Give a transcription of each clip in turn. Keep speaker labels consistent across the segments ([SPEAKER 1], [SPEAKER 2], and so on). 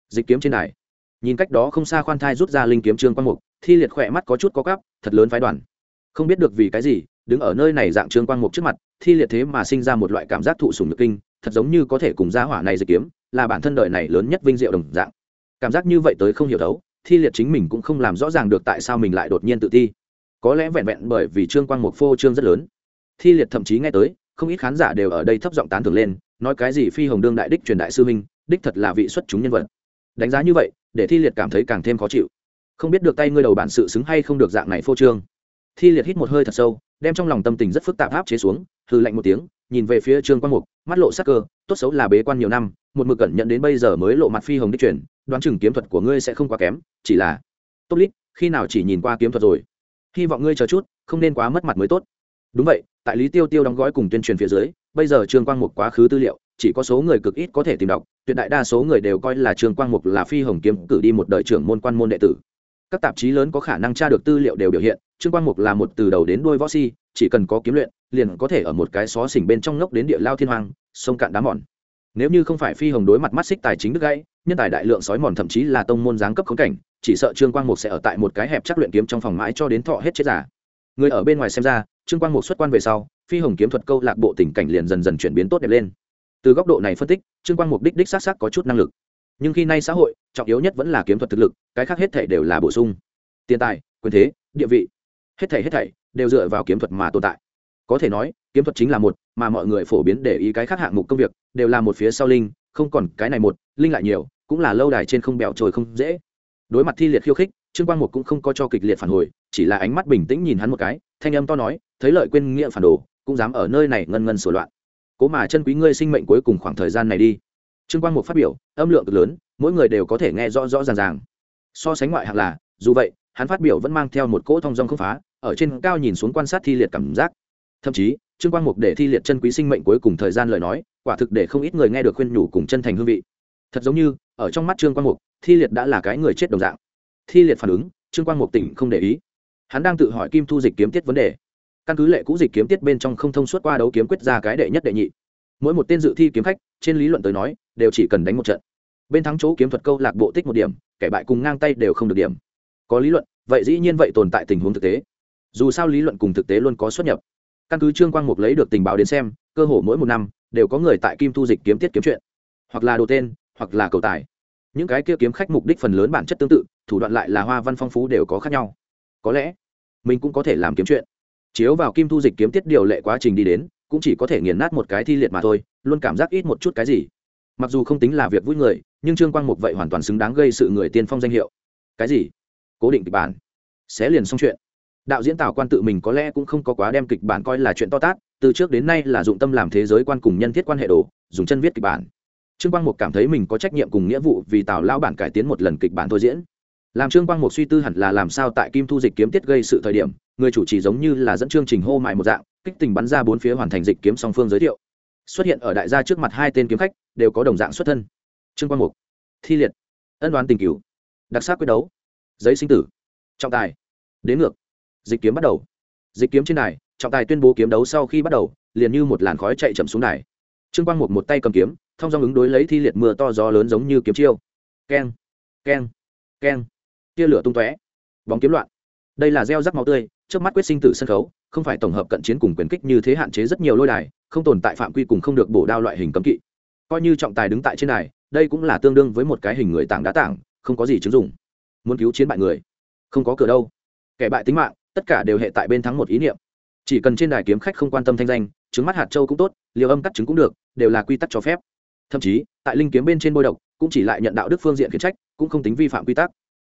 [SPEAKER 1] dịch kiếm trên đài, nhìn cách đó không xa khoan thai rút ra linh kiếm Trương Quang Mục, Thi Liệt khỏe mắt có chút có cắp, thật lớn phái đoàn. Không biết được vì cái gì, đứng ở nơi này dạng Trương Quang Mục trước mặt, Thi Liệt thế mà sinh ra một loại cảm giác thụ sủng nhược kinh, thật giống như có thể cùng gia hỏa này dịch kiếm, là bản thân đời này lớn nhất vinh diệu đồng dạng. Cảm giác như vậy tới không hiểu thấu, Thi Liệt chính mình cũng không làm rõ ràng được tại sao mình lại đột nhiên tự ti. Có lẽ vẹn vẹn bởi vì Trương Quang Mục phô trương rất lớn. Thi Liệt thậm chí nghe tới, không ít khán giả đều ở đây thấp giọng tán thưởng lên, nói cái gì phi hồng đương đại đích truyền đại sư huynh, đích thật là vị xuất chúng nhân vật. Đánh giá như vậy, để Thi Liệt cảm thấy càng thêm khó chịu. Không biết được tay ngươi đầu bản sự xứng hay không được dạng này phô trương. Thi Liệt hít một hơi thật sâu, đem trong lòng tâm tình rất phức tạp áp chế xuống, hừ lạnh một tiếng, nhìn về phía Trương Quang Mục, mắt lộ sắc cơ, tốt xấu là bế quan nhiều năm, một mực cẩn nhận đến bây giờ mới lộ mặt phi hồng đích truyền, đoán chừng kiếm thuật của ngươi sẽ không quá kém, chỉ là tốt lít, khi nào chỉ nhìn qua kiếm thuật rồi. Hy vọng ngươi chờ chút, không nên quá mất mặt mới tốt. Đúng vậy, tại Lý Tiêu Tiêu đóng gói cùng tuyên truyền phía dưới, bây giờ Trương Quang Mục quá khứ tư liệu, chỉ có số người cực ít có thể tìm đọc, tuyệt đại đa số người đều coi là Trương Quang Mục là phi hồng kiếm cử đi một đời trưởng môn quan môn đệ tử. Các tạp chí lớn có khả năng tra được tư liệu đều biểu hiện, Trương Quang Mục là một từ đầu đến đuôi võ si, chỉ cần có kiếm luyện, liền có thể ở một cái xó xỉnh bên trong ngốc đến địa lao thiên hoàng, sông cạn đá mòn. Nếu như không phải phi hồng đối mặt mắt xích tài chính đứt gãy, nhân tài đại lượng sói mòn thậm chí là tông môn giáng cấp khốn cảnh, chỉ sợ Trương Quang Mục sẽ ở tại một cái hẹp chắc luyện kiếm trong phòng mãi cho đến thọ hết chết giả. Người ở bên ngoài xem ra, Trương Quang Mục xuất quan về sau, phi hồng kiếm thuật câu lạc bộ tình cảnh liền dần dần chuyển biến tốt đẹp lên. Từ góc độ này phân tích, Trương Quang Mục đích xác có chút năng lực. Nhưng khi nay xã hội, trọng yếu nhất vẫn là kiếm thuật thực lực, cái khác hết thảy đều là bổ sung. Tiền tài, quyền thế, địa vị, hết thảy đều dựa vào kiếm thuật mà tồn tại. Có thể nói, kiếm thuật chính là một, mà mọi người phổ biến để ý cái khác hạng mục công việc, đều là một phía sau linh, không còn cái này một, linh lại nhiều, cũng là lâu đài trên không bèo trồi không dễ. Đối mặt Thi Liệt khiêu khích, Trương Quang Mục cũng không có cho kịch liệt phản hồi, chỉ là ánh mắt bình tĩnh nhìn hắn một cái, thanh âm to nói, thấy lợi quên nghĩa phản đồ, cũng dám ở nơi này ngân ngân sổ loạn. Cố mà chân quý ngươi sinh mệnh cuối cùng khoảng thời gian này đi. Trương Quang Mục phát biểu, âm lượng cực lớn, mỗi người đều có thể nghe rõ rõ ràng. So sánh ngoại hạng là, dù vậy, hắn phát biểu vẫn mang theo một cỗ thông dong không phá, ở trên cao nhìn xuống quan sát Thi Liệt cảm giác. Thậm chí, Trương Quang Mục để Thi Liệt chân quý sinh mệnh cuối cùng thời gian lời nói, quả thực để không ít người nghe được khuyên nhủ cùng chân thành hương vị. Thật giống như, ở trong mắt Trương Quang Mục, Thi Liệt đã là cái người chết đồng dạng. Thi Liệt phản ứng, Trương Quang Mục tỉnh không để ý. Hắn đang tự hỏi Kim Thu dịch kiếm tiết vấn đề. Căn cứ lệ cũ dịch kiếm tiết bên trong không thông suốt qua đấu kiếm quyết ra cái đệ nhất đệ nhị. Mỗi một tên dự thi kiếm khách, trên lý luận tới nói, đều chỉ cần đánh một trận. Bên thắng chỗ kiếm thuật câu lạc bộ tích một điểm, kẻ bại cùng ngang tay đều không được điểm. Có lý luận, vậy dĩ nhiên vậy tồn tại tình huống thực tế. Dù sao lý luận cùng thực tế luôn có xuất nhập. Căn cứ Trương Quang Mục lấy được tình báo đến xem, cơ hồ mỗi một năm đều có người tại Kim Thu dịch kiếm tiết kiếm chuyện, hoặc là đồ tên, hoặc là cầu tài. Những cái kia kiếm khách mục đích phần lớn bản chất tương tự, thủ đoạn lại là hoa văn phong phú đều có khác nhau. Có lẽ mình cũng có thể làm kiếm chuyện. Chiếu vào Kim Thu dịch kiếm tiết điều lệ quá trình đi đến, cũng chỉ có thể nghiền nát một cái Thi Liệt mà thôi, luôn cảm giác ít một chút cái gì. Mặc dù không tính là việc vui người, nhưng Trương Quang Mục vậy hoàn toàn xứng đáng gây sự người tiên phong danh hiệu. Cái gì? Cố định kịch bản, xé liền xong chuyện. Đạo diễn Tào Quan tự mình có lẽ cũng không có quá đem kịch bản coi là chuyện to tát, từ trước đến nay là dụng tâm làm thế giới quan cùng nhân thiết quan hệ đồ, dùng chân viết kịch bản. Trương Quang Mục cảm thấy mình có trách nhiệm cùng nghĩa vụ vì Tào lão bản cải tiến một lần kịch bản thôi diễn. Làm Trương Quang Mục suy tư hẳn là làm sao tại Kim Thu dịch kiếm tiết gây sự thời điểm, người chủ trì giống như là dẫn chương trình hô mại một dạng, kích tình bắn ra bốn phía hoàn thành dịch kiếm song phương giới thiệu. Xuất hiện ở đại gia trước mặt hai tên kiếm khách, đều có đồng dạng xuất thân. Trương Quang Mục, Thi Liệt, ân đoán tình cửu, đặc sắc quyết đấu, giấy sinh tử, trọng tài, đến ngược, dịch kiếm bắt đầu. Dịch kiếm trên đài, trọng tài tuyên bố kiếm đấu sau khi bắt đầu, liền như một làn khói chạy chậm xuống đài. Trương Quang Mục một tay cầm kiếm, thông dong ứng đối lấy Thi Liệt mưa to gió lớn giống như kiếm chiêu. Keng, keng, keng, tia lửa tung tóe, bóng kiếm loạn. Đây là gieo rắc máu tươi, trước mắt quyết sinh tử sân khấu, không phải tổng hợp cận chiến cùng quyền kích như thế hạn chế rất nhiều lôi đài, không tồn tại phạm quy cùng không được bổ đao loại hình cấm kỵ. Coi như trọng tài đứng tại trên đài, đây cũng là tương đương với một cái hình người tảng đá tảng, không có gì chứng dụng. Muốn cứu chiến bại người, không có cửa đâu. Kẻ bại tính mạng, tất cả đều hệ tại bên thắng một ý niệm. Chỉ cần trên đài kiếm khách không quan tâm thanh danh, trứng mắt hạt châu cũng tốt, liều âm cắt trứng cũng được, đều là quy tắc cho phép. Thậm chí, tại linh kiếm bên trên bôi độc, cũng chỉ lại nhận đạo đức phương diện khiển trách, cũng không tính vi phạm quy tắc.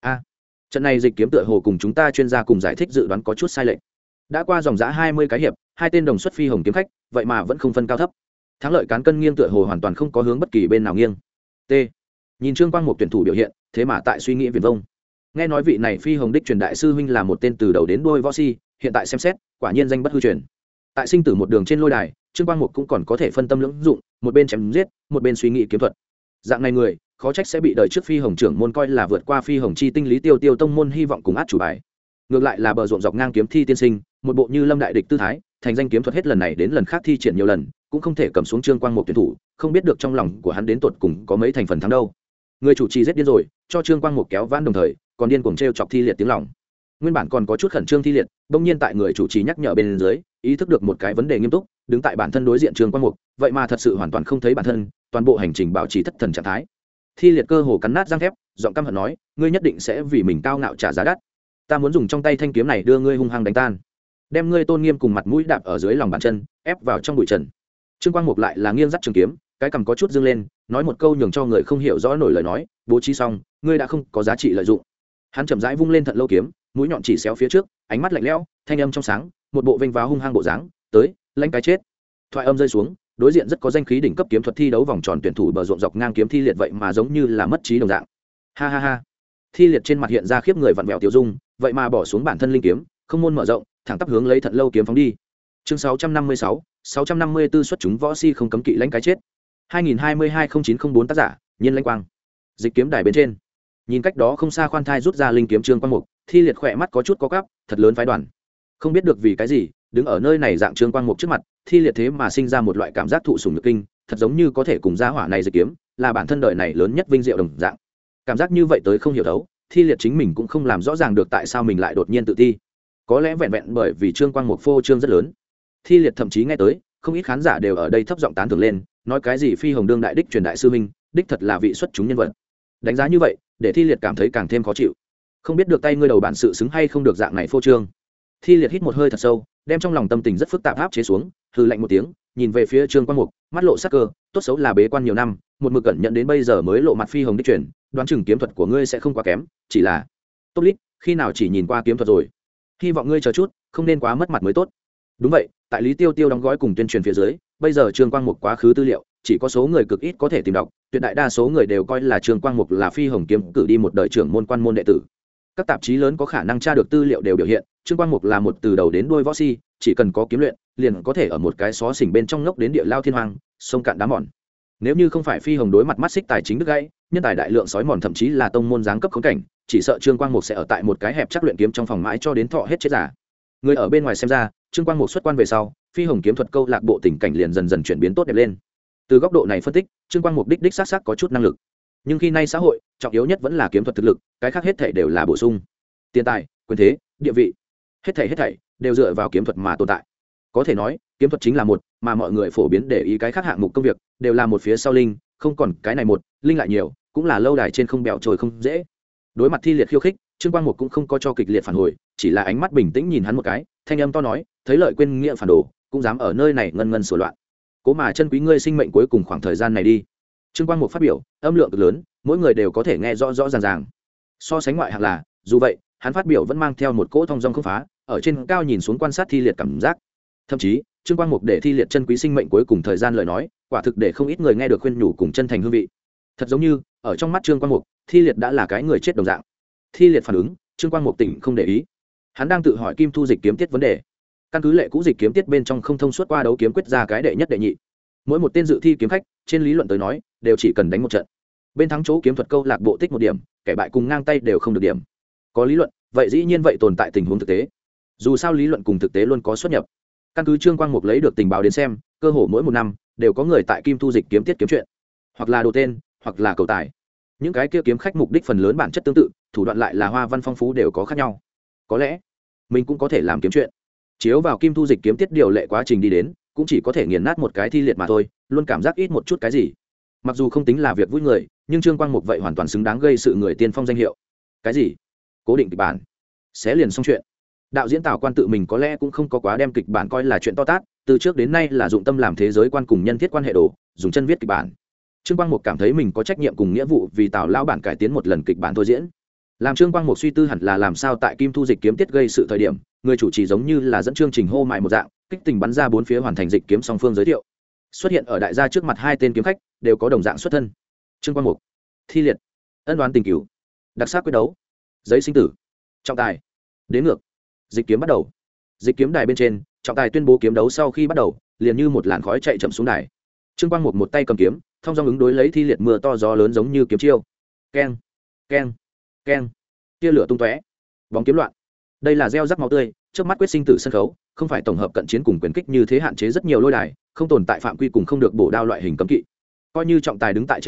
[SPEAKER 1] Trận này dịch kiếm tựa hồ cùng chúng ta chuyên gia cùng giải thích dự đoán có chút sai lệch. Đã qua dòng dã 20 cái hiệp, hai tên đồng xuất phi hồng kiếm khách, vậy mà vẫn không phân cao thấp. Thắng lợi cán cân nghiêng tựa hồ hoàn toàn không có hướng bất kỳ bên nào nghiêng. T. Nhìn Trương Quang Mục tuyển thủ biểu hiện, thế mà tại suy nghĩ viển vông. Nghe nói vị này phi hồng đích truyền đại sư huynh là một tên từ đầu đến đuôi võ si, hiện tại xem xét, quả nhiên danh bất hư truyền. Tại sinh tử một đường trên lôi đài, Trương Quang Mục cũng còn có thể phân tâm lưỡng dụng, một bên chém giết, một bên suy nghĩ kiếm thuật. Dạng này người, khó trách sẽ bị đời trước phi hồng trưởng môn coi là vượt qua phi hồng chi tinh Lý Tiêu Tiêu tông môn hy vọng cùng át chủ bài. Ngược lại là bờ ruộng dọc ngang kiếm thi tiên sinh, một bộ như lâm đại địch tư thái, thành danh kiếm thuật hết lần này đến lần khác thi triển nhiều lần, cũng không thể cầm xuống Trương Quang Mục tuyển thủ, không biết được trong lòng của hắn đến tột cùng có mấy thành phần thắng đâu. Người chủ trì rất điên rồi, cho Trương Quang Mục kéo vãn đồng thời còn điên cuồng trêu chọc Thi Liệt tiếng lòng. Nguyên bản còn có chút khẩn trương Thi Liệt, bỗng nhiên tại người chủ trì nhắc nhở bên dưới, ý thức được một cái vấn đề nghiêm túc, đứng tại bản thân đối diện Trương Quang Mục, vậy mà thật sự hoàn toàn không thấy bản thân, toàn bộ hành trình bảo trì thất thần trạng thái. Thi Liệt cơ hồ cắn nát răng thép, giọng căm hận nói, ngươi nhất định sẽ vì mình cao ngạo trả giá đắt. Ta muốn dùng trong tay thanh kiếm này đưa ngươi hung hăng đánh tan, đem ngươi tôn nghiêm cùng mặt mũi đạp ở dưới lòng bàn chân, ép vào trong bụi trần. Trương Quang Mục lại là nghiêng dắt trường kiếm, cái cằm có chút dương lên, nói một câu nhường cho người không hiểu rõ nổi lời nói, bố trí xong, ngươi đã không có giá trị lợi dụng. Hắn chậm rãi vung lên thận lâu kiếm, mũi nhọn chỉ xéo phía trước, ánh mắt lạnh lẽo, thanh âm trong sáng, một bộ vênh váo hung hăng bộ dáng, tới, lãnh cái chết. Thoại âm rơi xuống, đối diện rất có danh khí đỉnh cấp kiếm thuật thi đấu vòng tròn tuyển thủ bờ ruộng dọc ngang kiếm Thi Liệt vậy mà giống như là mất trí đồng dạng. Ha ha ha. Thi Liệt trên mặt hiện ra khiếp người vặn vẹo tiêu dung, vậy mà bỏ xuống bản thân linh kiếm, không môn mở rộng, thẳng tắp hướng lấy thận lâu kiếm phóng đi. Chương 656, 654 xuất chúng võ si không cấm kỵ lãnh cái chết. 2022-0904 tác giả, Nhiên Lãnh Quang. Dịch kiếm đài bên trên, nhìn cách đó không xa khoan thai rút ra linh kiếm Trương Quang Mục, Thi Liệt khỏe mắt có chút có cắp, thật lớn phái đoàn. Không biết được vì cái gì, đứng ở nơi này dạng Trương Quang Mục trước mặt, Thi Liệt thế mà sinh ra một loại cảm giác thụ sủng nhược kinh, thật giống như có thể cùng gia hỏa này dịch kiếm, là bản thân đời này lớn nhất vinh diệu đồng dạng. Cảm giác như vậy tới không hiểu thấu, Thi Liệt chính mình cũng không làm rõ ràng được tại sao mình lại đột nhiên tự ti. Có lẽ vẹn vẹn bởi vì Trương Quang Mục phô trương rất lớn. Thi Liệt thậm chí nghe tới, không ít khán giả đều ở đây thấp giọng tán thưởng lên, nói cái gì phi hồng đương đại đích truyền đại sư minh, đích thật là vị xuất chúng nhân vật. Đánh giá như vậy, để Thi Liệt cảm thấy càng thêm khó chịu. Không biết được tay ngươi đầu bản sự xứng hay không được dạng này phô trương. Thi Liệt hít một hơi thật sâu, đem trong lòng tâm tình rất phức tạp áp chế xuống, hừ lạnh một tiếng, nhìn về phía Trương Quang Mục, mắt lộ sắc cơ, tốt xấu là bế quan nhiều năm, một mực cẩn nhận đến bây giờ mới lộ mặt phi hồng đích truyền, đoán chừng kiếm thuật của ngươi sẽ không quá kém, chỉ là tốt lít, khi nào chỉ nhìn qua kiếm thuật rồi. Hy vọng ngươi chờ chút, không nên quá mất mặt mới tốt. Đúng vậy, tại Lý Tiêu Tiêu đóng gói cùng tuyên truyền phía dưới, bây giờ Trương Quang Mục quá khứ tư liệu, chỉ có số người cực ít có thể tìm đọc, tuyệt đại đa số người đều coi là Trương Quang Mục là phi hồng kiếm cử đi một đời trưởng môn quan môn đệ tử. Các tạp chí lớn có khả năng tra được tư liệu đều biểu hiện, Trương Quang Mục là một từ đầu đến đuôi võ si, chỉ cần có kiếm luyện, liền có thể ở một cái xó xỉnh bên trong ngốc đến địa lao thiên hoàng, sông cạn đá mòn. Nếu như không phải phi hồng đối mặt mắt xích tài chính đứt gãy, nhân tài đại lượng sói mòn thậm chí là tông môn giáng cấp khốn cảnh, chỉ sợ Trương Quang Mục sẽ ở tại một cái hẹp chắc luyện kiếm trong phòng mãi cho đến thọ hết chết giả. Người ở bên ngoài xem ra, Trương Quang Mục xuất quan về sau, phi hồng kiếm thuật câu lạc bộ tình cảnh liền dần dần chuyển biến tốt đẹp lên. Từ góc độ này phân tích, Trương Quang Mục đích xác có chút năng lực. Nhưng khi nay xã hội, trọng yếu nhất vẫn là kiếm thuật thực lực, cái khác hết thảy đều là bổ sung. Tiền tài, quyền thế, địa vị, hết thảy đều dựa vào kiếm thuật mà tồn tại. Có thể nói, kiếm thuật chính là một, mà mọi người phổ biến để ý cái khác hạng mục công việc, đều là một phía sau linh, không còn cái này một, linh lại nhiều, cũng là lâu đài trên không bèo trồi không dễ. Đối mặt Thi Liệt khiêu khích, Trương Quang Mục cũng không có cho kịch liệt phản hồi, chỉ là ánh mắt bình tĩnh nhìn hắn một cái, thanh âm to nói, thấy lợi quên nghĩa phản đồ, cũng dám ở nơi này ngân sửa loạn. Cố mà chân quý ngươi sinh mệnh cuối cùng khoảng thời gian này đi. Trương Quang Mục phát biểu, âm lượng cực lớn, mỗi người đều có thể nghe rõ ràng. So sánh ngoại hạng là, dù vậy, hắn phát biểu vẫn mang theo một cỗ thong dong không phá, ở trên cao nhìn xuống quan sát Thi Liệt cảm giác. Thậm chí, Trương Quang Mục để Thi Liệt chân quý sinh mệnh cuối cùng thời gian lời nói, quả thực để không ít người nghe được khuyên nhủ cùng chân thành hương vị. Thật giống như, ở trong mắt Trương Quang Mục, Thi Liệt đã là cái người chết đồng dạng. Thi Liệt phản ứng, Trương Quang Mục tỉnh không để ý. Hắn đang tự hỏi Kim Thu dịch kiếm tiết vấn đề. Căn cứ lệ cũ dịch kiếm tiết bên trong không thông suốt qua đấu kiếm quyết ra cái đệ nhất đệ nhị. Mỗi một tên dự thi kiếm khách, trên lý luận tới nói, đều chỉ cần đánh một trận. Bên thắng chỗ kiếm thuật câu lạc bộ tích một điểm, kẻ bại cùng ngang tay đều không được điểm. Có lý luận, vậy dĩ nhiên vậy tồn tại tình huống thực tế. Dù sao lý luận cùng thực tế luôn có xuất nhập. Căn cứ Trương Quang Mục lấy được tình báo đến xem, cơ hồ mỗi một năm đều có người tại Kim Thu dịch kiếm tiết kiếm chuyện, hoặc là đồ tên, hoặc là cầu tài. Những cái kia kiếm khách mục đích phần lớn bản chất tương tự, thủ đoạn lại là hoa văn phong phú đều có khác nhau. Có lẽ mình cũng có thể làm kiếm chuyện. Chiếu vào Kim Thu dịch kiếm tiết điều lệ quá trình đi đến, cũng chỉ có thể nghiền nát một cái Thi Liệt mà thôi, luôn cảm giác ít một chút cái gì. Mặc dù không tính là việc vui người, nhưng Trương Quang Mục vậy hoàn toàn xứng đáng gây sự người tiên phong danh hiệu. Cái gì? Cố định kịch bản, xé liền xong chuyện. Đạo diễn Tào Quan tự mình có lẽ cũng không có quá đem kịch bản coi là chuyện to tát, từ trước đến nay là dụng tâm làm thế giới quan cùng nhân thiết quan hệ đồ, dùng chân viết kịch bản. Trương Quang Mục cảm thấy mình có trách nhiệm cùng nghĩa vụ vì Tào lão bản cải tiến một lần kịch bản thôi diễn. Làm Trương Quang Mục suy tư hẳn là làm sao tại Kim Thu dịch kiếm tiết gây sự thời điểm, người chủ trì giống như là dẫn chương trình hô mại một dạng, kích tình bắn ra bốn phía hoàn thành dịch kiếm song phương giới thiệu. Xuất hiện ở đại gia trước mặt hai tên kiếm khách, đều có đồng dạng xuất thân. Trương Quang Mục, Thi Liệt, ân đoán tình cứu, đặc sắc quyết đấu, giấy sinh tử, trọng tài, đến ngược, dịch kiếm bắt đầu. Dịch kiếm đài bên trên, trọng tài tuyên bố kiếm đấu sau khi bắt đầu, liền như một làn khói chạy chậm xuống đài. Trương Quang Mục một tay cầm kiếm, thông dong ứng đối lấy Thi Liệt mưa to gió lớn giống như kiếm chiêu. Keng, keng, keng, tia lửa tung tóe, bóng kiếm loạn. Đây là gieo rắc máu tươi, trước mắt quyết sinh tử sân khấu, không phải tổng hợp cận chiến cùng quyền kích như thế hạn chế rất nhiều lôi đài, không tồn tại phạm quy cùng không được bổ đao loại hình cấm kỵ. Coi như trọng tài đứng tại trên đài,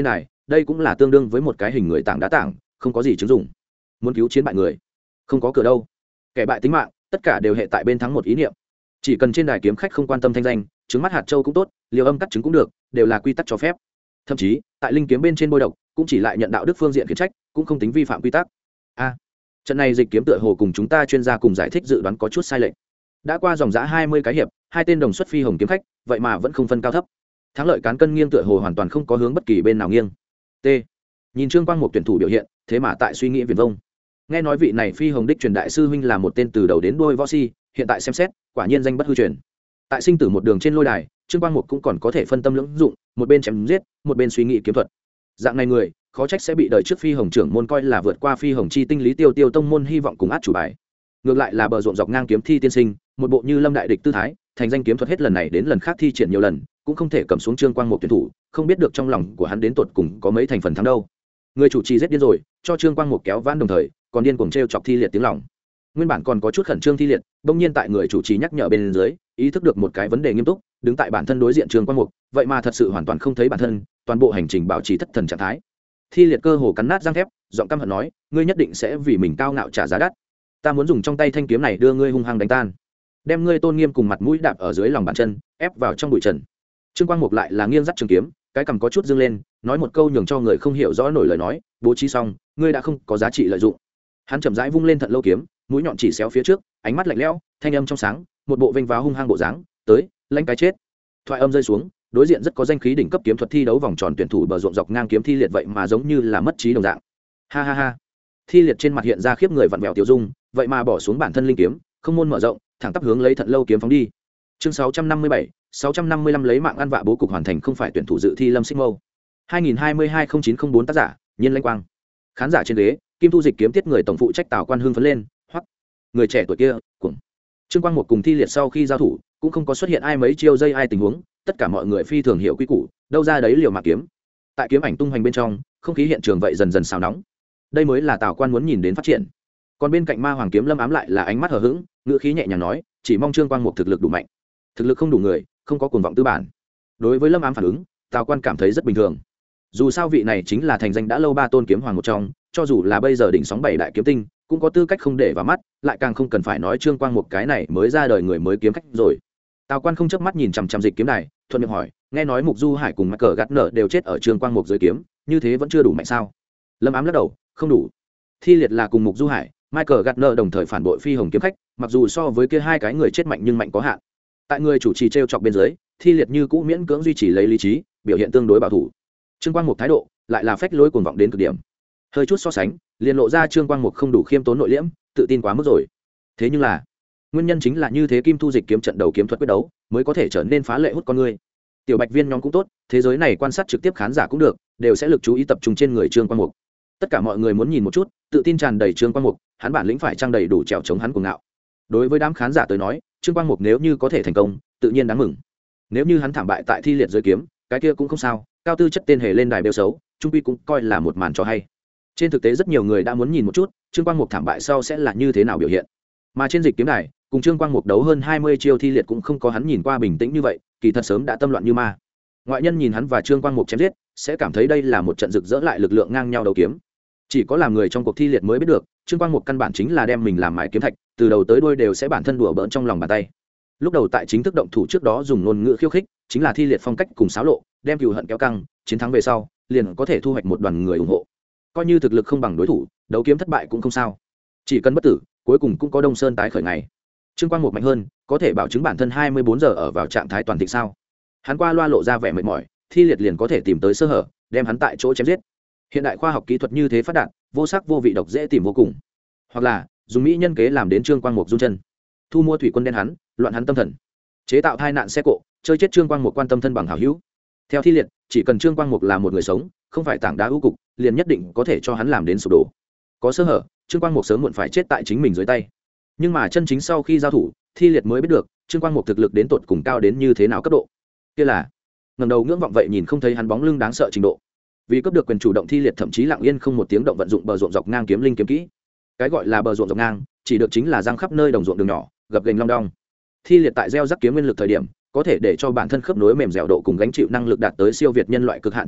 [SPEAKER 1] đây cũng là tương đương với một cái hình người tảng đá tảng, không có gì chứng dụng. Muốn cứu chiến bại người, không có cửa đâu. Kẻ bại tính mạng, tất cả đều hệ tại bên thắng một ý niệm. Chỉ cần trên đài kiếm khách không quan tâm thanh danh, trứng mắt hạt châu cũng tốt, liều âm cắt trứng cũng được, đều là quy tắc cho phép. Thậm chí tại linh kiếm bên trên bôi độc cũng chỉ lại nhận đạo đức phương diện khiển trách, cũng không tính vi phạm quy tắc. Trận này dịch kiếm tựa hồ cùng chúng ta chuyên gia cùng giải thích dự đoán có chút sai lệch. Đã qua dòng dã 20 cái hiệp, hai tên đồng xuất phi hồng kiếm khách, vậy mà vẫn không phân cao thấp. Thắng lợi cán cân nghiêng tựa hồ hoàn toàn không có hướng bất kỳ bên nào nghiêng. T. Nhìn Trương Quang Mục tuyển thủ biểu hiện, thế mà tại suy nghĩ viển vông. Nghe nói vị này phi hồng đích truyền đại sư huynh là một tên từ đầu đến đuôi võ si, hiện tại xem xét, quả nhiên danh bất hư truyền. Tại sinh tử một đường trên lôi đài, Trương Quang Mục cũng còn có thể phân tâm lưỡng dụng, một bên chém giết, một bên suy nghĩ kiếm thuật. Dạng này người, khó trách sẽ bị đời trước phi hồng trưởng môn coi là vượt qua phi hồng chi tinh lý tiêu tiêu tông môn hy vọng cùng át chủ bài. Ngược lại là bờ ruộng dọc ngang kiếm thi tiên sinh, một bộ như lâm đại địch tư thái, thành danh kiếm thuật hết lần này đến lần khác thi triển nhiều lần, cũng không thể cầm xuống Trương Quang Mục tuyển thủ, không biết được trong lòng của hắn đến tột cùng có mấy thành phần thắng đâu. Người chủ trì giết điên rồi, cho Trương Quang Mục kéo vãn đồng thời, còn điên cuồng trêu chọc Thi Liệt tiếng lòng. Nguyên bản còn có chút khẩn trương Thi Liệt, bỗng nhiên tại người chủ trì nhắc nhở bên dưới, ý thức được một cái vấn đề nghiêm túc, đứng tại bản thân đối diện Trương Quang Mục, vậy mà thật sự hoàn toàn không thấy bản thân, toàn bộ hành trình bảo trì thất thần trạng thái. Thi Liệt cơ hồ cắn nát răng thép, giọng căm hận nói, ngươi nhất định sẽ vì mình cao ngạo trả giá đắt. Ta muốn dùng trong tay thanh kiếm này đưa ngươi hung hăng đánh tan, đem ngươi tôn nghiêm cùng mặt mũi đạp ở dưới lòng bàn chân, ép vào trong bụi trần. Trương Quang Mục lại là nghiêng dắt trường kiếm, cái cằm có chút dương lên, nói một câu nhường cho người không hiểu rõ nổi lời nói, bố trí xong, ngươi đã không có giá trị lợi dụng. Hắn chậm rãi vung lên thận lâu kiếm, mũi nhọn chỉ xéo phía trước, ánh mắt lạnh lẽo, thanh âm trong sáng, một bộ vênh váo hung hăng bộ dáng, tới, lãnh cái chết. Thoại âm rơi xuống, đối diện rất có danh khí đỉnh cấp kiếm thuật thi đấu vòng tròn tuyển thủ bờ ruộng dọc ngang kiếm Thi Liệt vậy mà giống như là mất trí đồng dạng. Ha ha ha. Thi Liệt trên mặt hiện ra khiếp người vặn vẹo tiêu dung, vậy mà bỏ xuống bản thân linh kiếm, không môn mở rộng, thẳng tắp hướng lấy thận lâu kiếm phóng đi. Chương 657, 655 lấy mạng ăn vạ bố cục hoàn thành không phải tuyển thủ dự thi Lâm Xích Mâu. 2022-0904 tác giả, Nhiên Lãnh Quang. Khán giả trên ghế, Kim Thu Dịch kiếm tiết người tổng phụ trách Tào Quan hưng phấn lên, hoặc người trẻ tuổi kia, cùng Trương Quang Mục cùng Thi Liệt sau khi giao thủ, cũng không có xuất hiện ai mấy chiêu dây ai tình huống, tất cả mọi người phi thường hiểu quy củ, đâu ra đấy liều mạng kiếm. Tại kiếm ảnh tung hoành bên trong, không khí hiện trường vậy dần dần xào nóng. Đây mới là Tào Quan muốn nhìn đến phát triển. Còn bên cạnh Ma Hoàng kiếm Lâm Ám lại là ánh mắt hờ hững, ngữ khí nhẹ nhàng nói, chỉ mong Trương Quang Mục thực lực đủ mạnh. Thực lực không đủ người, không có cuồng vọng tư bản. Đối với Lâm Ám phản ứng, Tào Quan cảm thấy rất bình thường. Dù sao vị này chính là thành danh đã lâu ba tôn kiếm hoàng một trong, cho dù là bây giờ đỉnh sóng bảy đại kiếm tinh, cũng có tư cách không để vào mắt, lại càng không cần phải nói Trương Quang Mục cái này mới ra đời người mới kiếm khách rồi. Tào Quan không chớp mắt nhìn chằm chằm dịch kiếm đài, thuận miệng hỏi, nghe nói Mục Du Hải cùng Mạc Cờ Gắt Nở đều chết ở Trương Quang Mục dưới kiếm, như thế vẫn chưa đủ mạnh sao? Lâm Ám lắc đầu, không đủ. Thi Liệt là cùng Mục Du Hải, Michael Gardner đồng thời phản bội phi hồng kiếm khách, mặc dù so với kia hai cái người chết mạnh nhưng mạnh có hạn. Tại người chủ trì trêu chọc bên dưới, Thi Liệt như cũ miễn cưỡng duy trì lấy lý trí, biểu hiện tương đối bảo thủ. Trương Quang Mục thái độ lại là phách lối cuồng vọng đến cực điểm. Hơi chút so sánh, liền lộ ra Trương Quang Mục không đủ khiêm tốn nội liễm, tự tin quá mức rồi. Thế nhưng là, nguyên nhân chính là như thế Kim Thu Dịch kiếm trận đầu kiếm thuật quyết đấu, mới có thể trở nên phá lệ hút con người. Tiểu Bạch Viên nhóm cũng tốt, thế giới này quan sát trực tiếp khán giả cũng được, đều sẽ lực chú ý tập trung trên người Trương Quang Mục. Tất cả mọi người muốn nhìn một chút, tự tin tràn đầy Trương Quang Mục, hắn bản lĩnh phải trang đầy đủ trèo chống hắn cuồng ngạo. Đối với đám khán giả tới nói, Trương Quang Mục nếu như có thể thành công, tự nhiên đáng mừng. Nếu như hắn thảm bại tại Thi Liệt dưới kiếm, cái kia cũng không sao, cao tư chất tên hề lên đài bêu xấu, trung quy cũng coi là một màn cho hay. Trên thực tế rất nhiều người đã muốn nhìn một chút, Trương Quang Mục thảm bại sau sẽ là như thế nào biểu hiện. Mà trên dịch kiếm đài, cùng Trương Quang Mục đấu hơn 20 chiêu Thi Liệt cũng không có hắn nhìn qua bình tĩnh như vậy, kỳ thật sớm đã tâm loạn như ma. Ngoại nhân nhìn hắn và Trương Quang Mục chém giết, sẽ cảm thấy đây là một trận rực rỡ lại lực lượng ngang nhau đấu kiếm. Chỉ có làm người trong cuộc Thi Liệt mới biết được, Trương Quang Mục căn bản chính là đem mình làm mài kiếm thạch, từ đầu tới đuôi đều sẽ bản thân đùa bỡn trong lòng bàn tay. Lúc đầu tại chính thức động thủ trước đó dùng ngôn ngữ khiêu khích, chính là Thi Liệt phong cách cùng xáo lộ, đem cừu hận kéo căng, chiến thắng về sau, liền có thể thu hoạch một đoàn người ủng hộ. Coi như thực lực không bằng đối thủ, đấu kiếm thất bại cũng không sao. Chỉ cần bất tử, cuối cùng cũng có Đông Sơn tái khởi ngày. Trương Quang Mục mạnh hơn, có thể bảo chứng bản thân 24 giờ ở vào trạng thái toàn thịnh sao? Hắn qua loa lộ ra vẻ mệt mỏi, Thi Liệt liền có thể tìm tới sơ hở, đem hắn tại chỗ chém giết. Hiện đại khoa học kỹ thuật như thế phát đạt, vô sắc vô vị độc dễ tìm vô cùng. Hoặc là dùng mỹ nhân kế làm đến Trương Quang Mục run chân, thu mua thủy quân đen hắn, loạn hắn tâm thần, chế tạo tai nạn xe cộ, chơi chết Trương Quang Mục quan tâm thân bằng hảo hữu. Theo Thi Liệt, chỉ cần Trương Quang Mục là một người sống, không phải tảng đá ưu cục, liền nhất định có thể cho hắn làm đến sụp đổ. Có sơ hở, Trương Quang Mục sớm muộn phải chết tại chính mình dưới tay. Nhưng mà chân chính sau khi giao thủ, Thi Liệt mới biết được Trương Quang Mục thực lực đến tột cùng cao đến như thế nào cấp độ. Kia là ngẩng đầu ngưỡng vọng vậy nhìn không thấy hắn bóng lưng đáng sợ trình độ. Vì cướp được quyền chủ động Thi Liệt thậm chí lặng yên không một tiếng động vận dụng bờ ruộng dọc ngang kiếm linh kiếm kỹ. Cái gọi là bờ ruộng dọc ngang, chỉ được chính là giang khắp nơi đồng ruộng đường nhỏ, gập ghềnh long đong. Thi Liệt tại gieo rắc kiếm nguyên lực thời điểm, có thể để cho bản thân khớp nối mềm dẻo độ cùng gánh chịu năng lực đạt tới siêu việt nhân loại cực hạn trình độ,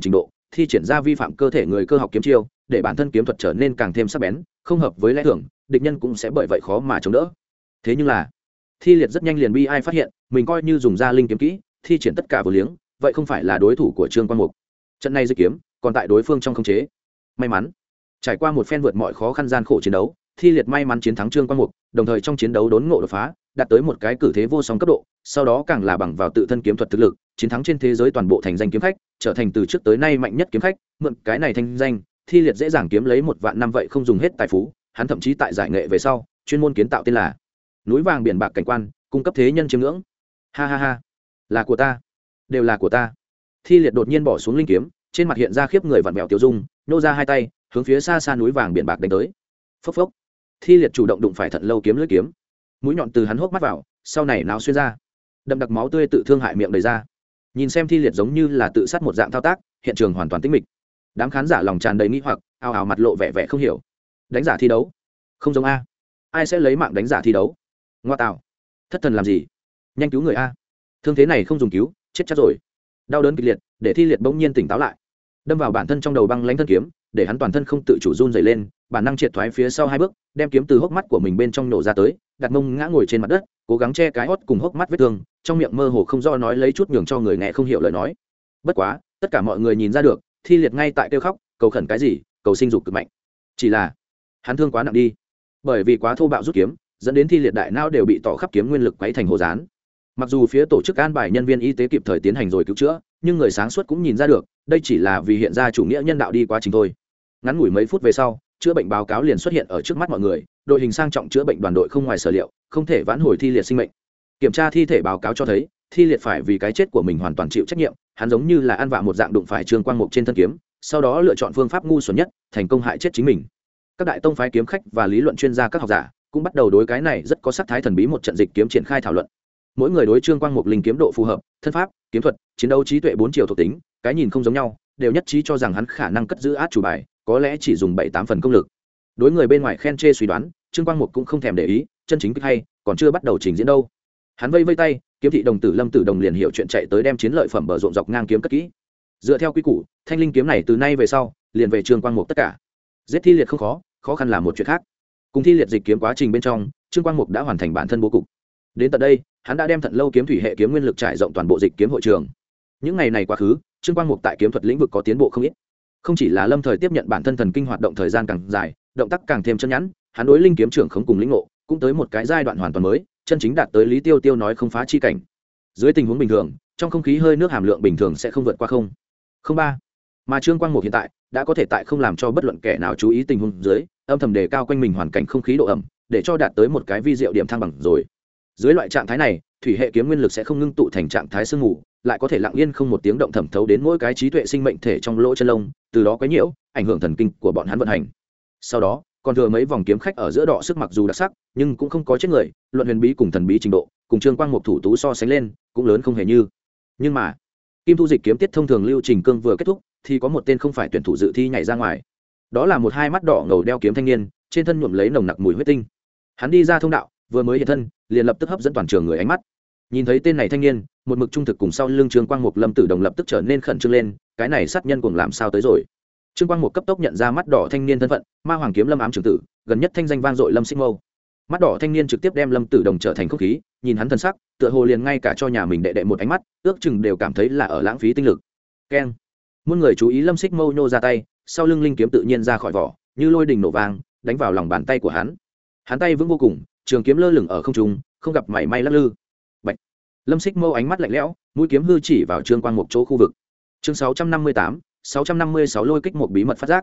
[SPEAKER 1] thi triển ra vi phạm cơ thể người cơ học kiếm chiêu để bản thân kiếm thuật trở nên càng thêm sắc bén không hợp với lẽ thường, địch nhân cũng sẽ bởi vậy khó mà chống đỡ. Thế nhưng là Thi Liệt rất nhanh liền bi ai phát hiện mình coi như dùng ra linh kiếm kỹ thi triển tất cả vừa liếng vậy không phải là đối thủ của Trương Quang Mục. Trận này dịch kiếm còn tại đối phương trong khống chế. May mắn trải qua một phen vượt mọi khó khăn gian khổ chiến đấu, Thi Liệt may mắn chiến thắng Trương Quang Mục, đồng thời trong chiến đấu đốn ngộ đột phá đạt tới một cái cử thế vô song cấp độ, sau đó càng là bằng vào tự thân kiếm thuật thực lực chiến thắng trên thế giới toàn bộ thành danh kiếm khách, trở thành từ trước tới nay mạnh nhất kiếm khách. Mượn cái này thanh danh, Thi Liệt dễ dàng kiếm lấy 1 vạn năm vậy không dùng hết tài phú. Hắn thậm chí tại giải nghệ về sau chuyên môn kiến tạo tên là núi vàng biển bạc cảnh quan, cung cấp thế nhân chiêm ngưỡng. Ha ha ha, là của ta, đều là của ta. Thi Liệt đột nhiên bỏ xuống linh kiếm, trên mặt hiện ra khiếp người vặn vẹo tiêu dung, nô ra hai tay hướng phía xa xa núi vàng biển bạc đánh tới. Phốc phốc, Thi Liệt chủ động đụng phải Thận Lâu kiếm lưỡi kiếm, mũi nhọn từ hắn hốc mắt vào, sau này nào xuyên ra, đậm đặc máu tươi tự thương hại miệng đầy ra. Nhìn xem Thi Liệt giống như là tự sát một dạng thao tác, hiện trường hoàn toàn tĩnh mịch. Đám khán giả lòng tràn đầy nghi hoặc, ào ào mặt lộ vẻ vẻ không hiểu. Đánh giả thi đấu không giống a, ai sẽ lấy mạng đánh giả thi đấu? Ngoa tạo, thất thần làm gì, nhanh cứu người a, thương thế này không dùng cứu chết chắc rồi. Đau đớn kịch liệt để Thi Liệt bỗng nhiên tỉnh táo lại, đâm vào bản thân trong đầu băng lãnh thân kiếm, để hắn toàn thân không tự chủ run dày lên, bản năng triệt thoái phía sau 2 bước, đem kiếm từ hốc mắt của mình bên trong nổ ra tới, đặt mông ngã ngồi trên mặt đất, cố gắng che cái hót cùng hốc mắt vết thương, trong miệng mơ hồ không do nói lấy chút nhường cho người nghe không hiểu lời nói. Bất quá tất cả mọi người nhìn ra được, Thi Liệt ngay tại kêu khóc cầu khẩn cái gì, cầu sinh dục cực mạnh, chỉ là hắn thương quá nặng đi, bởi vì quá thô bạo rút kiếm dẫn đến Thi Liệt đại não đều bị tỏ khắp kiếm nguyên lực quấy thành hồ dán. Mặc dù phía tổ chức an bài nhân viên y tế kịp thời tiến hành rồi cứu chữa, nhưng người sáng suốt cũng nhìn ra được đây chỉ là vì hiện ra chủ nghĩa nhân đạo đi quá trình thôi. Ngắn ngủi mấy phút về sau, chữa bệnh báo cáo liền xuất hiện ở trước mắt mọi người, đội hình sang trọng chữa bệnh đoàn đội không ngoài sở liệu không thể vãn hồi Thi Liệt sinh mệnh. Kiểm tra thi thể báo cáo cho thấy Thi Liệt phải vì cái chết của mình hoàn toàn chịu trách nhiệm, hắn giống như là ăn vạ một dạng đụng phải Trương Quang Mục trên thân kiếm, sau đó lựa chọn phương pháp ngu xuẩn nhất, thành công hại chết chính mình. Các đại tông phái kiếm khách và lý luận chuyên gia các học giả cũng bắt đầu đối cái này rất có sắc thái thần bí một trận dịch kiếm triển khai thảo luận. Mỗi người đối Trương Quang Mục linh kiếm độ phù hợp, thân pháp, kiếm thuật, chiến đấu trí tuệ 4 chiều thuộc tính, cái nhìn không giống nhau, đều nhất trí cho rằng hắn khả năng cất giữ át chủ bài, có lẽ chỉ dùng 7-8 phần công lực. Đối người bên ngoài khen chê suy đoán, Trương Quang Mục cũng không thèm để ý, chân chính kịch hay còn chưa bắt đầu trình diễn đâu. Hắn vây vây tay, kiếm thị đồng tử Lâm Tử Đồng liền hiểu chuyện chạy tới đem chiến lợi phẩm bờ ruộng dọc ngang kiếm cất kỹ. Dựa theo quy củ, thanh linh kiếm này từ nay về sau liền về Trương Quang Mục tất cả. Giết Thi Liệt không khó, khó khăn là một chuyện khác. Cùng Thi Liệt dịch kiếm quá trình bên trong, Trương Quang Mục đã hoàn thành bản thân bố cục. Đến tận đây, hắn đã đem Thận Lâu kiếm thủy hệ kiếm nguyên lực trải rộng toàn bộ dịch kiếm hội trường. Những ngày này quá khứ, Trương Quang Mục tại kiếm thuật lĩnh vực có tiến bộ không ít. Không chỉ là lâm thời tiếp nhận bản thân thần kinh hoạt động thời gian càng dài, động tác càng thêm chân nhẵn, hắn đối linh kiếm trưởng khống cùng lĩnh ngộ cũng tới một cái giai đoạn hoàn toàn mới, chân chính đạt tới Lý Tiêu Tiêu nói không phá chi cảnh. Dưới tình huống bình thường, trong không khí hơi nước hàm lượng bình thường sẽ không vượt qua 0,03, mà Trương Quang Mục hiện tại đã có thể tại không làm cho bất luận kẻ nào chú ý tình huống dưới, âm thầm đề cao quanh mình hoàn cảnh không khí độ ẩm, để cho đạt tới một cái vi diệu điểm thăng bằng rồi. Dưới loại trạng thái này, thủy hệ kiếm nguyên lực sẽ không ngưng tụ thành trạng thái sương mù, lại có thể lặng yên không một tiếng động thẩm thấu đến mỗi cái trí tuệ sinh mệnh thể trong lỗ chân lông, từ đó quấy nhiễu, ảnh hưởng thần kinh của bọn hắn vận hành. Sau đó, còn thừa mấy vòng kiếm khách ở giữa đọ sức mặc dù đặc sắc, nhưng cũng không có chết người, luận huyền bí cùng thần bí trình độ, cùng Trương Quang Mục thủ tú so sánh lên, cũng lớn không hề như. Nhưng mà, Kim Thu dịch kiếm tiết thông thường lưu trình cương vừa kết thúc, thì có một tên không phải tuyển thủ dự thi nhảy ra ngoài. Đó là một hai mắt đỏ ngầu đeo kiếm thanh niên, trên thân nhuộm lấy nồng nặc mùi huyết tinh. Hắn đi ra thông đạo, vừa mới hiện thân, liền lập tức hấp dẫn toàn trường người ánh mắt. Nhìn thấy tên này thanh niên, một mực trung thực cùng sau lưng Trương Quang Mục Lâm Tử Đồng lập tức trở nên khẩn trương lên, cái này sát nhân cuồng làm sao tới rồi? Trương Quang Mục cấp tốc nhận ra mắt đỏ thanh niên thân phận, Ma Hoàng kiếm Lâm Ám trưởng tử, gần nhất thanh danh vang dội Lâm Xích Mâu. Mắt đỏ thanh niên trực tiếp đem Lâm Tử Đồng trở thành không khí, nhìn hắn thân sắc, tựa hồ liền ngay cả cho nhà mình đệ đệ một ánh mắt, ước chừng đều cảm thấy là ở lãng phí tinh lực. Keng. Muôn người chú ý Lâm Xích Mâu nhô ra tay, sau lưng linh kiếm tự nhiên ra khỏi vỏ, như lôi đình nổ vang, đánh vào lòng bàn tay của hắn. Hắn tay vững vô cùng, trường kiếm lơ lửng ở không trung, không gặp mảy may lắc lư. Bạch. Lâm Xích Mâu ánh mắt lạnh lẽo, mũi kiếm hư chỉ vào Trương Quang Mục chỗ khu vực. Chương 658, 656 lôi kích một bí mật phát giác.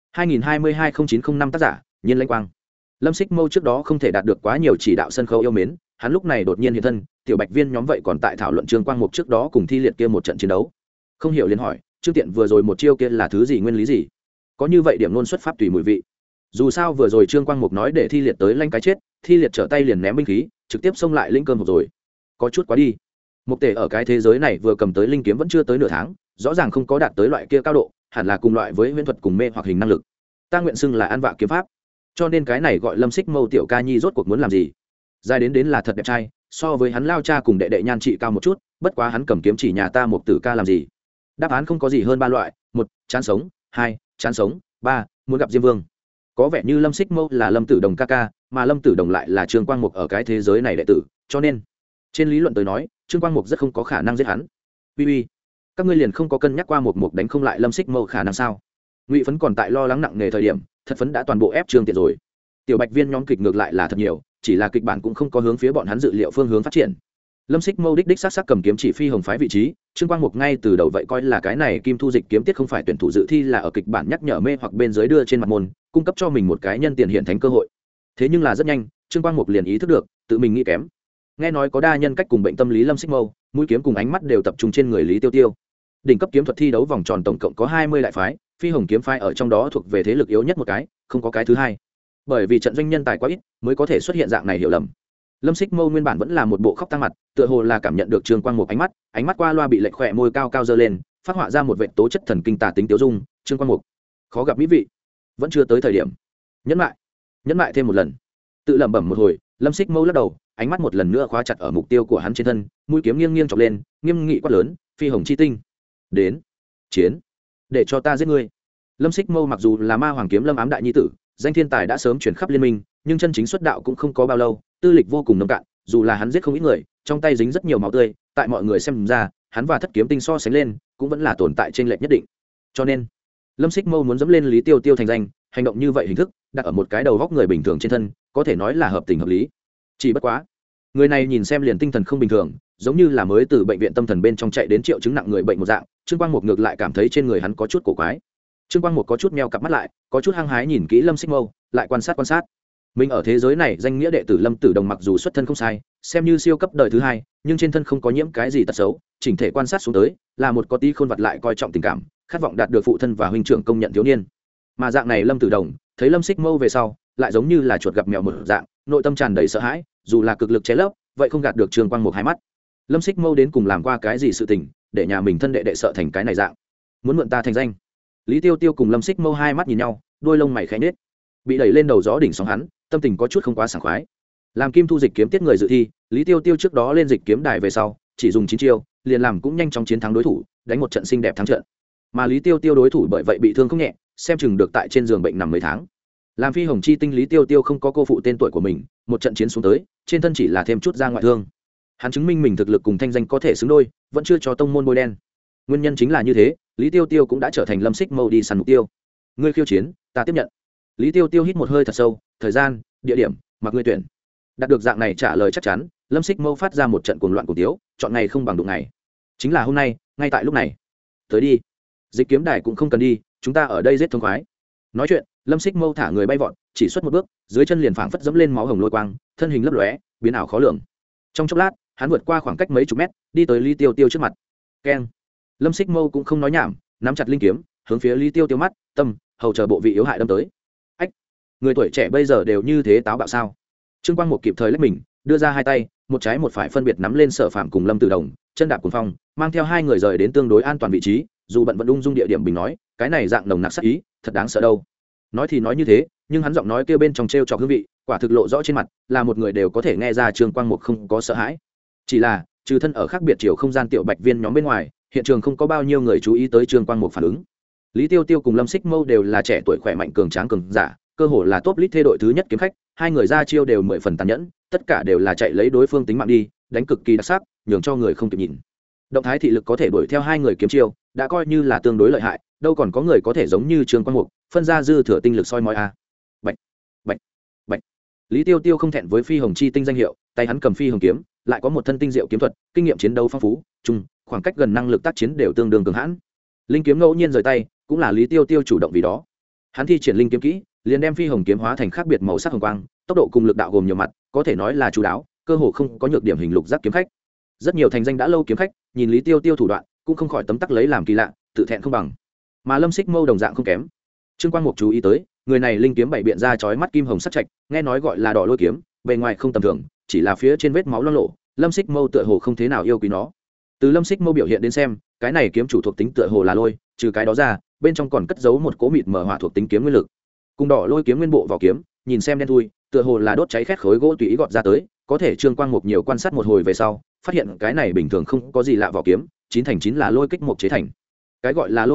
[SPEAKER 1] 2022-0905 tác giả, Nhiên Lãnh Quang. Lâm Xích Mâu trước đó không thể đạt được quá nhiều chỉ đạo sân khấu yêu mến, hắn lúc này đột nhiên hiện thân, tiểu Bạch Viên nhóm vậy còn tại thảo luận Trương Quang Mục trước đó cùng Thi Liệt kia một trận chiến đấu. Không hiểu liền hỏi, Trương Tiện vừa rồi một chiêu kia là thứ gì, nguyên lý gì? Có như vậy điểm luôn xuất pháp tùy mùi vị. Dù sao vừa rồi Trương Quang Mục nói để Thi Liệt tới lanh cái chết, Thi Liệt trở tay liền ném binh khí, trực tiếp xông lại lĩnh cơm hộp rồi. Có chút quá đi. Mục Tề ở cái thế giới này vừa cầm tới linh kiếm vẫn chưa tới nửa tháng, rõ ràng không có đạt tới loại kia cao độ, hẳn là cùng loại với huyễn thuật cùng mê hoặc hình năng lực. Ta nguyện xưng là ăn vạ kiếm pháp. Cho nên cái này gọi Lâm Xích Mâu tiểu ca nhi rốt cuộc muốn làm gì? Dài đến là thật đẹp trai, so với hắn lao cha cùng đệ đệ nhan trị cao một chút, bất quá hắn cầm kiếm chỉ nhà ta Mục Tử ca làm gì? Đáp án không có gì hơn ba loại, một chán sống, hai chán sống, ba muốn gặp diêm vương. Có vẻ như Lâm Xích Mâu là Lâm Tử Đồng ca ca, mà Lâm Tử Đồng lại là Trương Quang Mục ở cái thế giới này đệ tử, cho nên trên lý luận tới nói Trương Quang Mục rất không có khả năng giết hắn. Uy, các ngươi liền không có cân nhắc qua Mục đánh không lại Lâm Xích Mâu khả năng sao? Ngụy Phấn còn tại lo lắng nặng nề thời điểm, Thật Phấn đã toàn bộ ép Trương Tiện rồi. Tiểu Bạch Viên nhóm kịch ngược lại là thật nhiều, chỉ là kịch bản cũng không có hướng phía bọn hắn dự liệu phương hướng phát triển. Lâm Xích Mâu đích sát sắc cầm kiếm chỉ phi hồng phái vị trí, Trương Quang Mục ngay từ đầu vậy coi là cái này Kim Thu Dịch kiếm tiết không phải tuyển thủ dự thi, là ở kịch bản nhắc nhở mê hoặc bên dưới đưa trên mặt môn, cung cấp cho mình một cái nhân tiền hiện thánh cơ hội. Thế nhưng là rất nhanh, Trương Quang Mục liền ý thức được tự mình nghĩ kém. Nghe nói có đa nhân cách cùng bệnh tâm lý Lâm Xích Mâu, mũi kiếm cùng ánh mắt đều tập trung trên người Lý Tiêu Tiêu. Đỉnh cấp kiếm thuật thi đấu vòng tròn tổng cộng có 20 đại phái, phi hồng kiếm phái ở trong đó thuộc về thế lực yếu nhất một cái, không có cái thứ hai. Bởi vì trận doanh nhân tài quá ít, mới có thể xuất hiện dạng này hiểu lầm. Lâm Xích Mâu nguyên bản vẫn là một bộ khóc tăng mặt, tựa hồ là cảm nhận được Trương Quang Mục ánh mắt qua loa bị lệch khỏe môi cao cao giơ lên, phát họa ra một vệt tố chất thần kinh tà tính tiêu dung. Trương Quang Mục, khó gặp mỹ vị, vẫn chưa tới thời điểm. Nhẫn lại thêm một lần. Tự lẩm bẩm một hồi, Lâm Xích Mâu lắc đầu, ánh mắt một lần nữa khóa chặt ở mục tiêu của hắn trên thân, mũi kiếm nghiêng nghiêng chọc lên, nghiêm nghị quát lớn, phi hồng chi tinh, đến, chiến, để cho ta giết ngươi. Lâm Xích Mâu mặc dù là ma hoàng kiếm Lâm ám đại nhi tử, danh thiên tài đã sớm chuyển khắp liên minh, nhưng chân chính xuất đạo cũng không có bao lâu, tư lịch vô cùng nông cạn, dù là hắn giết không ít người, trong tay dính rất nhiều máu tươi, tại mọi người xem ra, hắn và Thất Kiếm Tinh so sánh lên, cũng vẫn là tồn tại trên lệch nhất định. Cho nên, Lâm Xích Mâu muốn dẫm lên Lý Tiêu Tiêu thành danh, hành động như vậy hình thức, đặt ở một cái đầu góc người bình thường trên thân, có thể nói là hợp tình hợp lý. Chỉ bất quá, người này nhìn xem liền tinh thần không bình thường, giống như là mới từ bệnh viện tâm thần bên trong chạy đến triệu chứng nặng người bệnh một dạng. Trương Quang Mục ngược lại cảm thấy trên người hắn có chút cổ quái. Trương Quang Mục có chút meo cặp mắt lại, có chút hăng hái nhìn kỹ Lâm Xích Mâu, lại quan sát. Mình ở thế giới này danh nghĩa đệ tử Lâm Tử Đồng mặc dù xuất thân không sai, xem như siêu cấp đời thứ hai, nhưng trên thân không có nhiễm cái gì tật xấu, chỉnh thể quan sát xuống tới, là một có tí khôn vật lại coi trọng tình cảm, khát vọng đạt được phụ thân và huynh trưởng công nhận thiếu niên. Mà dạng này Lâm Tử Đồng, thấy Lâm Xích Mâu về sau, lại giống như là chuột gặp mèo một dạng, nội tâm tràn đầy sợ hãi, dù là cực lực che lấp, vậy không gạt được Trương Quang Mục hai mắt. Lâm Xích Mâu đến cùng làm qua cái gì sự tình, để nhà mình thân đệ đệ sợ thành cái này dạng, muốn mượn ta thành danh. Lý Tiêu Tiêu cùng Lâm Xích Mâu hai mắt nhìn nhau, đôi lông mày khẽ nhếch. Bị đẩy lên đầu gió đỉnh sóng hắn, tâm tình có chút không quá sảng khoái. Làm Kim Thu Dịch kiếm tiết người dự thi, Lý Tiêu Tiêu trước đó lên dịch kiếm đài về sau, chỉ dùng 9 chiêu, liền làm cũng nhanh chóng chiến thắng đối thủ, đánh một trận xinh đẹp thắng trận. Mà Lý Tiêu Tiêu đối thủ bởi vậy bị thương không nhẹ, xem chừng được tại trên giường bệnh nằm mấy tháng. Làm phi hồng chi tinh Lý Tiêu Tiêu không có cô phụ tên tuổi của mình, một trận chiến xuống tới, trên thân chỉ là thêm chút ra ngoại thương. Hắn chứng minh mình thực lực cùng thanh danh có thể xứng đôi, vẫn chưa cho tông môn bôi đen. Nguyên nhân chính là như thế, Lý Tiêu Tiêu cũng đã trở thành Lâm Xích Mâu đi săn mục tiêu. Ngươi khiêu chiến, ta tiếp nhận. Lý Tiêu Tiêu hít một hơi thật sâu, thời gian, địa điểm, mặc ngươi tuyển. Đạt được dạng này trả lời chắc chắn, Lâm Xích Mâu phát ra một trận cuồng loạn cổ tiếu, chọn ngày không bằng đụng ngày. Chính là hôm nay, ngay tại lúc này. Tới đi. Dịch kiếm đài cũng không cần đi, chúng ta ở đây giết thông khoái. Nói chuyện, Lâm Xích Mâu thả người bay vọt, chỉ xuất một bước, dưới chân liền phảng phất dẫm lên máu hồng lôi quang, thân hình lấp lóe, biến ảo khó lường. Trong chốc lát, hắn vượt qua khoảng cách mấy chục mét, đi tới Lý Tiêu Tiêu trước mặt. Keng. Lâm Xích Mâu cũng không nói nhảm, nắm chặt linh kiếm, hướng phía Lý Tiêu Tiêu mắt, tâm, hầu chờ bộ vị yếu hại đâm tới. Ách, người tuổi trẻ bây giờ đều như thế táo bạo sao? Trương Quang Mục kịp thời lách mình, đưa ra hai tay, một trái một phải phân biệt nắm lên Sở Phạm cùng Lâm Tử Đồng, chân đạp cuồng phong, mang theo hai người rời đến tương đối an toàn vị trí, dù bận vẫn ung dung địa điểm bình nói, cái này dạng nồng nặc sát ý, thật đáng sợ đâu. Nói thì nói như thế, nhưng hắn giọng nói kia bên trong trêu chọc hương vị, quả thực lộ rõ trên mặt, là một người đều có thể nghe ra Trương Quang Mục không có sợ hãi. Chỉ là, trừ thân ở khác biệt chiều không gian tiểu Bạch Viên nhóm bên ngoài, hiện trường không có bao nhiêu người chú ý tới Trương Quang Mục phản ứng. Lý Tiêu Tiêu cùng Lâm Xích Mâu đều là trẻ tuổi khỏe mạnh cường tráng cường giả, cơ hồ là top list thê đội thứ nhất kiếm khách, hai người ra chiêu đều 10 phần tàn nhẫn, tất cả đều là chạy lấy đối phương tính mạng đi, đánh cực kỳ đặc sắc, nhường cho người không kịp nhìn. Động thái thị lực có thể đuổi theo hai người kiếm chiêu, đã coi như là tương đối lợi hại, đâu còn có người có thể giống như Trương Quang Mục, phân ra dư thừa tinh lực soi mói a. Bạch, bạch, bạch. Lý Tiêu Tiêu không thẹn với phi hồng chi tinh danh hiệu, tay hắn cầm phi hồng kiếm, lại có một thân tinh diệu kiếm thuật, kinh nghiệm chiến đấu phong phú, chung khoảng cách gần năng lực tác chiến đều tương đương cường hãn. Linh kiếm ngẫu nhiên rời tay, cũng là Lý Tiêu Tiêu chủ động vì đó. Hắn thi triển linh kiếm kỹ, liền đem phi hồng kiếm hóa thành khác biệt màu sắc hồng quang, tốc độ cùng lực đạo gồm nhiều mặt, có thể nói là chú đáo, cơ hồ không có nhược điểm hình lục giác kiếm khách. Rất nhiều thành danh đã lâu kiếm khách, nhìn Lý Tiêu Tiêu thủ đoạn, cũng không khỏi tấm tắc lấy làm kỳ lạ, tự thẹn không bằng. Mà Lâm Xích Mâu đồng dạng không kém. Trương Quang Mục chú ý tới, người này linh kiếm bảy biện ra chói mắt kim hồng sắc trạch, nghe nói gọi là đỏ lôi kiếm, bề ngoài không tầm thường, chỉ là phía trên vết máu loang lộ, Lâm Xích Mâu tựa hồ không thế nào yêu quý nó. Từ Lâm Xích Mâu biểu hiện đến xem, cái này kiếm chủ thuộc tính tựa hồ là lôi, trừ cái đó ra, bên trong còn cất giấu một cỗ mịt mờ hỏa thuộc tính kiếm nguyên lực. Cùng đỏ lôi kiếm nguyên bộ vào kiếm, nhìn xem đen thui, tựa hồ là đốt cháy khét khối gỗ tùy ý gọt ra tới, có thể Trương Quang Mục nhiều quan sát một hồi về sau, phát hiện cái này bình thường không có gì lạ vào kiếm, chín thành chín là lôi kích mục chế thành. Cái gọi là lôi kích mục,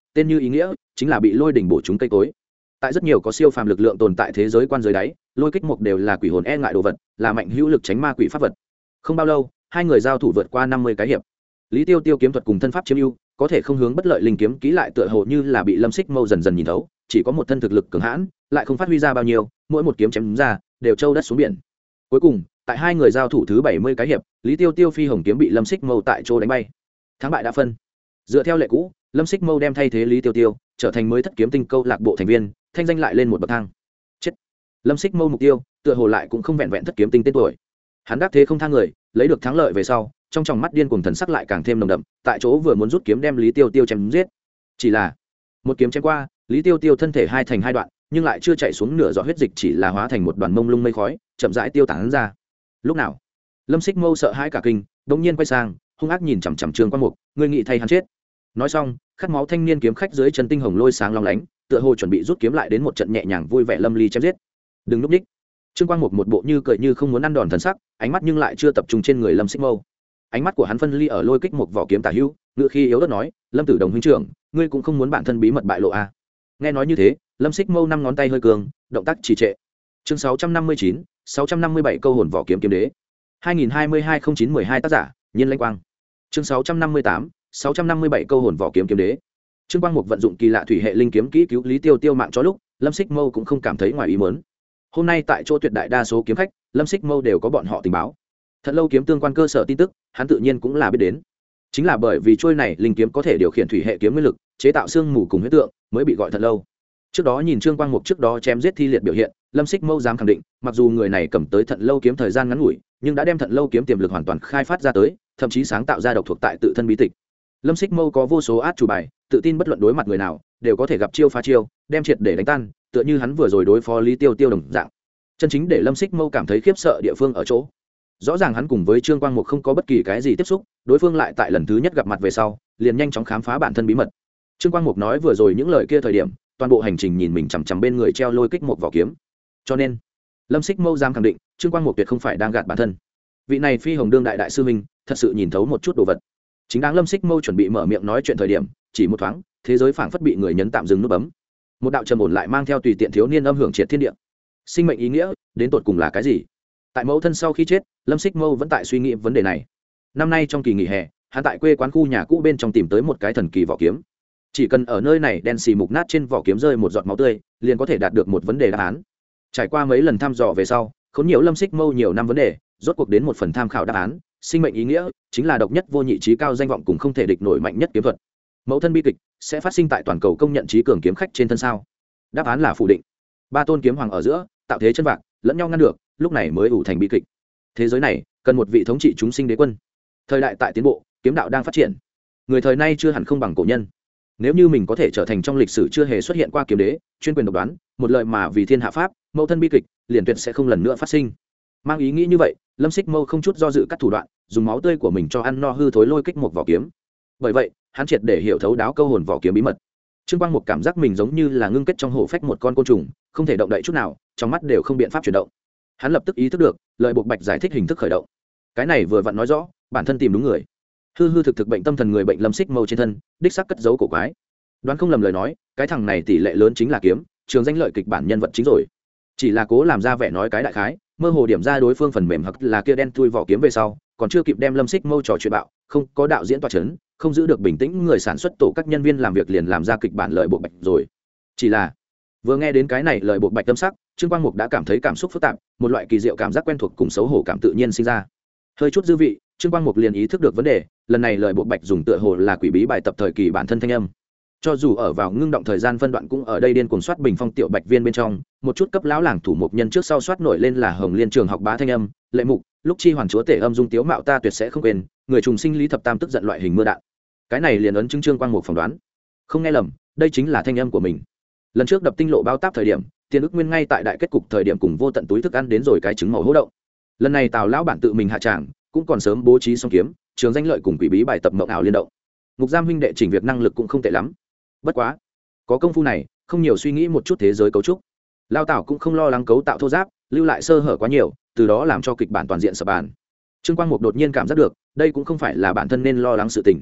[SPEAKER 1] tên như ý nghĩa chính là bị lôi đỉnh bổ trúng cây cối. Tại rất nhiều có siêu phàm lực lượng tồn tại thế giới quan giới đáy, lôi kích mục đều là quỷ hồn e ngại đồ vật, là mạnh hữu lực tránh ma quỷ pháp vật. Không bao lâu, hai người giao thủ vượt qua 50 cái hiệp. Lý Tiêu Tiêu kiếm thuật cùng thân pháp chiếm ưu, có thể không hướng bất lợi linh kiếm kỹ lại tựa hồ như là bị Lâm Xích Mâu dần dần nhìn thấu, chỉ có một thân thực lực cường hãn, lại không phát huy ra bao nhiêu, mỗi một kiếm chém ra đều trâu đất xuống biển. Cuối cùng, tại hai người giao thủ thứ 70 cái hiệp, Lý Tiêu Tiêu phi hồng kiếm bị Lâm Xích Mâu tại chỗ đánh bay. Thắng bại đã phân. Dựa theo lệ cũ, Lâm Xích Mâu đem thay thế Lý Tiêu Tiêu, trở thành mới thất kiếm tinh câu lạc bộ thành viên, thanh danh lại lên một bậc thang. Chết. Lâm Xích Mâu mục tiêu, tựa hồ lại cũng không vẹn vẹn thất kiếm tinh tên tuổi. Hắn đắc thế không thang người, lấy được thắng lợi về sau, trong tròng mắt điên cuồng thần sắc lại càng thêm nồng đậm, tại chỗ vừa muốn rút kiếm đem Lý Tiêu Tiêu chém giết. Chỉ là một kiếm chém qua, Lý Tiêu Tiêu thân thể hai thành hai đoạn, nhưng lại chưa chạy xuống nửa giọt huyết dịch, chỉ là hóa thành một đoàn mông lung mây khói, chậm rãi tiêu tán ra. Lúc nào, Lâm Xích Mâu sợ hãi cả kinh, đột nhiên quay sang, hung ác nhìn chằm chằm Trương Quang Mục, ngươi nghĩ thay hắn chết. Nói xong, khát máu thanh niên kiếm khách dưới chân tinh hồng lôi sáng long lánh, tựa hồ chuẩn bị rút kiếm lại đến một trận nhẹ nhàng vui vẻ lâm ly chém giết. Đừng núp đích. Trương Quang Mục một bộ như cười như không muốn ăn đòn thần sắc, ánh mắt nhưng lại chưa tập trung trên người Lâm Xích Mâu. Ánh mắt của hắn phân ly ở lôi kích một vỏ kiếm tả hữu, ngựa khi yếu ớt nói, Lâm Tử Đồng huynh trưởng, ngươi cũng không muốn bản thân bí mật bại lộ à? Nghe nói như thế, Lâm Xích Mâu năm ngón tay hơi cường, động tác trì trệ. Chương 659, 657 câu hồn vỏ kiếm kiếm đế. 2022-09-12 tác giả, Nhiên Lãnh Quang. Chương 658, 657 câu hồn vỏ kiếm kiếm đế. Trương Quang Mục vận dụng kỳ lạ thủy hệ linh kiếm kỹ cứu Lý Tiêu Tiêu mạng cho lúc, Lâm Xích Mâu cũng không cảm thấy ngoài ý muốn. Hôm nay tại chỗ tuyệt đại đa số kiếm khách, Lâm Xích Mâu đều có bọn họ tình báo. Thật lâu kiếm tương quan cơ sở tin tức, hắn tự nhiên cũng là biết đến. Chính là bởi vì trôi này linh kiếm có thể điều khiển thủy hệ kiếm nguyên lực, chế tạo xương mù cùng huyết tượng, mới bị gọi thật lâu. Trước đó nhìn Trương Quang Mục trước đó chém giết thi liệt biểu hiện, Lâm Xích Mâu dám khẳng định, mặc dù người này cầm tới Thận Lâu kiếm thời gian ngắn ngủi, nhưng đã đem Thận Lâu kiếm tiềm lực hoàn toàn khai phát ra tới, thậm chí sáng tạo ra độc thuộc tại tự thân bí tịch. Lâm Xích Mâu có vô số át chủ bài, tự tin bất luận đối mặt người nào, đều có thể gặp chiêu phá chiêu, đem triệt để đánh tan, tựa như hắn vừa rồi đối phó Lý Tiêu Tiêu đồng dạng. Chân chính để Lâm Xích Mâu cảm thấy khiếp sợ địa phương ở chỗ, rõ ràng hắn cùng với Trương Quang Mục không có bất kỳ cái gì tiếp xúc, đối phương lại tại lần thứ nhất gặp mặt về sau, liền nhanh chóng khám phá bản thân bí mật. Trương Quang Mục nói vừa rồi những lời kia thời điểm, toàn bộ hành trình nhìn mình chằm chằm bên người treo lôi kích một vỏ kiếm. Cho nên, Lâm Xích Mâu dám khẳng định, Trương Quang Mục tuyệt không phải đang gạt bản thân. Vị này phi hồng đương đại sư minh, thật sự nhìn thấu một chút đồ vật. Chính đáng Lâm Xích Mâu chuẩn bị mở miệng nói chuyện thời điểm, chỉ một thoáng, thế giới phảng phất bị người nhấn tạm dừng nút bấm. Một đạo trầm ổn lại mang theo tùy tiện thiếu niên âm hưởng triệt thiên địa. Sinh mệnh ý nghĩa, đến tột cùng là cái gì? Tại mẫu thân sau khi chết, Lâm Xích Mâu vẫn tại suy nghĩ vấn đề này. Năm nay trong kỳ nghỉ hè, hắn tại quê quán khu nhà cũ bên trong tìm tới một cái thần kỳ vỏ kiếm. Chỉ cần ở nơi này đen xì mục nát trên vỏ kiếm rơi một giọt máu tươi, liền có thể đạt được một vấn đề đáp án. Trải qua mấy lần thăm dò về sau, khốn nhiều Lâm Xích Mâu nhiều năm vấn đề, rốt cuộc đến một phần tham khảo đáp án. Sinh mệnh ý nghĩa chính là độc nhất vô nhị trí cao danh vọng cùng không thể địch nổi mạnh nhất kiếm thuật. Mẫu thân bi kịch sẽ phát sinh tại toàn cầu công nhận trí cường kiếm khách trên thân sao? Đáp án là phủ định. Ba tôn kiếm hoàng ở giữa tạo thế chân vạc, lẫn nhau ngăn được, lúc này mới ủ thành bi kịch. Thế giới này cần một vị thống trị chúng sinh đế quân. Thời đại tại tiến bộ, kiếm đạo đang phát triển, người thời nay chưa hẳn không bằng cổ nhân. Nếu như mình có thể trở thành trong lịch sử chưa hề xuất hiện qua kiếm đế, chuyên quyền độc đoán, một lời mà vì thiên hạ pháp, mẫu thân bi kịch liền tuyệt sẽ không lần nữa phát sinh. Mang ý nghĩ như vậy, Lâm Xích Mâu không chút do dự cắt thủ đoạn, dùng máu tươi của mình cho ăn no hư thối lôi kích một vỏ kiếm. Bởi vậy, hắn triệt để hiểu thấu đáo câu hồn vỏ kiếm bí mật. Trương Quang Mục cảm giác mình giống như là ngưng kết trong hổ phách một con côn trùng, không thể động đậy chút nào, trong mắt đều không biện pháp chuyển động. Hắn lập tức ý thức được, lời buộc bạch giải thích hình thức khởi động. Cái này vừa vặn nói rõ, bản thân tìm đúng người. Hư hư thực thực bệnh tâm thần người bệnh Lâm Xích Mâu trên thân, đích xác cất giấu cổ quái. Đoán không lầm lời nói, cái thằng này tỷ lệ lớn chính là kiếm, trường danh lợi kịch bản nhân vật chính rồi. Chỉ là cố làm ra vẻ nói cái đại khái, mơ hồ điểm ra đối phương phần mềm hoặc là kia đen thui vỏ kiếm về sau, còn chưa kịp đem Lâm Xích Mâu trò chuyện bạo, không có đạo diễn tọa chấn, không giữ được bình tĩnh, người sản xuất tổ các nhân viên làm việc liền làm ra kịch bản lời buộc bạch rồi. Chỉ là vừa nghe đến cái này lời buộc bạch tâm sắc, Trương Quang Mục đã cảm thấy cảm xúc phức tạp, một loại kỳ diệu cảm giác quen thuộc cùng xấu hổ cảm tự nhiên sinh ra. Hơi chút dư vị, Trương Quang Mục liền ý thức được vấn đề, lần này lời buộc bạch dùng tựa hồ là quỷ bí bài tập thời kỳ bản thân thanh âm. Cho dù ở vào ngưng động thời gian phân đoạn cũng ở đây điên cuồng soát bình phong tiểu bạch viên bên trong, một chút cấp lão làng thủ mục nhân trước sau soát nổi lên là Hồng Liên trường học bá thanh âm, lệ mục, lúc chi hoàn chúa tể âm dung tiếu mạo ta tuyệt sẽ không quên, người trùng sinh lý thập tam tức giận loại hình mưa đạn. Cái này liền ấn chứng Trương Quang Mục phỏng đoán. Không nghe lầm, đây chính là thanh âm của mình. Lần trước đập tinh lộ bao táp thời điểm, Tiền Ức Nguyên ngay tại đại kết cục thời điểm cùng vô tận túi thức ăn đến rồi cái trứng màu hố động. Lần này Tào lão bản tự mình hạ tràng, cũng còn sớm bố trí xong kiếm, trường danh lợi cùng quỷ bí bài tập mộng ảo liên động. Ngục giam huynh đệ chỉnh việc năng lực cũng không tệ lắm. Bất quá, có công phu này, không nhiều suy nghĩ một chút thế giới cấu trúc. Lao Tảo cũng không lo lắng cấu tạo thô giáp, lưu lại sơ hở quá nhiều, từ đó làm cho kịch bản toàn diện sập bàn. Trương Quang Mục đột nhiên cảm giác được, đây cũng không phải là bản thân nên lo lắng sự tình.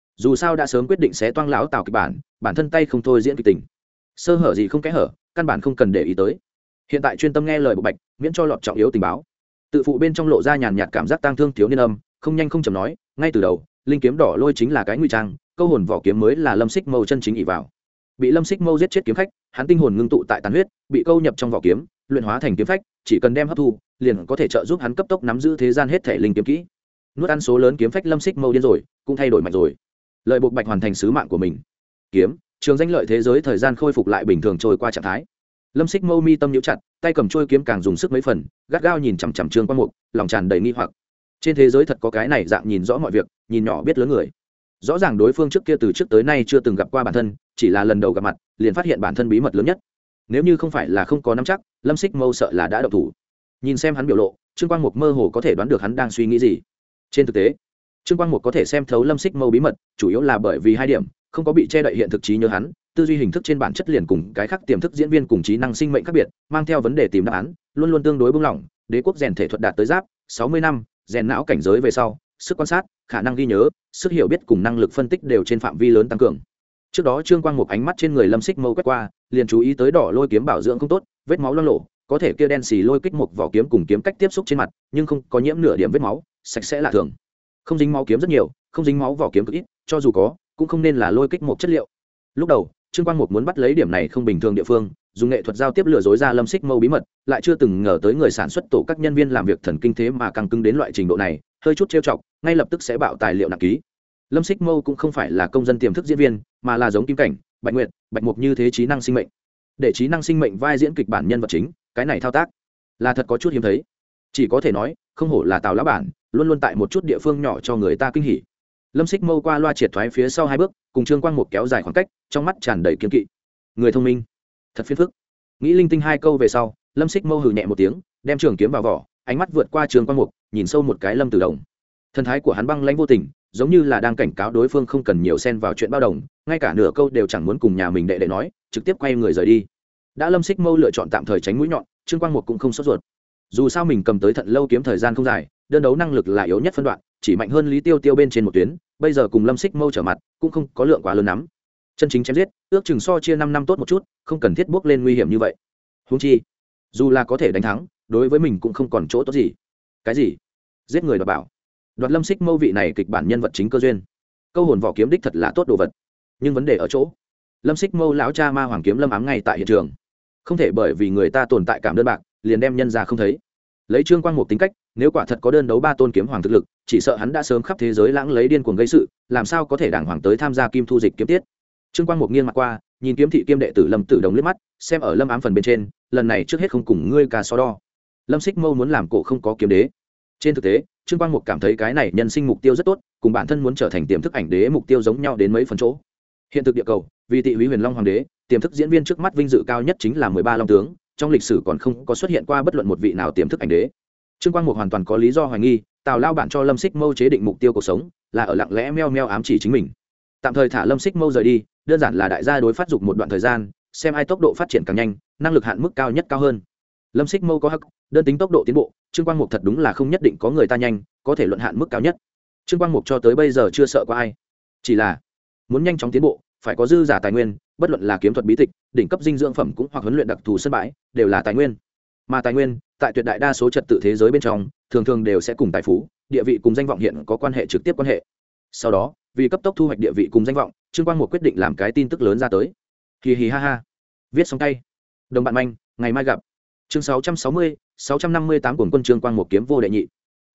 [SPEAKER 1] dù sao đã sớm quyết định sẽ toang lão Tào kịch bản thân tay không thôi diễn kịch tình, sơ hở gì không kẽ hở, căn bản không cần để ý tới. Hiện tại chuyên tâm nghe lời Bộ Bạch, miễn cho lọt trọng yếu tình báo. Tự phụ bên trong lộ ra nhàn nhạt cảm giác tang thương thiếu niên âm, không nhanh không chậm nói, ngay từ đầu linh kiếm đỏ lôi chính là cái nguy trang, câu hồn vỏ kiếm mới là Lâm Xích Mâu chân chính ỷ vào. Bị Lâm Xích Mâu giết chết kiếm khách, hắn tinh hồn ngưng tụ tại tàn huyết, bị câu nhập trong vỏ kiếm, luyện hóa thành kiếm phách, chỉ cần đem hấp thu, liền có thể trợ giúp hắn cấp tốc nắm giữ thế gian hết thể linh kiếm kỹ. Nuốt ăn số lớn kiếm phách, Lâm Xích Mâu điên rồi, cũng thay đổi mạnh rồi. Lợi Bộ Bạch hoàn thành sứ mạng của mình. Kiếm, trường danh lợi thế giới thời gian khôi phục lại bình thường trôi qua trạng thái. Lâm Xích Mâu mi tâm nhíu chặt, tay cầm trôi kiếm càng dùng sức mấy phần, gắt gao nhìn chằm chằm Trương Quang Mục, lòng tràn đầy nghi hoặc. Trên thế giới thật có cái này dạng nhìn rõ mọi việc, nhìn nhỏ biết lớn người. Rõ ràng đối phương trước kia từ trước tới nay chưa từng gặp qua bản thân, chỉ là lần đầu gặp mặt, liền phát hiện bản thân bí mật lớn nhất. Nếu như không phải là không có nắm chắc, Lâm Xích Mâu sợ là đã động thủ. Nhìn xem hắn biểu lộ, Trương Quang Mục mơ hồ có thể đoán được hắn đang suy nghĩ gì. Trên thực tế, Trương Quang Mục có thể xem thấu Lâm Xích Mâu bí mật, chủ yếu là bởi vì hai điểm, không có bị che đậy hiện thực trí nhớ hắn, tư duy hình thức trên bản chất liền cùng cái khác tiềm thức diễn viên cùng trí năng sinh mệnh khác biệt, mang theo vấn đề tìm đáp án, luôn luôn tương đối buông lỏng. Đế quốc rèn thể thuật đạt tới giáp 60 năm, rèn não cảnh giới về sau, sức quan sát, khả năng ghi nhớ, sức hiểu biết cùng năng lực phân tích đều trên phạm vi lớn tăng cường. Trước đó Trương Quang Mục ánh mắt trên người Lâm Xích Mâu quét qua, liền chú ý tới đỏ lôi kiếm bảo dưỡng không tốt, vết máu loang lổ, có thể kia đen xì lôi kích một vỏ kiếm cùng kiếm cách tiếp xúc trên mặt, nhưng không có nhiễm nửa điểm vết máu, sạch sẽ lạ thường. Không dính máu kiếm rất nhiều, không dính máu vỏ kiếm cực ít, cho dù có, cũng không nên là lôi kích một chất liệu. Lúc đầu, Trương Quang Mục muốn bắt lấy điểm này không bình thường địa phương, dùng nghệ thuật giao tiếp lừa dối ra Lâm Xích Mâu bí mật, lại chưa từng ngờ tới người sản xuất tổ các nhân viên làm việc thần kinh thế mà căng cứng đến loại trình độ này, hơi chút trêu chọc, ngay lập tức sẽ bạo tài liệu nặng ký. Lâm Xích Mâu cũng không phải là công dân tiềm thức diễn viên, mà là giống Kim Cảnh, Bạch Nguyệt, Bạch Mục như thế trí năng sinh mệnh. Để trí năng sinh mệnh vai diễn kịch bản nhân vật chính, cái này thao tác là thật có chút hiếm thấy. Chỉ có thể nói, không hổ là Tào lão bản, luôn luôn tại một chút địa phương nhỏ cho người ta kinh hỉ. Lâm Xích Mâu qua loa triệt thoái phía sau hai bước, cùng Trương Quang Mục kéo dài khoảng cách, trong mắt tràn đầy kiên kỵ. Người thông minh, thật phiền phức. Nghĩ linh tinh hai câu về sau, Lâm Xích Mâu hừ nhẹ một tiếng, đem trường kiếm vào vỏ, ánh mắt vượt qua Trương Quang Mục, nhìn sâu một cái Lâm Tử Đồng. Thần thái của hắn băng lãnh vô tình, giống như là đang cảnh cáo đối phương không cần nhiều xen vào chuyện bao đồng, ngay cả nửa câu đều chẳng muốn cùng nhà mình đệ đệ nói, trực tiếp quay người rời đi. Đã Lâm Xích Mâu lựa chọn tạm thời tránh mũi nhọn, Trương Quang Mục cũng không sốt ruột. Dù sao mình cầm tới Thận Lâu kiếm thời gian không dài, đơn đấu năng lực là yếu nhất phân đoạn, chỉ mạnh hơn Lý Tiêu Tiêu bên trên một tuyến, bây giờ cùng Lâm Xích Mâu trở mặt, cũng không có lượng quá lớn lắm. Chân chính chém giết, ước chừng so chia 5 năm tốt một chút, không cần thiết bước lên nguy hiểm như vậy. Huống chi, dù là có thể đánh thắng, đối với mình cũng không còn chỗ tốt gì. Cái gì? Giết người đoạt bảo. Đoạt Lâm Xích Mâu vị này kịch bản nhân vật chính cơ duyên. Câu hồn vỏ kiếm đích thật là tốt đồ vật, nhưng vấn đề ở chỗ, Lâm Xích Mâu lão cha ma hoàng kiếm Lâm ám ngay tại hiện trường, không thể bởi vì người ta tồn tại cảm đơn bạc, liền đem nhân ra không thấy. Lấy Trương Quang Mục tính cách, nếu quả thật có đơn đấu 3 tôn kiếm hoàng thực lực, chỉ sợ hắn đã sớm khắp thế giới lãng lấy điên cuồng gây sự, làm sao có thể đàng hoàng tới tham gia Kim Thu Dịch kiếm tiết. Trương Quang Mục nghiêng mặt qua, nhìn kiếm thị kiêm đệ tử Lâm Tử Đồng liếc mắt, xem ở Lâm ám phần bên trên, lần này trước hết không cùng ngươi cà so đo. Lâm Xích Mâu muốn làm cổ không có kiếm đế. Trên thực tế, Trương Quang Mục cảm thấy cái này nhân sinh mục tiêu rất tốt, cùng bản thân muốn trở thành tiềm thức ảnh đế mục tiêu giống nhau đến mấy phần chỗ. Hiện thực địa cầu, vì Tị Húy Huyền Long hoàng đế, tiềm thức diễn viên trước mắt vinh dự cao nhất chính là 13 long tướng, trong lịch sử còn không có xuất hiện qua bất luận một vị nào tiềm thức ảnh đế. Trương Quang Mục hoàn toàn có lý do hoài nghi, Tào lao bản cho Lâm Xích Mâu chế định mục tiêu cuộc sống, là ở lặng lẽ meo meo ám chỉ chính mình. Tạm thời thả Lâm Xích Mâu rời đi, đơn giản là đại gia đối phát dục một đoạn thời gian, xem ai tốc độ phát triển càng nhanh, năng lực hạn mức cao nhất cao hơn. Lâm Xích Mâu có hắc, đơn tính tốc độ tiến bộ, Trương Quang Mục thật đúng là không nhất định có người ta nhanh, có thể luận hạn mức cao nhất. Trương Quang Mục cho tới bây giờ chưa sợ qua ai, chỉ là muốn nhanh chóng tiến bộ, phải có dư giả tài nguyên, bất luận là kiếm thuật bí tịch, đỉnh cấp dinh dưỡng phẩm cũng hoặc huấn luyện đặc thù sân bãi, đều là tài nguyên. Mà tài nguyên, tại tuyệt đại đa số trật tự thế giới bên trong, thường thường đều sẽ cùng tài phú, địa vị cùng danh vọng hiện có quan hệ trực tiếp quan hệ. Sau đó, vì cấp tốc thu hoạch địa vị cùng danh vọng, Trương Quang Mục quyết định làm cái tin tức lớn ra tới. Hì hì ha ha. Viết xong tay. Đồng bạn manh, ngày mai gặp. Chương 660, 658 cuồng quân Trương Quang Mục kiếm vô đệ nhị.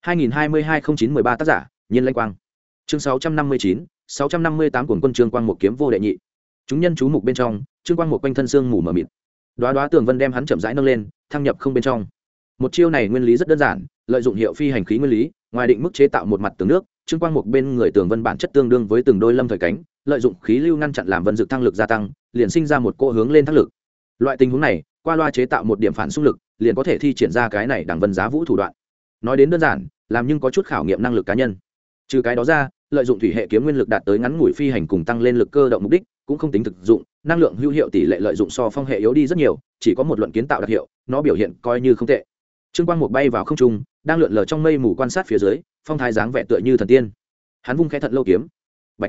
[SPEAKER 1] 2022-09-13 tác giả, Nhiên Lanh Quang. Chương 659, 658 cuồng quân Trương Quang Mục kiếm vô đệ nhị. Chúng nhân chú mục bên trong, Trương Quang Mục quanh thân xương mù mờ mịt. Đóa đóa tường vân đem hắn chậm rãi nâng lên, thăng nhập không bên trong. Một chiêu này nguyên lý rất đơn giản, lợi dụng hiệu phi hành khí nguyên lý, ngoài định mức chế tạo một mặt tường nước, Trương Quang Mục bên người tường vân bản chất tương đương với từng đôi lâm thời cánh, lợi dụng khí lưu ngăn chặn làm vân dược thăng lực gia tăng, liền sinh ra một cỗ hướng lên thăng lực. Loại tình huống này, qua loa chế tạo một điểm phản xung lực, liền có thể thi triển ra cái này đẳng vân giá vũ thủ đoạn. Nói đến đơn giản, làm nhưng có chút khảo nghiệm năng lực cá nhân. Trừ cái đó ra, lợi dụng thủy hệ kiếm nguyên lực đạt tới ngắn ngủi phi hành cùng tăng lên lực cơ động mục đích, cũng không tính thực dụng, năng lượng hữu hiệu tỷ lệ lợi dụng so phong hệ yếu đi rất nhiều, chỉ có một luận kiến tạo đặc hiệu, nó biểu hiện coi như không tệ. Trương Quang Mục bay vào không trung, đang lượn lờ trong mây mù quan sát phía dưới, phong thái dáng vẻ tựa như thần tiên. Hắn vung khẽ Thận Lâu kiếm, bạch,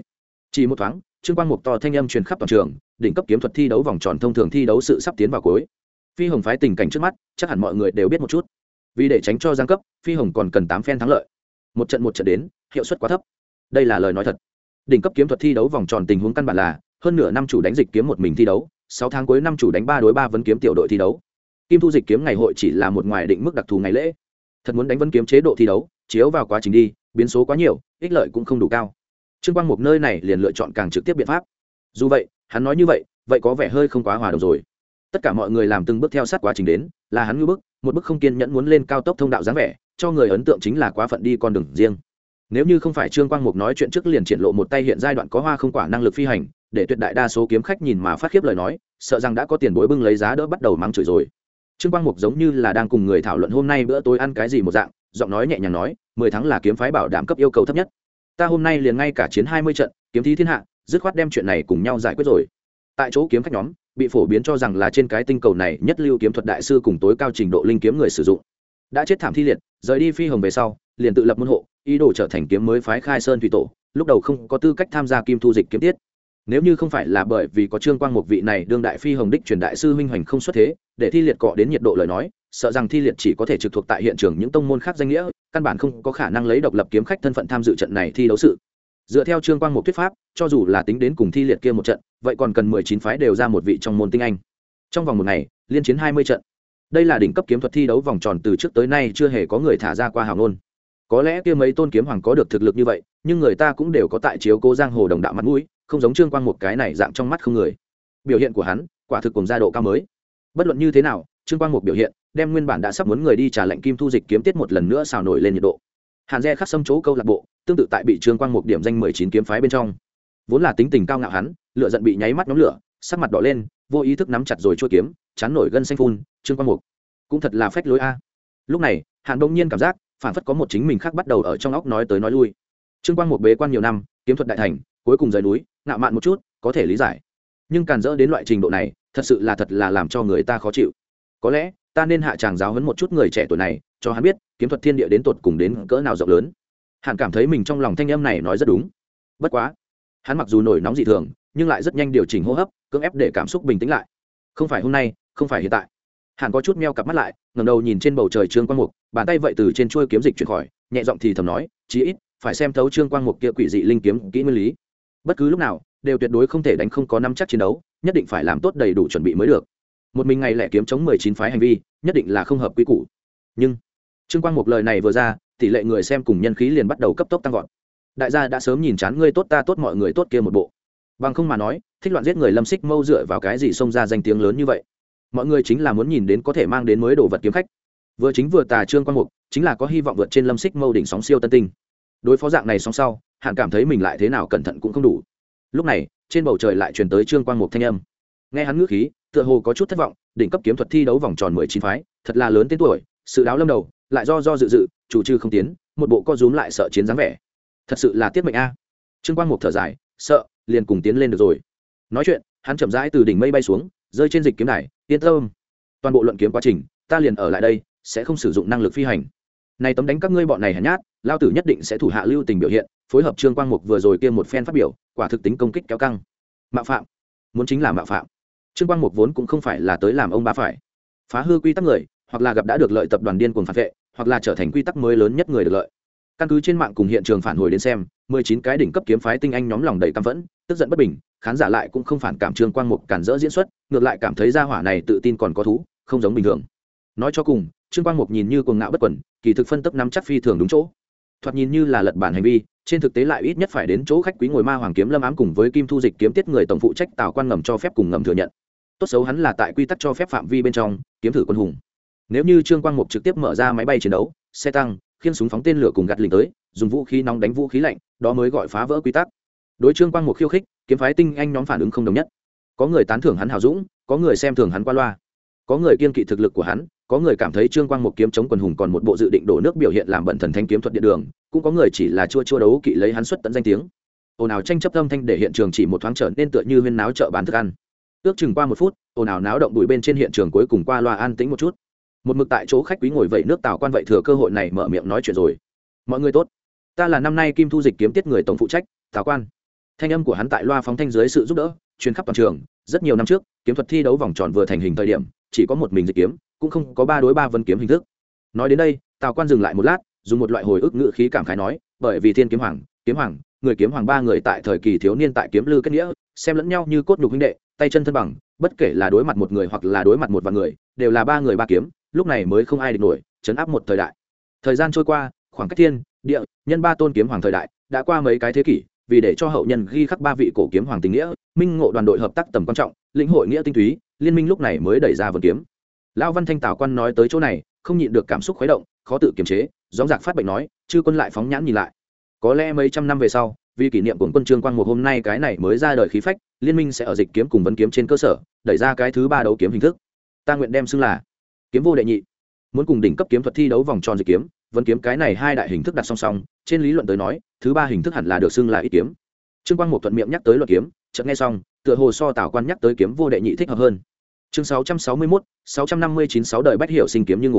[SPEAKER 1] chỉ một thoáng trương quang mục to thanh âm truyền khắp toàn trường, đỉnh cấp kiếm thuật thi đấu vòng tròn thông thường thi đấu sự sắp tiến vào cuối. Phi hồng phái tình cảnh trước mắt chắc hẳn mọi người đều biết một chút, vì để tránh cho giáng cấp phi hồng còn cần 8 phen thắng lợi, một trận đến hiệu suất quá thấp. đây là lời nói thật. Đỉnh cấp kiếm thuật thi đấu vòng tròn tình huống căn bản là hơn nửa năm chủ đánh dịch kiếm một mình thi đấu, 6 tháng cuối năm chủ đánh 3 đối 3 vấn kiếm tiểu đội thi đấu. Kim thu dịch kiếm ngày hội chỉ là một ngoài định mức đặc thù ngày lễ. Thật muốn đánh vấn kiếm chế độ thi đấu, chiếu vào quá trình đi, biến số quá nhiều, ích lợi cũng không đủ cao. Trương Quang Mục nơi này liền lựa chọn càng trực tiếp biện pháp. Dù vậy, hắn nói như vậy có vẻ hơi không quá hòa đồng rồi. Tất cả mọi người làm từng bước theo sát quá trình đến, là hắn như bước, một bước không kiên nhẫn muốn lên cao tốc thông đạo dáng vẻ, cho người ấn tượng chính là quá phận đi con đường riêng. Nếu như không phải Trương Quang Mục nói chuyện trước liền triển lộ một tay hiện giai đoạn có hoa không quả năng lực phi hành, để tuyệt đại đa số kiếm khách nhìn mà phát khiếp lời nói, sợ rằng đã có tiền bối bưng lấy giá đỡ bắt đầu mắng chửi rồi. Trương Quang Mục giống như là đang cùng người thảo luận hôm nay bữa tối ăn cái gì một dạng, giọng nói nhẹ nhàng nói, 10 tháng là kiếm phái bảo đảm cấp yêu cầu thấp nhất. Ta hôm nay liền ngay cả chiến 20 trận, kiếm thí thiên hạ, dứt khoát đem chuyện này cùng nhau giải quyết rồi. Tại chỗ kiếm khách nhóm bị phổ biến cho rằng là trên cái tinh cầu này nhất lưu kiếm thuật đại sư cùng tối cao trình độ linh kiếm người sử dụng, đã chết thảm thi liệt, rời đi phi hồng về sau, liền tự lập môn hộ, ý đồ trở thành kiếm mới phái khai sơn thủy tổ, lúc đầu không có tư cách tham gia kim thu dịch kiếm tiết. Nếu như không phải là bởi vì có Trương Quang Mục vị này đương đại phi hồng đích truyền đại sư huynh hoành không xuất thế, để thi liệt cọ đến nhiệt độ lời nói, sợ rằng thi liệt chỉ có thể trực thuộc tại hiện trường những tông môn khác danh nghĩa, căn bản không có khả năng lấy độc lập kiếm khách thân phận tham dự trận này thi đấu sự. Dựa theo Trương Quang Mục thuyết pháp, cho dù là tính đến cùng thi liệt kia một trận, vậy còn cần 19 phái đều ra một vị trong môn tinh anh. Trong vòng một ngày, liên chiến 20 trận. Đây là đỉnh cấp kiếm thuật thi đấu vòng tròn từ trước tới nay chưa hề có người thả ra qua hào ngôn. Có lẽ kia mấy tôn kiếm hoàng có được thực lực như vậy, nhưng người ta cũng đều có tại chiếu cố giang hồ đồng đạo mặt mũi, không giống Trương Quang Mục cái này dạng trong mắt không người. Biểu hiện của hắn, quả thực cùng gia độ cao mới. Bất luận như thế nào, Trương Quang Mục biểu hiện, đem nguyên bản đã sắp muốn người đi trả lệnh kim thu dịch kiếm tiết một lần nữa xào nổi lên nhiệt độ. Hàn Dè khắc xâm chỗ câu lạc bộ, tương tự tại bị Trương Quang Mục điểm danh 19 kiếm phái bên trong. Vốn là tính tình cao ngạo hắn, lửa giận bị nháy mắt nhóm lửa, sắc mặt đỏ lên, vô ý thức nắm chặt rồi chuôi kiếm, chán nổi gân xanh phun, Trương Quang Mục cũng thật là phách lối a. Lúc này, Hàn Đông Nhiên cảm giác, phản phất có một chính mình khác bắt đầu ở trong óc nói tới nói lui. Trương Quang Mục bế quan nhiều năm, kiếm thuật đại thành, cuối cùng rời núi, ngạo mạn một chút, có thể lý giải. Nhưng càn rỡ đến loại trình độ này, thật là làm cho người ta khó chịu. Có lẽ, ta nên hạ tràng giáo huấn một chút người trẻ tuổi này, cho hắn biết, kiếm thuật thiên địa đến tột cùng đến cỡ nào rộng lớn. Hàn cảm thấy mình trong lòng thanh âm này nói rất đúng. Bất quá, hắn mặc dù nổi nóng dị thường, nhưng lại rất nhanh điều chỉnh hô hấp, cưỡng ép để cảm xúc bình tĩnh lại. Không phải hôm nay, không phải hiện tại. Hàn có chút meo cặp mắt lại, ngẩng đầu nhìn trên bầu trời Trương Quang Mục, bàn tay vậy từ trên chuôi kiếm dịch chuyển khỏi, nhẹ giọng thì thầm nói, chí ít phải xem thấu Trương Quang Mục kia quỷ dị linh kiếm kỹ nguyên lý. Bất cứ lúc nào, đều tuyệt đối không thể đánh không có nắm chắc chiến đấu, nhất định phải làm tốt đầy đủ chuẩn bị mới được. Một mình ngày lẻ kiếm chống 19 phái hành vi, nhất định là không hợp quy củ. Nhưng Trương Quang Mục lời này vừa ra, tỷ lệ người xem cùng nhân khí liền bắt đầu cấp tốc tăng vọt. Đại gia đã sớm nhìn chán ngươi tốt ta tốt mọi người tốt kia một bộ. Bằng không mà nói, thích loạn giết người Lâm Xích Mâu dựa vào cái gì xông ra danh tiếng lớn như vậy? Mọi người chính là muốn nhìn đến có thể mang đến mới đồ vật kiếm khách. Vừa chính vừa tà Trương Quang Mục, chính là có hy vọng vượt trên Lâm Xích Mâu đỉnh sóng siêu tân tinh. Đối phó dạng này sóng sau, Hàn cảm thấy mình lại thế nào cẩn thận cũng không đủ. Lúc này, trên bầu trời lại truyền tới Trương Quang Mục thanh âm. Nghe hắn ngữ khí, tựa hồ có chút thất vọng, đỉnh cấp kiếm thuật thi đấu vòng tròn 19 phái, thật là lớn tên tuổi, sự đáo lâm đầu, lại do dự, chủ trừ không tiến, một bộ co rúm lại sợ chiến dáng vẻ. Thật sự là tiết mệnh a. Trương Quang Mục thở dài, sợ, liền cùng tiến lên được rồi. Nói chuyện, hắn chậm rãi từ đỉnh mây bay xuống, rơi trên dịch kiếm đài, yên tâm. Toàn bộ luận kiếm quá trình, ta liền ở lại đây, sẽ không sử dụng năng lực phi hành. Này tấm đánh các ngươi bọn này hèn nhát, lao tử nhất định sẽ thủ hạ lưu tình biểu hiện, phối hợp Trương Quang Mục vừa rồi kia một phen phát biểu, quả thực tính công kích kéo căng. Mạo phạm, muốn chính là mạo phạm. Trương Quang Mục vốn cũng không phải là tới làm ông ba phải, phá hư quy tắc người, hoặc là gặp đã được lợi tập đoàn điên cuồng phản vệ, hoặc là trở thành quy tắc mới lớn nhất người được lợi. Căn cứ trên mạng cùng hiện trường phản hồi đến xem, 19 cái đỉnh cấp kiếm phái tinh anh nhóm lòng đầy căm phẫn, tức giận bất bình, khán giả lại cũng không phản cảm Trương Quang Mục cản rỡ diễn xuất, ngược lại cảm thấy gia hỏa này tự tin còn có thú, không giống bình thường. Nói cho cùng, Trương Quang Mục nhìn như cuồng ngạo bất quần, kỳ thực phân tốc nắm chắc phi thường đúng chỗ. Thoạt nhìn như là lật bản hành vi, trên thực tế lại ít nhất phải đến chỗ khách quý ngồi ma hoàng kiếm lâm ám cùng với kim thu dịch kiếm tiết người tổng phụ trách Tào Quan ngầm cho phép cùng ngầm thừa nhận. Tốt xấu hắn là tại quy tắc cho phép phạm vi bên trong, kiếm thử quân hùng. Nếu như Trương Quang Mục trực tiếp mở ra máy bay chiến đấu, xe tăng, khiên súng phóng tên lửa cùng gạt lình tới, dùng vũ khí nóng đánh vũ khí lạnh, đó mới gọi phá vỡ quy tắc. Đối Trương Quang Mục khiêu khích, kiếm phái tinh anh nhóm phản ứng không đồng nhất. Có người tán thưởng hắn hào dũng, có người xem thường hắn qua loa, có người kiên kỵ thực lực của hắn, có người cảm thấy Trương Quang Mục kiếm chống quần hùng còn một bộ dự định đổ nước biểu hiện làm bận thần thanh kiếm thuật địa đường, cũng có người chỉ là chua đấu kỵ lấy hắn xuất tận danh tiếng. Ồn ào tranh chấp âm thanh để hiện trường chỉ một thoáng trở nên tựa như huyên náo chợ bán thức ăn. Ước chừng qua 1 phút, ồn ào náo động bụi bên trên hiện trường cuối cùng qua loa an tĩnh một chút. Một mực tại chỗ khách quý ngồi vậy nước Tào Quan vậy thừa cơ hội này mở miệng nói chuyện rồi. Mọi người tốt, ta là năm nay kim thu dịch kiếm tiết người tổng phụ trách Tào Quan. thanh âm của hắn tại loa phóng thanh dưới sự giúp đỡ truyền khắp toàn trường. Rất nhiều năm trước kiếm thuật thi đấu vòng tròn vừa thành hình thời điểm chỉ có một mình dịch kiếm, cũng không có 3 đối 3 vân kiếm hình thức. Nói đến đây, Tào Quan dừng lại một lát, dùng một loại hồi ức ngữ khí cảm khái nói, bởi vì Thiên kiếm hoàng, kiếm hoàng, người kiếm hoàng 3 người tại thời kỳ thiếu niên tại kiếm lư kết nghĩa, xem lẫn nhau như cốt nhục huynh đệ, tay chân thân bằng, bất kể là đối mặt một người hoặc là đối mặt một vạn người, đều là 3 người 3 kiếm, lúc này mới không ai địch nổi, trấn áp một thời đại. Thời gian trôi qua, khoảng cách thiên, địa, nhân 3 tôn kiếm hoàng thời đại, đã qua mấy cái thế kỷ, vì để cho hậu nhân ghi khắc 3 vị cổ kiếm hoàng tình nghĩa, minh ngộ đoàn đội hợp tác tầm quan trọng, lĩnh hội nghĩa tinh túy, liên minh lúc này mới đẩy ra vân kiếm. Lão Văn Thanh Tào Quan nói tới chỗ này, không nhịn được cảm xúc khuấy động, khó tự kiềm chế, gióng giạc phát bệnh nói, chư quân lại phóng nhãn nhìn lại, có lẽ mấy trăm năm về sau, vì kỷ niệm của quân Trương Quang một hôm nay cái này mới ra đời khí phách, liên minh sẽ ở dịch kiếm cùng vấn kiếm trên cơ sở đẩy ra cái thứ 3 đấu kiếm hình thức. Ta nguyện đem xưng là kiếm vô đệ nhị. Muốn cùng đỉnh cấp kiếm thuật thi đấu vòng tròn dịch kiếm, vấn kiếm cái này 2 đại hình thức đặt song song, trên lý luận tới nói, thứ 3 hình thức hẳn là được xưng là ít kiếm. Trương Quang một thuận miệng nhắc tới luật kiếm, chợt nghe xong, tựa hồ so Tào Quan nhắc tới kiếm vô đệ nhị thích hợp hơn. Chương 661, 659 6 đời bách hiểu sinh kiếm như ngục.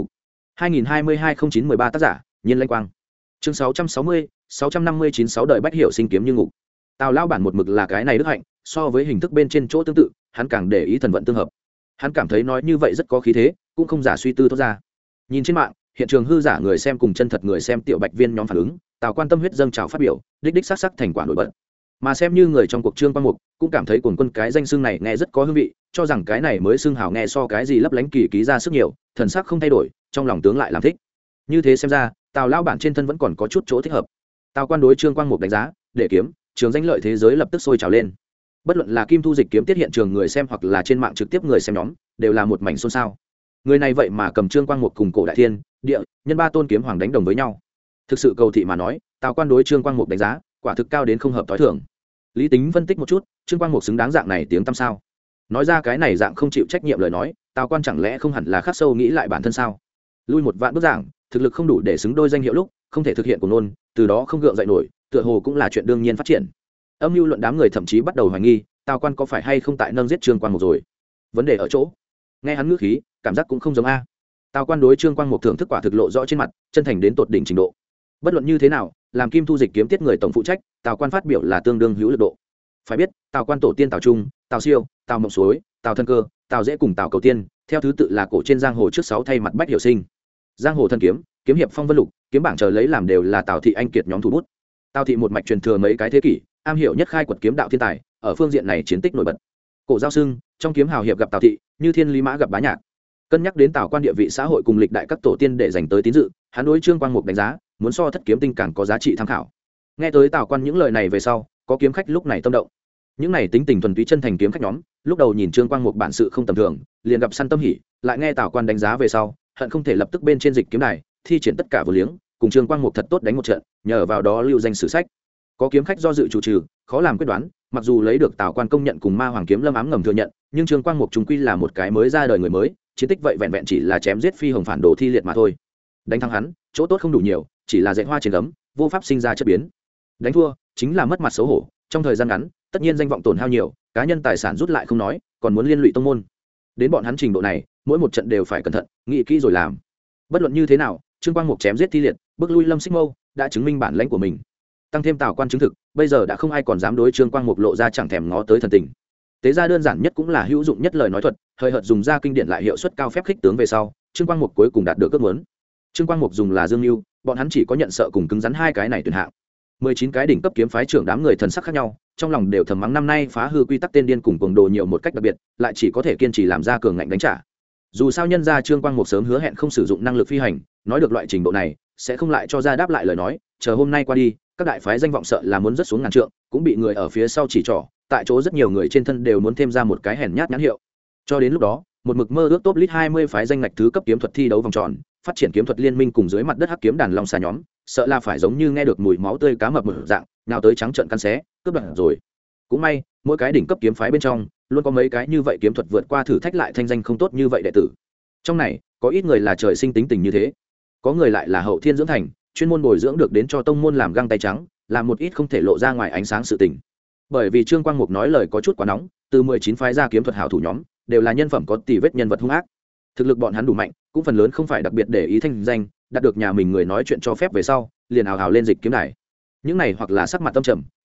[SPEAKER 1] 2022-09-13 tác giả, Nhiên Lanh Quang. Chương 660, 659 6 đời bách hiểu sinh kiếm như ngục. Tào lao bản một mực là cái này đức hạnh, so với hình thức bên trên chỗ tương tự, hắn càng để ý thần vận tương hợp. Hắn cảm thấy nói như vậy rất có khí thế, cũng không giả suy tư thốt ra. Nhìn trên mạng, hiện trường hư giả người xem cùng chân thật người xem tiểu bạch viên nhóm phản ứng, Tào Quan tâm huyết dâng trào phát biểu, đích đích sắc sắc thành quả nổi bật. Mà xem như người trong cuộc Trương Quang Mục, cũng cảm thấy cuồng quân cái danh xưng này nghe rất có hương vị, cho rằng cái này mới xưng hào nghe so cái gì lấp lánh kỳ ký ra sức nhiều, thần sắc không thay đổi, trong lòng tướng lại làm thích. Như thế xem ra, Tào lao bản trên thân vẫn còn có chút chỗ thích hợp. Tào Quan đối Trương Quang Mục đánh giá, để kiếm, trường danh lợi thế giới lập tức sôi trào lên. Bất luận là Kim Thu dịch kiếm tiết hiện trường người xem hoặc là trên mạng trực tiếp người xem nhóm, đều là một mảnh xôn xao. Người này vậy mà cầm Trương Quang Mục cùng cổ đại thiên, địa, nhân 3 tôn kiếm hoàng đánh đồng với nhau. Thực sự cầu thị mà nói, Tào Quan đối Trương Quang Mục đánh giá, quả thực cao đến không hợp tối thường. Lý tính phân tích một chút, Trương Quang Mục xứng đáng dạng này tiếng tăm sao? Nói ra cái này dạng không chịu trách nhiệm lời nói, Tào Quan chẳng lẽ không hẳn là khắc sâu nghĩ lại bản thân sao? Lui một vạn bước giảng, thực lực không đủ để xứng đôi danh hiệu lúc, không thể thực hiện của nôn, từ đó không gượng dậy nổi, tựa hồ cũng là chuyện đương nhiên phát triển. Âm mưu luận đám người thậm chí bắt đầu hoài nghi, Tào Quan có phải hay không tại nâng giết Trương Quang Mục rồi? Vấn đề ở chỗ, nghe hắn ngữ khí, cảm giác cũng không giống a. Tào Quan đối Trương Quang Mục thưởng thức quả thực lộ rõ trên mặt, chân thành đến tột đỉnh trình độ. Bất luận như thế nào, làm Kim Thu dịch kiếm tiết người tổng phụ trách, Tào Quan phát biểu là tương đương hữu lực độ. Phải biết, Tào Quan tổ tiên Tào Trung, Tào Siêu, Tào Mộng Suối, Tào Thân Cơ, Tào Dễ cùng Tào Cầu Tiên, theo thứ tự là cổ trên giang hồ trước 6 thay mặt bách hiểu sinh. Giang hồ thân kiếm, kiếm hiệp phong vân lục, kiếm bảng chờ lấy làm đều là Tào thị anh kiệt nhóm thủ bút. Tào thị một mạch truyền thừa mấy cái thế kỷ, am hiểu nhất khai quật kiếm đạo thiên tài, ở phương diện này chiến tích nổi bật. Cổ giao xưng, trong kiếm hào hiệp gặp Tào thị, như thiên lý mã gặp bá nhạc. Cân nhắc đến Tào Quan địa vị xã hội cùng lịch đại các tổ tiên để dành tới tín dự, hắn đối Trương Quang Mục đánh giá, muốn so thất kiếm tinh càng có giá trị tham khảo. Nghe tới Tào Quan những lời này về sau, có kiếm khách lúc này tâm động. Những này tính tình thuần túy chân thành kiếm khách nhóm, lúc đầu nhìn Trương Quang Mục bản sự không tầm thường, liền gặp săn tâm hỉ, lại nghe Tào Quan đánh giá về sau, hận không thể lập tức bên trên dịch kiếm này, thi triển tất cả vô liếng, cùng Trương Quang Mục thật tốt đánh một trận, nhờ vào đó lưu danh sử sách. Có kiếm khách do dự chủ trừ, khó làm quyết đoán, mặc dù lấy được Tào Quan công nhận cùng Ma Hoàng kiếm lâm ám ngầm thừa nhận, nhưng Trương Quang Mục chúng quy là một cái mới ra đời người mới, chiến tích vậy vẹn vẹn chỉ là chém giết phi hồng phản đồ thi liệt mà thôi. Đánh thắng hắn, chỗ tốt không đủ nhiều, chỉ là dạy hoa trên gấm, vô pháp sinh ra chất biến. Đánh thua, chính là mất mặt xấu hổ, trong thời gian ngắn, tất nhiên danh vọng tổn hao nhiều, cá nhân tài sản rút lại không nói, còn muốn liên lụy tông môn. Đến bọn hắn trình độ này, mỗi một trận đều phải cẩn thận, nghĩ kỹ rồi làm. Bất luận như thế nào, Trương Quang Mục chém giết thi liệt, bước lui Lâm Xích Mâu, đã chứng minh bản lãnh của mình. Tăng thêm Tào Quan chứng thực, bây giờ đã không ai còn dám đối Trương Quang Mục lộ ra chẳng thèm ngó tới thần tình. Tế ra đơn giản nhất cũng là hữu dụng nhất lời nói thuật, hơi hợt dùng ra kinh điển lại hiệu suất cao phép khích tướng về sau, Trương Quang Mục cuối cùng đạt được ước muốn. Trương Quang Mục dùng là Dương Nưu, bọn hắn chỉ có nhận sợ cùng cứng rắn 2 cái này tuyển hạng. 19 cái đỉnh cấp kiếm phái trưởng đám người thần sắc khác nhau, trong lòng đều thầm mắng năm nay phá hư quy tắc tên điên cùng cuồng đồ nhiều một cách đặc biệt, lại chỉ có thể kiên trì làm ra cường ngạnh đánh trả. Dù sao nhân gia Trương Quang Mục sớm hứa hẹn không sử dụng năng lực phi hành, nói được loại trình độ này, sẽ không lại cho ra đáp lại lời nói, chờ hôm nay qua đi, các đại phái danh vọng sợ là muốn rất xuống ngàn trượng, cũng bị người ở phía sau chỉ trỏ, tại chỗ rất nhiều người trên thân đều muốn thêm ra một cái hèn nhát nhãn hiệu. Cho đến lúc đó, một mực mơ ước top list 20 phái danh ngạch thứ cấp kiếm thuật thi đấu vòng tròn, phát triển kiếm thuật liên minh cùng dưới mặt đất hắc kiếm đàn long xà nhóm, sợ là phải giống như nghe được mùi máu tươi cá mập một dạng, nào tới trắng trợn căn xé, cướp đoạt rồi. Cũng may, mỗi cái đỉnh cấp kiếm phái bên trong, luôn có mấy cái như vậy kiếm thuật vượt qua thử thách lại thanh danh không tốt như vậy đệ tử. Trong này, có ít người là trời sinh tính tình như thế, có người lại là hậu thiên dưỡng thành, chuyên môn bồi dưỡng được đến cho tông môn làm găng tay trắng, làm một ít không thể lộ ra ngoài ánh sáng sự tình. Bởi vì Trương Quang Mục nói lời có chút quá nóng, từ 19 phái ra kiếm thuật hảo thủ nhóm, đều là nhân phẩm có tỉ vết nhân vật hung ác. Thực lực bọn hắn đủ mạnh, cũng phần lớn không phải đặc biệt để ý thanh danh, đạt được nhà mình người nói chuyện cho phép về sau, liền ào ào lên dịch kiếm đài. Những này hoặc là sắc mặt tâm trầm,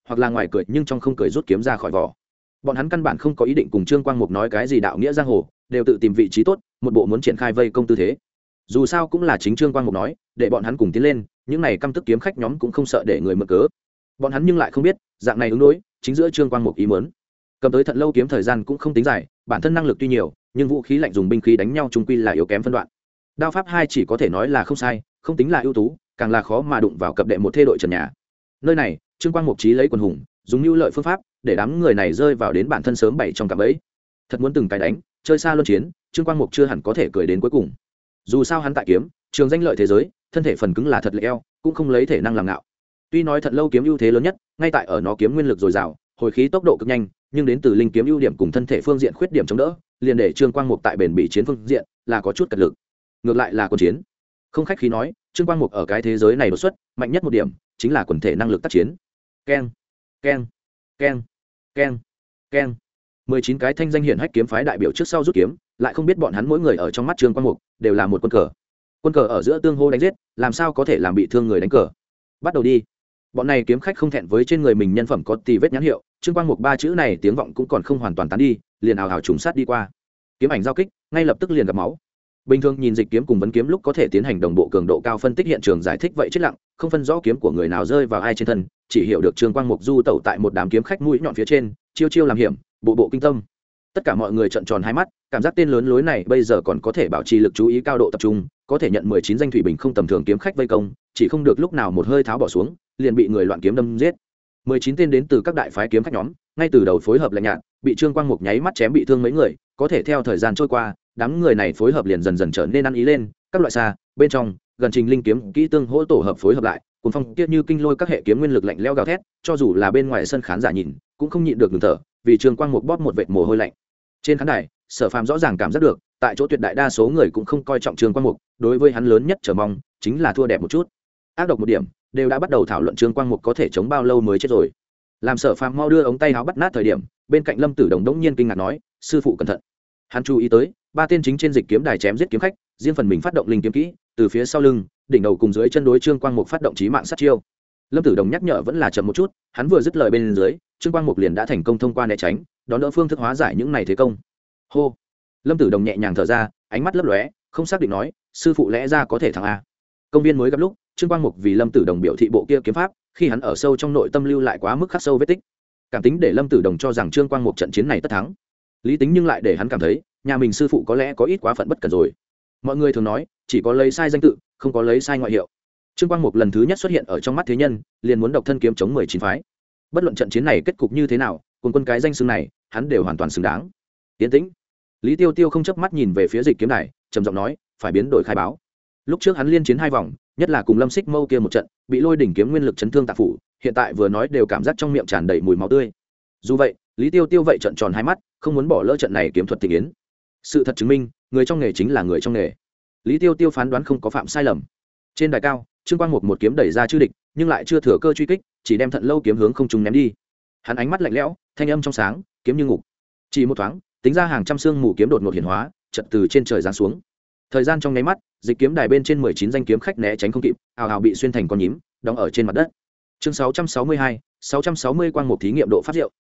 [SPEAKER 1] hoặc là ngoài cười nhưng trong không cười rút kiếm ra khỏi vỏ. Bọn hắn căn bản không có ý định cùng Trương Quang Mục nói cái gì đạo nghĩa giang hồ, đều tự tìm vị trí tốt, một bộ muốn triển khai vây công tư thế. Dù sao cũng là chính Trương Quang Mục nói, để bọn hắn cùng tiến lên, những này căm tức kiếm khách nhóm cũng không sợ để người mượn cớ. Bọn hắn nhưng lại không biết, dạng này ứng đối, chính giữa Trương Quang Mục ý muốn. Cầm tới Thận Lâu kiếm thời gian cũng không tính dài, bản thân năng lực tuy nhiều, nhưng vũ khí lạnh dùng binh khí đánh nhau chung quy là yếu kém phân đoạn. Đao pháp hai chỉ có thể nói là không sai, không tính là ưu tú, càng là khó mà đụng vào cập đệ một thê đội trần nhà. Nơi này, Trương Quang Mục chí lấy quần hùng, dùng nhu lợi phương pháp, để đám người này rơi vào đến bản thân sớm bảy trong cạm bẫy. Thật muốn từng cái đánh, chơi xa luân chiến, Trương Quang Mục chưa hẳn có thể cười đến cuối cùng. Dù sao hắn tại kiếm, trường danh lợi thế giới, thân thể phần cứng là thật lệ eo, cũng không lấy thể năng làm ngạo. Tuy nói Thận Lâu kiếm ưu thế lớn nhất, ngay tại ở nó kiếm nguyên lực dồi dào, hồi khí tốc độ cực nhanh, nhưng đến từ linh kiếm ưu điểm cùng thân thể phương diện khuyết điểm chống đỡ, liền để Trương Quang Mục tại bền bỉ chiến phương diện là có chút cật lực. Ngược lại là quân chiến, không khách khí nói, Trương Quang Mục ở cái thế giới này đột xuất, mạnh nhất một điểm chính là quần thể năng lực tác chiến. Keng, keng, keng, keng, keng. 19 cái thanh danh hiển hách kiếm phái đại biểu trước sau rút kiếm, lại không biết bọn hắn mỗi người ở trong mắt Trương Quang Mục đều là một quân cờ. Quân cờ ở giữa tương hô đánh giết, làm sao có thể làm bị thương người đánh cờ. Bắt đầu đi. Bọn này kiếm khách không thẹn với trên người mình nhân phẩm có tì vết nhãn hiệu, Trương Quang Mục ba chữ này tiếng vọng cũng còn không hoàn toàn tán đi, liền ào ào trùng sát đi qua. Kiếm ảnh giao kích, ngay lập tức liền gặp máu. Bình thường nhìn dịch kiếm cùng vấn kiếm lúc có thể tiến hành đồng bộ cường độ cao phân tích hiện trường giải thích vậy chết lặng, không phân rõ kiếm của người nào rơi vào ai trên thân, chỉ hiểu được Trương Quang Mục du tẩu tại một đám kiếm khách mũi nhọn phía trên, chiêu chiêu làm hiểm, bộ bộ kinh tâm. Tất cả mọi người trợn tròn hai mắt, cảm giác tên lớn lối này bây giờ còn có thể bảo trì lực chú ý cao độ tập trung, có thể nhận 19 danh thủy bình không tầm thường kiếm khách vây công, chỉ không được lúc nào một hơi tháo bỏ xuống, liền bị người loạn kiếm đâm giết. 19 tên đến từ các đại phái kiếm khách nhóm, ngay từ đầu phối hợp lạnh nhạt, bị Trương Quang Mục nháy mắt chém bị thương mấy người, có thể theo thời gian trôi qua, đám người này phối hợp liền dần dần trở nên ăn ý lên, các loại xa, bên trong, gần trình linh kiếm kỹ tương hỗ tổ hợp phối hợp lại, cuốn phong tiết như kinh lôi các hệ kiếm nguyên lực lạnh lẽo gào thét, cho dù là bên ngoài sân khán giả nhìn, cũng không nhịn được ngừng thở, vì Trương Quang Mục bóp một vệt mồ hôi lạnh. Trên khán đài, Sở Phàm rõ ràng cảm giác được, tại chỗ tuyệt đại đa số người cũng không coi trọng Trương Quang Mục, đối với hắn lớn nhất chờ mong chính là thua đẹp một chút. Ác độc một điểm, đều đã bắt đầu thảo luận Trương Quang Mục có thể chống bao lâu mới chết rồi. Làm Sở Phàm mau đưa ống tay áo bắt nát thời điểm, bên cạnh Lâm Tử Đồng đống nhiên kinh ngạc nói, sư phụ cẩn thận. Hắn chú ý tới, ba tên chính trên dịch kiếm đài chém giết kiếm khách, riêng phần mình phát động linh kiếm kỹ, từ phía sau lưng, đỉnh đầu cùng dưới chân đối Trương Quang Mục phát động chí mạng sát chiêu. Lâm Tử Đồng nhắc nhở vẫn là chậm một chút, hắn vừa dứt lời bên dưới, Trương Quang Mục liền đã thành công thông qua né tránh, đón đỡ phương thức hóa giải những này thế công. Hô. Lâm Tử Đồng nhẹ nhàng thở ra, ánh mắt lấp lóe, không xác định nói, sư phụ lẽ ra có thể thắng a. Công viên mới gặp lúc, Trương Quang Mục vì Lâm Tử Đồng biểu thị bộ kia kiếm pháp, khi hắn ở sâu trong nội tâm lưu lại quá mức khắc sâu vết tích. Cảm tính để Lâm Tử Đồng cho rằng Trương Quang Mục trận chiến này tất thắng. Lý tính nhưng lại để hắn cảm thấy, nhà mình sư phụ có lẽ có ít quá phận bất cẩn rồi. Mọi người thường nói, chỉ có lấy sai danh tự, không có lấy sai ngoại hiệu. Trương Quang Mục lần thứ nhất xuất hiện ở trong mắt thế nhân, liền muốn độc thân kiếm chống 19 phái. Bất luận trận chiến này kết cục như thế nào, cùng quân cái danh xưng này, hắn đều hoàn toàn xứng đáng. Tiến tĩnh. Lý Tiêu Tiêu không chớp mắt nhìn về phía dịch kiếm đài, trầm giọng nói, phải biến đổi khai báo. Lúc trước hắn liên chiến 2 vòng, nhất là cùng Lâm Xích Mâu kia một trận, bị lôi đỉnh kiếm nguyên lực chấn thương tạp phủ, hiện tại vừa nói đều cảm giác trong miệng tràn đầy mùi máu tươi. Dù vậy, Lý Tiêu Tiêu vậy trợn tròn hai mắt, không muốn bỏ lỡ trận này kiếm thuật thị yến. Sự thật chứng minh, người trong nghề chính là người trong nghề. Lý Tiêu Tiêu phán đoán không có phạm sai lầm. Trên đài cao, Trương Quang một kiếm đẩy ra chư địch, nhưng lại chưa thừa cơ truy kích, chỉ đem Thận Lâu kiếm hướng không trung ném đi. Hắn ánh mắt lạnh lẽo, thanh âm trong sáng, kiếm như ngục. Chỉ một thoáng, tính ra hàng trăm xương mù kiếm đột ngột hiển hóa, chợt từ trên trời giáng xuống. Thời gian trong nháy mắt, dịch kiếm đài bên trên 19 danh kiếm khách né tránh không kịp, ào ào bị xuyên thành con nhím, đóng ở trên mặt đất. Chương 662, 660 quang một thí nghiệm độ phát diệu.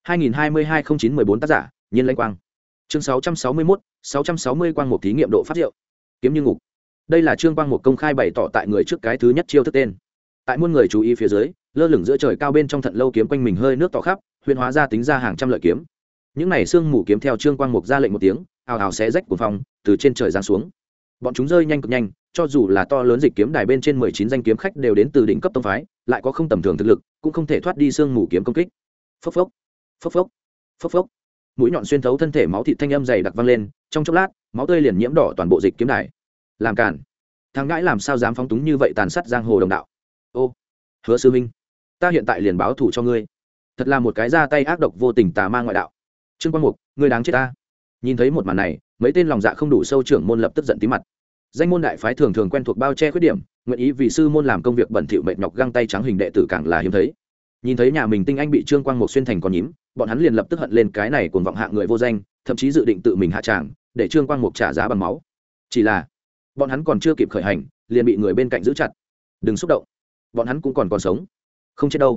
[SPEAKER 1] 2022-09-14 tác giả, Nhiên Lãnh Quang. Chương 661, 660 quang một thí nghiệm độ phát diệu. Kiếm như ngục. Đây là Trương Quang một công khai bày tỏ tại người trước cái thứ nhất chiêu thức tên. Tại muôn người chú ý phía dưới, lơ lửng giữa trời cao bên trong Thận Lâu kiếm quanh mình hơi nước tỏ khắp, huyền hóa ra tính ra hàng trăm lợi kiếm. Những này xương mù kiếm theo Trương Quang Mục ra lệnh một tiếng, ào ào xé rách cuồng phong, từ trên trời giáng xuống. Bọn chúng rơi nhanh cực nhanh, cho dù là to lớn dịch kiếm đài bên trên 19 danh kiếm khách đều đến từ đỉnh cấp tông phái, lại có không tầm thường thực lực, cũng không thể thoát đi xương mù kiếm công kích. Phốc phốc, phốc phốc, phốc phốc. Mũi nhọn xuyên thấu thân thể, máu thịt thanh âm dày đặc vang lên, trong chốc lát, máu tươi liền nhiễm đỏ toàn bộ dịch kiếm đài. Làm cản. Thằng ngãi làm sao dám phóng túng như vậy tàn sát giang hồ đồng đạo. Ô, Hứa sư huynh, ta hiện tại liền báo thù cho ngươi. Thật là một cái ra tay ác độc vô tình tà ma ngoại đạo. Trương Quang Mục, ngươi đáng chết ta. Nhìn thấy một màn này, mấy tên lòng dạ không đủ sâu trưởng môn lập tức giận tí mặt. Danh môn đại phái thường thường quen thuộc bao che khuyết điểm, nguyện ý vì sư môn làm công việc bẩn thỉu mệt nhọc găng tay trắng hình đệ tử càng là hiếm thấy. Nhìn thấy nhà mình tinh anh bị Trương Quang Mục xuyên thành con nhím, bọn hắn liền lập tức hận lên cái này cuồng vọng hạng người vô danh, thậm chí dự định tự mình hạ tràng, để Trương Quang Mục trả giá bằng máu. Chỉ là, bọn hắn còn chưa kịp khởi hành, liền bị người bên cạnh giữ chặt. Đừng xúc động, bọn hắn cũng còn sống, không chết đâu.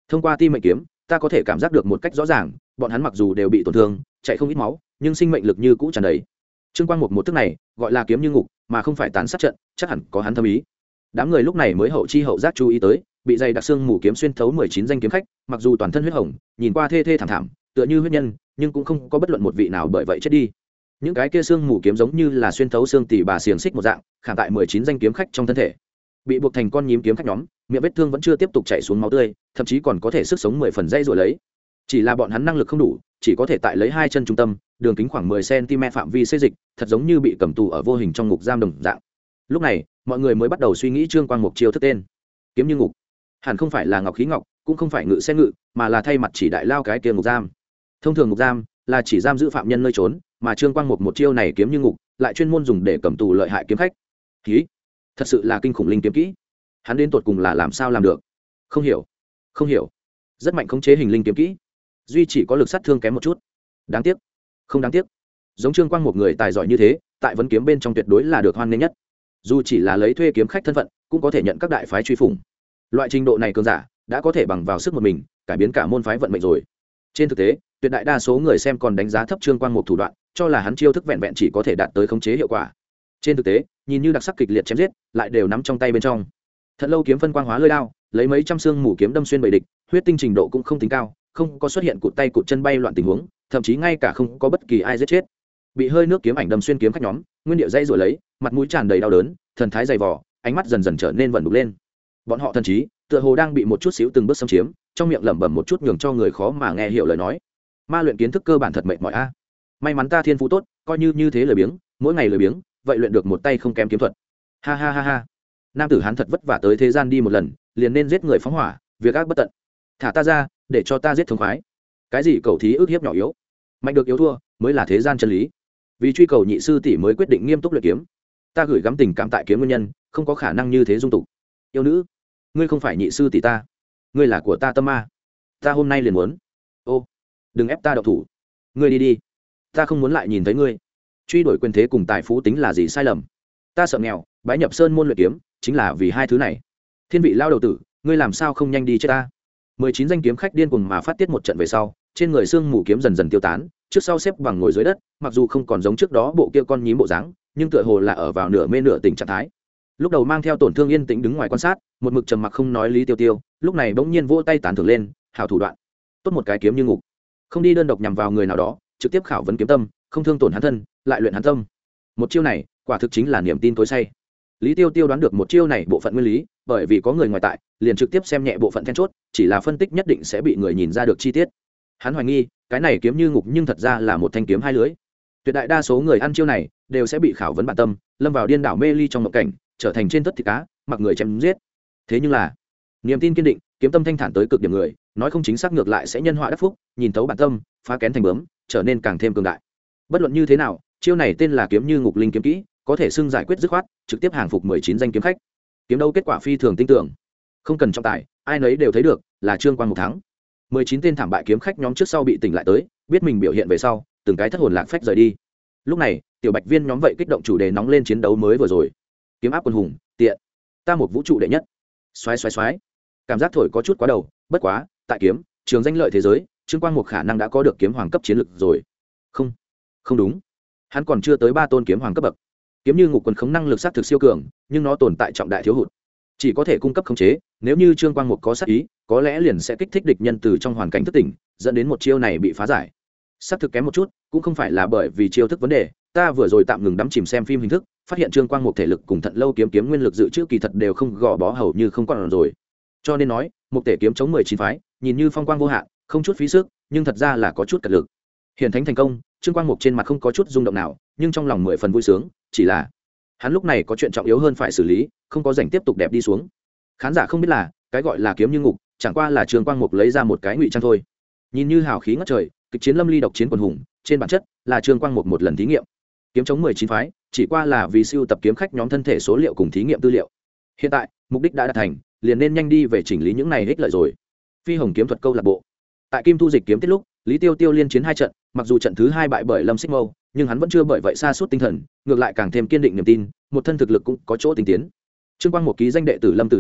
[SPEAKER 1] thông qua ti mệnh kiếm ta có thể cảm giác được một cách rõ ràng, bọn hắn mặc dù đều bị tổn thương chạy không ít máu, nhưng sinh mệnh lực như cũ tràn đầy. Trương Quang một thức này gọi là kiếm như ngục, mà không phải tàn sát trận, chắc hẳn có hắn thâm ý. Đám người lúc này mới hậu chi hậu giác chú ý tới, bị dày đặc xương mù kiếm xuyên thấu 19 danh kiếm khách, mặc dù toàn thân huyết hồng, nhìn qua thê thê thảm thảm, tựa như huyết nhân, nhưng cũng không có bất luận một vị nào bởi vậy chết đi. Những cái kia xương mù kiếm giống như là xuyên thấu xương tỉ bà xiềng xích một dạng, khảm tại 19 danh kiếm khách trong thân thể. Bị buộc thành con nhím kiếm khách nhóm, miệng vết thương vẫn chưa tiếp tục chảy xuống máu tươi, thậm chí còn có thể sức sống 10 phần dây rồi lấy. Chỉ là bọn hắn năng lực không đủ, chỉ có thể tại lấy hai chân trung tâm, đường kính khoảng 10 cm phạm vi xê dịch, thật giống như bị cầm tù ở vô hình trong ngục giam đồng dạng. Lúc này, mọi người mới bắt đầu suy nghĩ Trương Quang Mục chiêu thức tên. Kiếm như ngục. Hẳn không phải là ngọc khí ngọc, cũng không phải ngự xe ngự, mà là thay mặt chỉ đại lao cái kia ngục giam. Thông thường ngục giam là chỉ giam giữ phạm nhân nơi trốn, mà Trương Quang Mục một chiêu này kiếm như ngục, lại chuyên môn dùng để cầm tù lợi hại kiếm khách. Khí, thật sự là kinh khủng linh kiếm kỹ. Hắn đến tột cùng là làm sao làm được? Không hiểu, không hiểu. Rất mạnh khống chế hình linh kiếm kỹ, duy chỉ có lực sát thương kém một chút. Đáng tiếc, không đáng tiếc. Giống Trương Quang một người tài giỏi như thế, tại vấn kiếm bên trong tuyệt đối là được hoan nghênh nhất. Dù chỉ là lấy thuê kiếm khách thân phận, cũng có thể nhận các đại phái truy phủng. Loại trình độ này cường giả đã có thể bằng vào sức một mình cải biến cả môn phái vận mệnh rồi. Trên thực tế, tuyệt đại đa số người xem còn đánh giá thấp Trương Quang một thủ đoạn, cho là hắn chiêu thức vẹn vẹn chỉ có thể đạt tới khống chế hiệu quả. Trên thực tế, nhìn như đặc sắc kịch liệt chém giết, lại đều nắm trong tay bên trong. Thật lâu kiếm phân quang hóa lưỡi đao, lấy mấy trăm xương mù kiếm đâm xuyên bầy địch, huyết tinh trình độ cũng không tính cao, không có xuất hiện cụt tay cụt chân bay loạn tình huống, thậm chí ngay cả không có bất kỳ ai giết chết. Bị hơi nước kiếm ảnh đâm xuyên kiếm khách nhóm, nguyên điệu dây rồi lấy, mặt mũi tràn đầy đau đớn, thần thái dày vò, ánh mắt dần dần trở nên vẩn đục lên. Bọn họ thần trí, tựa hồ đang bị một chút xíu từng bước xâm chiếm, trong miệng lẩm bẩm một chút nhường cho người khó mà nghe hiểu lời nói. Ma luyện kiến thức cơ bản thật mệt mỏi a. May mắn ta thiên phú tốt, coi như thế lười biếng, mỗi ngày lười biếng, vậy luyện được một tay không kém kiếm thuật. Ha ha ha ha. Nam tử hán thật vất vả tới thế gian đi một lần, liền nên giết người phóng hỏa, việc ác bất tận. Thả ta ra, để cho ta giết thống khoái. Cái gì cầu thí ức hiếp nhỏ yếu, mạnh được yếu thua, mới là thế gian chân lý. Vì truy cầu nhị sư tỷ mới quyết định nghiêm túc luyện kiếm. Ta gửi gắm tình cảm tại kiếm nguyên nhân, không có khả năng như thế dung tục. Yêu nữ, ngươi không phải nhị sư tỷ ta, ngươi là của ta tâm ma. Ta hôm nay liền muốn. Ô, đừng ép ta động thủ. Ngươi đi đi, ta không muốn lại nhìn thấy ngươi. Truy đuổi quyền thế cùng tài phú tính là gì sai lầm? Ta sợ nghèo, bái nhập sơn môn luyện kiếm, chính là vì hai thứ này. Thiên vị lao đầu tử, ngươi làm sao không nhanh đi chết ta? 19 danh kiếm khách điên cuồng mà phát tiết một trận về sau, trên người xương mù kiếm dần dần tiêu tán, trước sau xếp bằng ngồi dưới đất, mặc dù không còn giống trước đó bộ kia con nhím bộ dáng, nhưng tựa hồ là ở vào nửa mê nửa tỉnh trạng thái. Lúc đầu mang theo tổn thương yên tĩnh đứng ngoài quan sát, một mực trầm mặc không nói Lý Tiêu Tiêu, lúc này bỗng nhiên vỗ tay tán thưởng lên, hảo thủ đoạn. Tốt một cái kiếm như ngục. Không đi đơn độc nhằm vào người nào đó, trực tiếp khảo vấn kiếm tâm, không thương tổn hắn thân, lại luyện hắn tâm. Một chiêu này, quả thực chính là niềm tin tối say. Lý Tiêu Tiêu đoán được một chiêu này bộ phận nguyên lý, bởi vì có người ngoài tại, liền trực tiếp xem nhẹ bộ phận then chốt, chỉ là phân tích nhất định sẽ bị người nhìn ra được chi tiết. Hắn hoài nghi, cái này kiếm như ngục nhưng thật ra là một thanh kiếm hai lưỡi. Tuyệt đại đa số người ăn chiêu này đều sẽ bị khảo vấn bản tâm, lâm vào điên đảo mê ly trong mộng cảnh, trở thành trên tất thịt cá, mặc người chém giết. Thế nhưng là, niềm tin kiên định, kiếm tâm thanh thản tới cực điểm người, nói không chính xác ngược lại sẽ nhân họa đắc phúc, nhìn thấu bản tâm, phá kén thành bướm, trở nên càng thêm cường đại. Bất luận như thế nào, chiêu này tên là kiếm như ngục linh kiếm kỹ, có thể xưng giải quyết dứt khoát, trực tiếp hàng phục 19 danh kiếm khách. Kiếm đấu kết quả phi thường tinh tưởng, không cần trọng tài, ai nấy đều thấy được, là Trương Quang một thắng. 19 tên thảm bại kiếm khách nhóm trước sau bị tỉnh lại tới, biết mình biểu hiện về sau, từng cái thất hồn lạc phách rời đi. Lúc này, tiểu bạch viên nhóm vậy kích động chủ đề nóng lên chiến đấu mới vừa rồi. Kiếm áp quân hùng, tiện. Ta một vũ trụ đệ nhất. Xoái xoái xoái. Cảm giác thổi có chút quá đầu, bất quá, tại kiếm, trường danh lợi thế giới, Trương Quang một khả năng đã có được kiếm hoàng cấp chiến lực rồi. Không, không đúng. Hắn còn chưa tới 3 tôn kiếm hoàng cấp bậc. Kiếm như ngục quần khống năng lực sát thực siêu cường, nhưng nó tồn tại trọng đại thiếu hụt, chỉ có thể cung cấp khống chế. Nếu như Trương Quang Mục có sát ý, có lẽ liền sẽ kích thích địch nhân từ trong hoàn cảnh thức tỉnh, dẫn đến một chiêu này bị phá giải. Sát thực kém một chút, cũng không phải là bởi vì chiêu thức vấn đề. Ta vừa rồi tạm ngừng đắm chìm xem phim hình thức, phát hiện Trương Quang Mục thể lực cùng Thận Lâu kiếm nguyên lực dự trữ kỳ thật đều không gò bó hầu như không còn rồi. Cho nên nói, một tể kiếm chống 19 phái, nhìn như phong quang vô hạn, không chút phí sức, nhưng thật ra là có chút cật lực. Hiển thánh thành công, Trương Quang Mục trên mặt không có chút rung động nào, nhưng trong lòng 10 phần vui sướng, chỉ là hắn lúc này có chuyện trọng yếu hơn phải xử lý, không có rảnh tiếp tục đẹp đi xuống. Khán giả không biết là, cái gọi là kiếm như ngục, chẳng qua là Trương Quang Mục lấy ra một cái ngụy trang thôi. Nhìn như hào khí ngất trời, kịch chiến lâm ly độc chiến quần hùng, trên bản chất là Trương Quang Mục một lần thí nghiệm. Kiếm chống 19 phái, chỉ qua là vì sưu tập kiếm khách nhóm thân thể số liệu cùng thí nghiệm tư liệu. Hiện tại, mục đích đã đạt thành, liền nên nhanh đi về chỉnh lý những này ích lợi rồi. Phi Hồng kiếm thuật câu lạc bộ. Tại Kim Thu Dịch kiếm tiết lúc, Lý Tiêu Tiêu liên chiến 2 trận, mặc dù trận thứ 2 bại bởi Lâm Xích Mâu, nhưng hắn vẫn chưa bởi vậy sa sút tinh thần, ngược lại càng thêm kiên định niềm tin, một thân thực lực cũng có chỗ tinh tiến. Trương Quang một ký danh đệ tử Lâm Tử Đồng,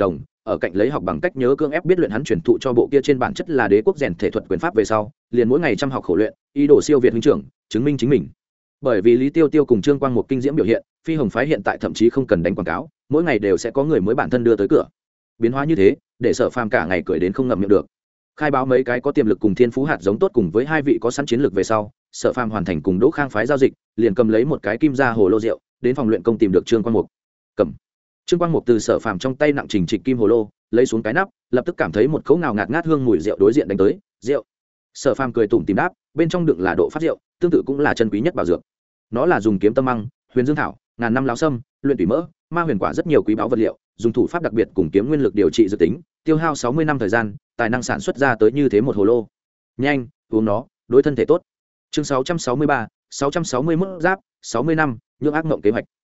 [SPEAKER 1] ở cạnh lấy học bằng cách nhớ cưỡng ép biết luyện hắn truyền thụ cho bộ kia trên bản chất là đế quốc rèn thể thuật quyền pháp về sau liền mỗi ngày chăm học khổ luyện ý đồ siêu việt huynh trưởng chứng minh chính mình. Bởi vì Lý Tiêu Tiêu cùng Trương Quang một kinh diễm biểu hiện, Phi Hồng phái hiện tại thậm chí không cần đánh quảng cáo, mỗi ngày đều sẽ có người mới bản thân đưa tới cửa. Biến hóa như thế, để Sở Phàm cả ngày cười đến không ngậm miệng được. Khai báo mấy cái có tiềm lực cùng thiên phú hạt giống tốt cùng với hai vị có sẵn chiến lược về sau, Sở Phàm hoàn thành cùng Đỗ Khang phái giao dịch, liền cầm lấy một cái kim gia hồ lô rượu, đến phòng luyện công tìm được Trương Quang Mục. Cầm. Trương Quang Mục từ Sở Phàm trong tay nặng trình trịch kim hồ lô, lấy xuống cái nắp, lập tức cảm thấy một cỗ ngào ngạt ngát hương mùi rượu đối diện đánh tới, rượu. Sở Phàm cười tủm tỉm đáp, bên trong đựng là độ phát rượu, tương tự cũng là chân quý nhất bảo dược. Nó là dùng kiếm tâm măng, huyền dương thảo, ngàn năm lão sâm, luyện tủy mỡ, ma huyền quả rất nhiều quý báu vật liệu, dùng thủ pháp đặc biệt cùng kiếm nguyên lực điều trị dự tính, tiêu hao 60 năm thời gian, tài năng sản xuất ra tới như thế một hồ lô. Nhanh, uống nó, đối thân thể tốt. Chương 663, 661 giáp, 60 năm, nhượng ác mộng kế hoạch.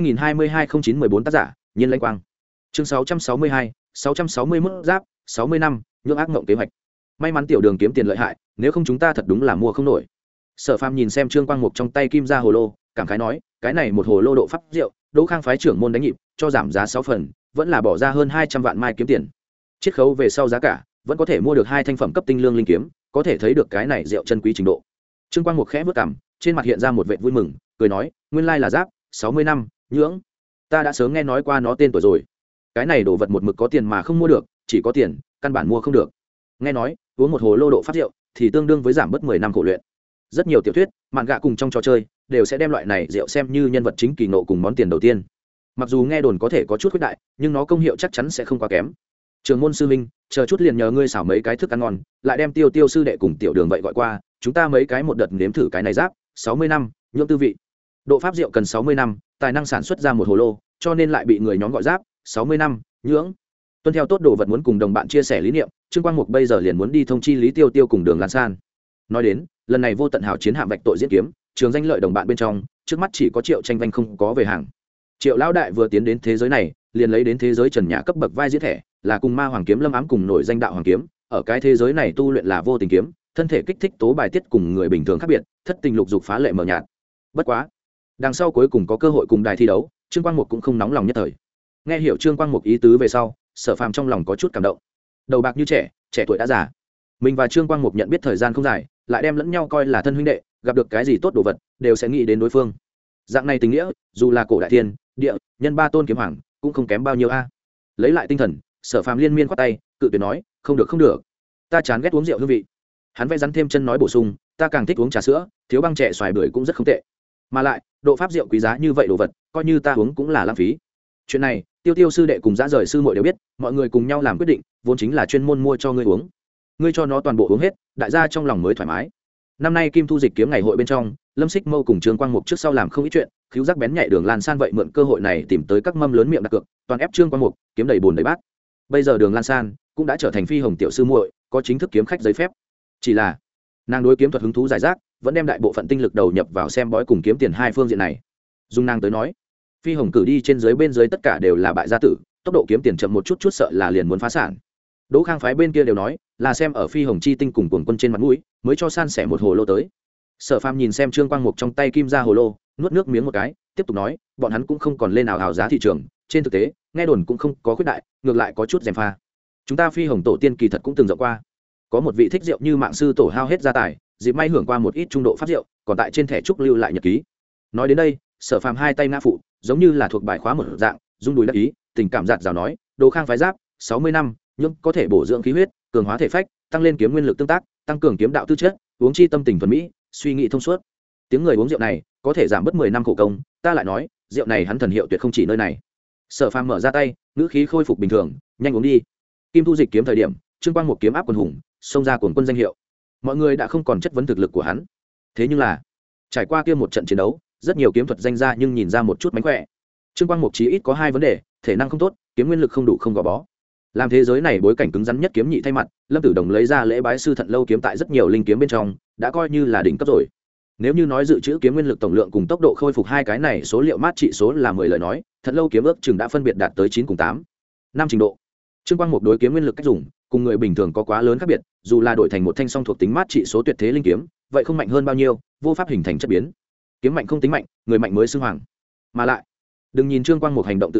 [SPEAKER 1] 2022-09-14 tác giả, Nhiên Lãnh Quang. Chương 662, 661 giáp, 60 năm, nhượng ác mộng kế hoạch. May mắn tiểu đường kiếm tiền lợi hại, nếu không chúng ta thật đúng là mua không nổi. Sở Phàm nhìn xem Trương Quang Mục trong tay kim gia hồ lô, cảm khái nói, cái này một hồ lô độ pháp rượu, Đỗ Khang phái trưởng môn đánh nhịp, cho giảm giá 6 phần, vẫn là bỏ ra hơn 200 vạn mai kiếm tiền. Chiết khấu về sau giá cả, vẫn có thể mua được 2 thanh phẩm cấp tinh lương linh kiếm, có thể thấy được cái này rượu chân quý trình độ. Trương Quang Mục khẽ bước cằm, trên mặt hiện ra một vẻ vui mừng, cười nói, nguyên lai là giáp, 60 năm, nhưỡng. Ta đã sớm nghe nói qua nó tên tuổi rồi. Cái này đồ vật một mực có tiền mà không mua được, chỉ có tiền, căn bản mua không được. Nghe nói, uống một hồ lô độ pháp rượu thì tương đương với giảm bớt 10 năm khổ luyện. Rất nhiều tiểu thuyết, mạn gạ cùng trong trò chơi đều sẽ đem loại này rượu xem như nhân vật chính kỳ ngộ cùng món tiền đầu tiên. Mặc dù nghe đồn có thể có chút khuyết đại, nhưng nó công hiệu chắc chắn sẽ không quá kém. Trường môn sư minh, chờ chút liền nhờ ngươi xảo mấy cái thức ăn ngon, lại đem Tiêu Tiêu sư đệ cùng tiểu đường vậy gọi qua, chúng ta mấy cái một đợt nếm thử cái này giáp, 60 năm, nhưỡng tư vị. Độ pháp rượu cần 60 năm, tài năng sản xuất ra một hồ lô, cho nên lại bị người nhóm gọi giáp, 60 năm, nhưỡng. Tuân theo tốt đồ vật muốn cùng đồng bạn chia sẻ lý niệm, Trương Quang Mục bây giờ liền muốn đi thông chi Lý Tiêu Tiêu cùng Đường Lan San. Nói đến, lần này vô tận hào chiến hạm vạch tội diễn kiếm, trường danh lợi đồng bạn bên trong, trước mắt chỉ có Triệu Tranh Vanh không có về hàng. Triệu lão đại vừa tiến đến thế giới này, liền lấy đến thế giới trần nhà cấp bậc vai diễn thẻ, là cùng ma hoàng kiếm Lâm Ám cùng nổi danh đạo hoàng kiếm, ở cái thế giới này tu luyện là vô tình kiếm, thân thể kích thích tố bài tiết cùng người bình thường khác biệt, thất tình lục dục phá lệ mờ nhạt. Bất quá, đằng sau cuối cùng có cơ hội cùng đài thi đấu, Trương Quang Mục cũng không nóng lòng nhất thời. Nghe hiểu Trương Quang Mục ý tứ về sau, Sở Phàm trong lòng có chút cảm động. Đầu bạc như trẻ, trẻ tuổi đã già. Mình và Trương Quang Mục nhận biết thời gian không dài, lại đem lẫn nhau coi là thân huynh đệ, gặp được cái gì tốt đồ vật, đều sẽ nghĩ đến đối phương. Dạng này tình nghĩa, dù là cổ đại thiên, địa, nhân ba tôn kiếm hoàng, cũng không kém bao nhiêu a. Lấy lại tinh thần, Sở Phàm liên miên khoát tay, cự tuyệt nói, không được không được, ta chán ghét uống rượu hương vị. Hắn vẽ rắn thêm chân nói bổ sung, ta càng thích uống trà sữa, thiếu băng trẻ xoài bưởi cũng rất không tệ. Mà lại, độ pháp rượu quý giá như vậy đồ vật, coi như ta uống cũng là lãng phí. Chuyện này, Tiêu Tiêu sư đệ cùng Dã Rời sư muội đều biết, mọi người cùng nhau làm quyết định, vốn chính là chuyên môn mua cho ngươi uống. Ngươi cho nó toàn bộ uống hết, đại gia trong lòng mới thoải mái. Năm nay Kim Thu Dịch kiếm ngày hội bên trong, Lâm Xích Mâu cùng Trương Quang Mục trước sau làm không ít chuyện, khiếu giác bén nhạy Đường Lan San vậy mượn cơ hội này tìm tới các mâm lớn miệng đặt cược, toàn ép Trương Quang Mục kiếm đầy bùn đầy bát. Bây giờ Đường Lan San cũng đã trở thành phi hồng tiểu sư muội, có chính thức kiếm khách giấy phép. Chỉ là nàng đối kiếm thuật hứng thú giải rác, vẫn đem đại bộ phận tinh lực đầu nhập vào xem bói cùng kiếm tiền hai phương diện này. Dung nàng tới nói, phi hồng cử đi trên dưới bên dưới tất cả đều là bại gia tử, tốc độ kiếm tiền chậm một chút sợ là liền muốn phá sản. Đỗ Khang phái bên kia đều nói là xem ở phi hồng chi tinh cùng cuồng quân trên mặt mũi, mới cho san sẻ một hồ lô tới. Sở Phàm nhìn xem Trương Quang Mục trong tay kim ra hồ lô, nuốt nước miếng một cái, tiếp tục nói, bọn hắn cũng không còn lên nào hào giá thị trường, trên thực tế, nghe đồn cũng không có khuyết đại, ngược lại có chút gièm pha. Chúng ta phi hồng tổ tiên kỳ thật cũng từng rộng qua, có một vị thích rượu như mạng sư tổ hao hết gia tài, dịp may hưởng qua một ít trung độ pháp rượu, còn tại trên thẻ trúc lưu lại nhật ký. Nói đến đây, Sở Phàm hai tay ngã phụ, giống như là thuộc bài khóa một dạng, rung đùi đắc ý, tình cảm giạt rào nói, Đỗ Khang phái giáp, 60 năm, nhưng có thể bổ dưỡng khí huyết, cường hóa thể phách, tăng lên kiếm nguyên lực tương tác, tăng cường kiếm đạo tư chất, uống chi tâm tình thuần mỹ, suy nghĩ thông suốt. Tiếng người uống rượu này, có thể giảm bớt 10 năm khổ công, ta lại nói, rượu này hắn thần hiệu tuyệt không chỉ nơi này. Sở Phàm mở ra tay, ngữ khí khôi phục bình thường, nhanh uống đi. Kim Thu Dịch kiếm thời điểm, Trương Quang một kiếm áp quần hùng, xông ra cuồng quân danh hiệu. Mọi người đã không còn chất vấn thực lực của hắn. Thế nhưng là, trải qua kia một trận chiến đấu, rất nhiều kiếm thuật danh ra nhưng nhìn ra một chút mánh khỏe. Trương Quang Mục chí ít có hai vấn đề, thể năng không tốt, kiếm nguyên lực không đủ không gò bó. Làm thế giới này bối cảnh cứng rắn nhất kiếm nhị thay mặt, Lâm Tử Đồng lấy ra lễ bái sư Thận Lâu kiếm tại rất nhiều linh kiếm bên trong, đã coi như là đỉnh cấp rồi. Nếu như nói dự trữ kiếm nguyên lực tổng lượng cùng tốc độ khôi phục hai cái này số liệu mát trị số là 10 lời nói, Thận Lâu kiếm ước chừng đã phân biệt đạt tới 9 cùng 8. 5 trình độ. Trương Quang Mục đối kiếm nguyên lực cách dùng, cùng người bình thường có quá lớn khác biệt, dù là đổi thành một thanh song thuộc tính mát trị số tuyệt thế linh kiếm, vậy không mạnh hơn bao nhiêu, vô pháp hình thành chất biến. Kiếm mạnh không tính mạnh, người mạnh mới xưng hoàng. Mà lại, đừng nhìn Trương Quang Mục hành động tự nhiên,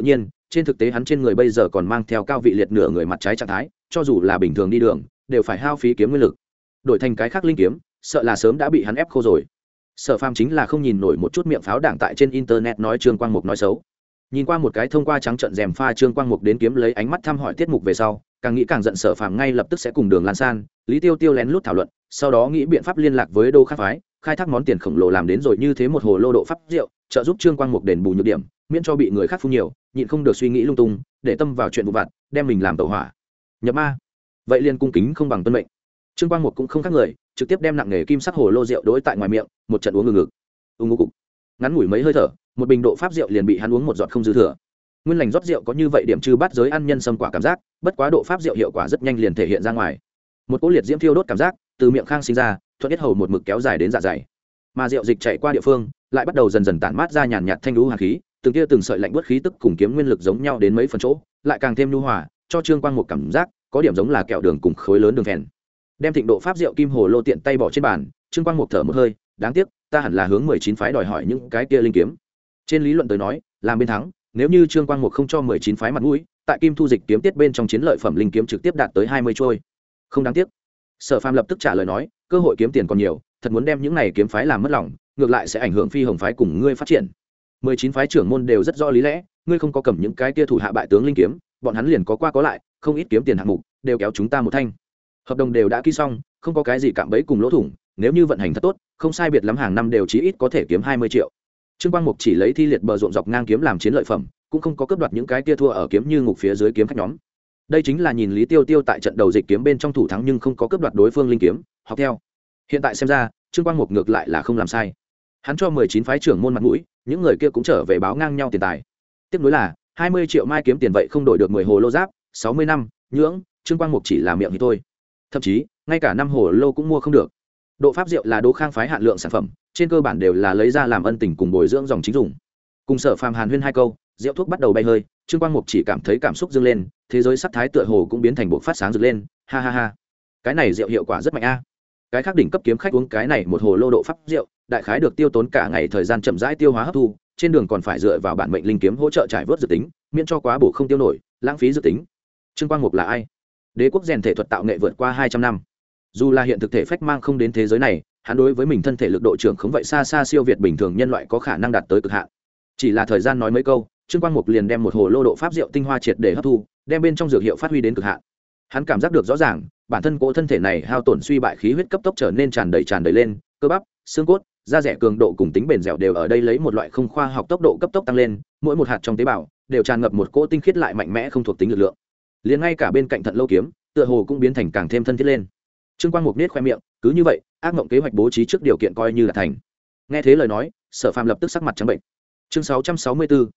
[SPEAKER 1] trên thực tế hắn trên người bây giờ còn mang theo cao vị liệt nửa người mặt trái trạng thái, cho dù là bình thường đi đường đều phải hao phí kiếm nguyên lực, đổi thành cái khác linh kiếm sợ là sớm đã bị hắn ép khô rồi. Sở Phàm chính là không nhìn nổi một chút miệng pháo đảng tại trên internet nói Trương Quang Mục nói xấu. Nhìn qua một cái thông qua trắng trận rèm pha Trương Quang Mục đến kiếm lấy ánh mắt thăm hỏi tiết mục về sau, càng nghĩ càng giận. Sở Phàm ngay lập tức sẽ cùng Đường Lan San, Lý Tiêu Tiêu lén lút thảo luận, sau đó nghĩ biện pháp liên lạc với Đô Khắc phái, khai thác món tiền khổng lồ làm đến rồi như thế một hồ lô độ pháp rượu, trợ giúp Trương Quang Mục đền bù nhược điểm, miễn cho bị người khác phun nhiều, nhịn không được suy nghĩ lung tung, để tâm vào chuyện vụ vặt, đem mình làm tẩu hỏa nhập ma. Vậy liền cung kính không bằng tuân mệnh. Trương Quang Mục cũng không khác người, trực tiếp đem nặng nghề kim sắc hồ lô rượu đối tại ngoài miệng, một trận uống ngừng ngực. Cục. Ngắn ngủi mấy hơi thở, một bình độ pháp rượu liền bị hắn uống một giọt không dư thừa. Nguyên lành rót rượu có như vậy điểm trừ bát giới ăn nhân sâm quả cảm giác, bất quá độ pháp rượu hiệu quả rất nhanh liền thể hiện ra ngoài. Một cỗ liệt diễm thiêu đốt cảm giác từ miệng khang sinh ra, thuận tiết hầu một mực kéo dài đến dạ dày. Mà rượu dịch chạy qua địa phương, lại bắt đầu dần dần tản mát ra nhàn nhạt thanh lũ hàn khí, từng kia từng sợi lạnh buốt khí tức cùng kiếm nguyên lực giống nhau đến mấy phần chỗ, lại càng thêm nhu hòa, cho Trương Quang một cảm giác có điểm giống là kẹo đường cùng khối lớn đường phèn. Đem thịnh độ pháp rượu kim hồ lô tiện tay bỏ trên bàn, Trương Quang một thở một hơi, đáng tiếc, ta hẳn là hướng 19 phái đòi hỏi những cái kia linh kiếm. Trên lý luận tới nói, làm bên thắng, nếu như Trương Quang Mục không cho 19 phái mặt mũi, tại kim thu dịch kiếm tiết bên trong chiến lợi phẩm linh kiếm trực tiếp đạt tới 20 trôi. Không đáng tiếc. Sở Phàm lập tức trả lời nói, cơ hội kiếm tiền còn nhiều, thật muốn đem những này kiếm phái làm mất lòng, ngược lại sẽ ảnh hưởng Phi Hồng phái cùng ngươi phát triển. 19 phái trưởng môn đều rất rõ lý lẽ, ngươi không có cầm những cái kia thủ hạ bại tướng linh kiếm, bọn hắn liền có qua có lại, không ít kiếm tiền hạng mục, đều kéo chúng ta một thanh. Hợp đồng đều đã ký xong, không có cái gì cạm bẫy cùng lỗ thủng, nếu như vận hành thật tốt, không sai biệt lắm hàng năm đều chí ít có thể kiếm 20 triệu. Trương Quang Mục chỉ lấy thi liệt bờ ruộng dọc ngang kiếm làm chiến lợi phẩm, cũng không có cướp đoạt những cái kia thua ở kiếm như ngục phía dưới kiếm khách nhóm. Đây chính là nhìn Lý Tiêu Tiêu tại trận đầu dịch kiếm bên trong thủ thắng nhưng không có cướp đoạt đối phương linh kiếm, học theo. Hiện tại xem ra, Trương Quang Mục ngược lại là không làm sai. Hắn cho 19 phái trưởng môn mặt mũi, những người kia cũng trở về báo ngang nhau tiền tài. Tiếp nối là 20 triệu mai kiếm tiền vậy không đổi được 10 hồ lô giáp, 60 năm, nhưỡng, Trương Quang Mục chỉ là miệng thì thôi. Thậm chí, ngay cả 5 hồ lô cũng mua không được. Độ pháp rượu là Đỗ Khang phái hạn lượng sản phẩm, trên cơ bản đều là lấy ra làm ân tình cùng bồi dưỡng dòng chính dùng. Cùng Sở Phàm hàn huyên hai câu, rượu thuốc bắt đầu bay hơi, Trương Quang Mục chỉ cảm thấy cảm xúc dâng lên, thế giới sắc thái tựa hồ cũng biến thành bộ phát sáng rực lên, ha ha ha. Cái này rượu hiệu quả rất mạnh a. Cái khác đỉnh cấp kiếm khách uống cái này một hồ lô độ pháp rượu, đại khái được tiêu tốn cả ngày thời gian chậm rãi tiêu hóa hấp thu, trên đường còn phải dựa vào bản mệnh linh kiếm hỗ trợ trải vớt dự tính, miễn cho quá bổ không tiêu nổi, lãng phí dự tính. Trương Quang Mục là ai? Đế quốc rèn thể thuật tạo nghệ vượt qua 200 năm. Dù là hiện thực thể phách mang không đến thế giới này, hắn đối với mình thân thể lực độ trưởng không vậy xa xa siêu việt bình thường nhân loại có khả năng đạt tới cực hạn. Chỉ là thời gian nói mấy câu, Trương Quang Mục liền đem một hồ lô độ pháp rượu tinh hoa triệt để hấp thu, đem bên trong dược hiệu phát huy đến cực hạn. Hắn cảm giác được rõ ràng, bản thân cỗ thân thể này hao tổn suy bại khí huyết cấp tốc trở nên tràn đầy lên, cơ bắp, xương cốt, da rẻ cường độ cùng tính bền dẻo đều ở đây lấy một loại không khoa học tốc độ cấp tốc tăng lên, mỗi một hạt trong tế bào đều tràn ngập một cỗ tinh khiết lại mạnh mẽ không thuộc tính lực lượng. Liền ngay cả bên cạnh Thận Lâu kiếm, tựa hồ cũng biến thành càng thêm thân thiết lên. Trương Quang Mục niết khoe miệng, cứ như vậy, ác mộng kế hoạch bố trí trước điều kiện coi như là thành. Nghe thế lời nói, Sở Phàm lập tức sắc mặt trắng bệnh. Chương 664,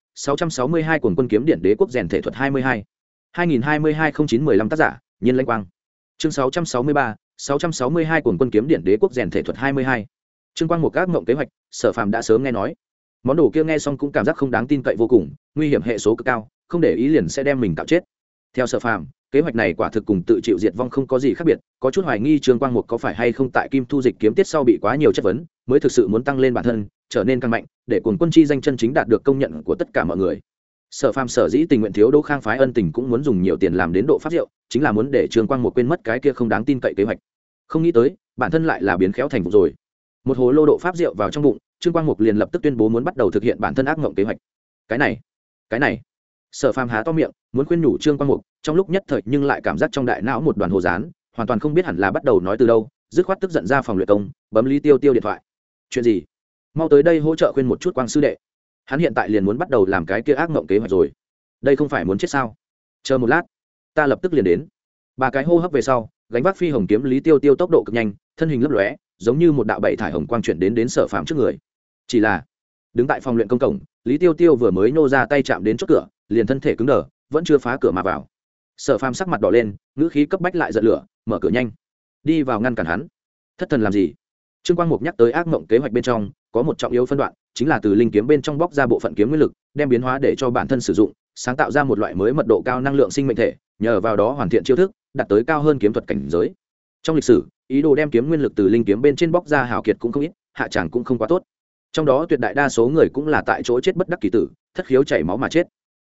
[SPEAKER 1] 662 cuồng quân kiếm điển đế quốc rèn thể thuật 22. 2022-09-15 tác giả, Nhiên Lãnh Quang. Chương 663, 662 cuồng quân kiếm điển đế quốc rèn thể thuật 22. Trương Quang Mục ác mộng kế hoạch, Sở Phàm đã sớm nghe nói. Món đồ kia nghe xong cũng cảm giác không đáng tin cậy vô cùng, nguy hiểm hệ số cực cao, không để ý liền sẽ đem mình cạo chết. Theo Sở Phàm, kế hoạch này quả thực cùng tự chịu diệt vong không có gì khác biệt, có chút hoài nghi Trương Quang Mục có phải hay không tại kim thu dịch kiếm tiết sau bị quá nhiều chất vấn, mới thực sự muốn tăng lên bản thân, trở nên càng mạnh, để cuồng quân chi danh chân chính đạt được công nhận của tất cả mọi người. Sở Phàm sở dĩ tình nguyện thiếu Đỗ Khang phái ân tình cũng muốn dùng nhiều tiền làm đến độ pháp rượu, chính là muốn để Trương Quang Mục quên mất cái kia không đáng tin cậy kế hoạch. Không nghĩ tới, bản thân lại là biến khéo thành vụ rồi. Một hồ lô độ pháp rượu vào trong bụng, Trương Quang Mục liền lập tức tuyên bố muốn bắt đầu thực hiện bản thân ác mộng kế hoạch. Cái này. Sở Phàm há to miệng, muốn khuyên nhủ Trương Quang Mục, trong lúc nhất thời nhưng lại cảm giác trong đại não một đoàn hồ dán, hoàn toàn không biết hẳn là bắt đầu nói từ đâu, dứt khoát tức giận ra phòng luyện công, bấm Lý Tiêu Tiêu điện thoại. Chuyện gì? Mau tới đây hỗ trợ khuyên một chút Quang sư đệ. Hắn hiện tại liền muốn bắt đầu làm cái kia ác mộng kế hoạch rồi. Đây không phải muốn chết sao? Chờ một lát, ta lập tức liền đến. Ba cái hô hấp về sau, gánh vác phi hồng kiếm Lý Tiêu Tiêu tốc độ cực nhanh, thân hình lấp lóe, giống như một đạo bảy thải hồng quang chuyển đến Sở Phàm trước người. Chỉ là, đứng tại phòng luyện công cổng, Lý Tiêu Tiêu vừa mới nô ra tay chạm đến chốt cửa, liền thân thể cứng đờ, vẫn chưa phá cửa mà vào. Sở Phàm sắc mặt đỏ lên, ngữ khí cấp bách lại giận lửa, mở cửa nhanh, đi vào ngăn cản hắn. Thất thần làm gì? Trương Quang Mục nhắc tới ác mộng kế hoạch bên trong có một trọng yếu phân đoạn, chính là từ linh kiếm bên trong bóc ra bộ phận kiếm nguyên lực, đem biến hóa để cho bản thân sử dụng, sáng tạo ra một loại mới mật độ cao năng lượng sinh mệnh thể, nhờ vào đó hoàn thiện chiêu thức, đạt tới cao hơn kiếm thuật cảnh giới. Trong lịch sử, ý đồ đem kiếm nguyên lực từ linh kiếm bên trên bóc ra hào kiệt cũng không ít, hạ tràng cũng không quá tốt. Trong đó tuyệt đại đa số người cũng là tại chỗ chết bất đắc kỳ tử, thất khiếu chảy máu mà chết.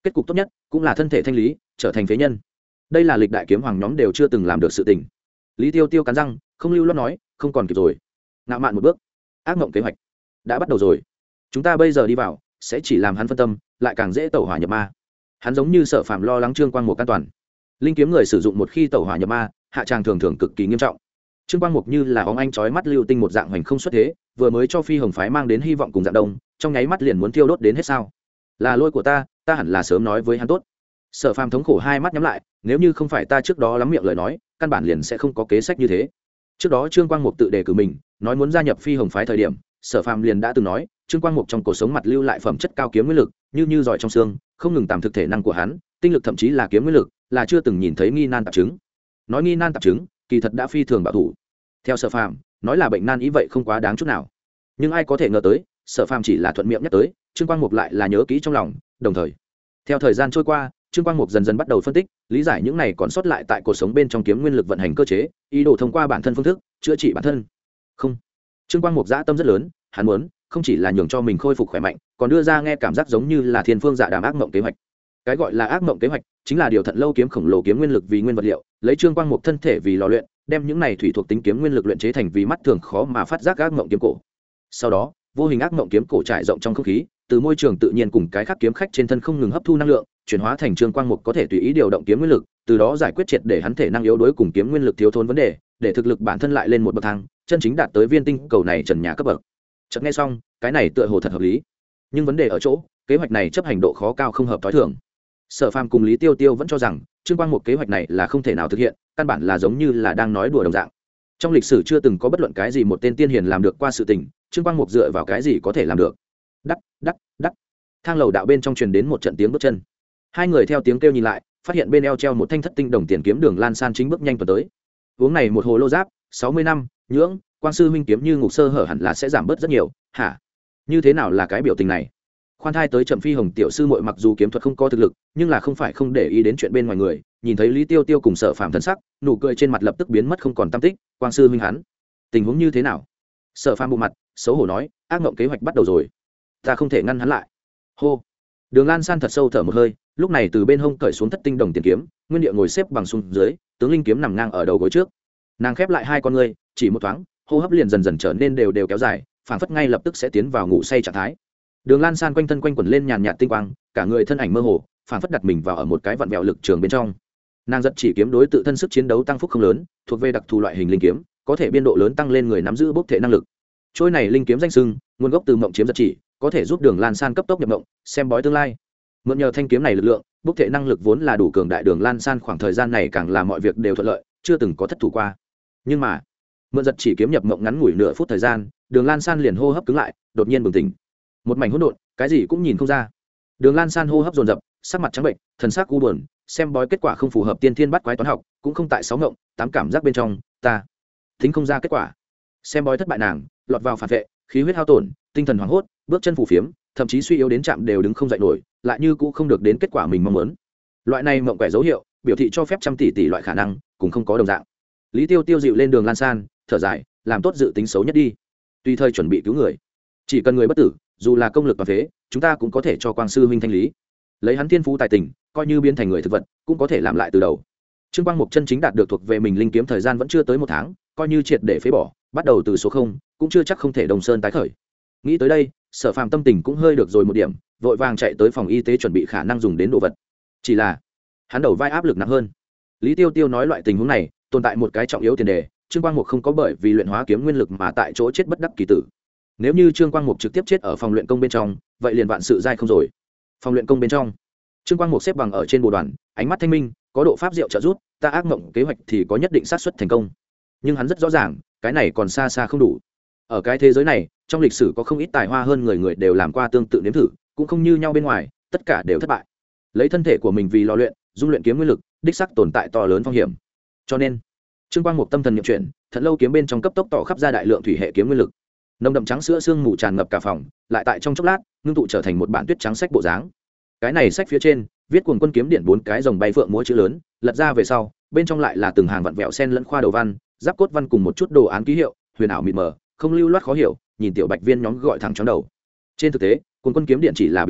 [SPEAKER 1] kết cục tốt nhất cũng là thân thể thanh lý trở thành phế nhân. Đây là lịch đại kiếm hoàng nhóm đều chưa từng làm được sự tình. Lý Tiêu Tiêu cắn răng không lưu loát nói, không còn kịp rồi. Ngạo mạn một bước, ác mộng kế hoạch đã bắt đầu rồi. Chúng ta bây giờ đi vào sẽ chỉ làm hắn phân tâm, lại càng dễ tẩu hỏa nhập ma. Hắn giống như Sở Phàm lo lắng Trương Quang Mục an toàn. Linh kiếm người sử dụng một khi tẩu hỏa nhập ma, hạ tràng thường thường cực kỳ nghiêm trọng. Trương Quang Mục như là óng ánh chói mắt lưu tinh một dạng hoành không xuất thế, vừa mới cho Phi Hồng phái mang đến hy vọng cùng dạng đông, trong nháy mắt liền muốn thiêu đốt đến hết sao? Là lỗi của ta hẳn là sớm nói với hắn tốt. Sở Phàm thống khổ hai mắt nhắm lại, nếu như không phải ta trước đó lắm miệng lời nói, căn bản liền sẽ không có kế sách như thế. Trước đó Trương Quang Mục tự đề cử mình, nói muốn gia nhập Phi Hồng phái thời điểm, Sở Phàm liền đã từng nói, Trương Quang Mục trong cuộc sống mặt lưu lại phẩm chất cao kiếm nguyên lực, như giỏi trong xương, không ngừng tạm thực thể năng của hắn, tinh lực thậm chí là kiếm nguyên lực, là chưa từng nhìn thấy nghi nan tạp chứng. Nói nghi nan tạp chứng, kỳ thật đã phi thường bảo thủ. Theo Sở Phàm, nói là bệnh nan ý vậy không quá đáng chút nào. Nhưng ai có thể ngờ tới, Sở Phàm chỉ là thuận miệng nhắc tới, Trương Quang Mục lại là nhớ kỹ trong lòng, đồng thời, theo thời gian trôi qua, Trương Quang Mục dần dần bắt đầu phân tích, lý giải những này còn sót lại tại cuộc sống bên trong kiếm nguyên lực vận hành cơ chế, ý đồ thông qua bản thân phương thức chữa trị bản thân. Không, Trương Quang Mục dã tâm rất lớn, hắn muốn không chỉ là nhường cho mình khôi phục khỏe mạnh, còn đưa ra nghe cảm giác giống như là thiên phương dạ đàm ác mộng kế hoạch. Cái gọi là ác mộng kế hoạch chính là điều thận lâu kiếm khổng lồ kiếm nguyên lực vì nguyên vật liệu, lấy Trương Quang Mục thân thể vì lò luyện, đem những này thủy thuộc tính kiếm nguyên lực luyện chế thành vì mắt thường khó mà phát giác ác mộng kiếm cổ. Sau đó, vô hình ác mộng kiếm cổ trải rộng trong không khí, từ môi trường tự nhiên cùng cái khác kiếm khách trên thân không ngừng hấp thu năng lượng, chuyển hóa thành Trương Quang Mục có thể tùy ý điều động kiếm nguyên lực, từ đó giải quyết triệt để hắn thể năng yếu đuối cùng kiếm nguyên lực thiếu thốn vấn đề, để thực lực bản thân lại lên một bậc thang, chân chính đạt tới viên tinh cầu này trần nhà cấp bậc. Chợt nghe xong, cái này tựa hồ thật hợp lý. Nhưng vấn đề ở chỗ, kế hoạch này chấp hành độ khó cao không hợp thói thường. Sở Phàm cùng Lý Tiêu Tiêu vẫn cho rằng Trương Quang Mục kế hoạch này là không thể nào thực hiện, căn bản là giống như là đang nói đùa đồng dạng. Trong lịch sử chưa từng có bất luận cái gì một tên tiên hiền làm được qua sự tình, Trương Quang Mục dựa vào cái gì có thể làm được? Đắc, đắc, đắc. Thang lầu đạo bên trong truyền đến một trận tiếng bước chân. Hai người theo tiếng kêu nhìn lại, phát hiện bên eo treo một thanh thất tinh đồng tiền kiếm Đường Lan San chính bước nhanh tuần tới. Uống này một hồ lô giáp, 60 năm, nhưỡng, Quang sư huynh kiếm như ngục sơ hở hẳn là sẽ giảm bớt rất nhiều, hả? Như thế nào là cái biểu tình này? Khoan thai tới chậm Phi Hồng tiểu sư muội mặc dù kiếm thuật không có thực lực, nhưng là không phải không để ý đến chuyện bên ngoài người, nhìn thấy Lý Tiêu Tiêu cùng Sở Phàm thần sắc, nụ cười trên mặt lập tức biến mất không còn tăm tích. Quang sư huynh hắn, tình huống như thế nào? Sở Phàm bộ mặt xấu hổ nói, ác mộng kế hoạch bắt đầu rồi, ta không thể ngăn hắn lại. Hô. Đường Lan San thật sâu thở một hơi, lúc này từ bên hông cởi xuống thất tinh đồng tiền kiếm, nguyên địa ngồi xếp bằng xuống dưới, tướng linh kiếm nằm ngang ở đầu gối trước. Nàng khép lại hai con ngươi, chỉ một thoáng, hô hấp liền dần dần trở nên đều kéo dài, phảng phất ngay lập tức sẽ tiến vào ngủ say trạng thái. Đường Lan San quanh thân quanh quẩn lên nhàn nhạt tinh quang, cả người thân ảnh mơ hồ, phảng phất đặt mình vào ở một cái vặn vẹo lực trường bên trong. Nàng giật chỉ kiếm đối tự thân sức chiến đấu tăng phúc không lớn, thuộc về đặc thù loại hình linh kiếm, có thể biên độ lớn tăng lên người nắm giữ bốc thể năng lực. Trôi này linh kiếm danh xưng, nguồn gốc từ mộng chiếm giật chỉ, có thể giúp Đường Lan San cấp tốc nhập mộng, xem bói tương lai. Mượn nhờ thanh kiếm này lực lượng, bốc thể năng lực vốn là đủ cường đại, Đường Lan San khoảng thời gian này càng làm mọi việc đều thuận lợi, chưa từng có thất thủ qua. Nhưng mà, mượn giật chỉ kiếm nhập mộng ngắn ngủi nửa phút thời gian, Đường Lan San liền hô hấp cứng lại, đột nhiên bừng tỉnh. Một mảnh hỗn độn, cái gì cũng nhìn không ra. Đường Lan San hô hấp dồn dập, sắc mặt trắng bệnh, thần sắc u buồn, xem bói kết quả không phù hợp tiên thiên bắt quái toán học, cũng không tại sáu ngộng, tám cảm giác bên trong, ta tính không ra kết quả. Xem bói thất bại nàng, lọt vào phản vệ, khí huyết hao tổn, tinh thần hoảng hốt, bước chân phù phiếm, thậm chí suy yếu đến chạm đều đứng không dậy nổi, lại như cũng không được đến kết quả mình mong muốn. Loại này mộng quẻ dấu hiệu, biểu thị cho phép trăm tỷ tỷ loại khả năng, cũng không có đồng dạng. Lý Tiêu Tiêu dịu lên Đường Lan San, thở dài, làm tốt dự tính xấu nhất đi, tùy thời chuẩn bị cứu người. Chỉ cần người bất tử, dù là công lực toàn phế, chúng ta cũng có thể cho Quang sư huynh thanh lý. Lấy hắn thiên phú tài tình, coi như biến thành người thực vật, cũng có thể làm lại từ đầu. Trương Quang Mục chân chính đạt được thuộc về mình linh kiếm thời gian vẫn chưa tới một tháng, coi như triệt để phế bỏ, bắt đầu từ số 0, cũng chưa chắc không thể đồng sơn tái khởi. Nghĩ tới đây, Sở Phàm tâm tình cũng hơi được rồi một điểm, vội vàng chạy tới phòng y tế chuẩn bị khả năng dùng đến đồ vật. Chỉ là, hắn đầu vai áp lực nặng hơn. Lý Tiêu Tiêu nói loại tình huống này, tồn tại một cái trọng yếu tiền đề, Trương Quang Mục không có bởi vì luyện hóa kiếm nguyên lực mà tại chỗ chết bất đắc kỳ tử. Nếu như Trương Quang Mục trực tiếp chết ở phòng luyện công bên trong, vậy liền vạn sự dai không rồi. Phòng luyện công bên trong, Trương Quang Mục xếp bằng ở trên bồ đoàn, ánh mắt thanh minh, có độ pháp diệu trợ giúp, ta ác mộng kế hoạch thì có nhất định xác suất thành công. Nhưng hắn rất rõ ràng, cái này còn xa xa không đủ. Ở cái thế giới này, trong lịch sử có không ít tài hoa hơn người đều làm qua tương tự nếm thử, cũng không như nhau bên ngoài, tất cả đều thất bại. Lấy thân thể của mình vì lò luyện, dung luyện kiếm nguyên lực, đích xác tồn tại to lớn phong hiểm. Cho nên, Trương Quang Mục tâm thần niệm chuyển, Thận lâu kiếm bên trong cấp tốc tỏ khắp ra đại lượng thủy hệ kiếm nguyên lực. Nồng đậm trắng sữa sương mù tràn ngập cả phòng, lại tại trong chốc lát ngưng tụ trở thành một bản tuyết trắng sách bộ dáng. Cái này sách phía trên viết Cuồng Quân kiếm điện 4 cái rồng bay phượng múa chữ lớn, lật ra về sau, bên trong lại là từng hàng vặn vẹo sen lẫn khoa đầu văn, giáp cốt văn cùng một chút đồ án ký hiệu, huyền ảo mịt mờ, không lưu loát khó hiểu, nhìn tiểu bạch viên nhóm gọi thẳng chóng đầu. Trên thực tế, Cuồng Quân kiếm điện chỉ là biểu tượng,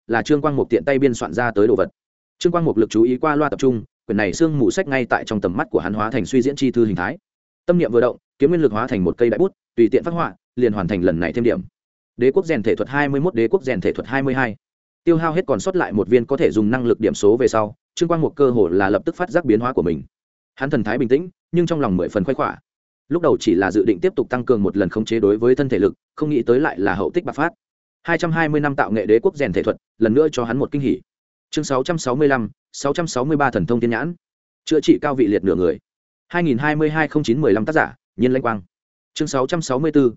[SPEAKER 1] là Trương Quang Mục tiện tay biên soạn ra tới đồ vật. Trương Quang Mục lực chú ý qua loa tập trung, quyển này xương mù sách ngay tại trong tầm mắt của hắn hóa thành suy diễn chi thư hình thái. Tâm niệm vừa động, kiếm nguyên lực hóa thành một cây đại bút, tùy tiện phát họa, liền hoàn thành lần này thêm điểm. Đế quốc rèn thể thuật 21, đế quốc rèn thể thuật 22. Tiêu hao hết còn sót lại một viên có thể dùng năng lực điểm số về sau, Trương Quang Mục cơ hồ là lập tức phát giác biến hóa của mình. Hắn thần thái bình tĩnh, nhưng trong lòng 10 phần khoái khỏa. Lúc đầu chỉ là dự định tiếp tục tăng cường một lần khống chế đối với thân thể lực, không nghĩ tới lại là hậu tích bạc phát. 220 năm tạo nghệ đế quốc rèn thể thuật, lần nữa cho hắn một kinh hỉ. Chương 665, 663 thần thông thiên nhãn. Chữa trị cao vị liệt nửa người. 2022-09-15 tác giả, Nhiên Lãnh Quang. Chương 664,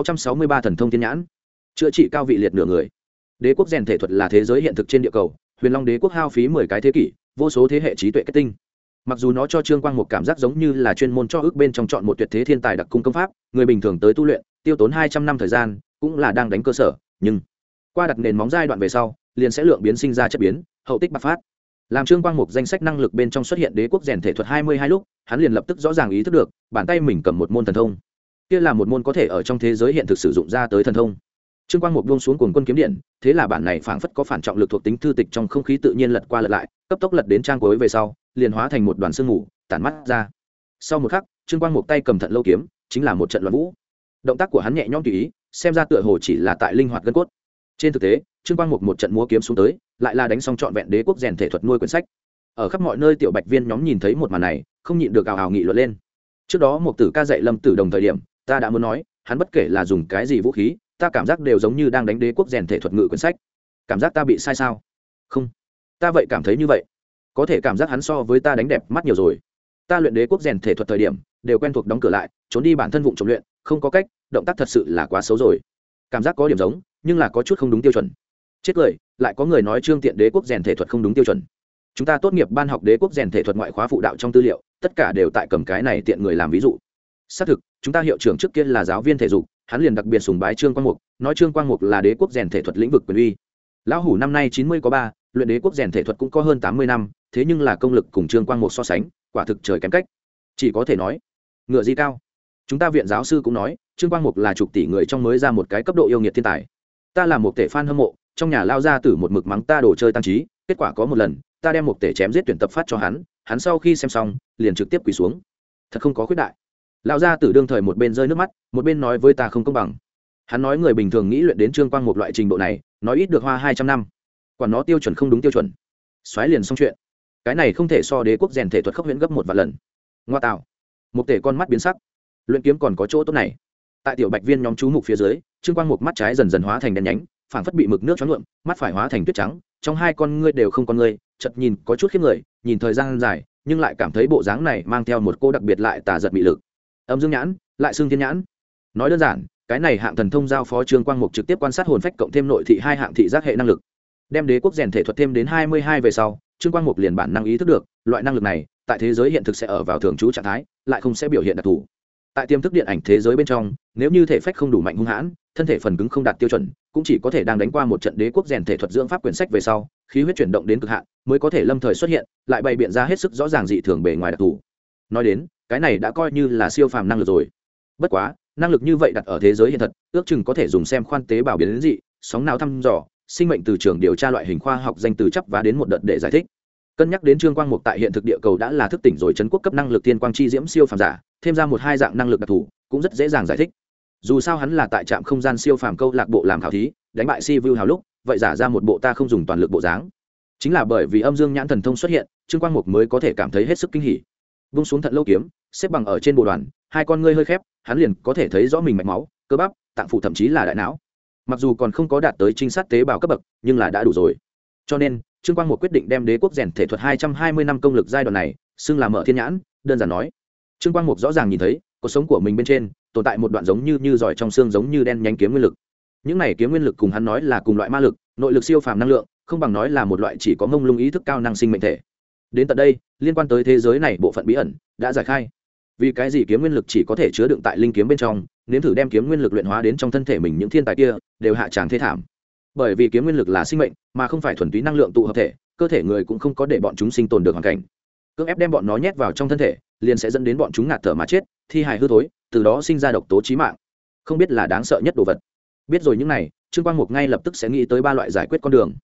[SPEAKER 1] 663 thần thông thiên nhãn. Chữa trị cao vị liệt nửa người. Đế quốc rèn thể thuật là thế giới hiện thực trên địa cầu, Huyền Long đế quốc hao phí 10 cái thế kỷ, vô số thế hệ trí tuệ kết tinh. Mặc dù nó cho Trương Quang một cảm giác giống như là chuyên môn cho ước bên trong chọn một tuyệt thế thiên tài đặc cung công pháp, người bình thường tới tu luyện, tiêu tốn 200 năm thời gian, cũng là đang đánh cơ sở, nhưng qua đặt nền móng giai đoạn về sau, liền sẽ lượng biến sinh ra chất biến, hậu tích bạc phát. Làm Trương Quang Mục danh sách năng lực bên trong xuất hiện đế quốc rèn thể thuật 22 lúc, hắn liền lập tức rõ ràng ý thức được, bàn tay mình cầm một môn thần thông. Kia là một môn có thể ở trong thế giới hiện thực sử dụng ra tới thần thông. Trương Quang Mục buông xuống cuồng quân kiếm điện, thế là bản này phảng phất có phản trọng lực thuộc tính thư tịch trong không khí tự nhiên lật qua lật lại, cấp tốc lật đến trang cuối về sau, liền hóa thành một đoàn sương mù, tản mắt ra. Sau một khắc, Trương Quang Mục tay cầm Thận Lâu kiếm, chính là một trận loạn vũ. Động tác của hắn nhẹ nhõm tùy ý, xem ra tựa hồ chỉ là tại linh hoạt gân cốt. Trên thực tế, Trương Quang Mục một trận múa kiếm xuống tới, lại là đánh xong trọn vẹn đế quốc rèn thể thuật nuôi quyển sách. Ở khắp mọi nơi tiểu bạch viên nhóm nhìn thấy một màn này, không nhịn được ào ào nghị luận lên. Trước đó Mục Tử ca dạy Lâm Tử Đồng thời điểm, ta đã muốn nói, hắn bất kể là dùng cái gì vũ khí, ta cảm giác đều giống như đang đánh đế quốc rèn thể thuật ngự quyển sách. Cảm giác ta bị sai sao? Không, ta vậy cảm thấy như vậy. Có thể cảm giác hắn so với ta đánh đẹp mắt nhiều rồi. Ta luyện đế quốc rèn thể thuật thời điểm, đều quen thuộc đóng cửa lại, trốn đi bản thân vụng trộm luyện, không có cách, động tác thật sự là quá xấu rồi. Cảm giác có điểm giống, nhưng là có chút không đúng tiêu chuẩn. Chết cười, lại có người nói Trương Tiện đế quốc rèn thể thuật không đúng tiêu chuẩn. Chúng ta tốt nghiệp ban học đế quốc rèn thể thuật ngoại khóa phụ đạo trong tư liệu, tất cả đều tại cầm cái này tiện người làm ví dụ. Xác thực, chúng ta hiệu trưởng trước kia là giáo viên thể dục, hắn liền đặc biệt sùng bái Trương Quang Mục, nói Trương Quang Mục là đế quốc rèn thể thuật lĩnh vực quyền uy. Lão hủ năm nay 90 có 3, luyện đế quốc rèn thể thuật cũng có hơn 80 năm, thế nhưng là công lực cùng Trương Quang Mục so sánh, quả thực trời kém cách. Chỉ có thể nói, ngựa gì cao. Chúng ta viện giáo sư cũng nói, Trương Quang Mục là chục tỷ người trong mới ra một cái cấp độ yêu nghiệt thiên tài. Ta là một tể fan hâm mộ, trong nhà lao ra tử một mực mắng ta đồ chơi tăng trí, kết quả có một lần, ta đem một tể chém giết tuyển tập phát cho hắn, hắn sau khi xem xong, liền trực tiếp quỳ xuống. Thật không có khuyết đại. Lão gia tử đương thời một bên rơi nước mắt, một bên nói với ta không công bằng. Hắn nói người bình thường nghĩ luyện đến Trương Quang một loại trình độ này, nói ít được hoa 200 năm. Quả nó tiêu chuẩn không đúng tiêu chuẩn. Xoáy liền xong chuyện. Cái này không thể so đế quốc rèn thể thuật khốc huyễn gấp một vạn lần. Ngoa tạo. Một tể con mắt biến sắc. Luyện kiếm còn có chỗ tốt này. Tại tiểu bạch viên nhóm chú mục phía dưới, Trương Quang một mắt trái dần dần hóa thành đen nhánh, phảng phất bị mực nước choáng nhuộm, mắt phải hóa thành tuyết trắng, trong hai con ngươi đều không con ngươi, chợt nhìn có chút khiếp người, nhìn thời gian dài, nhưng lại cảm thấy bộ dáng này mang theo một cô đặc biệt lại tà giật mị lực. Âm dương nhãn, lại xương thiên nhãn. Nói đơn giản, cái này hạng thần thông giao phó Trương Quang Mục trực tiếp quan sát hồn phách cộng thêm nội thị hai hạng thị giác hệ năng lực. Đem đế quốc rèn thể thuật thêm đến 22 về sau, Trương Quang Mục liền bản năng ý thức được, loại năng lực này, tại thế giới hiện thực sẽ ở vào thường trú trạng thái, lại không sẽ biểu hiện đặc thù. Tại tiềm thức điện ảnh thế giới bên trong, nếu như thể phách không đủ mạnh hung hãn, thân thể phần cứng không đạt tiêu chuẩn, cũng chỉ có thể đang đánh qua một trận đế quốc rèn thể thuật dưỡng pháp quyển sách về sau, khí huyết chuyển động đến cực hạn, mới có thể lâm thời xuất hiện, lại bày biện ra hết sức rõ ràng dị thường bề ngoài đặc thù. Nói đến, cái này đã coi như là siêu phàm năng lực rồi. Bất quá, năng lực như vậy đặt ở thế giới hiện thật, ước chừng có thể dùng xem khoan tế bào biến đến dị, sóng não thăm dò, sinh mệnh từ trường điều tra loại hình khoa học danh từ chấp và đến một đợt để giải thích. Cân nhắc đến Trương Quang Mục tại hiện thực địa cầu đã là thức tỉnh rồi trấn quốc cấp năng lực tiên quang chi diễm siêu phàm giả, thêm ra một hai dạng năng lực đặc thù, cũng rất dễ dàng giải thích. Dù sao hắn là tại trạm không gian siêu phàm câu lạc bộ làm khảo thí, đánh bại Si Vu hào lúc, vậy giả ra một bộ ta không dùng toàn lực bộ dáng. Chính là bởi vì âm dương nhãn thần thông xuất hiện, Trương Quang Mục mới có thể cảm thấy hết sức kinh hỉ. Vung xuống Thận Lâu kiếm, xếp bằng ở trên bộ đoàn, hai con ngươi hơi khép, hắn liền có thể thấy rõ mình mạch máu, cơ bắp, tạng phủ thậm chí là đại não. Mặc dù còn không có đạt tới trinh sát tế bào cấp bậc, nhưng là đã đủ rồi. Cho nên, Trương Quang Mục quyết định đem đế quốc rèn thể thuật 220 năm công lực giai đoạn này, xưng là mở thiên nhãn, đơn giản nói. Trương Quang Mục rõ ràng nhìn thấy, cuộc sống của mình bên trên tồn tại một đoạn giống như giỏi trong xương giống như đen nhánh kiếm nguyên lực. Những này kiếm nguyên lực cùng hắn nói là cùng loại ma lực, nội lực siêu phàm năng lượng, không bằng nói là một loại chỉ có mông lung ý thức cao năng sinh mệnh thể. Đến tận đây, liên quan tới thế giới này bộ phận bí ẩn đã giải khai. Vì cái gì kiếm nguyên lực chỉ có thể chứa đựng tại linh kiếm bên trong, nếm thử đem kiếm nguyên lực luyện hóa đến trong thân thể mình, những thiên tài kia đều hạ tràng thê thảm. Bởi vì kiếm nguyên lực là sinh mệnh, mà không phải thuần túy năng lượng tụ hợp thể, cơ thể người cũng không có để bọn chúng sinh tồn được hoàn cảnh. Cưỡng ép đem bọn nó nhét vào trong thân thể, liền sẽ dẫn đến bọn chúng ngạt thở mà chết, thi hài hư thối, từ đó sinh ra độc tố chí mạng. Không biết là đáng sợ nhất đồ vật. Biết rồi những này, Trương Quang Mục ngay lập tức sẽ nghĩ tới ba loại giải quyết con đường.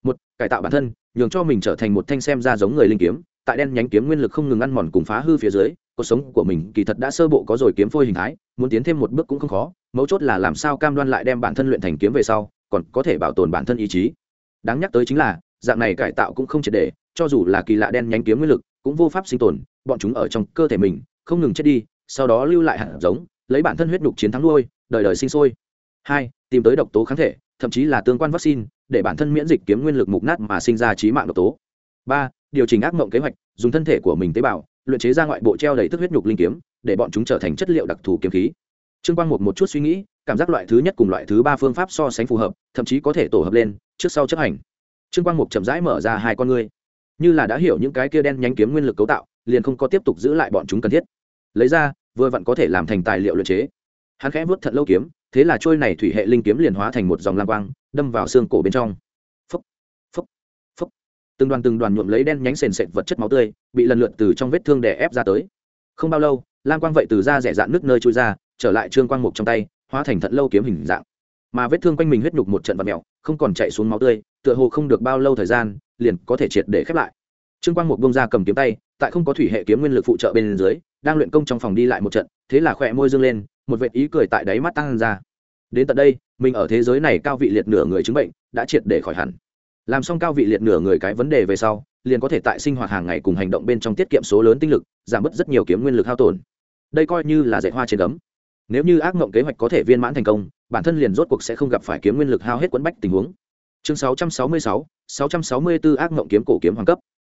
[SPEAKER 1] một, cải tạo bản thân, nhường cho mình trở thành một thanh xem ra giống người linh kiếm, tại đen nhánh kiếm nguyên lực không ngừng ăn mòn cùng phá hư phía dưới, cuộc sống của mình kỳ thật đã sơ bộ có rồi kiếm phôi hình thái, muốn tiến thêm một bước cũng không khó, mấu chốt là làm sao cam đoan lại đem bản thân luyện thành kiếm về sau, còn có thể bảo tồn bản thân ý chí. Đáng nhắc tới chính là, dạng này cải tạo cũng không triệt để, cho dù là kỳ lạ đen nhánh kiếm nguyên lực, cũng vô pháp sinh tồn, bọn chúng ở trong cơ thể mình, không ngừng chết đi, sau đó lưu lại hạt giống, lấy bản thân huyết nhục chiến thắng nuôi, đời đời sinh sôi. 2, tìm tới độc tố kháng thể, thậm chí là tương quan vaccine, để bản thân miễn dịch kiếm nguyên lực mục nát mà sinh ra chí mạng độc tố. 3, điều chỉnh ác mộng kế hoạch, dùng thân thể của mình tế bào, luyện chế ra ngoại bộ treo đầy tức huyết nhục linh kiếm, để bọn chúng trở thành chất liệu đặc thù kiếm khí. Trương Quang một chút suy nghĩ, cảm giác loại thứ nhất cùng loại thứ ba phương pháp so sánh phù hợp, thậm chí có thể tổ hợp lên, trước sau chấp hành. Trương Quang chậm rãi mở ra hai con ngươi, như là đã hiểu những cái kia đen nhánh kiếm nguyên lực cấu tạo, liền không có tiếp tục giữ lại bọn chúng cần thiết. Lấy ra, vừa vặn có thể làm thành tài liệu luyện chế. Hắn khẽ vuốt thận lâu kiếm, thế là trôi này thủy hệ linh kiếm liền hóa thành một dòng lam quang, đâm vào xương cổ bên trong. Phốc, phốc, phốc. Từng đoàn nhuộm lấy đen nhánh sền sệt vật chất máu tươi, bị lần lượt từ trong vết thương đè ép ra tới. Không bao lâu, lam quang vậy từ da rẻ dạn nước nơi trôi ra, trở lại Trương Quang trong tay, hóa thành thận lâu kiếm hình dạng. Mà vết thương quanh mình huyết nhục một trận vặn mèo, không còn chảy xuống máu tươi, tựa hồ không được bao lâu thời gian, liền có thể triệt để khép lại. Trương Quang buông ra cầm kiếm tay, tại không có thủy hệ kiếm nguyên lực phụ trợ bên dưới, đang luyện công trong phòng đi lại một trận, thế là khóe môi dương lên, một vệt ý cười tại đáy mắt tăng ra. Đến tận đây, mình ở thế giới này cao vị liệt nửa người chứng bệnh đã triệt để khỏi hẳn. Làm xong cao vị liệt nửa người cái vấn đề về sau, liền có thể tại sinh hoạt hàng ngày cùng hành động bên trong tiết kiệm số lớn tinh lực, giảm bớt rất nhiều kiếm nguyên lực hao tổn. Đây coi như là dạy hoa trên gấm. Nếu như ác mộng kế hoạch có thể viên mãn thành công, bản thân liền rốt cuộc sẽ không gặp phải kiếm nguyên lực hao hết quẫn bách tình huống. Chương 666, 664 ác mộng kiếm cổ kiếm hoàng cấp.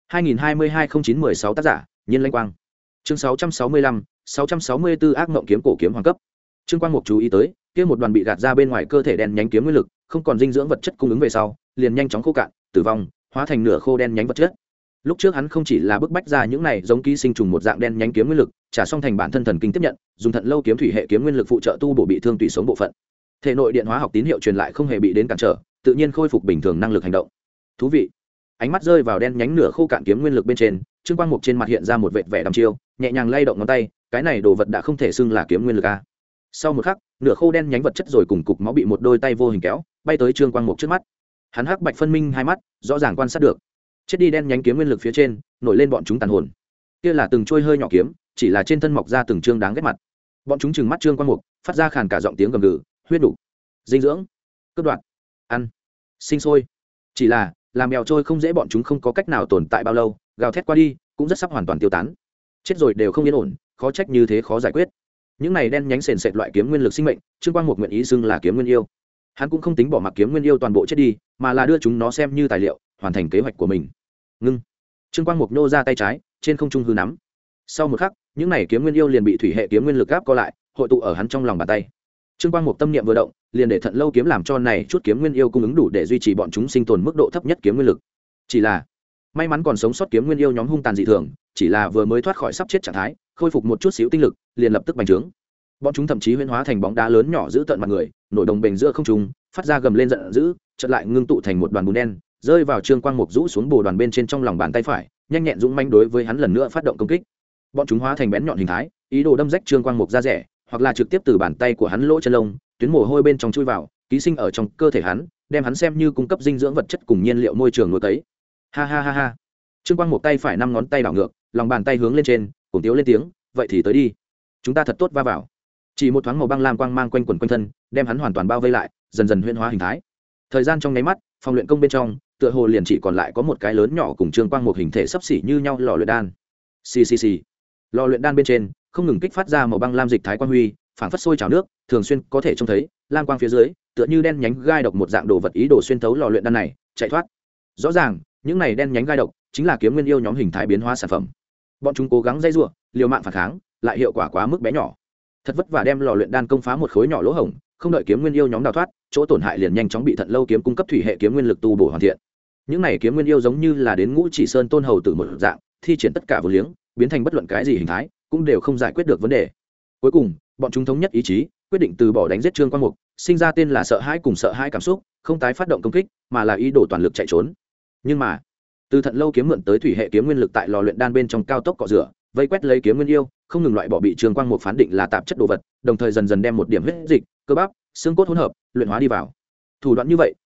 [SPEAKER 1] 2022-09-16 tác giả, Nhiên Lanh Quang. Chương 665, 664 ác mộng kiếm cổ kiếm hoàng cấp. Trương Quang chú ý tới, kia một đoàn bị gạt ra bên ngoài cơ thể đen nhánh kiếm nguyên lực, không còn dinh dưỡng vật chất cung ứng về sau, liền nhanh chóng khô cạn, tử vong, hóa thành nửa khô đen nhánh vật chất. Lúc trước hắn không chỉ là bức bách ra những này giống ký sinh trùng một dạng đen nhánh kiếm nguyên lực, trả xong thành bản thân thần kinh tiếp nhận, dùng thận lâu kiếm thủy hệ kiếm nguyên lực phụ trợ tu bổ bị thương tùy sống bộ phận. Thể nội điện hóa học tín hiệu truyền lại không hề bị đến cản trở, tự nhiên khôi phục bình thường năng lực hành động. Thú vị. Ánh mắt rơi vào đen nhánh nửa khô cạn kiếm nguyên lực bên trên, Trương Quang trên mặt hiện ra một vệt vẻ đăm chiêu, nhẹ nhàng lay động ngón tay, cái này đồ vật đã không thể xưng là kiếm nguyên lực a. Sau một khắc, nửa khô đen nhánh vật chất rồi cùng cục máu bị một đôi tay vô hình kéo, bay tới Trương Quang trước mắt. Hắn hắc bạch phân minh hai mắt, rõ ràng quan sát được. Chết đi đen nhánh kiếm nguyên lực phía trên, nổi lên bọn chúng tàn hồn. Kia là từng trôi hơi nhỏ kiếm, chỉ là trên thân mọc ra từng trương đáng ghét mặt. Bọn chúng trừng mắt Trương Quang phát ra khàn cả giọng tiếng gầm gừ, huyết đủ, dinh dưỡng, cướp đoạt, ăn, sinh sôi. Chỉ là, làm mèo trôi không dễ, bọn chúng không có cách nào tồn tại bao lâu, gào thét qua đi, cũng rất sắp hoàn toàn tiêu tán. Chết rồi đều không yên ổn, khó trách như thế khó giải quyết. Những này đen nhánh sền sệt loại kiếm nguyên lực sinh mệnh, Trương Quang nguyện ý xưng là kiếm nguyên yêu. Hắn cũng không tính bỏ mặc kiếm nguyên yêu toàn bộ chết đi, mà là đưa chúng nó xem như tài liệu, hoàn thành kế hoạch của mình. Ngưng. Trương Quang nhô ra tay trái, trên không trung hư nắm. Sau một khắc, những này kiếm nguyên yêu liền bị thủy hệ kiếm nguyên lực gáp co lại, hội tụ ở hắn trong lòng bàn tay. Trương Quang tâm niệm vừa động, liền để thận lâu kiếm làm cho này chút kiếm nguyên yêu cung ứng đủ để duy trì bọn chúng sinh tồn mức độ thấp nhất kiếm nguyên lực. Chỉ là may mắn còn sống sót kiếm nguyên yêu nhóm hung tàn dị thường, chỉ là vừa mới thoát khỏi sắp chết trạng thái, khôi phục một chút xíu tinh lực, liền lập tức bành trướng. Bọn chúng thậm chí huyễn hóa thành bóng đá lớn nhỏ giữ tận mặt người, nổi đồng bềnh giữa không trung, phát ra gầm lên giận dữ, chợt lại ngưng tụ thành một đoàn bùn đen, rơi vào Trương Quang rũ xuống bồ đoàn bên trên trong lòng bàn tay phải, nhanh nhẹn dũng mãnh đối với hắn lần nữa phát động công kích. Bọn chúng hóa thành bén nhọn hình thái, ý đồ đâm rách Trương Quang da rẻ, hoặc là trực tiếp từ bàn tay của hắn lỗ chân lông, tuyến mồ hôi bên trong chui vào, ký sinh ở trong cơ thể hắn, đem hắn xem như cung cấp dinh dưỡng vật chất cùng nhiên liệu môi trường nuôi cấy. Ha ha ha ha. Trương Quang tay phải 5 ngón tay đảo ngược, lòng bàn tay hướng lên trên, cùng tiếu lên tiếng, vậy thì tới đi. Chúng ta thật tốt va vào. Chỉ một thoáng màu băng lam quang mang quanh quần quanh thân, đem hắn hoàn toàn bao vây lại, dần dần huyễn hóa hình thái. Thời gian trong nháy mắt, phòng luyện công bên trong, tựa hồ liền chỉ còn lại có một cái lớn nhỏ cùng Trương Quang hình thể sấp xỉ như nhau lò luyện đan. Xì xì xì. Lò luyện đan bên trên không ngừng kích phát ra màu băng lam dịch thái quang huy, phảng phất sôi trào nước, thường xuyên có thể trông thấy lam quang phía dưới, tựa như đen nhánh gai độc một dạng đồ vật ý đồ xuyên thấu lò luyện đan này, chạy thoát. Rõ ràng, những này đen nhánh gai độc chính là kiếm nguyên yêu nhóm hình thái biến hóa sản phẩm. Bọn chúng cố gắng dây rủa, liều mạng phản kháng, lại hiệu quả quá mức bé nhỏ. Thật vất vả đem lò luyện đan công phá một khối nhỏ lỗ hổng, không đợi kiếm nguyên yêu nhóm đào thoát, chỗ tổn hại liền nhanh chóng bị thận lâu kiếm cung cấp thủy hệ kiếm nguyên lực tu bổ hoàn thiện. Những này kiếm nguyên yêu giống như là đến Ngũ Chỉ Sơn tôn hầu tử một dạng, thi triển tất cả vô liếng, biến thành bất luận cái gì hình thái, cũng đều không giải quyết được vấn đề. Cuối cùng, bọn chúng thống nhất ý chí, quyết định từ bỏ đánh giết Trương Quang sinh ra tên là sợ hãi cùng sợ hãi cảm xúc, không tái phát động công kích, mà là ý đồ toàn lực chạy trốn. Nhưng mà, từ thận lâu kiếm mượn tới thủy hệ kiếm nguyên lực tại lò luyện đan bên trong cao tốc cọ rửa, vây quét lấy kiếm nguyên yêu, không ngừng loại bỏ bị Trương Quang phán định là tạp chất đồ vật, đồng thời dần dần đem một điểm huyết dịch, cơ bắp, xương cốt hỗn hợp, luyện hóa đi vào. Thủ đoạn như vậy,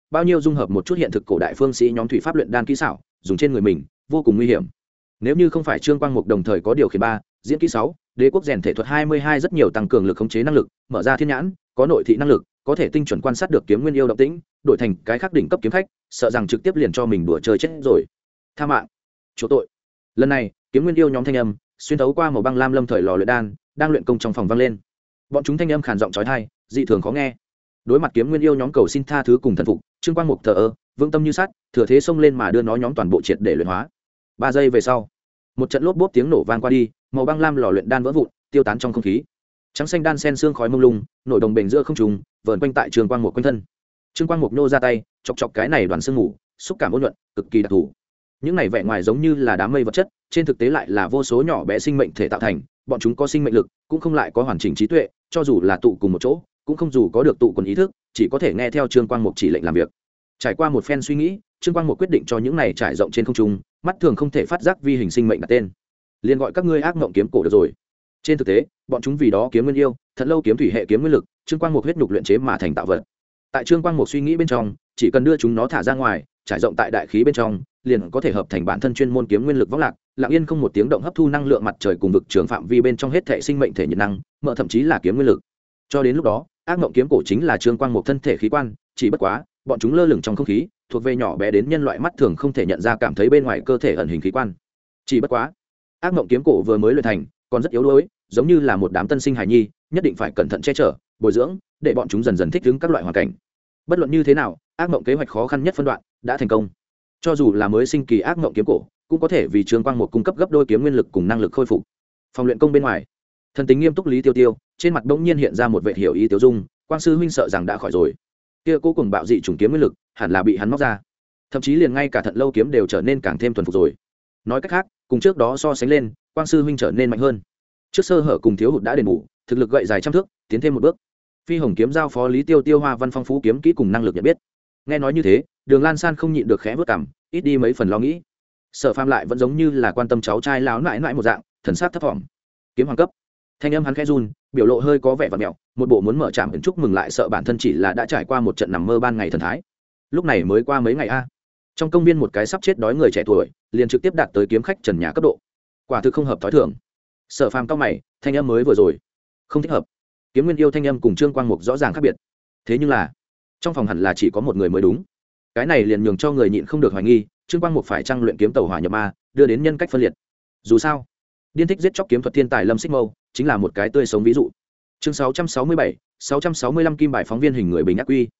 [SPEAKER 1] bao nhiêu dung hợp một chút hiện thực cổ đại phương sĩ nhóm thủy pháp luyện đan kỹ xảo dùng trên người mình vô cùng nguy hiểm. Nếu như không phải Trương Quang Mục đồng thời có điều khiển 3, diễn kỹ 6, đế quốc rèn thể thuật 22 rất nhiều tăng cường lực khống chế năng lực, mở ra thiên nhãn, có nội thị năng lực, có thể tinh chuẩn quan sát được kiếm nguyên yêu động tĩnh, đổi thành cái khác đỉnh cấp kiếm khách, sợ rằng trực tiếp liền cho mình đùa chơi chết rồi. Tha mạng, chỗ tội. Lần này, kiếm nguyên yêu nhóm thanh âm xuyên thấu qua màu băng lam lâm thời lò luyện đan, đang luyện công trong phòng vang lên. Bọn chúng thanh âm khàn giọng chói tai, dị thường khó nghe. Đối mặt kiếm nguyên yêu nhóm cầu xin tha thứ cùng thần phục, Trương Quang Mục thờ ơ, vững tâm như sắt, thừa thế xông lên mà đưa nó nhóm toàn bộ triệt để luyện hóa. 3 giây về sau, một trận lốp bốp tiếng nổ vang qua đi, màu băng lam lò luyện đan vỡ vụn, tiêu tán trong không khí. Trắng xanh đan sen xương khói mông lung, nổi đồng bền giữa không trung, vờn quanh tại Trương Quang Mục quanh thân. Trương Quang Mục nô ra tay, chọc chọc cái này đoàn xương ngủ, xúc cảm ôn nhuận, cực kỳ đặc thù. Những này vẻ ngoài giống như là đám mây vật chất, trên thực tế lại là vô số nhỏ bé sinh mệnh thể tạo thành, bọn chúng có sinh mệnh lực, cũng không lại có hoàn chỉnh trí tuệ, cho dù là tụ cùng một chỗ, cũng không dù có được tụ quần ý thức, chỉ có thể nghe theo Trương Quang Mục chỉ lệnh làm việc. Trải qua một phen suy nghĩ, Trương Quang Mục quyết định cho những này trải rộng trên không trung, mắt thường không thể phát giác vi hình sinh mệnh đặt tên, liền gọi các ngươi ác mộng kiếm cổ được rồi. Trên thực tế, bọn chúng vì đó kiếm nguyên yêu, thật lâu kiếm thủy hệ kiếm nguyên lực, Trương Quang Mục huyết nhục luyện chế mà thành tạo vật. Tại Trương Quang Mục suy nghĩ bên trong, chỉ cần đưa chúng nó thả ra ngoài, trải rộng tại đại khí bên trong, liền có thể hợp thành bản thân chuyên môn kiếm nguyên lực vóc lạc, lặng yên không một tiếng động hấp thu năng lượng mặt trời cùng vực trường phạm vi bên trong hết thể sinh mệnh thể nhiệt năng, mở thậm chí là kiếm nguyên lực. Cho đến lúc đó, ác mộng kiếm cổ chính là Trương Quang Mục thân thể khí quan, chỉ bất quá, bọn chúng lơ lửng trong không khí, thuộc về nhỏ bé đến nhân loại mắt thường không thể nhận ra cảm thấy bên ngoài cơ thể ẩn hình khí quan. Chỉ bất quá, ác mộng kiếm cổ vừa mới luyện thành, còn rất yếu đuối, giống như là một đám tân sinh hài nhi, nhất định phải cẩn thận che chở, bồi dưỡng, để bọn chúng dần dần thích ứng các loại hoàn cảnh. Bất luận như thế nào, ác mộng kế hoạch khó khăn nhất phân đoạn đã thành công. Cho dù là mới sinh kỳ ác mộng kiếm cổ, cũng có thể vì Trương Quang Mục cung cấp gấp đôi kiếm nguyên lực cùng năng lực khôi phục. Phòng luyện công bên ngoài, thần tính nghiêm túc Lý Tiêu Tiêu, trên mặt bỗng nhiên hiện ra một vẻ hiểu ý tiêu dung, Quang sư huynh sợ rằng đã khỏi rồi. Kia cố cùng bạo dị chủng kiếm nguyên lực, hẳn là bị hắn móc ra. Thậm chí liền ngay cả Thận Lâu kiếm đều trở nên càng thêm thuần phục rồi. Nói cách khác, cùng trước đó so sánh lên, Quang sư huynh trở nên mạnh hơn. Trước sơ hở cùng thiếu hụt đã đền bù, thực lực gậy dài trăm thước, tiến thêm một bước. Phi Hồng kiếm giao phó Lý Tiêu Tiêu Hoa văn phong phú kiếm kỹ cùng năng lực nhận biết. Nghe nói như thế, Đường Lan San không nhịn được khẽ vớt cằm, ít đi mấy phần lo nghĩ. Sở Phàm lại vẫn giống như là quan tâm cháu trai láo nại nại một dạng, thần sắc thấp thỏm. Kiếm hoàng cấp. Thanh âm hắn khẽ run, biểu lộ hơi có vẻ vặn mèo, một bộ muốn mở trạm ẩn chúc mừng lại sợ bản thân chỉ là đã trải qua một trận nằm mơ ban ngày thần thái. Lúc này mới qua mấy ngày a. Trong công viên một cái sắp chết đói người trẻ tuổi, liền trực tiếp đạt tới kiếm khách trần nhà cấp độ. Quả thực không hợp thói thường. Sở Phàm cau mày, thanh âm mới vừa rồi, không thích hợp. Kiếm Nguyên yêu thanh âm cùng Trương Quang Mục rõ ràng khác biệt. Thế nhưng là, trong phòng hẳn là chỉ có một người mới đúng. Cái này liền nhường cho người nhịn không được hoài nghi, Trương Quang Mục phải trang luyện kiếm tẩu hỏa nhập ma, đưa đến nhân cách phân liệt. Dù sao, điên thích giết chóc kiếm thuật thiên tài Lâm Xích Mâu, chính là một cái tươi sống ví dụ. Chương 667, 665 kim bài phóng viên hình người bình ác quy.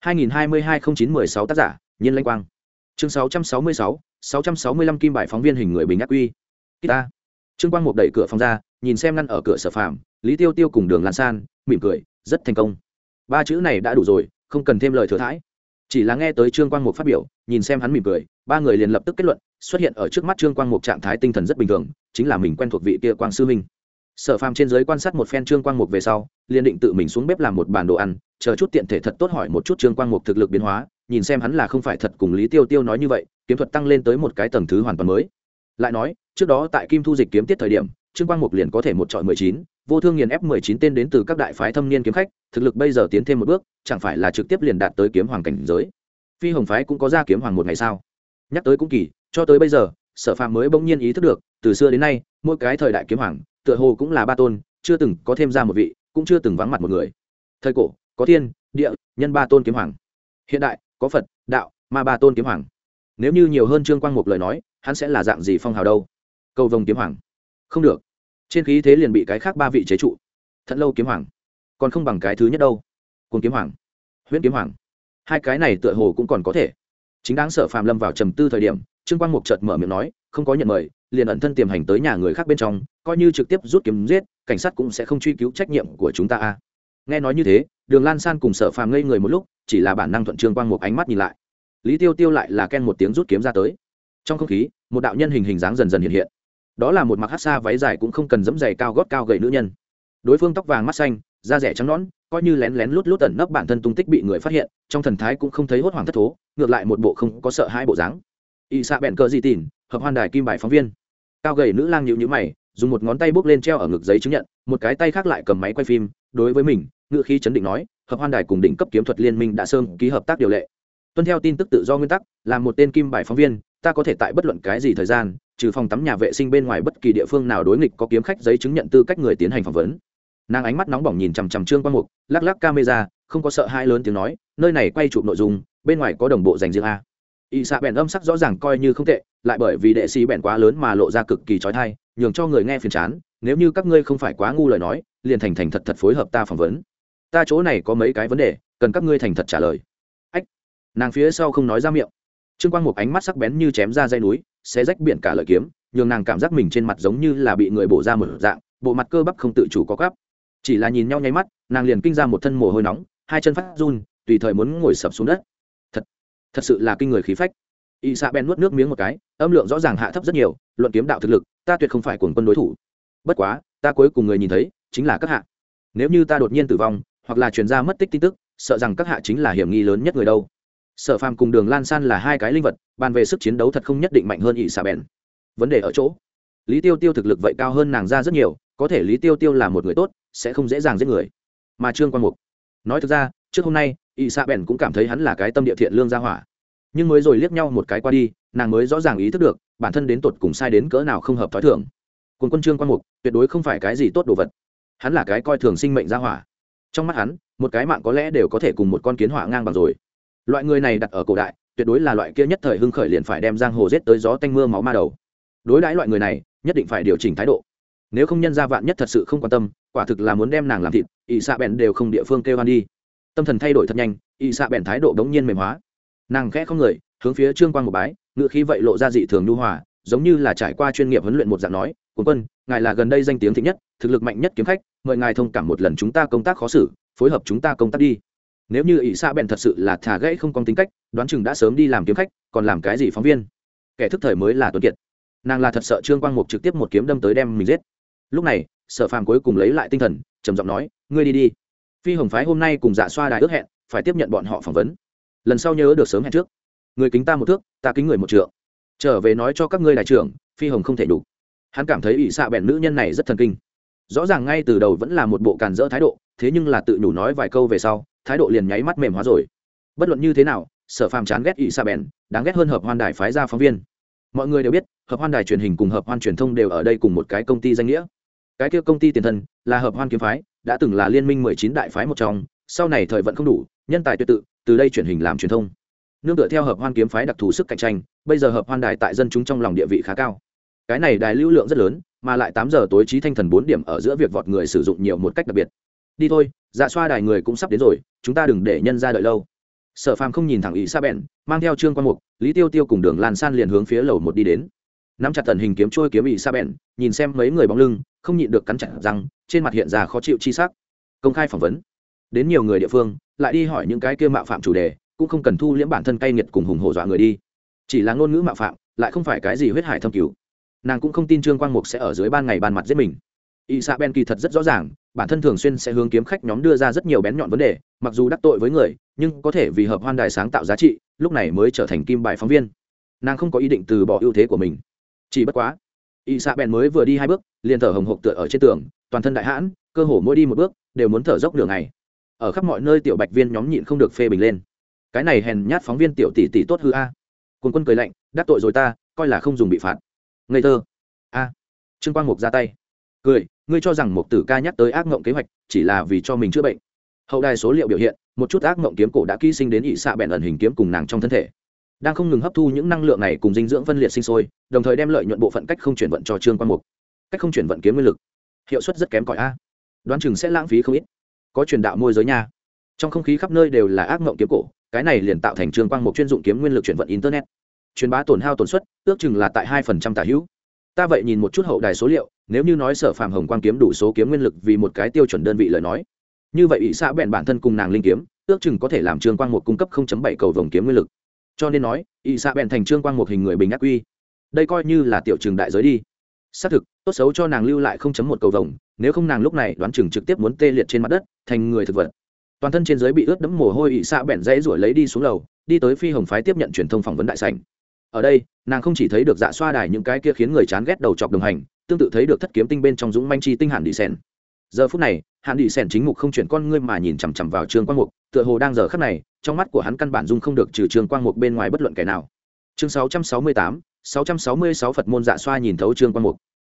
[SPEAKER 1] 2022-09-16 tác giả, Nhiên Lãnh Quang. Chương 666, 665 kim bài phóng viên hình người bình ác quy. Ta. Trương Quang Mục đẩy cửa phòng ra, nhìn xem ngăn ở cửa Sở Phàm, Lý Tiêu Tiêu cùng Đường Lan San, mỉm cười, rất thành công. 3 chữ này đã đủ rồi, không cần thêm lời thừa thãi. Chỉ là nghe tới Trương Quang Mục phát biểu, nhìn xem hắn mỉm cười, 3 người liền lập tức kết luận, xuất hiện ở trước mắt Trương Quang Mục trạng thái tinh thần rất bình thường, chính là mình quen thuộc vị kia Quang sư huynh. Sở Phàm trên dưới quan sát một phen Trương Quang Mục về sau, liền định tự mình xuống bếp làm một bàn đồ ăn, chờ chút tiện thể thật tốt hỏi một chút Trương Quang Mục thực lực biến hóa, nhìn xem hắn là không phải thật cùng Lý Tiêu Tiêu nói như vậy, kiếm thuật tăng lên tới một cái tầng thứ hoàn toàn mới. Lại nói, trước đó tại Kim Thu Dịch kiếm tiết thời điểm, Trương Quang Mục liền có thể một trọi 19, vô thương nghiền ép 19 tên đến từ các đại phái thâm niên kiếm khách, thực lực bây giờ tiến thêm một bước, chẳng phải là trực tiếp liền đạt tới kiếm hoàng cảnh giới. Phi Hồng phái cũng có ra kiếm hoàng một ngày sao? Nhắc tới cũng kỳ, cho tới bây giờ, Sở Phàm mới bỗng nhiên ý thức được, từ xưa đến nay, mỗi cái thời đại kiếm hoàng, tựa hồ cũng là 3 tôn, chưa từng có thêm ra một vị, cũng chưa từng vắng mặt một người. Thời cổ, có thiên, địa, nhân 3 tôn kiếm hoàng. Hiện đại, có Phật, đạo, ma 3 tôn kiếm hoàng. Nếu như nhiều hơn Trương Quang Mục lời nói, hắn sẽ là dạng gì phong hào đâu? Cầu vồng kiếm hoàng. Không được. Trên khí thế liền bị cái khác 3 vị chế trụ. Thận Lâu kiếm hoàng, còn không bằng cái thứ nhất đâu. Cuồng kiếm hoàng, Huyễn kiếm hoàng. 2 cái này tựa hồ cũng còn có thể. Chính đáng Sở Phàm lâm vào trầm tư thời điểm, Trương Quang Mục chợt mở miệng nói, không có nhận mời, liền ẩn thân tiềm hành tới nhà người khác bên trong, coi như trực tiếp rút kiếm giết, cảnh sát cũng sẽ không truy cứu trách nhiệm của chúng ta a. Nghe nói như thế, Đường Lan San cùng Sở Phàm ngây người một lúc, chỉ là bản năng thuận Trương Quang Mục ánh mắt nhìn lại. Lý Tiêu Tiêu lại là ken một tiếng rút kiếm ra tới. Trong không khí, một đạo nhân hình dáng dần dần hiện hiện. Đó là một mặc hắc sa váy dài cũng không cần dẫm giày cao gót cao gầy nữ nhân. Đối phương tóc vàng mắt xanh, da rẻ trắng nõn, coi như lén lén lút lút ẩn nấp bản thân tung tích bị người phát hiện, trong thần thái cũng không thấy hốt hoảng thất thố, ngược lại một bộ không có sợ hãi bộ dáng. Y xạ bèn cờ gì tỉn, hợp hoan đài kim bài phóng viên. Cao gầy nữ lang nhíu mày, dùng một ngón tay bốc lên treo ở ngực giấy chứng nhận, một cái tay khác lại cầm máy quay phim, đối với mình, ngữ khí chấn định nói, hợp hoan đài cùng đỉnh cấp kiếm thuật liên minh đã sớm ký hợp tác điều lệ. tuân theo tin tức tự do nguyên tắc, làm một tên kim bài phóng viên, ta có thể tại bất luận cái gì thời gian, trừ phòng tắm nhà vệ sinh bên ngoài bất kỳ địa phương nào đối nghịch có kiếm khách giấy chứng nhận tư cách người tiến hành phỏng vấn. Nàng ánh mắt nóng bỏng nhìn chằm chằm Trương Quang Mục, lắc lắc camera, không có sợ hãi, lớn tiếng nói, nơi này quay chụp nội dung, bên ngoài có đồng bộ dành riêng a. Y xạ bèn âm sắc rõ ràng coi như không tệ, lại bởi vì đệ sĩ bèn quá lớn mà lộ ra cực kỳ chói tai, nhường cho người nghe phiền chán. Nếu như các ngươi không phải quá ngu lời nói, liền thành thành thật thật phối hợp ta phỏng vấn. Ta chỗ này có mấy cái vấn đề, cần các ngươi thành thật trả lời. Ách. Nàng phía sau không nói ra miệng. Trương Quang Mục ánh mắt sắc bén như chém ra dây núi, xé rách biển cả lợi kiếm, nhường nàng cảm giác mình trên mặt giống như là bị người bổ ra một dạng, bộ mặt cơ bắp không tự chủ có gắp. Chỉ là nhìn nhau nháy mắt, nàng liền kinh ra một thân mồ hôi nóng, hai chân phát run, tùy thời muốn ngồi sập xuống đất. Thật sự là kinh người khí phách. Y xạ bèn nuốt nước miếng một cái, âm lượng rõ ràng hạ thấp rất nhiều, luận kiếm đạo thực lực, ta tuyệt không phải cuồng quân đối thủ. Bất quá, ta cuối cùng người nhìn thấy chính là các hạ. Nếu như ta đột nhiên tử vong, hoặc là truyền ra mất tích tin tức, sợ rằng các hạ chính là hiểm nghi lớn nhất người đâu. Sở Phàm cùng Đường Lan San là hai cái linh vật, bàn về sức chiến đấu thật không nhất định mạnh hơn Y xạ bèn. Vấn đề ở chỗ, Lý Tiêu Tiêu thực lực vậy cao hơn nàng ra rất nhiều, có thể Lý Tiêu Tiêu là một người tốt, sẽ không dễ dàng giết người. Mà Trương Quang Mục, nói thực ra, trước hôm nay, Y xạ bèn cũng cảm thấy hắn là cái tâm địa thiện lương gia hỏa. Nhưng mới rồi liếc nhau một cái qua đi, nàng mới rõ ràng ý thức được bản thân đến tột cùng sai đến cỡ nào không hợp thói thường. Cùng quân Trương Quang Mục tuyệt đối không phải cái gì tốt đồ vật, hắn là cái coi thường sinh mệnh gia hỏa. Trong mắt hắn, một cái mạng có lẽ đều có thể cùng một con kiến hỏa ngang bằng rồi. Loại người này đặt ở cổ đại, tuyệt đối là loại kia nhất thời hưng khởi liền phải đem giang hồ giết tới gió tanh mưa máu ma đầu. Đối đãi loại người này, nhất định phải điều chỉnh thái độ. Nếu không nhân gia vạn nhất thật sự không quan tâm, quả thực là muốn đem nàng làm thịt, Y xạ bèn đều không địa phương kêu oan đi. Tâm thần thay đổi thật nhanh, Y xạ bèn thái độ đống nhiên mềm hóa. Nàng khẽ không người, hướng phía Trương Quang một bái, ngựa khí vậy lộ ra dị thường nhu hòa, giống như là trải qua chuyên nghiệp huấn luyện một dạng nói, "Quân quân, ngài là gần đây danh tiếng thịnh nhất, thực lực mạnh nhất kiếm khách, mời ngài thông cảm một lần chúng ta công tác khó xử, phối hợp chúng ta công tác đi." Nếu như ỷ xạ bèn thật sự là thả gãy không có tính cách, đoán chừng đã sớm đi làm kiếm khách, còn làm cái gì phóng viên? Kẻ thức thời mới là tuấn kiệt. Nàng là thật sợ Trương Quang Mục trực tiếp một kiếm đâm tới đem mình giết. Lúc này, Sở Phàm cuối cùng lấy lại tinh thần, trầm giọng nói, "Ngươi đi đi. Phi Hồng phái hôm nay cùng Dạ Xoa đài ước hẹn, phải tiếp nhận bọn họ phỏng vấn. Lần sau nhớ được sớm hẹn trước. Người kính ta một thước, ta kính người một trượng. Trở về nói cho các ngươi đại trưởng, Phi Hồng không thể đủ." Hắn cảm thấy ỷ xạ bèn nữ nhân này rất thần kinh. Rõ ràng ngay từ đầu vẫn là một bộ càn rỡ thái độ, thế nhưng là tự nhủ nói vài câu về sau, thái độ liền nháy mắt mềm hóa rồi. Bất luận như thế nào, Sở Phàm chán ghét ỷ xạ bèn, đáng ghét hơn Hợp Hoan đài phái ra phóng viên. Mọi người đều biết, Hợp Hoan đài truyền hình cùng Hợp Hoan truyền thông đều ở đây cùng một cái công ty danh nghĩa. Cái kia công ty tiền thân là Hợp Hoan kiếm phái, đã từng là liên minh 19 đại phái một trong, sau này thời vận không đủ, nhân tài tuyệt tự, từ đây truyền hình làm truyền thông. Nương tựa theo Hợp Hoan kiếm phái đặc thù sức cạnh tranh, bây giờ Hợp Hoan đài tại dân chúng trong lòng địa vị khá cao. Cái này đài lưu lượng rất lớn, mà lại 8 giờ tối trí thanh thần 4 điểm ở giữa việc vọt người sử dụng nhiều một cách đặc biệt. Đi thôi, Dạ Xoa đài người cũng sắp đến rồi, chúng ta đừng để nhân ra đợi lâu. Sở Phàm không nhìn thẳng ỷ xạ bèn, mang theo Trương Quang Mục, Lý Tiêu Tiêu cùng Đường Lan San liền hướng phía lầu 1 đi đến. Nắm chặt tần hình kiếm trôi kiếm ỷ xạ bèn, nhìn xem mấy người bóng lưng, không nhịn được cắn chặt răng, trên mặt hiện ra khó chịu chi sắc. Công khai phỏng vấn, đến nhiều người địa phương, lại đi hỏi những cái kia mạo phạm chủ đề, cũng không cần thu liễm bản thân cay nghiệt cùng hùng hổ dọa người đi. Chỉ là ngôn ngữ mạo phạm, lại không phải cái gì huyết hải thâm cứu. Nàng cũng không tin Trương Quang Mục sẽ ở dưới ban ngày ban mặt giết mình. Y Sa Ben kỳ thật rất rõ ràng, bản thân thường xuyên sẽ hướng kiếm khách nhóm đưa ra rất nhiều bén nhọn vấn đề, mặc dù đắc tội với người, nhưng có thể vì Hợp Hoan đài sáng tạo giá trị, lúc này mới trở thành kim bài phóng viên. Nàng không có ý định từ bỏ ưu thế của mình. Chỉ bất quá, Y Sa Ben mới vừa đi 2 bước, liền thở hồng hộc tựa ở trên tường, toàn thân đại hãn, cơ hồ mỗi đi một bước đều muốn thở dốc nửa ngày. Ở khắp mọi nơi tiểu bạch viên nhóm nhịn không được phê bình lên. Cái này hèn nhát phóng viên tiểu tỷ tỷ tốt hư a. Quân Quân cười lạnh, đắc tội rồi ta, coi là không dùng bị phạt. Ngây thơ. A. Trương Quang Mục ra tay. Cười, ngươi cho rằng Mục Tử ca nhắc tới ác mộng kế hoạch chỉ là vì cho mình chữa bệnh. Hậu đài số liệu biểu hiện, một chút ác mộng kiếm cổ đã ký sinh đến ỷ xạ bèn ẩn hình kiếm cùng nàng trong thân thể, đang không ngừng hấp thu những năng lượng này cùng dinh dưỡng phân liệt sinh sôi, đồng thời đem lợi nhuận bộ phận cách không chuyển vận cho Trương Quang Mục. Cách không chuyển vận kiếm nguyên lực, hiệu suất rất kém cỏi a. Đoán chừng sẽ lãng phí không ít. Có truyền đạo môi giới nha. Trong không khí khắp nơi đều là ác mộng kiếm cổ, cái này liền tạo thành Trương Quang Mục chuyên dụng kiếm nguyên lực chuyển vận internet. Truyền bá tổn hao tổn suất, ước chừng là tại 2% tả hữu. Ta vậy nhìn một chút hậu đài số liệu, nếu như nói Sở Phàm Hồng Quang kiếm đủ số kiếm nguyên lực vì một cái tiêu chuẩn đơn vị lời nói, như vậy ỷ xạ bèn bản thân cùng nàng linh kiếm, ước chừng có thể làm Trương Quang Mục cung cấp 0.7 cầu vồng kiếm nguyên lực. Cho nên nói, ỷ xạ bèn thành Trương Quang Mục hình người bình ác quy. Đây coi như là tiểu trường đại giới đi. Xác thực, tốt xấu cho nàng lưu lại 0.1 cầu vồng, nếu không nàng lúc này đoán chừng trực tiếp muốn tê liệt trên mặt đất, thành người thực vật. Toàn thân trên dưới bị ướt đẫm mồ hôi, ỷ xạ bèn dãy rủi lấy đi xuống lầu, đi tới Phi Hồng phái tiếp nhận truyền thông phỏng vấn đại sảnh. Ở đây, nàng không chỉ thấy được Dạ Xoa đài những cái kia khiến người chán ghét đầu chọc đồng hành, tương tự thấy được thất kiếm tinh bên trong dũng manh chi tinh Hàn Đi Sen. Giờ phút này, Hàn Đi Sen chính mục không chuyển con ngươi mà nhìn chằm chằm vào Trương Quang Mục, tựa hồ đang giờ khắc này, trong mắt của hắn căn bản dung không được trừ Trương Quang Mục bên ngoài bất luận kẻ nào. Chương 668, 666 Phật môn dạ xoa nhìn thấu Trương Quang Mục.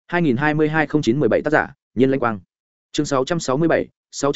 [SPEAKER 1] 2022-09-17 tác giả, Nhiên Lãnh Quang. Chương 667,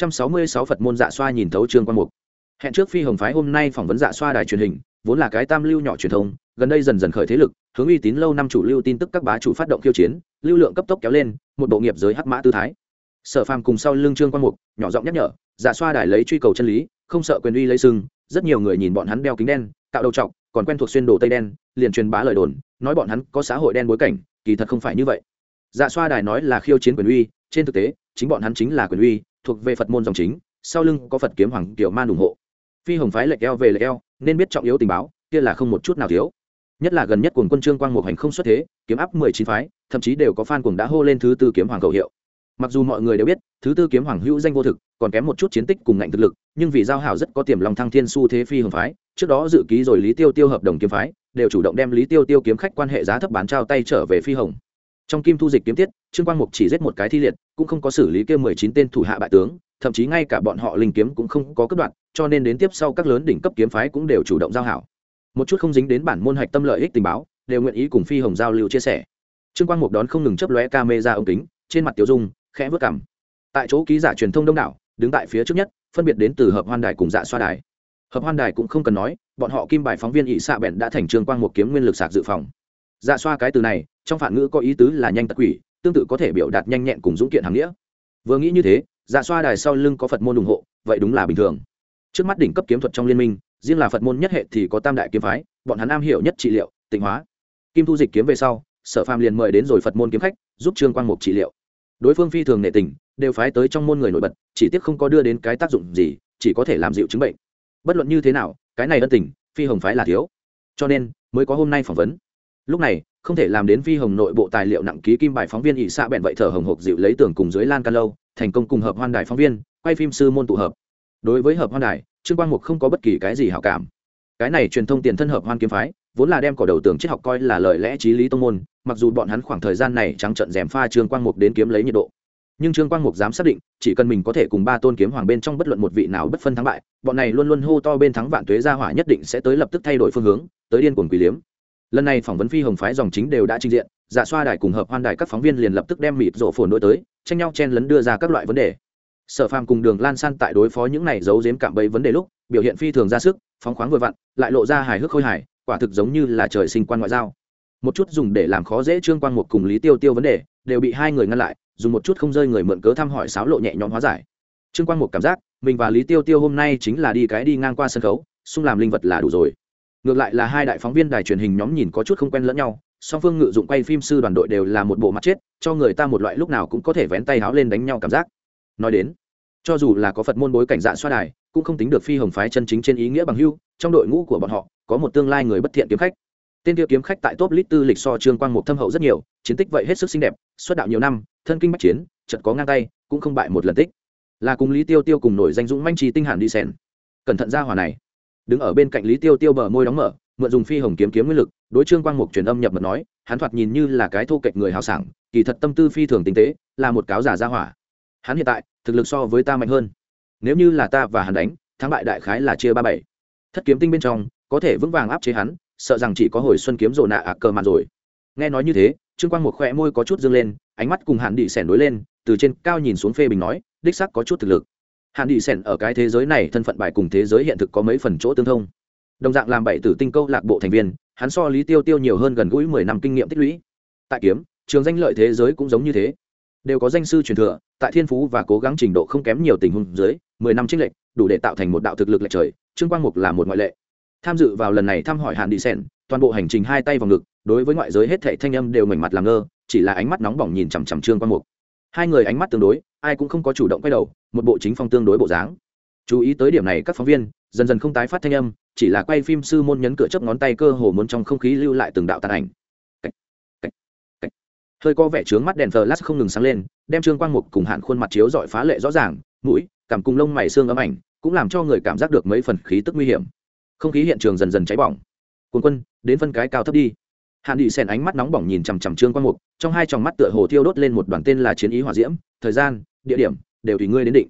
[SPEAKER 1] 666 Phật môn dạ xoa nhìn thấu Trương Quang Mục. Hẹn trước Phi Hồng phái hôm nay phỏng vấn dạ xoa đài truyền hình, vốn là cái tam lưu nhỏ truyền thông, gần đây dần dần khởi thế lực, hướng uy tín lâu năm chủ lưu tin tức các bá chủ phát động khiêu chiến, lưu lượng cấp tốc kéo lên, một bộ nghiệp giới hắc mã tư thái. Sở Phàm cùng sau lưng Trương Quang Mục, nhỏ giọng nhắc nhở, dạ xoa đài lấy truy cầu chân lý, không sợ quyền uy lấy sừng, rất nhiều người nhìn bọn hắn đeo kính đen, cạo đầu trọc, còn quen thuộc xuyên đồ tây đen, liền truyền bá lời đồn, nói bọn hắn có xã hội đen bối cảnh, kỳ thật không phải như vậy. Dạ xoa đài nói là khiêu chiến quyền uy, trên thực tế, chính bọn hắn chính là quyền uy, thuộc về Phật môn dòng chính, sau lưng có Phật kiếm hoàng tiểu man ủng hộ. Phi Hồng phái lệch eo về lệch eo, nên biết trọng yếu tình báo, kia là không một chút nào thiếu. Nhất là gần nhất cuồng quân Trương Quang Mục hành không xuất thế, kiếm áp 19 phái, thậm chí đều có fan cuồng đã hô lên thứ tư kiếm hoàng khẩu hiệu. Mặc dù mọi người đều biết, thứ tư kiếm hoàng hữu danh vô thực, còn kém một chút chiến tích cùng ngạnh thực lực, nhưng vì giao hảo rất có tiềm lòng thăng thiên xu thế Phi Hồng phái, trước đó dự ký rồi Lý Tiêu Tiêu hợp đồng kiếm phái, đều chủ động đem Lý Tiêu Tiêu kiếm khách quan hệ giá thấp bán trao tay trở về Phi Hồng. Trong kim thu dịch kiếm tiết, Trương Quang Mục chỉ giết một cái thi liệt, cũng không có xử lý kia 19 tên thủ hạ bại tướng, thậm chí ngay cả bọn họ linh kiếm cũng không có cắt đoạn, cho nên đến tiếp sau các lớn đỉnh cấp kiếm phái cũng đều chủ động giao hảo. Một chút không dính đến bản môn hạch tâm lợi ích tình báo, đều nguyện ý cùng Phi Hồng giao lưu chia sẻ. Trương Quang Mục đón không ngừng chớp lóe camera ống kính, trên mặt tiểu dung khẽ vớt cằm. Tại chỗ ký giả truyền thông đông đảo, đứng tại phía trước nhất, phân biệt đến từ Hợp Hoan Đài cùng Dạ Xoa Đài. Hợp Hoan Đài cũng không cần nói, bọn họ kim bài phóng viên ỷ xạ bèn đã thành Trương Quang Mục kiếm nguyên lực sạc dự phòng. Dạ xoa cái từ này, trong phản ngữ có ý tứ là nhanh tật quỷ, tương tự có thể biểu đạt nhanh nhẹn cùng dũng kiện hàng nghĩa. Vừa nghĩ như thế, Dạ xoa đài sau lưng có Phật môn ủng hộ, vậy đúng là bình thường. Trước mắt đỉnh cấp kiếm thuật trong liên minh, riêng là Phật môn nhất hệ thì có tam đại kiếm phái, bọn hắn am hiểu nhất trị liệu, tịnh hóa. Kim thu dịch kiếm về sau, Sở Phàm liền mời đến rồi Phật môn kiếm khách, giúp Trương Quang Mục trị liệu. Đối phương phi thường nể tình, đều phái tới trong môn người nổi bật, chỉ tiếc không có đưa đến cái tác dụng gì, chỉ có thể làm dịu chứng bệnh. Bất luận như thế nào, cái này ân tình, Phi Hồng phái là thiếu, cho nên mới có hôm nay phỏng vấn. Lúc này, không thể làm đến Phi Hồng nội bộ tài liệu nặng ký kim bài phóng viên ỷ xạ bèn vậy thở hồng hộc dịu lấy tưởng cùng dưới lan can lâu, thành công cùng Hợp Hoan Đài phóng viên quay phim sư môn tụ hợp. Đối với Hợp Hoan Đài, Trương Quang Mục không có bất kỳ cái gì hảo cảm. Cái này truyền thông tiền thân Hợp Hoan kiếm phái, vốn là đem cỏ đầu tưởng triết học coi là lời lẽ chí lý tông môn, mặc dù bọn hắn khoảng thời gian này trắng trợn rèm pha Trương Quang Mục đến kiếm lấy nhiệt độ. Nhưng Trương Quang Mục dám xác định, chỉ cần mình có thể cùng ba tôn kiếm hoàng bên trong bất luận một vị nào bất phân thắng bại, bọn này luôn luôn hô to bên thắng vạn tuế gia hỏa nhất định sẽ tới lập tức thay đổi phương hướng, tới điên cuồng quỷ liếm. Lần này phỏng vấn Phi Hồng phái dòng chính đều đã trình diện, Dạ xoa đài cùng Hợp Hoan đài các phóng viên liền lập tức đem mịt rộ phồn đối tới, tranh nhau chen lấn đưa ra các loại vấn đề. Sở Phàm cùng Đường Lan San tại đối phó những này giấu giếm cạm bẫy vấn đề lúc, biểu hiện phi thường ra sức, phóng khoáng vừa vặn, lại lộ ra hài hước khôi hài, quả thực giống như là trời sinh quan ngoại giao. Một chút dùng để làm khó dễ Trương Quang Mục cùng Lý Tiêu Tiêu vấn đề, đều bị hai người ngăn lại, dùng một chút không rơi người mượn cớ thăm hỏi sáo lộ nhẹ nhõm hóa giải. Trương Quang Mục cảm giác, mình và Lý Tiêu Tiêu hôm nay chính là đi ngang qua sân khấu, xung làm linh vật là đủ rồi. Ngược lại là hai đại phóng viên đài truyền hình nhóm nhìn có chút không quen lẫn nhau, song phương ngự dụng quay phim sư đoàn đội đều là một bộ mặt chết, cho người ta một loại lúc nào cũng có thể vén tay háo lên đánh nhau cảm giác. Nói đến, cho dù là có Phật môn bối cảnh Dạ xoa đài, cũng không tính được Phi Hồng phái chân chính trên ý nghĩa bằng hữu, trong đội ngũ của bọn họ có một tương lai người bất thiện kiếm khách. Tên kia kiếm khách tại top list tư lịch so Trương Quang Mục thâm hậu rất nhiều, chiến tích vậy hết sức xinh đẹp, xuất đạo nhiều năm, thân kinh bách chiến, chợt có ngang tay, cũng không bại một lần tích. Là cùng Lý Tiêu Tiêu cùng nổi danh dũng manh trì tinh hàn đi sen. Cẩn thận ra hỏa này. Đứng ở bên cạnh Lý Tiêu Tiêu bờ môi đóng mở, mượn dùng Phi Hồng kiếm nguyên lực, đối Trương Quang Mục truyền âm nhập mật nói, hắn thoạt nhìn như là cái thô kệch người hào sảng, kỳ thật tâm tư phi thường tinh tế, là một cáo giả ra hỏa. Hắn hiện tại, thực lực so với ta mạnh hơn. Nếu như là ta và hắn đánh, thắng bại đại khái là chia 3-7. Thất kiếm tinh bên trong, có thể vững vàng áp chế hắn, sợ rằng chỉ có hồi xuân kiếm rồ nạ cờ màn rồi. Nghe nói như thế, Trương Quang Mục khẽ môi có chút dương lên, ánh mắt cùng Hàn Đị Sẻn đối lên, từ trên cao nhìn xuống phê bình nói, đích xác có chút thực lực. Hàn Đị Sẻn ở cái thế giới này thân phận bài cùng thế giới hiện thực có mấy phần chỗ tương thông. Đồng dạng làm bảy tử tinh câu lạc bộ thành viên, hắn so Lý Tiêu Tiêu nhiều hơn gần gũi 10 năm kinh nghiệm tích lũy. Tại kiếm, trường danh lợi thế giới cũng giống như thế, đều có danh sư truyền thừa, tại thiên phú và cố gắng trình độ không kém nhiều tình huống dưới, 10 năm chênh lệch, đủ để tạo thành một đạo thực lực lệch trời. Trương Quang Mục là một ngoại lệ. Tham dự vào lần này thăm hỏi Hàn Đị Sẻn, toàn bộ hành trình hai tay vào ngực, đối với ngoại giới hết thảy thanh âm đều ngoảnh mặt làm ngơ, chỉ là ánh mắt nóng bỏng nhìn chằm chằm Trương Quang Mục. Hai người ánh mắt tương đối, ai cũng không có chủ động quay đầu, một bộ chính phong tương đối bộ dáng. Chú ý tới điểm này, các phóng viên dần dần không tái phát thanh âm, chỉ là quay phim sư môn nhấn cửa chớp ngón tay, cơ hồ muốn trong không khí lưu lại từng đạo tàn ảnh. Hơi có vẻ trướng mắt đèn flash không ngừng sáng lên, đem Trương Quang Mục cùng Hàn khuôn mặt chiếu rọi phá lệ rõ ràng, mũi, cằm cùng lông mày xương ấm ảnh, cũng làm cho người cảm giác được mấy phần khí tức nguy hiểm. Không khí hiện trường dần dần cháy bỏng. Quân quân, đến phân cái cao thấp đi. Hàn Đị Sẻn ánh mắt nóng bỏng nhìn chằm chằm Trương Quang Mục, trong hai tròng mắt tựa hồ thiêu đốt lên một đoàn tên là chiến ý hỏa diễm, thời gian, địa điểm đều tùy ngươi đến định.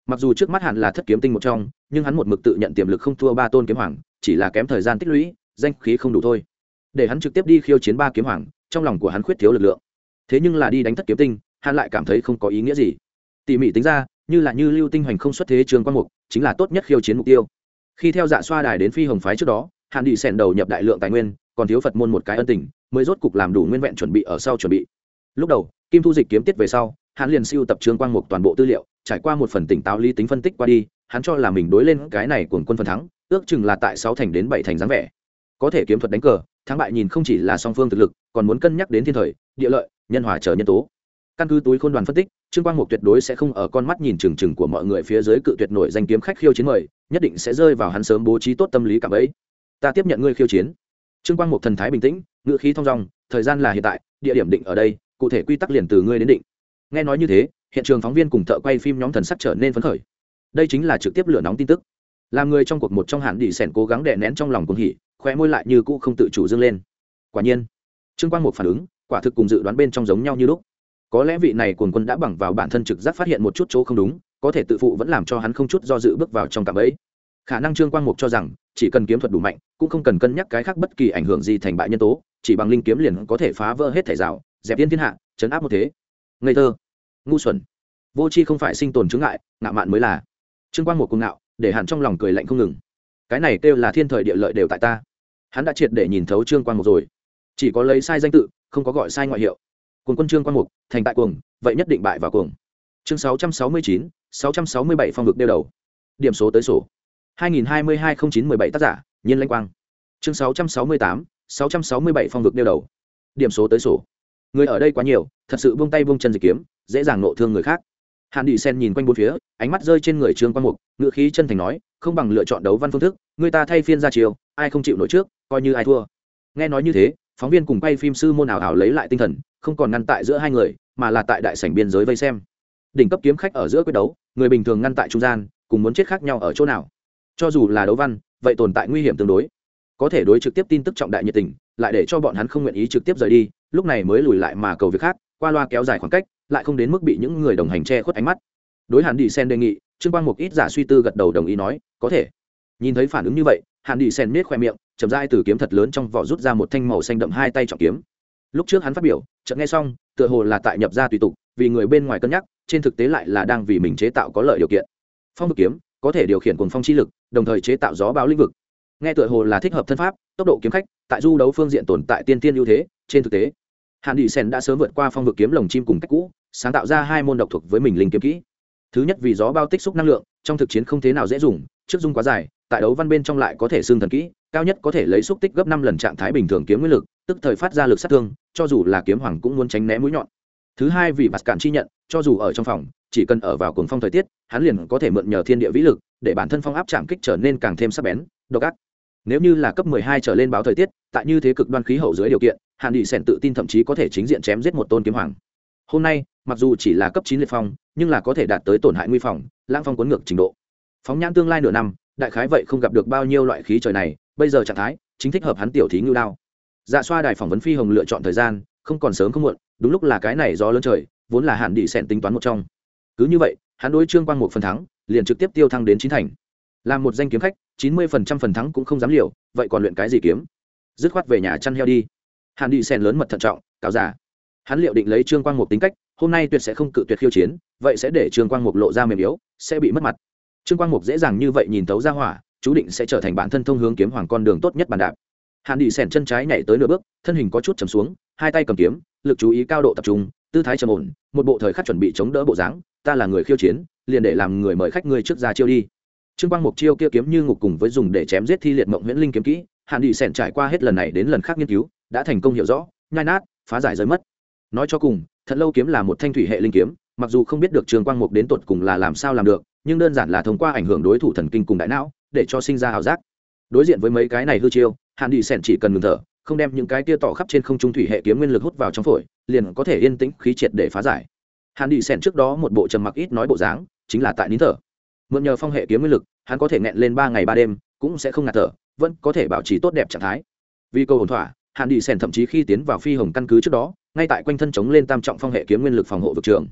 [SPEAKER 1] mặc dù trước mắt hẳn là thất kiếm tinh một trong, nhưng hắn một mực tự nhận tiềm lực không thua ba tôn kiếm hoàng, chỉ là kém thời gian tích lũy, danh khí không đủ thôi. Để hắn trực tiếp đi khiêu chiến ba kiếm hoàng, trong lòng của hắn khuyết thiếu lực lượng. Thế nhưng là đi đánh thất kiếm tinh, hắn lại cảm thấy không có ý nghĩa gì. Tỉ mỉ tính ra, như lưu tinh hoành không xuất thế trường quan mục, chính là tốt nhất khiêu chiến mục tiêu. Khi theo Dạ Xoa Đài đến Phi Hồng phái trước đó, Hàn Đi Sèn đầu nhập đại lượng tài nguyên, còn thiếu Phật môn một cái ân tình, mới rốt cục làm đủ nguyên vẹn chuẩn bị ở sau chuẩn bị. Lúc đầu, Kim Thu Dịch kiếm tiết về sau, hắn liền siêu tập Trương Quang Mục toàn bộ tư liệu, trải qua một phần tỉnh táo lý tính phân tích qua đi, hắn cho là mình đối lên cái này cuồng quân phần thắng, ước chừng là tại 6 thành đến 7 thành dáng vẻ. Có thể kiếm thuật đánh cờ, thắng bại nhìn không chỉ là song phương thực lực, còn muốn cân nhắc đến thiên thời, địa lợi, nhân hòa trở nhân tố. Căn cứ túi khôn đoàn phân tích, Trương Quang Mục tuyệt đối sẽ không ở con mắt nhìn chừng chừng của mọi người phía dưới cự tuyệt nổi danh kiếm khách khiêu chiến mời, nhất định sẽ rơi vào hắn sớm bố trí tốt tâm lý cảm ấy. Ta tiếp nhận ngươi khiêu chiến. Trương Quang Mục thần thái bình tĩnh, ngữ khí thong dong, thời gian là hiện tại, địa điểm định ở đây, cụ thể quy tắc liền từ ngươi đến định. Nghe nói như thế, hiện trường phóng viên cùng thợ quay phim nhóm thần sắc trở nên phấn khởi. Đây chính là trực tiếp lửa nóng tin tức. Làm người trong cuộc một trong Hàn Đi Sèn cố gắng đè nén trong lòng cuồng hỉ, khóe môi lại như cũ không tự chủ dương lên. Quả nhiên, Trương Quang Mục phản ứng, quả thực cùng dự đoán bên trong giống nhau như lúc. Có lẽ vị này cuồng quân đã bằng vào bản thân trực giác phát hiện một chút chỗ không đúng, có thể tự phụ vẫn làm cho hắn không chút do dự bước vào trong cạm bẫy. Khả năng Trương Quang Mục cho rằng, chỉ cần kiếm thuật đủ mạnh, cũng không cần cân nhắc cái khác bất kỳ ảnh hưởng gì thành bại nhân tố, chỉ bằng linh kiếm liền có thể phá vỡ hết thể rào, dẹp yên thiên hạ, chấn áp một thế. Ngây thơ, ngu xuẩn, vô tri không phải sinh tồn chướng ngại, ngạo mạn mới là. Trương Quang Mục cuồng ngạo, để Hàn trong lòng cười lạnh không ngừng. Cái này kêu là thiên thời địa lợi đều tại ta. Hắn đã triệt để nhìn thấu Trương Quang Mục rồi, chỉ có lấy sai danh tự, không có gọi sai ngoại hiệu. Cuồng quân Trương Quang Mục, thành tại cuồng, vậy nhất định bại vào cuồng. Chương 669, 667 phong vực đeo đầu. Điểm số tới sổ. 2022-09-17 tác giả, Nhiên Lãnh Quang. Chương 668, 667 phong vực đeo đầu. Điểm số tới sổ. Người ở đây quá nhiều, thật sự buông tay buông chân dịch kiếm, dễ dàng nộ thương người khác. Hàn Đi Sen nhìn quanh bốn phía, ánh mắt rơi trên người Trương Quang Mục, ngữ khí chân thành nói, không bằng lựa chọn đấu văn phương thức, người ta thay phiên ra chiều, ai không chịu nổi trước, coi như ai thua. Nghe nói như thế, phóng viên cùng quay phim sư môn ảo lấy lại tinh thần, không còn ngăn tại giữa hai người, mà là tại đại sảnh biên giới vây xem. Đỉnh cấp kiếm khách ở giữa quyết đấu, người bình thường ngăn tại trung gian, cùng muốn chết khác nhau ở chỗ nào. Cho dù là đấu văn, vậy tồn tại nguy hiểm tương đối. Có thể đối trực tiếp tin tức trọng đại nhiệt tình, lại để cho bọn hắn không nguyện ý trực tiếp rời đi, lúc này mới lùi lại mà cầu việc khác, qua loa kéo dài khoảng cách, lại không đến mức bị những người đồng hành che khuất ánh mắt. Đối Hàn Đi Sen đề nghị, Trương Quang Mục ít giả suy tư gật đầu đồng ý nói, có thể. Nhìn thấy phản ứng như vậy, Hàn Đi Sen nhếch khoe miệng, chậm rãi từ kiếm thật lớn trong vỏ rút ra một thanh màu xanh đậm hai tay trọng kiếm. Lúc trước hắn phát biểu, chợt nghe xong, tựa hồ là tại nhập ra tùy tục, vì người bên ngoài cân nhắc, trên thực tế lại là đang vì mình chế tạo có lợi điều kiện. Phong vực kiếm có thể điều khiển cuồng phong chi lực, đồng thời chế tạo gió bão lĩnh vực. Nghe tựa hồ là thích hợp thân pháp, tốc độ kiếm khách, tại du đấu phương diện tồn tại tiên tiên ưu thế, trên thực tế, Hàn Đi Sen đã sớm vượt qua phong vực kiếm lồng chim cùng cách cũ, sáng tạo ra hai môn độc thuộc với mình linh kiếm kỹ. Thứ nhất vì gió bao tích xúc năng lượng, trong thực chiến không thế nào dễ dùng, trước dung quá dài, tại đấu văn bên trong lại có thể xương thần kỹ, cao nhất có thể lấy xúc tích gấp 5 lần trạng thái bình thường kiếm nguyên lực, tức thời phát ra lực sát thương, cho dù là kiếm hoàng cũng muốn tránh né mũi nhọn. Thứ hai vì bạt cản chi nhận, cho dù ở trong phòng, chỉ cần ở vào cuồng phong thời tiết, hắn liền có thể mượn nhờ thiên địa vĩ lực, để bản thân phong áp chạm kích trở nên càng thêm sắc bén, độc ác. Nếu như là cấp 12 trở lên báo thời tiết, tại như thế cực đoan khí hậu dưới điều kiện, Hàn Đi Sen tự tin thậm chí có thể chính diện chém giết một tôn kiếm hoàng. Hôm nay, mặc dù chỉ là cấp 9 liệt phong, nhưng là có thể đạt tới tổn hại nguy phòng, lãng phong cuốn ngược trình độ. Phóng nhãn tương lai nửa năm, đại khái vậy không gặp được bao nhiêu loại khí trời này, bây giờ trạng thái chính thích hợp hắn tiểu thí ngưu đao. Dạ Xoa Đài phỏng vấn Phi Hồng lựa chọn thời gian, không còn sớm không muộn, đúng lúc là cái này gió lớn trời, vốn là Hàn Đi Sen tính toán một trong. Cứ như vậy, hắn đối Trương Quang Mục phần thắng, liền trực tiếp tiêu thăng đến 9 thành. Làm một danh kiếm khách, 90% phần thắng cũng không dám liều, vậy còn luyện cái gì kiếm? Dứt khoát về nhà chăn heo đi. Hàn Đi Sen lớn mật thận trọng, cáo giả. Hắn liệu định lấy Trương Quang Mục tính cách, hôm nay tuyệt sẽ không cự tuyệt khiêu chiến, vậy sẽ để Trương Quang Mục lộ ra mềm yếu, sẽ bị mất mặt. Trương Quang Mục dễ dàng như vậy nhìn thấu ra hỏa, chú định sẽ trở thành bản thân thông hướng kiếm hoàng con đường tốt nhất bàn đạp. Hàn Đi Sen chân trái nhảy tới nửa bước, thân hình có chút trầm xuống, hai tay cầm kiếm, lực chú ý cao độ tập trung, tư thái trầm ổn, một bộ thời khắc chuẩn bị chống đỡ bộ dáng, ta là người khiêu chiến, liền để làm người mời khách ngươi trước ra chiêu đi. Trương Quang Mục chiêu kia kiếm như ngục cùng với dùng để chém giết thi liệt mộng huyễn linh kiếm kỹ, Hàn Đi Sen trải qua hết lần này đến lần khác nghiên cứu, đã thành công hiểu rõ, nhai nát, phá giải rơi mất. Nói cho cùng, Thật Lâu kiếm là một thanh thủy hệ linh kiếm, mặc dù không biết được Trương Quang Mục đến tột cùng là làm sao làm được, nhưng đơn giản là thông qua ảnh hưởng đối thủ thần kinh cùng đại não, để cho sinh ra ảo giác. Đối diện với mấy cái này hư chiêu, Hàn Đi Sen chỉ cần ngừng thở, không đem những cái kia tỏ khắp trên không trung thủy hệ kiếm nguyên lực hút vào trong phổi, liền có thể yên tĩnh khí triệt để phá giải. Hàn Đi Sen trước đó một bộ trầm mặc ít nói bộ dáng, chính là tại nín thở. Mượn nhờ phong hệ kiếm nguyên lực, hắn có thể nghẹn lên 3 ngày 3 đêm, cũng sẽ không ngạt thở, vẫn có thể bảo trì tốt đẹp trạng thái. Vì câu ổn thỏa, Hàn Đi Sen thậm chí khi tiến vào Phi Hồng căn cứ trước đó, ngay tại quanh thân chống lên tam trọng phong hệ kiếm nguyên lực phòng hộ vực trường.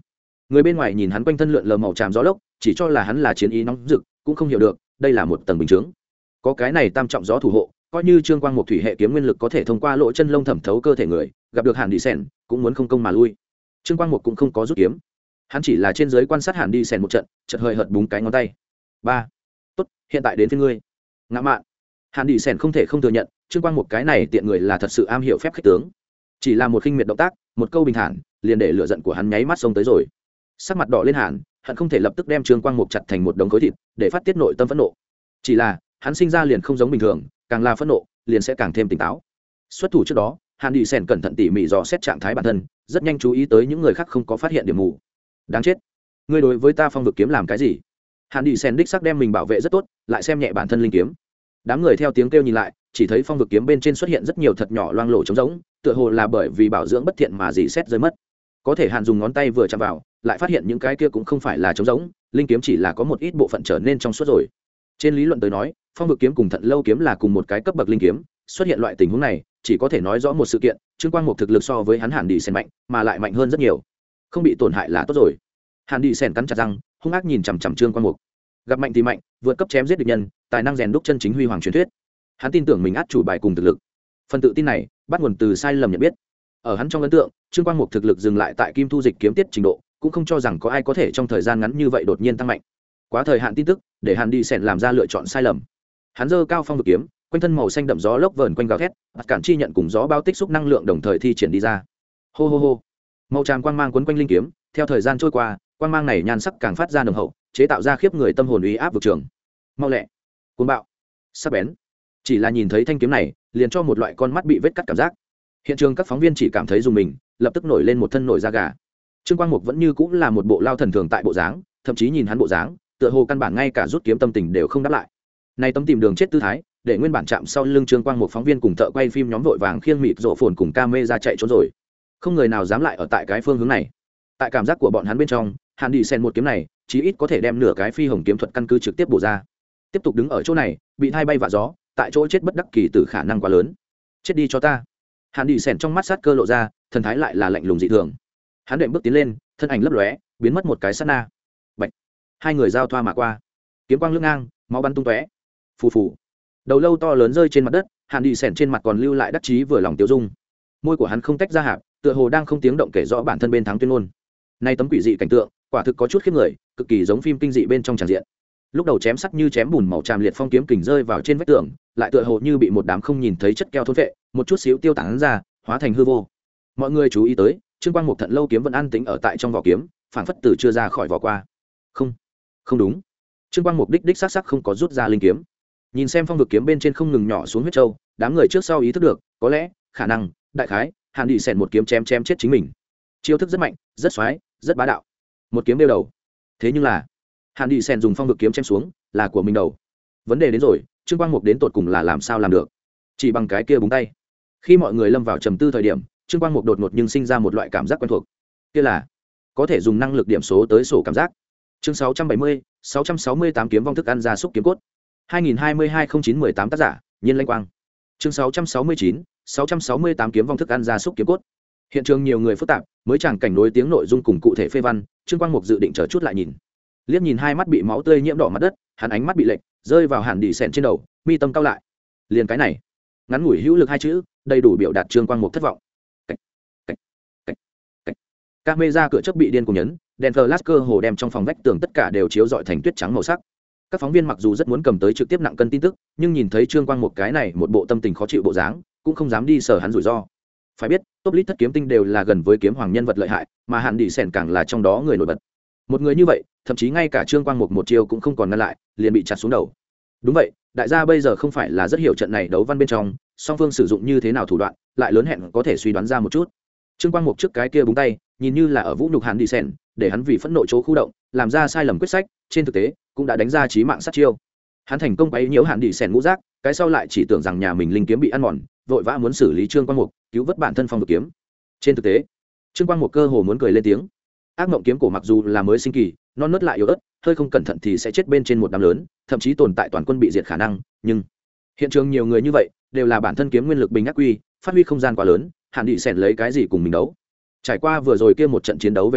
[SPEAKER 1] người bên ngoài nhìn hắn quanh thân lượn lờ màu tràm gió lốc chỉ cho là hắn là chiến ý nóng rực, cũng không hiểu được đây là một tầng bình chướng. Có cái này tam trọng gió thủ hộ, coi như trương quang một thủy hệ kiếm nguyên lực có thể thông qua lỗ chân lông thẩm thấu cơ thể người, gặp được Hàn Đi Sèn cũng muốn không công mà lui. Trương quang một cũng không có rút kiếm, hắn chỉ là trên giới quan sát Hàn Đi Sèn một trận, chợt hơi hợt búng cái ngón tay. Ba, tốt, hiện tại đến phía ngươi. Ngã mạn. Hàn Đi Sèn không thể không thừa nhận, trương quang một cái này tiện người là thật sự am hiểu phép khích tướng. Chỉ là một khinh miệt động tác, một câu bình thản liền để lửa giận của hắn nháy mắt xông tới rồi. Sắc mặt đỏ lên hẳn, hận không thể lập tức đem trương quang mục chặt thành một đống khối thịt để phát tiết nội tâm phẫn nộ. Chỉ là hắn sinh ra liền không giống bình thường, càng là phẫn nộ liền sẽ càng thêm tỉnh táo. Xuất thủ trước đó, Hàn Đi Sèn cẩn thận tỉ mỉ dò xét trạng thái bản thân, rất nhanh chú ý tới những người khác không có phát hiện điểm mù. Đáng chết, ngươi đối với ta phong vực kiếm làm cái gì? Hàn Đi Sèn đích xác đem mình bảo vệ rất tốt, lại xem nhẹ bản thân linh kiếm. Đám người theo tiếng kêu nhìn lại, chỉ thấy phong vực kiếm bên trên xuất hiện rất nhiều thật nhỏ loang lổ trống rỗng, tựa hồ là bởi vì bảo dưỡng bất thiện mà dì xét rơi mất. Có thể Hàn dùng ngón tay vừa chạm vào, lại phát hiện những cái kia cũng không phải là trống rỗng, linh kiếm chỉ là có một ít bộ phận trở nên trong suốt rồi. Trên lý luận tới nói, phong vực kiếm cùng thận lâu kiếm là cùng một cái cấp bậc linh kiếm, xuất hiện loại tình huống này chỉ có thể nói rõ một sự kiện, trương quang mục thực lực so với hắn Hàn Đi Sèn mạnh, mà lại mạnh hơn rất nhiều, không bị tổn hại là tốt rồi. Hàn Đi Sèn cắn chặt răng, hung ác nhìn chằm chằm trương quang mục. Gặp mạnh thì mạnh, vượt cấp chém giết địch nhân, tài năng rèn đúc chân chính huy hoàng truyền thuyết. Hắn tin tưởng mình át chủ bài cùng thực lực. Phần tự tin này bắt nguồn từ sai lầm nhận biết. Ở hắn trong ấn tượng, trương quang mục thực lực dừng lại tại kim thu dịch kiếm tiết trình độ, cũng không cho rằng có ai có thể trong thời gian ngắn như vậy đột nhiên tăng mạnh. Quá thời hạn tin tức để Hàn Đi Sèn làm ra lựa chọn sai lầm. Hắn giơ cao phong vực kiếm, quanh thân màu xanh đậm gió lốc vờn quanh gào thét, bắt cản chi nhận cùng gió bao tích xúc năng lượng đồng thời thi triển đi ra. Hô hô hô, màu tràm quang mang quấn quanh linh kiếm, theo thời gian trôi qua, quang mang này nhan sắc càng phát ra nồng hậu, chế tạo ra khiếp người tâm hồn uy áp vực trường. Mau lẹ, cuồng bạo, sắc bén. Chỉ là nhìn thấy thanh kiếm này, liền cho một loại con mắt bị vết cắt cảm giác. Hiện trường các phóng viên chỉ cảm thấy dùng mình, lập tức nổi lên một thân nổi da gà. Trương quang mục vẫn như cũng là một bộ lao thần thường tại bộ dáng, thậm chí nhìn hắn bộ dáng, tựa hồ căn bản ngay cả rút kiếm tâm tình đều không đáp lại. Này tấm tìm đường chết tư thái, để nguyên bản chạm sau lưng trương quang mục phóng viên cùng thợ quay phim nhóm vội vàng khiêng mịt rộ phồn cùng camera chạy trốn rồi. Không người nào dám lại ở tại cái phương hướng này. Tại cảm giác của bọn hắn bên trong, Hàn Đi Sèn một kiếm này, chí ít có thể đem nửa cái phi hồng kiếm thuật căn cứ trực tiếp bổ ra. Tiếp tục đứng ở chỗ này, bị thay bay vạ gió, tại chỗ chết bất đắc kỳ tử khả năng quá lớn. Chết đi cho ta. Hàn Đi Sèn trong mắt sát cơ lộ ra, thần thái lại là lạnh lùng dị thường. Hắn đệm bước tiến lên, thân ảnh lấp lóe, biến mất một cái sát na. Bạch. Hai người giao thoa mà qua, kiếm quang lướt ngang, máu bắn tung tóe. Phù phù. Đầu lâu to lớn rơi trên mặt đất, Hàn Đi Sèn trên mặt còn lưu lại đắc chí vừa lòng tiêu dung. Môi của hắn không tách ra hạp, tựa hồ đang không tiếng động kể rõ bản thân bên thắng tuyên ngôn. Nay tấm quỷ dị cảnh tượng, quả thực có chút khiếp người, cực kỳ giống phim kinh dị bên trong tràn diện. Lúc đầu chém sắc như chém bùn màu tràm liệt phong kiếm kình rơi vào trên vách tường, lại tựa hồ như bị một đám không nhìn thấy chất keo thôn vệ, một chút xíu tiêu tán ra, hóa thành hư vô. Mọi người chú ý tới, trương quang mục thận lâu kiếm vẫn an tĩnh ở tại trong vỏ kiếm, phảng phất từ chưa ra khỏi vỏ qua. Không, không đúng. Trương quang mục đích xác không có rút ra linh kiếm. Nhìn xem phong vực kiếm bên trên không ngừng nhỏ xuống huyết châu, đám người trước sau ý thức được, có lẽ, khả năng, đại khái, Hàn Đi Sèn một kiếm chém chết chính mình. Chiêu thức rất mạnh, rất xoái, rất bá đạo. Một kiếm đeo đầu. Thế nhưng là, Hàn Đi Sèn dùng phong vực kiếm chém xuống, là của mình đầu. Vấn đề đến rồi, trương quang mục đến tột cùng là làm sao làm được? Chỉ bằng cái kia búng tay. Khi mọi người lâm vào trầm tư thời điểm, trương quang mục đột ngột nhưng sinh ra một loại cảm giác quen thuộc. Kia là có thể dùng năng lực điểm số tới sổ cảm giác. Chương 670, 668 kiếm vong thức ăn gia súc kiếm cốt. 2022-09-18 tác giả, Nhiên Lanh Quang. Chương 669, 668 kiếm vong thức ăn gia súc kiếm cốt. Hiện trường nhiều người phức tạp, mới chẳng cảnh nối tiếng nội dung cùng cụ thể phê văn, trương quang mục dự định chờ chút lại nhìn. Liếc nhìn hai mắt bị máu tươi nhiễm đỏ mặt đất, hắn ánh mắt bị lệch, rơi vào Hàn Đi Sèn trên đầu, mi tâm cao lại. Liền cái này, ngắn ngủi hữu lực hai chữ, đầy đủ biểu đạt trương quang mục thất vọng. Camera cửa trước bị điên cuồng nhấn, đèn flash cơ hồ đem trong phòng vách tường tất cả đều chiếu rọi thành tuyết trắng màu sắc. Các phóng viên mặc dù rất muốn cầm tới trực tiếp nặng cân tin tức, nhưng nhìn thấy trương quang một cái này một bộ tâm tình khó chịu bộ dáng, cũng không dám đi sở hắn rủi ro. Phải biết, top list thất kiếm tinh đều là gần với kiếm hoàng nhân vật lợi hại, mà Hàn Đi Sèn càng là trong đó người nổi bật. Một người như vậy, thậm chí ngay cả trương quang một chiêu cũng không còn ngăn lại, liền bị chặt xuống đầu. Đúng vậy, đại gia bây giờ không phải là rất hiểu trận này đấu văn bên trong, song phương sử dụng như thế nào thủ đoạn, lại lớn hẹn có thể suy đoán ra một chút. Trương quang mục trước cái kia búng tay, nhìn như là ở vũ nhục Hàn Đi Sèn, để hắn vì phẫn nộ chỗ khu động, làm ra sai lầm quyết sách, trên thực tế cũng đã đánh ra chí mạng sát chiêu. Hắn thành công bấy nhiễu Hàn Đi Sèn ngũ giác, cái sau lại chỉ tưởng rằng nhà mình linh kiếm bị ăn mòn, vội vã muốn xử lý trương quang mục, cứu vớt bản thân phong vực kiếm. Trên thực tế, trương quang mục cơ hồ muốn cười lên tiếng. Ác mộng kiếm cổ mặc dù là mới sinh kỳ, non nớt lại yếu ớt, hơi không cẩn thận thì sẽ chết bên trên một đám lớn, thậm chí tồn tại toàn quân bị diệt khả năng, nhưng hiện trường nhiều người như vậy, đều là bản thân kiếm nguyên lực bình ác quy, phát huy không gian quá lớn, Hàn Đi Sèn lấy cái gì cùng mình đấu? Trải qua vừa rồi kia một trận chiến đấu về sau,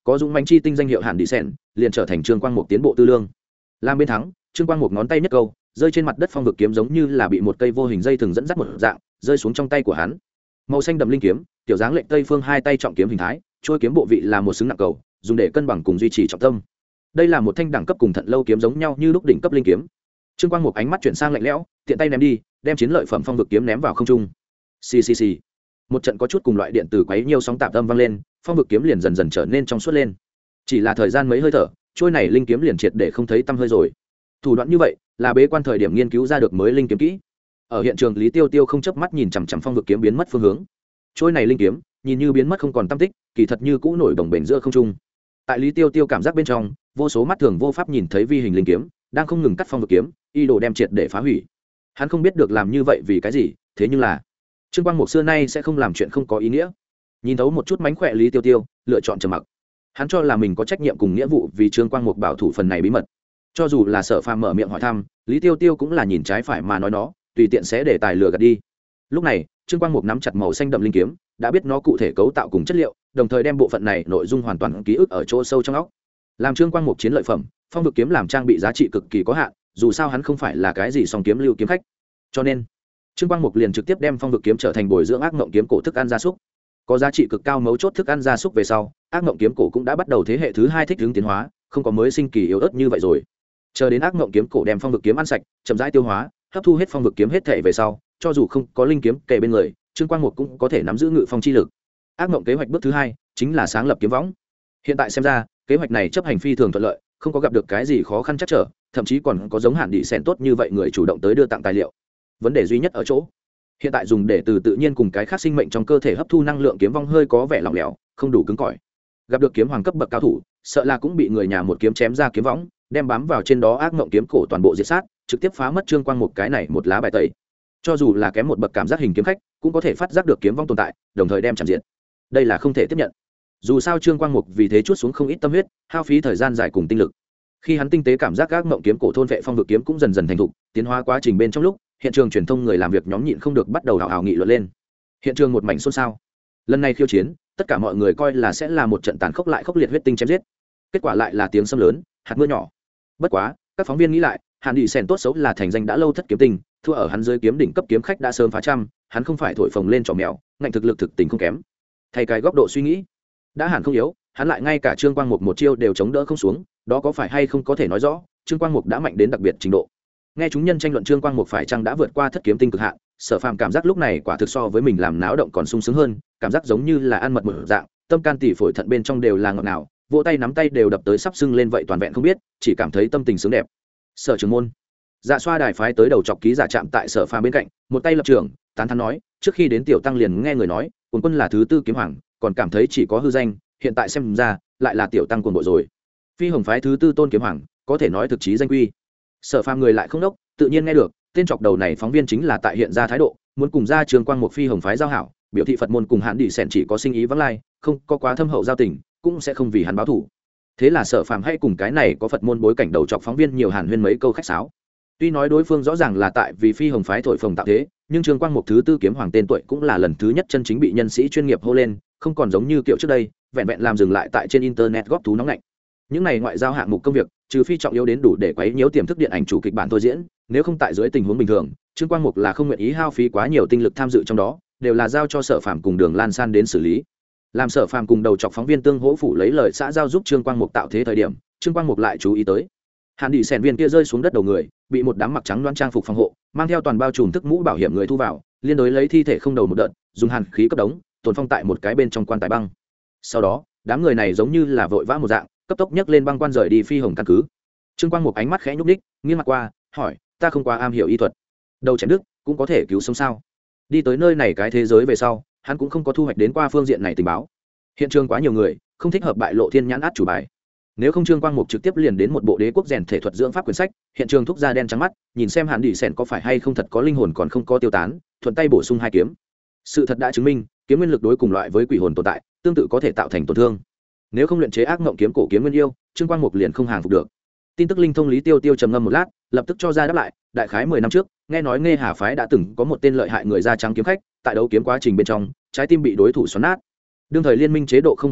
[SPEAKER 1] có dũng mãnh chi tinh danh hiệu Hàn Đi Sen, liền trở thành Trương Quang Mục tiến bộ tư lương. Làm bên thắng, Trương Quang Mục ngón tay nhất câu, rơi trên mặt đất phong vực kiếm giống như là bị một cây vô hình dây thừng dẫn dắt một dạng, rơi xuống trong tay của hắn. Màu xanh đậm linh kiếm, tiểu dáng lệnh tây phương hai tay trọng kiếm hình thái, trôi kiếm bộ vị là một xứng nặng cầu, dùng để cân bằng cùng duy trì trọng tâm. Đây là một thanh đẳng cấp cùng Thận Lâu kiếm giống nhau như lúc đỉnh cấp linh kiếm. Trương Quang Mục ánh mắt chuyển sang lạnh lẽo, tiện tay ném đi, đem chiến lợi phẩm phong vực kiếm ném vào không trung. Xì xì xì. Một trận có chút cùng loại điện từ quấy nhiều sóng tạp âm vang lên, phong vực kiếm liền dần dần trở nên trong suốt lên. Chỉ là thời gian mấy hơi thở, trôi này linh kiếm liền triệt để không thấy tăm hơi rồi. Thủ đoạn như vậy, là bế quan thời điểm nghiên cứu ra được mới linh kiếm kỹ. Ở hiện trường Lý Tiêu Tiêu không chớp mắt nhìn chằm chằm phong vực kiếm biến mất phương hướng. Trôi này linh kiếm, nhìn như biến mất không còn tăm tích, kỳ thật như cũ nổi bồng bềnh giữa không trung. Tại Lý Tiêu Tiêu cảm giác bên trong, vô số mắt thường vô pháp nhìn thấy vi hình linh kiếm đang không ngừng cắt phong vực kiếm, y đồ đem triệt để phá hủy. Hắn không biết được làm như vậy vì cái gì, thế nhưng là Trương Quang Mục xưa nay sẽ không làm chuyện không có ý nghĩa. Nhìn thấu một chút mánh khỏe Lý Tiêu Tiêu, lựa chọn trầm mặc. Hắn cho là mình có trách nhiệm cùng nghĩa vụ vì Trương Quang Mục bảo thủ phần này bí mật. Cho dù là Sở Phàm mở miệng hỏi thăm, Lý Tiêu Tiêu cũng là nhìn trái phải mà nói nó, tùy tiện sẽ để tài lừa gạt đi. Lúc này, Trương Quang Mục nắm chặt màu xanh đậm linh kiếm, đã biết nó cụ thể cấu tạo cùng chất liệu, đồng thời đem bộ phận này nội dung hoàn toàn ký ức ở chỗ sâu trong óc. Làm Trương Quang Mục chiến lợi phẩm, phong vực kiếm làm trang bị giá trị cực kỳ có hạn, dù sao hắn không phải là cái gì song kiếm lưu kiếm khách. Cho nên, Trương Quang Mục liền trực tiếp đem phong vực kiếm trở thành bồi dưỡng ác mộng kiếm cổ thức ăn gia súc. Có giá trị cực cao mấu chốt thức ăn gia súc về sau, ác mộng kiếm cổ cũng đã bắt đầu thế hệ thứ 2 thích ứng tiến hóa, không có mới sinh kỳ yếu ớt như vậy rồi. Chờ đến ác mộng kiếm cổ đem phong vực kiếm ăn sạch, chậm rãi tiêu hóa, hấp thu hết phong vực kiếm hết thể về sau, cho dù không có linh kiếm kề bên người, Trương Quang Mục cũng có thể nắm giữ ngự phong chi lực. Ác mộng kế hoạch bước thứ 2 chính là sáng lập kiếm võng. Hiện tại xem ra, kế hoạch này chấp hành phi thường thuận lợi, không có gặp được cái gì khó khăn chắc trở, thậm chí còn có giống Hàn Đi Sen tốt như vậy người chủ động tới đưa tặng tài liệu. Vấn đề duy nhất ở chỗ, hiện tại dùng để từ tự nhiên cùng cái khác sinh mệnh trong cơ thể hấp thu năng lượng kiếm vong hơi có vẻ lỏng lẻo, không đủ cứng cỏi. Gặp được kiếm hoàng cấp bậc cao thủ, sợ là cũng bị người nhà một kiếm chém ra kiếm võng, đem bám vào trên đó ác mộng kiếm cổ toàn bộ diệt sát, trực tiếp phá mất Trương Quang Mục cái này một lá bài tẩy. Cho dù là kém một bậc cảm giác hình kiếm khách, cũng có thể phát giác được kiếm vong tồn tại, đồng thời đem chạm diện. Đây là không thể tiếp nhận. Dù sao Trương Quang Mục vì thế chuốt xuống không ít tâm huyết, hao phí thời gian dài cùng tinh lực. Khi hắn tinh tế cảm giác ác mộng kiếm cổ thôn vệ phong vực kiếm cũng dần dần thành thục, tiến hóa quá trình bên trong lúc, hiện trường truyền thông người làm việc nhóm nhịn không được bắt đầu hào hào nghị luận lên. Hiện trường một mảnh xôn xao. Lần này khiêu chiến, tất cả mọi người coi là sẽ là một trận tàn khốc lại khốc liệt huyết tinh chém giết. Kết quả lại là tiếng sấm lớn, hạt mưa nhỏ. Bất quá, các phóng viên nghĩ lại, Hàn Đi Sen tốt xấu là thành danh đã lâu thất kiếm tinh, thua ở hắn dưới kiếm đỉnh cấp kiếm khách đã sớm phá trăm, hắn không phải thổi phồng lên trò mèo, ngạnh thực lực thực tình không kém. Thay cái góc độ suy nghĩ, đã hẳn không yếu, hắn lại ngay cả Trương Quang Mục một chiêu đều chống đỡ không xuống, đó có phải hay không có thể nói rõ, Trương Quang Mục đã mạnh đến đặc biệt trình độ. Nghe chúng nhân tranh luận Trương Quang Mục phải chăng đã vượt qua thất kiếm tinh cực hạn, Sở Phàm cảm giác lúc này quả thực so với mình làm náo động còn sung sướng hơn, cảm giác giống như là ăn mật một dạng, tâm can tỳ phổi thận bên trong đều là ngọt ngào, vỗ tay nắm tay đều đập tới sắp sưng lên vậy toàn vẹn không biết, chỉ cảm thấy tâm tình sướng đẹp. Sở trưởng môn, Dạ Xoa đài phái tới đầu chọc ký giả chạm tại Sở Phàm bên cạnh, một tay lập trường, tán thán nói, trước khi đến tiểu tăng liền nghe người nói, Cuồng Quân là thứ tư kiếm hoàng, còn cảm thấy chỉ có hư danh, hiện tại xem ra, lại là tiểu tăng cuồng bộ rồi. Phi Hồng phái thứ tư tôn kiếm hoàng, có thể nói thực chí danh quy. Sở Phàm người lại không đốc, tự nhiên nghe được, tên chọc đầu này phóng viên chính là tại hiện ra thái độ, muốn cùng ra Trương Quang Mục Phi Hồng phái giao hảo, biểu thị Phật môn cùng Hàn Đi Sen chỉ có sinh ý vắng lai, không có quá thâm hậu giao tình, cũng sẽ không vì hắn báo thù. Thế là Sở Phàm hay cùng cái này có Phật môn bối cảnh đầu chọc phóng viên nhiều hàn huyên mấy câu khách sáo. Tuy nói đối phương rõ ràng là tại vì Phi Hồng phái thổi phồng tạo thế, nhưng Trương Quang Mục thứ tư kiếm hoàng tên tuổi cũng là lần thứ nhất chân chính bị nhân sĩ chuyên nghiệp hô lên, không còn giống như kiểu trước đây, vẹn vẹn làm dừng lại tại trên internet góp thú nóng lạnh. Những này ngoại giao hạng mục công việc, trừ phi trọng yếu đến đủ để quấy nhiễu tiềm thức điện ảnh chủ kịch bản thôi diễn, nếu không tại dưới tình huống bình thường, Trương Quang Mục là không nguyện ý hao phí quá nhiều tinh lực tham dự trong đó, đều là giao cho Sở Phàm cùng Đường Lan San đến xử lý. Làm Sở Phàm cùng đầu chọc phóng viên tương hỗ phủ lấy lời xã giao giúp Trương Quang Mục tạo thế thời điểm, Trương Quang Mục lại chú ý tới Hàn Đi Sen viên kia rơi xuống đất đầu người, bị một đám mặc trắng loan trang phục phòng hộ, mang theo toàn bao trùm thức mũ bảo hiểm người thu vào, liên đối lấy thi thể không đầu một đợt, dùng hàn khí cấp đống, tồn phong tại một cái bên trong quan tài băng. Sau đó, đám người này giống như là vội vã một dạng, cấp tốc nhấc lên băng quan rời đi Phi Hồng căn cứ. Trương Quang Mục ánh mắt khẽ nhúc nhích, nghiêng mặt qua, hỏi, ta không quá am hiểu y thuật, đầu chém đứt cũng có thể cứu sống sao? Đi tới nơi này cái thế giới về sau, hắn cũng không có thu hoạch đến qua phương diện này tình báo. Hiện trường quá nhiều người, không thích hợp bại lộ thiên nhãn át chủ bài. Nếu không Trương Quang Mục trực tiếp liền đến một bộ đế quốc rèn thể thuật dưỡng pháp quyển sách, hiện trường thúc ra đen trắng mắt, nhìn xem Hàn Đi Sen có phải hay không thật có linh hồn còn không có tiêu tán, thuận tay bổ sung hai kiếm. Sự thật đã chứng minh, kiếm nguyên lực đối cùng loại với quỷ hồn tồn tại, tương tự có thể tạo thành tổn thương. Nếu không luyện chế ác mộng kiếm cổ kiếm nguyên yêu, Trương Quang Mục liền không hàng phục được. Tin tức linh thông Lý Tiêu Tiêu trầm ngâm một lát, lập tức cho ra đáp lại, đại khái 10 năm trước, nghe nói Nghe Hà phái đã từng có một tên lợi hại người da trắng kiếm khách, tại đấu kiếm quá trình bên trong, trái tim bị đối thủ xoắn nát. Đương thời liên minh chế độ không hoàn thiện,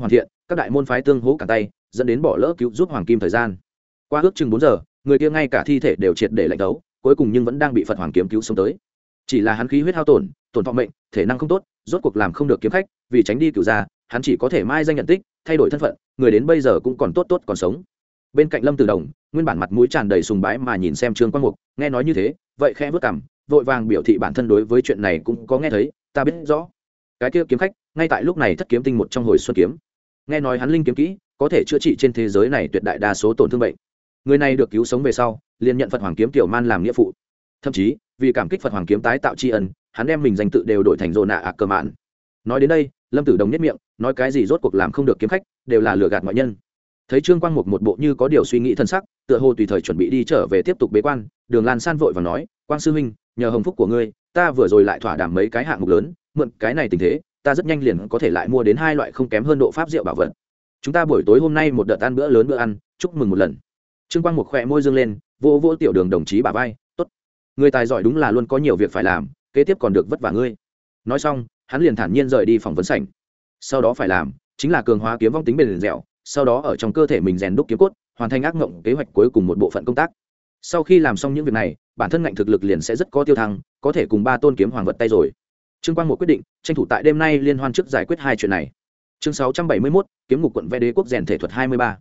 [SPEAKER 1] các đại môn phái tương hỗ cả tay, dẫn đến bỏ lỡ cứu giúp hoàng kim thời gian. Qua ước chừng 4 giờ, người kia ngay cả thi thể đều triệt để lạnh đấu, cuối cùng nhưng vẫn đang bị Phật Hoàng kiếm cứu sống tới. Chỉ là hắn khí huyết hao tổn, tổn thọ mệnh, thể năng không tốt, rốt cuộc làm không được kiếm khách, vì tránh đi cửu gia, hắn chỉ có thể mai danh nhận tích, thay đổi thân phận, người đến bây giờ cũng còn tốt tốt còn sống. Bên cạnh Lâm Tử Đồng, nguyên bản mặt mũi tràn đầy sùng bái mà nhìn xem Trương Quang Mục, nghe nói như thế, vậy khẽ vớt cằm, vội vàng biểu thị bản thân đối với chuyện này cũng có nghe thấy, ta biết rõ. Cái kia kiếm khách, ngay tại lúc này thất kiếm tinh một trong hồi xuân kiếm. Nghe nói hắn linh kiếm kỹ, có thể chữa trị trên thế giới này tuyệt đại đa số tổn thương bệnh. Người này được cứu sống về sau, liền nhận Phật Hoàng kiếm tiểu man làm nghĩa phụ. Thậm chí, vì cảm kích Phật Hoàng kiếm tái tạo tri ân, hắn đem mình danh tự đều đổi thành Rona ạ cơ mạn. Nói đến đây, Lâm Tử Đồng nhếch miệng, nói cái gì rốt cuộc làm không được kiếm khách, đều là lừa gạt ngoại nhân. Thấy Trương Quang Mục một bộ như có điều suy nghĩ thân sắc, tựa hồ tùy thời chuẩn bị đi trở về tiếp tục bế quan, Đường Lan San vội vàng nói, Quang sư huynh, nhờ hồng phúc của ngươi, ta vừa rồi lại thỏa đàm mấy cái hạng mục lớn, mượn cái này tình thế, ta rất nhanh liền có thể lại mua đến 2 loại không kém hơn độ pháp rượu bảo vật. Chúng ta buổi tối hôm nay một đợt ăn bữa lớn bữa ăn, chúc mừng một lần. Trương Quang Mục khẽ môi dương lên, vỗ vỗ Tiểu Đường đồng chí bả vai, tốt. Người tài giỏi đúng là luôn có nhiều việc phải làm, kế tiếp còn được vất vả ngươi. Nói xong, hắn liền thản nhiên rời đi phỏng vấn sảnh. Sau đó phải làm, chính là cường hóa kiếm vong tính bền dẻo, sau đó ở trong cơ thể mình rèn đúc kiếm cốt, hoàn thành ác mộng kế hoạch cuối cùng một bộ phận công tác. Sau khi làm xong những việc này, bản thân ngạnh thực lực liền sẽ rất có tiêu thăng, có thể cùng 3 tôn kiếm hoàng vật tay rồi. Trương Quang Mục quyết định, tranh thủ tại đêm nay liên hoan trước giải quyết 2 chuyện này. Chương 671, kiếm ngục quận vẽ đế quốc rèn thể thuật 23.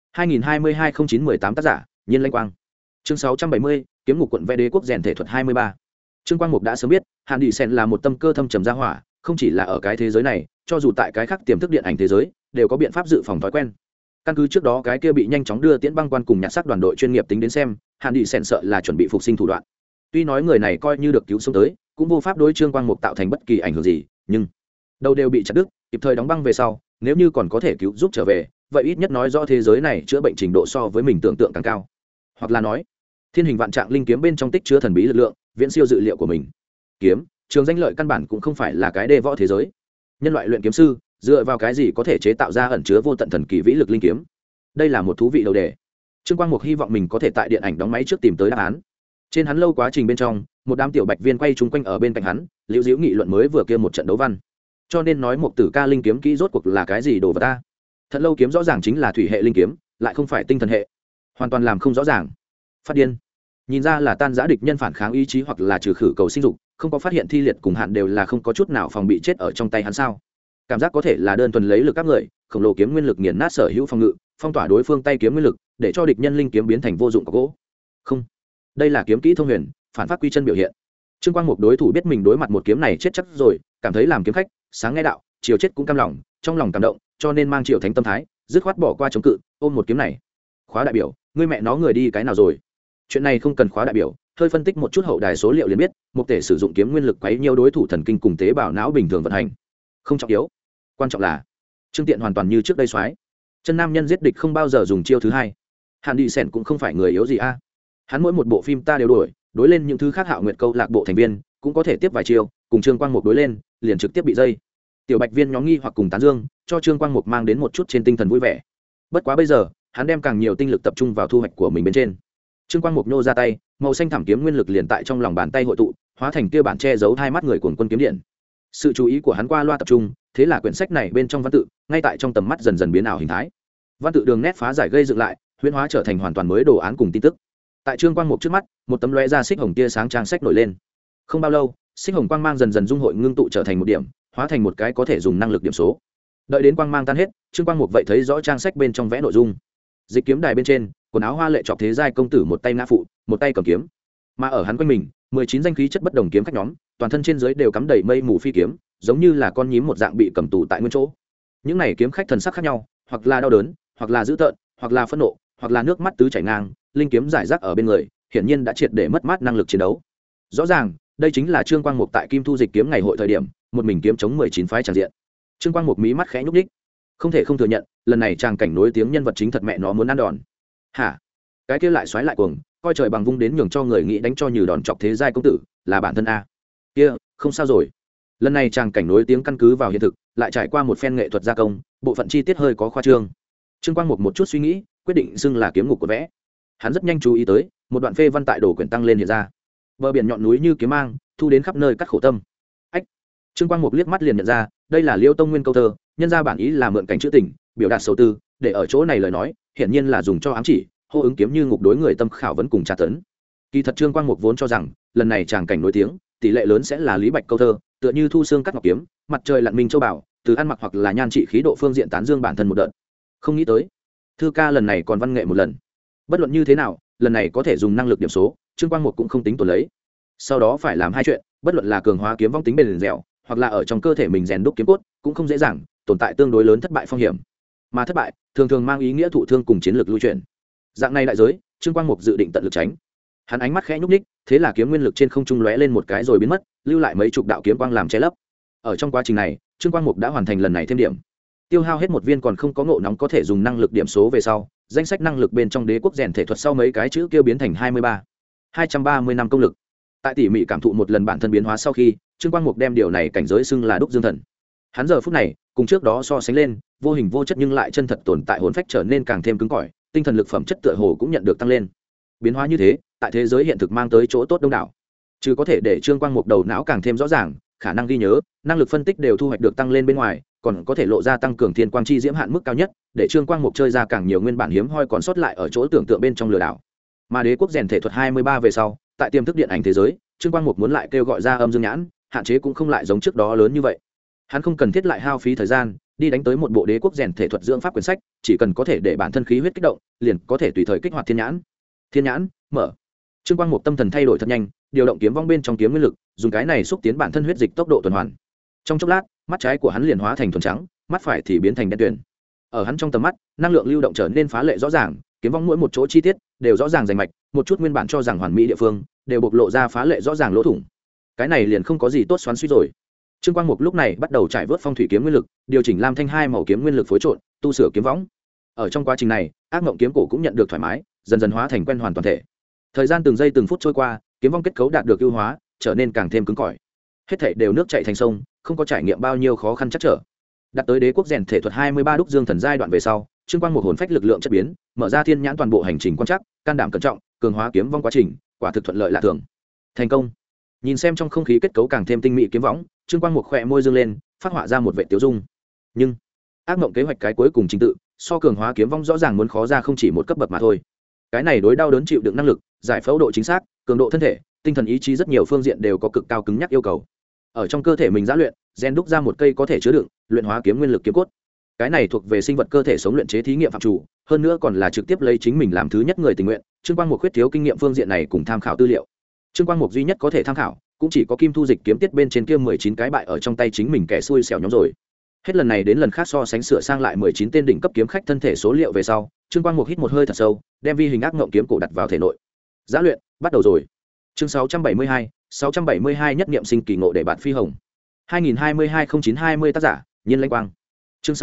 [SPEAKER 1] 2022-09-18 tác giả, Nhiên Lanh Quang. Chương 670, kiếm ngục quận vẽ đế quốc rèn thể thuật 23. Trương Quang Mục đã sớm biết, Hàn Nghị Sen là một tâm cơ thâm trầm gia hỏa, không chỉ là ở cái thế giới này, cho dù tại cái khác tiềm thức điện ảnh thế giới, đều có biện pháp dự phòng thói quen. Căn cứ trước đó cái kia bị nhanh chóng đưa tiễn băng quan cùng nhặt xác đoàn đội chuyên nghiệp tính đến xem, Hàn Nghị Sen sợ là chuẩn bị phục sinh thủ đoạn. Tuy nói người này coi như được cứu sống tới, cũng vô pháp đối Trương Quang Mục tạo thành bất kỳ ảnh hưởng gì, nhưng đầu đều bị chặt đứt, kịp thời đóng băng về sau, nếu như còn có thể cứu giúp trở về, vậy ít nhất nói rõ thế giới này chữa bệnh trình độ so với mình tưởng tượng càng cao. Hoặc là nói, thiên hình vạn trạng linh kiếm bên trong tích chứa thần bí lực lượng, viễn siêu dự liệu của mình. Kiếm, trường danh lợi căn bản cũng không phải là cái đê võ thế giới. Nhân loại luyện kiếm sư, dựa vào cái gì có thể chế tạo ra ẩn chứa vô tận thần kỳ vĩ lực linh kiếm? Đây là một thú vị đầu đề. Trương Quang Mục hy vọng mình có thể tại điện ảnh đóng máy trước tìm tới đáp án. Trên hắn lâu quá trình bên trong, một đám tiểu bạch viên quay chung quanh ở bên cạnh hắn, liễu diễu nghị luận mới vừa kia một trận đấu văn. Cho nên nói Mục Tử ca linh kiếm kỹ rốt cuộc là cái gì đồ vật ta? Thật lâu kiếm rõ ràng chính là thủy hệ linh kiếm, lại không phải tinh thần hệ, hoàn toàn làm không rõ ràng. Phát điên. Nhìn ra là tan giã địch nhân phản kháng ý chí hoặc là trừ khử cầu sinh dục, không có phát hiện Thi Liệt cùng Hạn đều là không có chút nào phòng bị chết ở trong tay hắn sao? Cảm giác có thể là đơn thuần lấy lực các người, khổng lồ kiếm nguyên lực nghiền nát sở hữu phòng ngự, phong tỏa đối phương tay kiếm nguyên lực, để cho địch nhân linh kiếm biến thành vô dụng của gỗ. Không, đây là kiếm kỹ thông huyền, phản phát quy chân biểu hiện. Trương Quang Mục đối thủ biết mình đối mặt một kiếm này chết chắc rồi, cảm thấy làm kiếm khách, sáng nghe đạo, chiều chết cũng cam lòng, trong lòng cảm động, cho nên mang Triệu Thánh tâm thái, dứt khoát bỏ qua chống cự, ôm một kiếm này. Khóa đại biểu, ngươi mẹ nó người đi cái nào rồi? Chuyện này không cần khóa đại biểu, hơi phân tích một chút hậu đài số liệu liền biết, Mục Tể sử dụng kiếm nguyên lực quấy nhiều đối thủ thần kinh cùng tế bào não bình thường vận hành. Không trọng yếu, quan trọng là Trương Tiện hoàn toàn như trước đây soái. Chân nam nhân giết địch không bao giờ dùng chiêu thứ hai. Hàn Nghị Sen cũng không phải người yếu gì a. Hắn mỗi một bộ phim ta đều đổi, đối lên những thứ khác Hạo Nguyệt câu lạc bộ thành viên, cũng có thể tiếp vài chiêu, cùng Trương Quang Mục đối lên, liền trực tiếp bị dây. Tiểu bạch viên nhóm nghi hoặc cùng tán dương, cho Trương Quang Mục mang đến một chút trên tinh thần vui vẻ. Bất quá bây giờ, hắn đem càng nhiều tinh lực tập trung vào thu hoạch của mình bên trên. Trương Quang Mục nhô ra tay, màu xanh thảm kiếm nguyên lực liền tại trong lòng bàn tay hội tụ, hóa thành kia bản che giấu hai mắt người cuồng quân kiếm điện. Sự chú ý của hắn qua loa tập trung, thế là quyển sách này bên trong văn tự, ngay tại trong tầm mắt dần dần biến ảo hình thái. Văn tự đường nét phá giải gây dựng lại, huyễn hóa trở thành hoàn toàn mới đồ án cùng tin tức. Tại Trương Quang Mục trước mắt, một tấm lóe ra xích hồng tia sáng trang sách nổi lên. Không bao lâu, xích hồng quang mang dần dần dung hội ngưng tụ trở thành một điểm, hóa thành một cái có thể dùng năng lực điểm số. Đợi đến quang mang tan hết, Trương Quang Mục vậy thấy rõ trang sách bên trong vẽ nội dung. Dịch kiếm đài bên trên, quần áo hoa lệ chọc thế giai công tử một tay ngã phụ, một tay cầm kiếm. Mà ở hắn quanh mình, 19 danh khí chất bất đồng kiếm khách nhóm, toàn thân trên dưới đều cắm đầy mây mù phi kiếm, giống như là con nhím một dạng bị cầm tù tại nguyên chỗ. Những này kiếm khách thần sắc khác nhau, hoặc là đau đớn, hoặc là dữ tợn, hoặc là phẫn nộ, hoặc là nước mắt tứ chảy ngang, linh kiếm giải rác ở bên người, hiển nhiên đã triệt để mất mát năng lực chiến đấu. Rõ ràng, đây chính là Trương Quang Mục tại Kim Thu Dịch kiếm ngày hội thời điểm, một mình kiếm chống 19 phái tràn diện. Trương Quang Mục mí mắt khẽ nhúc nhích, không thể không thừa nhận, lần này tràng cảnh nối tiếng nhân vật chính thật mẹ nó muốn ăn đòn. Hả? Cái kia lại xoáy lại cuồng, coi trời bằng vung đến nhường cho người nghĩ đánh cho như đòn chọc thế giai công tử, là bản thân a. Kia, không sao rồi. Lần này tràng cảnh nối tiếng căn cứ vào hiện thực, lại trải qua một phen nghệ thuật gia công, bộ phận chi tiết hơi có khoa trương. Trương Quang Mục một chút suy nghĩ, quyết định xưng là kiếm ngục của vẽ. Hắn rất nhanh chú ý tới, một đoạn phê văn tại đồ quyển tăng lên hiện ra. Bờ biển nhọn núi như kiếm mang, thu đến khắp nơi cắt khổ tâm. Ách. Trương Quang Mục liếc mắt liền nhận ra, đây là Liêu Tông Nguyên câu thơ, nhân ra bản ý là mượn cảnh trữ tình, biểu đạt sầu tư, để ở chỗ này lời nói hiển nhiên là dùng cho ám chỉ hô ứng kiếm như ngục đối người tâm khảo vấn cùng tra tấn. Kỳ thật Trương Quang Mục vốn cho rằng lần này tràng cảnh nổi tiếng tỷ lệ lớn sẽ là Lý Bạch câu thơ tựa như thu xương cắt ngọc kiếm, mặt trời lặn minh châu bảo, từ ăn mặc hoặc là nhan trị khí độ phương diện tán dương bản thân một đợt. Không nghĩ tới thư ca lần này còn văn nghệ một lần. Bất luận như thế nào, lần này có thể dùng năng lực điểm số, Trương Quang Mục cũng không tính tổn lấy. Sau đó phải làm hai chuyện, bất luận là cường hóa kiếm vong tính bền dẻo, hoặc là ở trong cơ thể mình rèn đúc kiếm cốt, cũng không dễ dàng, tồn tại tương đối lớn thất bại phong hiểm. Mà thất bại thường thường mang ý nghĩa thụ thương cùng chiến lược lưu chuyển. Dạng này đại giới, Trương Quang Mục dự định tận lực tránh. Hắn ánh mắt khẽ nhúc nhích, thế là kiếm nguyên lực trên không trung lóe lên một cái rồi biến mất, lưu lại mấy chục đạo kiếm quang làm che lấp. Ở trong quá trình này, Trương Quang Mục đã hoàn thành lần này thêm điểm. Tiêu hao hết một viên còn không có ngộ nóng có thể dùng năng lực điểm số về sau, danh sách năng lực bên trong đế quốc rèn thể thuật sau mấy cái chữ kia biến thành 230 năm công lực. Tại tỉ mỉ cảm thụ một lần bản thân biến hóa sau khi, Trương Quang Mục đem điều này cảnh giới xưng là đúc dương thần. Hắn giờ phút này cùng trước đó so sánh lên, vô hình vô chất nhưng lại chân thật tồn tại hồn phách trở nên càng thêm cứng cỏi, tinh thần lực phẩm chất tựa hồ cũng nhận được tăng lên. Biến hóa như thế, tại thế giới hiện thực mang tới chỗ tốt đông đảo. Chứ có thể để Trương Quang Mục đầu não càng thêm rõ ràng, khả năng ghi nhớ, năng lực phân tích đều thu hoạch được tăng lên bên ngoài, còn có thể lộ ra tăng cường thiên quang chi diễm hạn mức cao nhất, để Trương Quang Mục chơi ra càng nhiều nguyên bản hiếm hoi còn sót lại ở chỗ tưởng tượng bên trong lừa đảo. Mà đế quốc rèn thể thuật 23 về sau, tại tiềm thức điện ảnh thế giới, Trương Quang Mục muốn lại kêu gọi ra âm dương nhãn, hạn chế cũng không lại giống trước đó lớn như vậy. Hắn không cần thiết lại hao phí thời gian đi đánh tới một bộ đế quốc rèn thể thuật dưỡng pháp quyển sách, chỉ cần có thể để bản thân khí huyết kích động, liền có thể tùy thời kích hoạt thiên nhãn. Thiên nhãn mở. Trương Quang Mục tâm thần thay đổi thật nhanh, điều động kiếm vong bên trong kiếm nguyên lực, dùng cái này xúc tiến bản thân huyết dịch tốc độ tuần hoàn. Trong chốc lát, mắt trái của hắn liền hóa thành thuần trắng, mắt phải thì biến thành đen tuyền. Ở hắn trong tầm mắt, năng lượng lưu động trở nên phá lệ rõ ràng, kiếm vong mỗi một chỗ chi tiết đều rõ ràng rành mạch, một chút nguyên bản cho rằng hoàn mỹ địa phương đều bộc lộ ra phá lệ rõ ràng lỗ thủng. Cái này liền không có gì tốt xoắn suýt rồi. Trương Quang Mục lúc này bắt đầu trải vớt phong thủy kiếm nguyên lực, điều chỉnh lam thanh hai màu kiếm nguyên lực phối trộn, tu sửa kiếm võng. Ở trong quá trình này, ác mộng kiếm cổ cũng nhận được thoải mái, dần dần hóa thành quen hoàn toàn thể. Thời gian từng giây từng phút trôi qua, kiếm vong kết cấu đạt được ưu hóa, trở nên càng thêm cứng cỏi. Hết thảy đều nước chảy thành sông, không có trải nghiệm bao nhiêu khó khăn chắc trở. Đặt tới đế quốc rèn thể thuật 23 đúc dương thần giai đoạn về sau, Trương Quang Mục hồn phách lực lượng chất biến, mở ra thiên nhãn toàn bộ hành trình quan trắc, can đảm cẩn trọng, cường hóa kiếm vong quá trình, quả thực thuận lợi lạ thường. Thành công. Nhìn xem trong không khí kết cấu càng thêm tinh mỹ kiếm võng, Trương Quang Mục khẽ môi dương lên, phát họa ra một vệ tiêu dung. Nhưng ác mộng kế hoạch cái cuối cùng trình tự, so cường hóa kiếm vong rõ ràng muốn khó ra không chỉ một cấp bậc mà thôi. Cái này đối đau đớn chịu đựng năng lực, giải phẫu độ chính xác, cường độ thân thể, tinh thần ý chí rất nhiều phương diện đều có cực cao cứng nhắc yêu cầu. Ở trong cơ thể mình giã luyện, gen đúc ra một cây có thể chứa đựng, luyện hóa kiếm nguyên lực kiếm cốt. Cái này thuộc về sinh vật cơ thể sống luyện chế thí nghiệm phạm chủ, hơn nữa còn là trực tiếp lấy chính mình làm thứ nhất người tình nguyện. Trương Quang Mục khuyết thiếu kinh nghiệm phương diện này cùng tham khảo tư liệu. Trương Quang Mục duy nhất có thể tham khảo cũng chỉ có Kim Thu Dịch kiếm tiết bên trên kia 19 cái bại ở trong tay chính mình kẻ xui xẻo nhóm rồi. Hết lần này đến lần khác so sánh sửa sang lại 19 tên đỉnh cấp kiếm khách thân thể số liệu về sau, Trương Quang Mục hít một hơi thật sâu, đem vi hình ác ngộng kiếm cổ đặt vào thể nội. Giã luyện bắt đầu rồi. Chương 672 nhất niệm sinh kỳ ngộ để bạn phi hồng. 2022-09-20 tác giả, Nhiên Lãnh Quang. Chương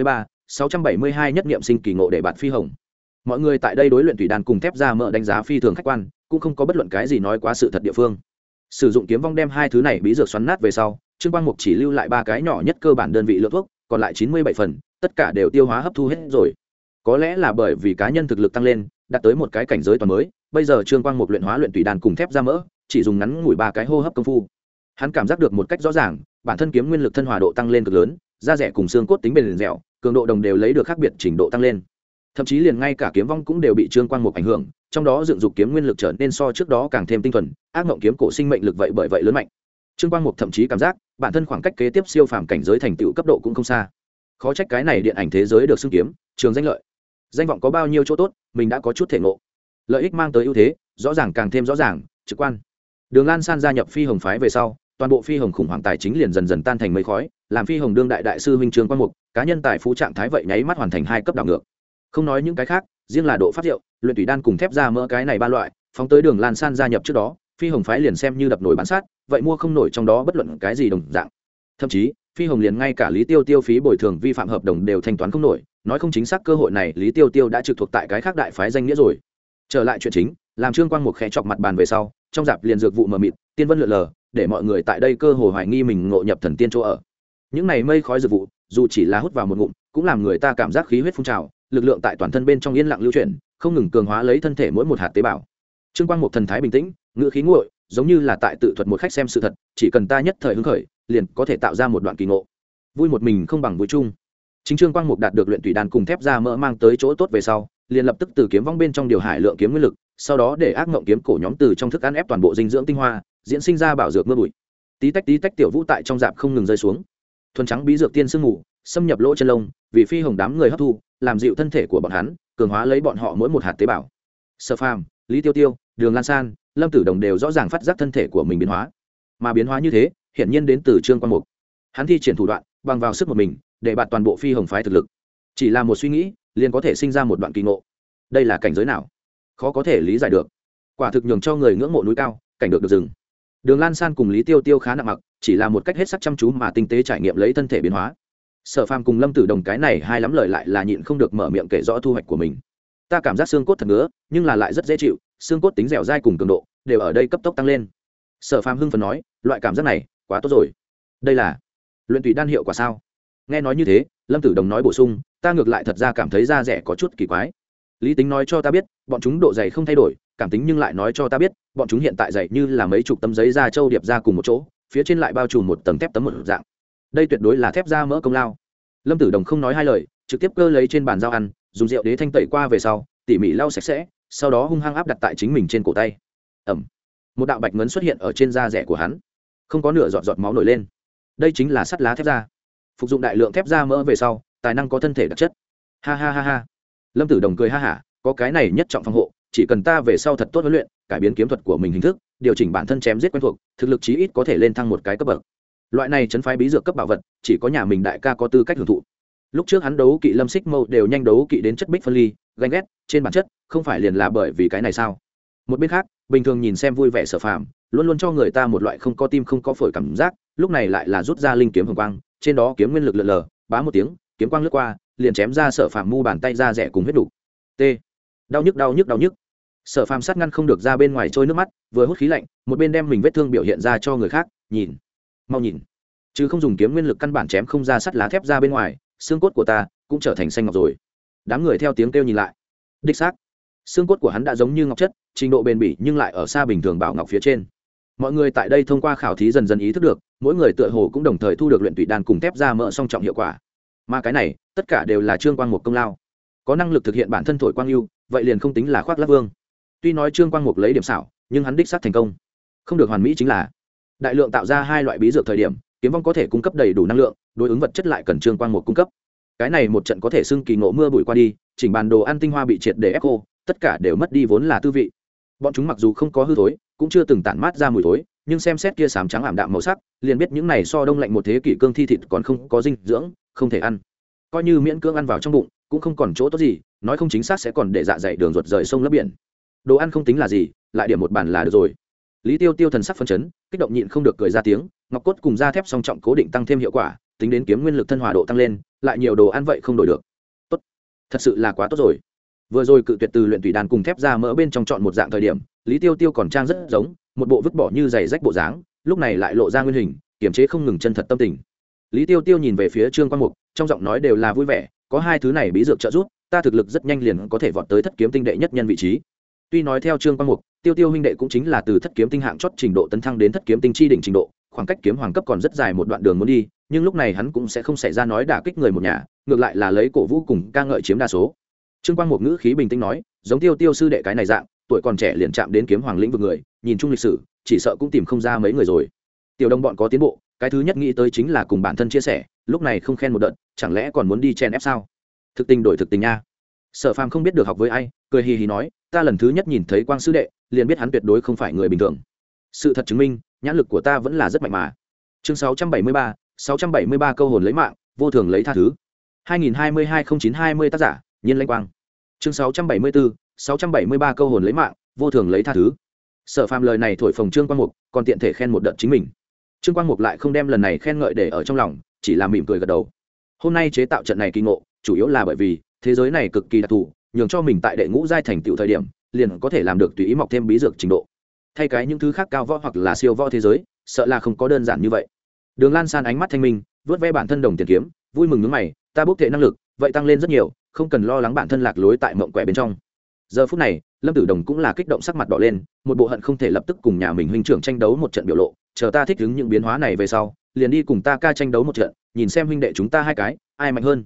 [SPEAKER 1] 672 nhất niệm sinh kỳ ngộ để bạn phi hồng. Mọi người tại đây đối luyện tùy đàn cùng thép ra mỡ đánh giá phi thường khách quan, cũng không có bất luận cái gì nói quá sự thật địa phương. Sử dụng kiếm vong đem hai thứ này bí dược xoắn nát về sau, Trương Quang Mục chỉ lưu lại ba cái nhỏ nhất cơ bản đơn vị lượng thuốc, còn lại 97 phần, tất cả đều tiêu hóa hấp thu hết rồi. Có lẽ là bởi vì cá nhân thực lực tăng lên, đạt tới một cái cảnh giới toàn mới, bây giờ Trương Quang Mục luyện hóa luyện tùy đàn cùng thép ra mỡ, chỉ dùng ngắn ngủi ba cái hô hấp công phu. Hắn cảm giác được một cách rõ ràng, bản thân kiếm nguyên lực thân hòa độ tăng lên cực lớn, da rẻ cùng xương cốt tính bền dẻo, cường độ đồng đều lấy được khác biệt trình độ tăng lên. Thậm chí liền ngay cả kiếm vong cũng đều bị Trương Quang Mục ảnh hưởng, trong đó dựng dục kiếm nguyên lực trở nên so trước đó càng thêm tinh thuần, ác mộng kiếm cổ sinh mệnh lực vậy bởi vậy lớn mạnh. Trương Quang Mục thậm chí cảm giác bản thân khoảng cách kế tiếp siêu phàm cảnh giới thành tựu cấp độ cũng không xa. Khó trách cái này điện ảnh thế giới được xưng kiếm trường danh lợi, danh vọng có bao nhiêu chỗ tốt, mình đã có chút thể ngộ. Lợi ích mang tới ưu thế, rõ ràng càng thêm rõ ràng, trực quan. Đường Lan San gia nhập Phi Hồng phái về sau, toàn bộ Phi Hồng khủng hoảng tài chính liền dần dần tan thành mây khói, làm Phi Hồng đương đại đại sư huynh Trương Quang Mục, cá nhân tài phú trạng thái vậy nháy mắt hoàn thành 2 cấp đảo ngược. Không nói những cái khác, riêng là độ phát rượu, luyện tùy đan cùng thép ra mỡ cái này ba loại, phóng tới Đường Lan San gia nhập trước đó, Phi Hồng phái liền xem như đập nổi bán sát, vậy mua không nổi trong đó bất luận cái gì đồng dạng. Thậm chí, Phi Hồng liền ngay cả Lý Tiêu Tiêu phí bồi thường vi phạm hợp đồng đều thanh toán không nổi, nói không chính xác cơ hội này Lý Tiêu Tiêu đã trực thuộc tại cái khác đại phái danh nghĩa rồi. Trở lại chuyện chính, làm Trương Quang Mục khẽ chọc mặt bàn về sau, trong dạp liền dược vụ mờ mịt, tiên vân lượn lờ, để mọi người tại đây cơ hồ hoài nghi mình ngộ nhập thần tiên chỗ ở. Những này mây khói dược vụ, dù chỉ là hút vào một ngụm, cũng làm người ta cảm giác khí huyết phun trào, lực lượng tại toàn thân bên trong yên lặng lưu chuyển, không ngừng cường hóa lấy thân thể mỗi một hạt tế bào. Trương Quang Mục thần thái bình tĩnh, ngữ khí nguội, giống như là tại tự thuật một khách xem sự thật, chỉ cần ta nhất thời hứng khởi, liền có thể tạo ra một đoạn kỳ ngộ. Vui một mình không bằng vui chung. Chính Trương Quang Mục đạt được luyện tùy đan cùng thép ra mỡ mang tới chỗ tốt về sau, liền lập tức từ kiếm vong bên trong điều hải lượng kiếm nguyên lực, sau đó để ác ngộng kiếm cổ nhóm từ trong thức ăn ép toàn bộ dinh dưỡng tinh hoa, diễn sinh ra bảo dược mưa bụi. Tí tách tiểu vũ tại trong dạp không ngừng rơi xuống. Thuần trắng bí dược tiên sương ngủ, xâm nhập lỗ chân lông, vì phi hồng đám người hấp thu, làm dịu thân thể của bọn hắn, cường hóa lấy bọn họ mỗi một hạt tế bào. Sở Phàm, Lý Tiêu Tiêu, Đường Lan San, Lâm Tử Đồng đều rõ ràng phát giác thân thể của mình biến hóa. Mà biến hóa như thế, hiển nhiên đến từ Trương Quang Mục. Hắn thi triển thủ đoạn, bằng vào sức một mình, để bạt toàn bộ phi hồng phái thực lực. Chỉ là một suy nghĩ, liền có thể sinh ra một đoạn kỳ ngộ. Đây là cảnh giới nào? Khó có thể lý giải được. Quả thực nhường cho người ngưỡng mộ núi cao, cảnh được rừng. Đường Lan San cùng Lý Tiêu Tiêu khá nặng mặc, chỉ là một cách hết sức chăm chú mà tinh tế trải nghiệm lấy thân thể biến hóa. Sở Phàm cùng Lâm Tử Đồng cái này hai lắm lời lại là nhịn không được mở miệng kể rõ thu hoạch của mình. Ta cảm giác xương cốt thật ngứa, nhưng là lại rất dễ chịu, xương cốt tính dẻo dai cùng cường độ đều ở đây cấp tốc tăng lên. Sở Phàm hưng phấn nói, loại cảm giác này quá tốt rồi. Đây là luyện tùy đan hiệu quả sao? Nghe nói như thế, Lâm Tử Đồng nói bổ sung, ta ngược lại thật ra cảm thấy da rẻ có chút kỳ quái. Lý Tính nói cho ta biết, bọn chúng độ dày không thay đổi, cảm tính nhưng lại nói cho ta biết, bọn chúng hiện tại dày như là mấy chục tấm giấy da trâu điệp ra cùng một chỗ, phía trên lại bao trùm một tầng thép tấm một dạng. Đây tuyệt đối là thép da mỡ công lao. Lâm Tử Đồng không nói hai lời, trực tiếp cơ lấy trên bàn dao ăn, dùng rượu đế thanh tẩy qua về sau, tỉ mỉ lau sạch sẽ, sau đó hung hăng áp đặt tại chính mình trên cổ tay. Ẩm, một đạo bạch ngấn xuất hiện ở trên da rẻ của hắn, không có nửa giọt máu nổi lên. Đây chính là sắt lá thép da. Phục dụng đại lượng thép da mỡ về sau, tài năng có thân thể đặc chất. Ha ha ha ha. Lâm Tử Đồng cười ha hả, có cái này nhất trọng phòng hộ, chỉ cần ta về sau thật tốt huấn luyện, cải biến kiếm thuật của mình hình thức, điều chỉnh bản thân chém giết quen thuộc, thực lực chí ít có thể lên thăng một cái cấp bậc. Loại này trấn phái bí dược cấp bảo vật, chỉ có nhà mình đại ca có tư cách hưởng thụ. Lúc trước hắn đấu kỵ Lâm Xích Mâu đều nhanh đấu kỵ đến chất bích phân ly, ganh ghét, trên bản chất, không phải liền là bởi vì cái này sao? Một bên khác, bình thường nhìn xem vui vẻ Sở Phàm, luôn luôn cho người ta một loại không có tim không có phổi cảm giác, lúc này lại là rút ra linh kiếm hồng quang, trên đó kiếm nguyên lực lượn lờ, bá một tiếng, kiếm quang lướt qua, liền chém ra Sở Phàm mu bàn tay ra rẻ cùng huyết đủ. T. Đau nhức đau nhức đau nhức. Sở Phàm sát ngăn không được ra bên ngoài trôi nước mắt, vừa hút khí lạnh, một bên đem mình vết thương biểu hiện ra cho người khác nhìn. Mau nhìn, chứ không dùng kiếm nguyên lực căn bản chém không ra sắt lá thép ra bên ngoài, xương cốt của ta cũng trở thành xanh ngọc rồi. Đám người theo tiếng kêu nhìn lại, đích xác, xương cốt của hắn đã giống như ngọc chất, trình độ bền bỉ nhưng lại ở xa bình thường bảo ngọc phía trên. Mọi người tại đây thông qua khảo thí dần dần ý thức được, mỗi người tựa hồ cũng đồng thời thu được luyện tùy đan cùng thép ra mỡ song trọng hiệu quả. Mà cái này, tất cả đều là Trương Quang Mục công lao. Có năng lực thực hiện bản thân thổi quang lưu, vậy liền không tính là khoác lác vương. Tuy nói Trương Quang Mục lấy điểm xảo, nhưng hắn đích xác thành công. Không được hoàn mỹ chính là đại lượng tạo ra hai loại bí dược thời điểm, kiếm vong có thể cung cấp đầy đủ năng lượng, đối ứng vật chất lại cần Trương Quang Mục cung cấp. Cái này một trận có thể xưng kỳ ngộ mưa bụi qua đi, chỉnh bàn đồ ăn tinh hoa bị triệt để ép khô, tất cả đều mất đi vốn là tư vị. Bọn chúng mặc dù không có hư thối, cũng chưa từng tản mát ra mùi thối, nhưng xem xét kia xám trắng ảm đạm màu sắc, liền biết những này so đông lạnh một thế kỷ cương thi thịt còn không có dinh dưỡng, không thể ăn. Coi như miễn cưỡng ăn vào trong bụng, cũng không còn chỗ tốt gì, nói không chính xác sẽ còn để dạ dày đường ruột rời sông lấp biển. Đồ ăn không tính là gì, lại điểm một bàn là được rồi. Lý Tiêu Tiêu thần sắc phấn chấn, kích động nhịn không được cười ra tiếng, ngọc cốt cùng da thép song trọng cố định tăng thêm hiệu quả, tính đến kiếm nguyên lực thân hòa độ tăng lên, lại nhiều đồ ăn vậy không đổi được. Tốt, thật sự là quá tốt rồi. Vừa rồi cự tuyệt từ luyện tùy đan cùng thép ra mỡ bên trong chọn một dạng thời điểm, Lý Tiêu Tiêu còn trang rất giống một bộ vứt bỏ như giày rách bộ dáng, lúc này lại lộ ra nguyên hình, kiềm chế không ngừng chân thật tâm tình. Lý Tiêu Tiêu nhìn về phía Trương Quang Mục, trong giọng nói đều là vui vẻ, có hai thứ này bí dược trợ giúp, ta thực lực rất nhanh liền có thể vọt tới thất kiếm tinh đệ nhất nhân vị trí. Tuy nói theo Trương Quang Mục, Tiêu Tiêu huynh đệ cũng chính là từ thất kiếm tinh hạng chót trình độ tấn thăng đến thất kiếm tinh chi đỉnh trình độ, khoảng cách kiếm hoàng cấp còn rất dài một đoạn đường muốn đi, nhưng lúc này hắn cũng sẽ không xảy ra nói đả kích người một nhà, ngược lại là lấy cổ vũ cùng ca ngợi chiếm đa số. Trương Quang Mục ngữ khí bình tĩnh nói, giống Tiêu Tiêu sư đệ cái này dạng, tuổi còn trẻ liền chạm đến kiếm hoàng lĩnh vực người, nhìn chung lịch sử, chỉ sợ cũng tìm không ra mấy người rồi. Tiểu đồng bọn có tiến bộ, cái thứ nhất nghĩ tới chính là cùng bản thân chia sẻ, lúc này không khen một đợt, chẳng lẽ còn muốn đi chen ép sao? Thực tình đổi thực tình nha. Sở Phàm không biết được học với ai, cười hì hì nói, ta lần thứ nhất nhìn thấy Quang sư đệ, liền biết hắn tuyệt đối không phải người bình thường. Sự thật chứng minh, nhãn lực của ta vẫn là rất mạnh mà. Chương 673 câu hồn lấy mạng, vô thường lấy tha thứ. 2022-09-20 tác giả, Nhiên Lãnh Quang. Chương 673 câu hồn lấy mạng, vô thường lấy tha thứ. Sở Phàm lời này thổi phồng Trương Quang Mục, còn tiện thể khen một đợt chính mình. Trương Quang Mục lại không đem lần này khen ngợi để ở trong lòng, chỉ là mỉm cười gật đầu. Hôm nay chế tạo trận này kỳ ngộ, chủ yếu là bởi vì thế giới này cực kỳ đặc thù, nhường cho mình tại đệ ngũ giai thành tựu thời điểm, liền có thể làm được tùy ý mọc thêm bí dược trình độ. Thay cái những thứ khác cao võ hoặc là siêu võ thế giới, sợ là không có đơn giản như vậy. Đường Lan San ánh mắt thanh minh, vớt ve bản thân đồng tiền kiếm, vui mừng nhướng mày, ta bốc thể năng lực, vậy tăng lên rất nhiều, không cần lo lắng bản thân lạc lối tại mộng quẻ bên trong. Giờ phút này, Lâm Tử Đồng cũng là kích động sắc mặt đỏ lên, một bộ hận không thể lập tức cùng nhà mình huynh trưởng tranh đấu một trận biểu lộ, chờ ta thích ứng những biến hóa này về sau, liền đi cùng ta ca tranh đấu một trận, nhìn xem huynh đệ chúng ta hai cái, ai mạnh hơn.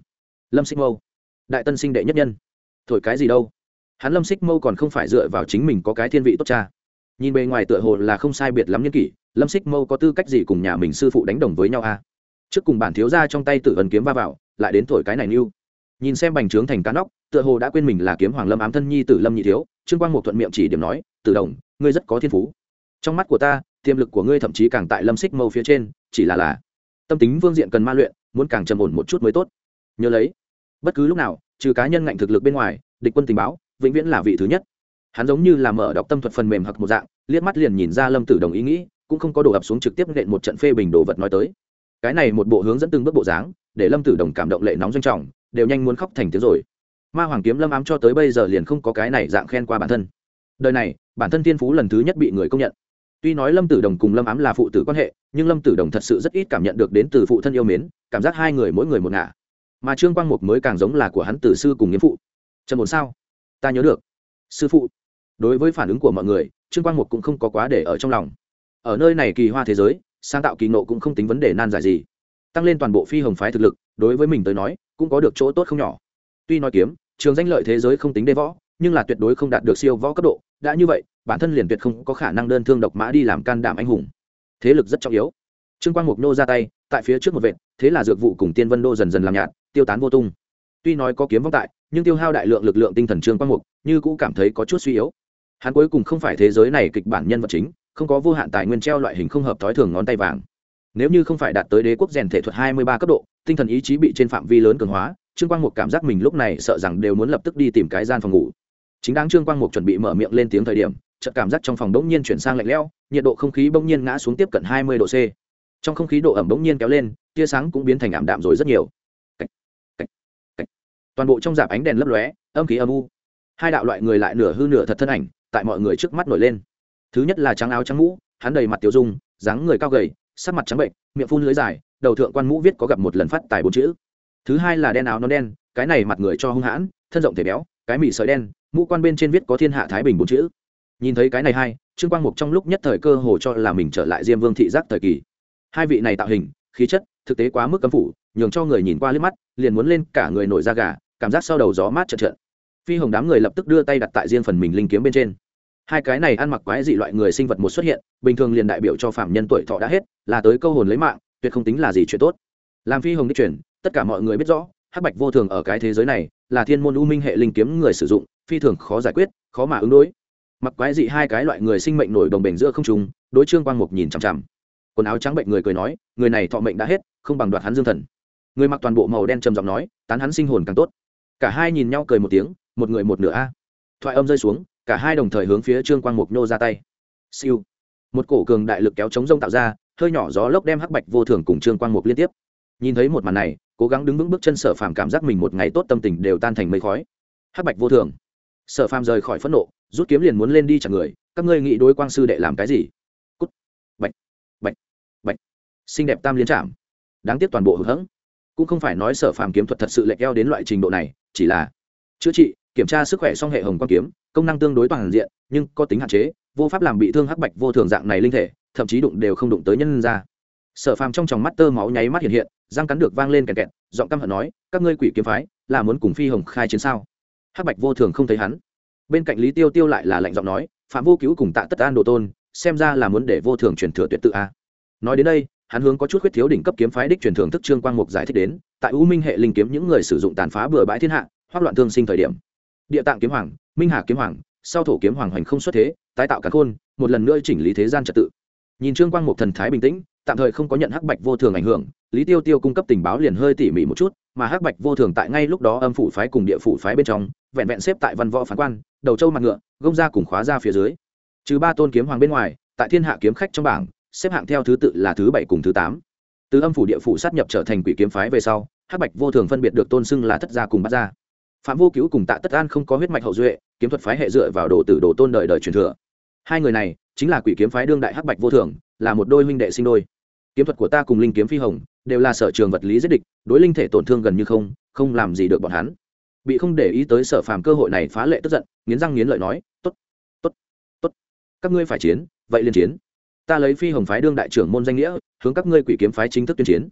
[SPEAKER 1] Lâm Xích Mâu, đại tân sinh đệ nhất nhân. Thổi cái gì đâu, hắn Lâm Xích Mâu còn không phải dựa vào chính mình có cái thiên vị tốt cha. Nhìn bề ngoài tựa hồ là không sai biệt lắm nhân kỷ, Lâm Xích Mâu có tư cách gì cùng nhà mình sư phụ đánh đồng với nhau a? Trước cùng bản thiếu gia trong tay Tử Ân kiếm va vào, lại đến thổi cái này nưu. Nhìn xem bành trướng thành cá nóc, tựa hồ đã quên mình là kiếm hoàng Lâm ám thân nhi tử Lâm nhị thiếu. Trương Quang Mục thuận miệng chỉ điểm nói, Tử Đồng, ngươi rất có thiên phú, trong mắt của ta tiềm lực của ngươi thậm chí càng tại Lâm Xích Mâu phía trên, chỉ là tâm tính vương diện cần ma luyện, muốn càng trầm ổn một chút mới tốt. Nhớ lấy, bất cứ lúc nào trừ cá nhân ngạnh thực lực bên ngoài, địch quân tình báo vĩnh viễn là vị thứ nhất. Hắn giống như là mở đọc tâm thuật phần mềm hoặc một dạng, liếc mắt liền nhìn ra Lâm Tử Đồng ý nghĩ, cũng không có đổ ập xuống trực tiếp nện một trận phê bình đồ vật nói tới. Cái này một bộ hướng dẫn từng bước bộ dáng, để Lâm Tử Đồng cảm động lệ nóng doanh trọng, đều nhanh muốn khóc thành tiếng rồi. Ma Hoàng kiếm Lâm ám cho tới bây giờ liền không có cái này dạng khen qua bản thân. Đời này, bản thân thiên phú lần thứ nhất bị người công nhận. Tuy nói Lâm Tử Đồng cùng Lâm ám là phụ tử quan hệ, nhưng Lâm Tử Đồng thật sự rất ít cảm nhận được đến từ phụ thân yêu mến, cảm giác hai người mỗi người một ngả. Mà Trương Quang Mục mới càng giống là của hắn tử sư cùng nghiến phụ. Trần ổn sao? Ta nhớ được. Sư phụ. Đối với phản ứng của mọi người, Trương Quang Mục cũng không có quá để ở trong lòng. Ở nơi này kỳ hoa thế giới, sáng tạo kỳ ngộ cũng không tính vấn đề nan giải gì. Tăng lên toàn bộ Phi Hồng phái thực lực, đối với mình tới nói, cũng có được chỗ tốt không nhỏ. Tuy nói kiếm, trường danh lợi thế giới không tính đê võ, nhưng là tuyệt đối không đạt được siêu võ cấp độ. Đã như vậy, bản thân liền tuyệt không có khả năng đơn thương độc mã đi làm can đảm anh hùng. Thế lực rất trọng yếu. Trương Quang Mục nô ra tay, tại phía trước một vệt, thế là dược vụ cùng Tiên Vân Đô dần dần làm nhạt, tiêu tán vô tung. Tuy nói có kiếm vong tại, nhưng tiêu hao đại lượng lực lượng tinh thần Trương Quang Mục, như cũng cảm thấy có chút suy yếu. Hắn cuối cùng không phải thế giới này kịch bản nhân vật chính, không có vô hạn tài nguyên treo loại hình không hợp thói thường ngón tay vàng. Nếu như không phải đạt tới đế quốc rèn thể thuật 23 cấp độ, tinh thần ý chí bị trên phạm vi lớn cường hóa, Trương Quang Mục cảm giác mình lúc này sợ rằng đều muốn lập tức đi tìm cái gian phòng ngủ. Chính đáng Trương Quang Mục chuẩn bị mở miệng lên tiếng thời điểm, chợt cảm giác trong phòng bỗng nhiên chuyển sang lạnh lẽo, nhiệt độ không khí bỗng nhiên ngã xuống tiếp cận 20 độ C. Trong không khí độ ẩm bỗng nhiên kéo lên, tia sáng cũng biến thành ảm đạm rồi rất nhiều. Cách, cách, cách. Toàn bộ trong rạp ánh đèn lấp lóe, âm khí âm u. Hai đạo loại người lại nửa hư nửa thật thân ảnh, tại mọi người trước mắt nổi lên. Thứ nhất là trắng áo trắng mũ, hắn đầy mặt tiểu dung, dáng người cao gầy, sắc mặt trắng bệnh, miệng phun lưỡi dài, đầu thượng quan mũ viết có gặp một lần phát tài 4 chữ. Thứ hai là đen áo nón đen, cái này mặt người cho hung hãn, thân rộng thể béo, cái mỉ sợi đen, mũ quan bên trên viết có thiên hạ thái bình 4 chữ. Nhìn thấy cái này hai, Trương Quang Mục trong lúc nhất thời cơ hồ cho là mình trở lại Diêm Vương thị giác thời kỳ. Hai vị này tạo hình, khí chất, thực tế quá mức cấm phủ, nhường cho người nhìn qua liếc mắt, liền muốn lên cả người nổi da gà, cảm giác sau đầu gió mát chợt chợt. Phi Hồng đám người lập tức đưa tay đặt tại riêng phần mình linh kiếm bên trên. Hai cái này ăn mặc quái dị loại người sinh vật một xuất hiện, bình thường liền đại biểu cho phạm nhân tuổi thọ đã hết, là tới câu hồn lấy mạng, tuyệt không tính là gì chuyện tốt. Làm Phi Hồng đi chuyển, tất cả mọi người biết rõ, Hắc Bạch Vô Thường ở cái thế giới này, là thiên môn u minh hệ linh kiếm người sử dụng, phi thường khó giải quyết, khó mà ứng đối. Mặc quái dị hai cái loại người sinh mệnh nổi đồng bền giữa không trung, đối Trương Quang Mục nhìn chằm chằm. Quần áo trắng bệnh người cười nói, người này thọ mệnh đã hết, không bằng đoạt hắn dương thần. Người mặc toàn bộ màu đen trầm giọng nói, tán hắn sinh hồn càng tốt. Cả hai nhìn nhau cười một tiếng, một người một nửa a. Thoại âm rơi xuống, cả hai đồng thời hướng phía Trương Quang Mục nhô ra tay. Siêu. Một cổ cường đại lực kéo chống rông tạo ra, hơi nhỏ gió lốc đem Hắc Bạch Vô Thường cùng Trương Quang Mục liên tiếp. Nhìn thấy một màn này, cố gắng đứng vững bước chân Sở Phàm cảm giác mình một ngày tốt tâm tình đều tan thành mây khói. Hắc Bạch Vô Thường. Sở Phàm rời khỏi phẫn nộ, rút kiếm liền muốn lên đi chặn người, các ngươi nghĩ đối Quang sư đệ làm cái gì? Cút. Bạch. Bạch. Bạch. Xinh đẹp tam liên trảm. Đáng tiếc toàn bộ hụt hẫng. Cũng không phải nói Sở Phàm kiếm thuật thật sự lệch eo đến loại trình độ này, chỉ là chữa trị, kiểm tra sức khỏe song hệ hồng quang kiếm, công năng tương đối toàn diện, nhưng có tính hạn chế, vô pháp làm bị thương Hắc Bạch Vô Thường dạng này linh thể, thậm chí đụng đều không đụng tới nhân ra. Sở Phàm trong tròng mắt tơ máu nháy mắt hiện hiện, răng cắn được vang lên kẹt kẹt, giọng căm hận nói, các ngươi quỷ kiếm phái là muốn cùng Phi Hồng khai chiến sao? Hắc Bạch Vô Thường không thấy hắn. Bên cạnh Lý Tiêu Tiêu lại là lạnh giọng nói, Phạm Vô Cứu cùng Tạ Tất An đồ tôn, xem ra là muốn để Vô Thường truyền thừa tuyệt tự a. Nói đến đây, hắn hướng có chút khuyết thiếu đỉnh cấp kiếm phái đích truyền thưởng thức Trương Quang Mục giải thích đến, tại U Minh hệ linh kiếm những người sử dụng tàn phá bừa bãi thiên hạ, hoắc loạn thương sinh thời điểm. Địa Tạng kiếm hoàng, Minh Hà kiếm hoàng, sau Thổ kiếm hoàng hoành không xuất thế, tái tạo càn khôn, một lần nữa chỉnh lý thế gian trật tự. Nhìn Trương Quang Mục thần thái bình tĩnh, tạm thời không có nhận Hắc Bạch Vô Thường ảnh hưởng, Lý Tiêu Tiêu cung cấp tình báo liền hơi tỉ mỉ một chút, mà Hắc Bạch Vô Thường tại ngay lúc đó âm phủ phái cùng địa phủ phái bên trong, vẹn vẹn xếp tại văn võ phán quan, đầu châu mặt ngựa, gông ra cùng khóa ra phía dưới. Trừ ba tôn kiếm hoàng bên ngoài, tại thiên hạ kiếm khách trong bảng, xếp hạng theo thứ tự là thứ 7 cùng thứ 8. Từ âm phủ địa phủ sát nhập trở thành quỷ kiếm phái về sau, Hắc Bạch Vô Thường phân biệt được tôn xưng là thất gia cùng bát gia. Phạm Vô Cứu cùng Tạ Tất An không có huyết mạch hậu duệ, kiếm thuật phái hệ dựa vào đồ tử đồ tôn đời đời truyền thừa. Hai người này chính là quỷ kiếm phái đương đại Hắc Bạch Vô Thường, là một đôi huynh đệ sinh đôi. Kiếm thuật của ta cùng linh kiếm Phi Hồng đều là sở trường vật lý giết địch, đối linh thể tổn thương gần như không làm gì được bọn hắn. Bị không để ý tới Sở Phàm cơ hội này phá lệ tức giận, nghiến răng nghiến lợi nói, "Tốt, tốt, tốt, các ngươi phải chiến, vậy liền chiến. Ta lấy Phi Hồng phái đương đại trưởng môn danh nghĩa, hướng các ngươi quỷ kiếm phái chính thức tuyên chiến."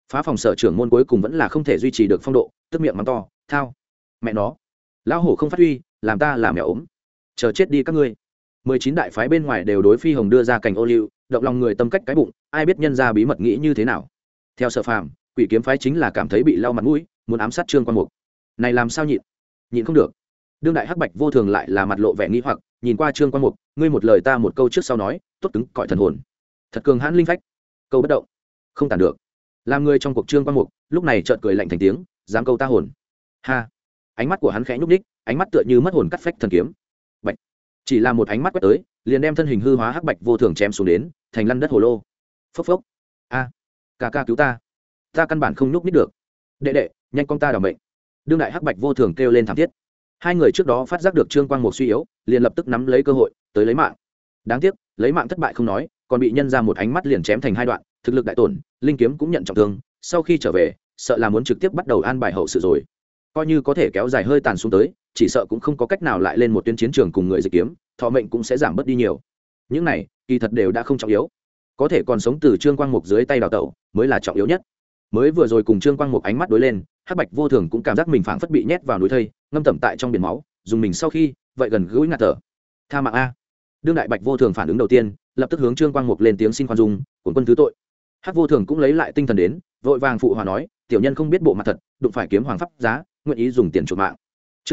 [SPEAKER 1] phá phòng sở trưởng môn cuối cùng vẫn là không thể duy trì được phong độ, tức miệng mắng to thao mẹ nó, lão hổ không phát huy làm ta làm mèo ốm, chờ chết đi các ngươi. 19 đại phái bên ngoài đều đối Phi Hồng đưa ra cảnh ô liu, động lòng người tâm cách cái bụng, ai biết nhân ra bí mật nghĩ như thế nào. Theo Sở Phàm, Quỷ Kiếm phái chính là cảm thấy bị lau mặt mũi, muốn ám sát Trương Quan Mục. Này làm sao nhịn không được. Đương đại hắc bạch vô thường lại là mặt lộ vẻ nghi hoặc, nhìn qua Trương Quan Mục, ngươi một lời ta một câu trước sau nói, tốt cứng cỏi thần hồn, thật cường hãn linh phách, câu bất động, không tản được. Làm người trong cuộc Trương Quan Mục, lúc này chợt cười lạnh thành tiếng, dám câu ta hồn. Ha. Ánh mắt của hắn khẽ nhúc nhích, ánh mắt tựa như mất hồn cắt phách thần kiếm. Bạch. Chỉ là một ánh mắt quét tới, liền đem thân hình hư hóa hắc bạch vô thường chém xuống đến, thành lăn đất hồ lô. Phốc phốc. A, ca ca cứu ta, ta căn bản không nhúc nhích được. Đệ đệ, nhanh con ta đảm bệnh. Đương đại hắc bạch vô thường kêu lên thảm thiết. Hai người trước đó phát giác được Trương Quang Mục suy yếu, liền lập tức nắm lấy cơ hội tới lấy mạng. Đáng tiếc, lấy mạng thất bại không nói, còn bị nhân ra một ánh mắt liền chém thành hai đoạn, thực lực đại tổn, linh kiếm cũng nhận trọng thương. Sau khi trở về, sợ là muốn trực tiếp bắt đầu an bài hậu sự rồi. Coi như có thể kéo dài hơi tàn xuống tới, chỉ sợ cũng không có cách nào lại lên một tuyến chiến trường cùng người dịch kiếm, thọ mệnh cũng sẽ giảm bớt đi nhiều. Những này kỳ thật đều đã không trọng yếu, có thể còn sống từ Trương Quang Mục dưới tay đào tẩu mới là trọng yếu nhất. Mới vừa rồi cùng Trương Quang Mục ánh mắt đối lên, hắc bạch vô thường cũng cảm giác mình phảng phất bị nhét vào núi thây, ngâm tẩm tại trong biển máu, dùng mình sau khi vậy gần gũi ngạt thở. Tha mạng a. Đương đại bạch vô thường phản ứng đầu tiên, lập tức hướng Trương Quang Mục lên tiếng xin khoan dung, cuốn quân thứ tội. Hắc vô thường cũng lấy lại tinh thần đến, vội vàng phụ hòa nói, tiểu nhân không biết bộ mặt thật, đụng phải kiếm hoàng pháp giá, nguyện ý dùng tiền chuộc mạng. Chương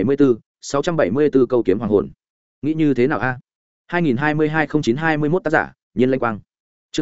[SPEAKER 1] 674 câu kiếm hoàng hồn. Nghĩ như thế nào a? 2022-09-21 tác giả, Nhiên Lanh Quang. Chương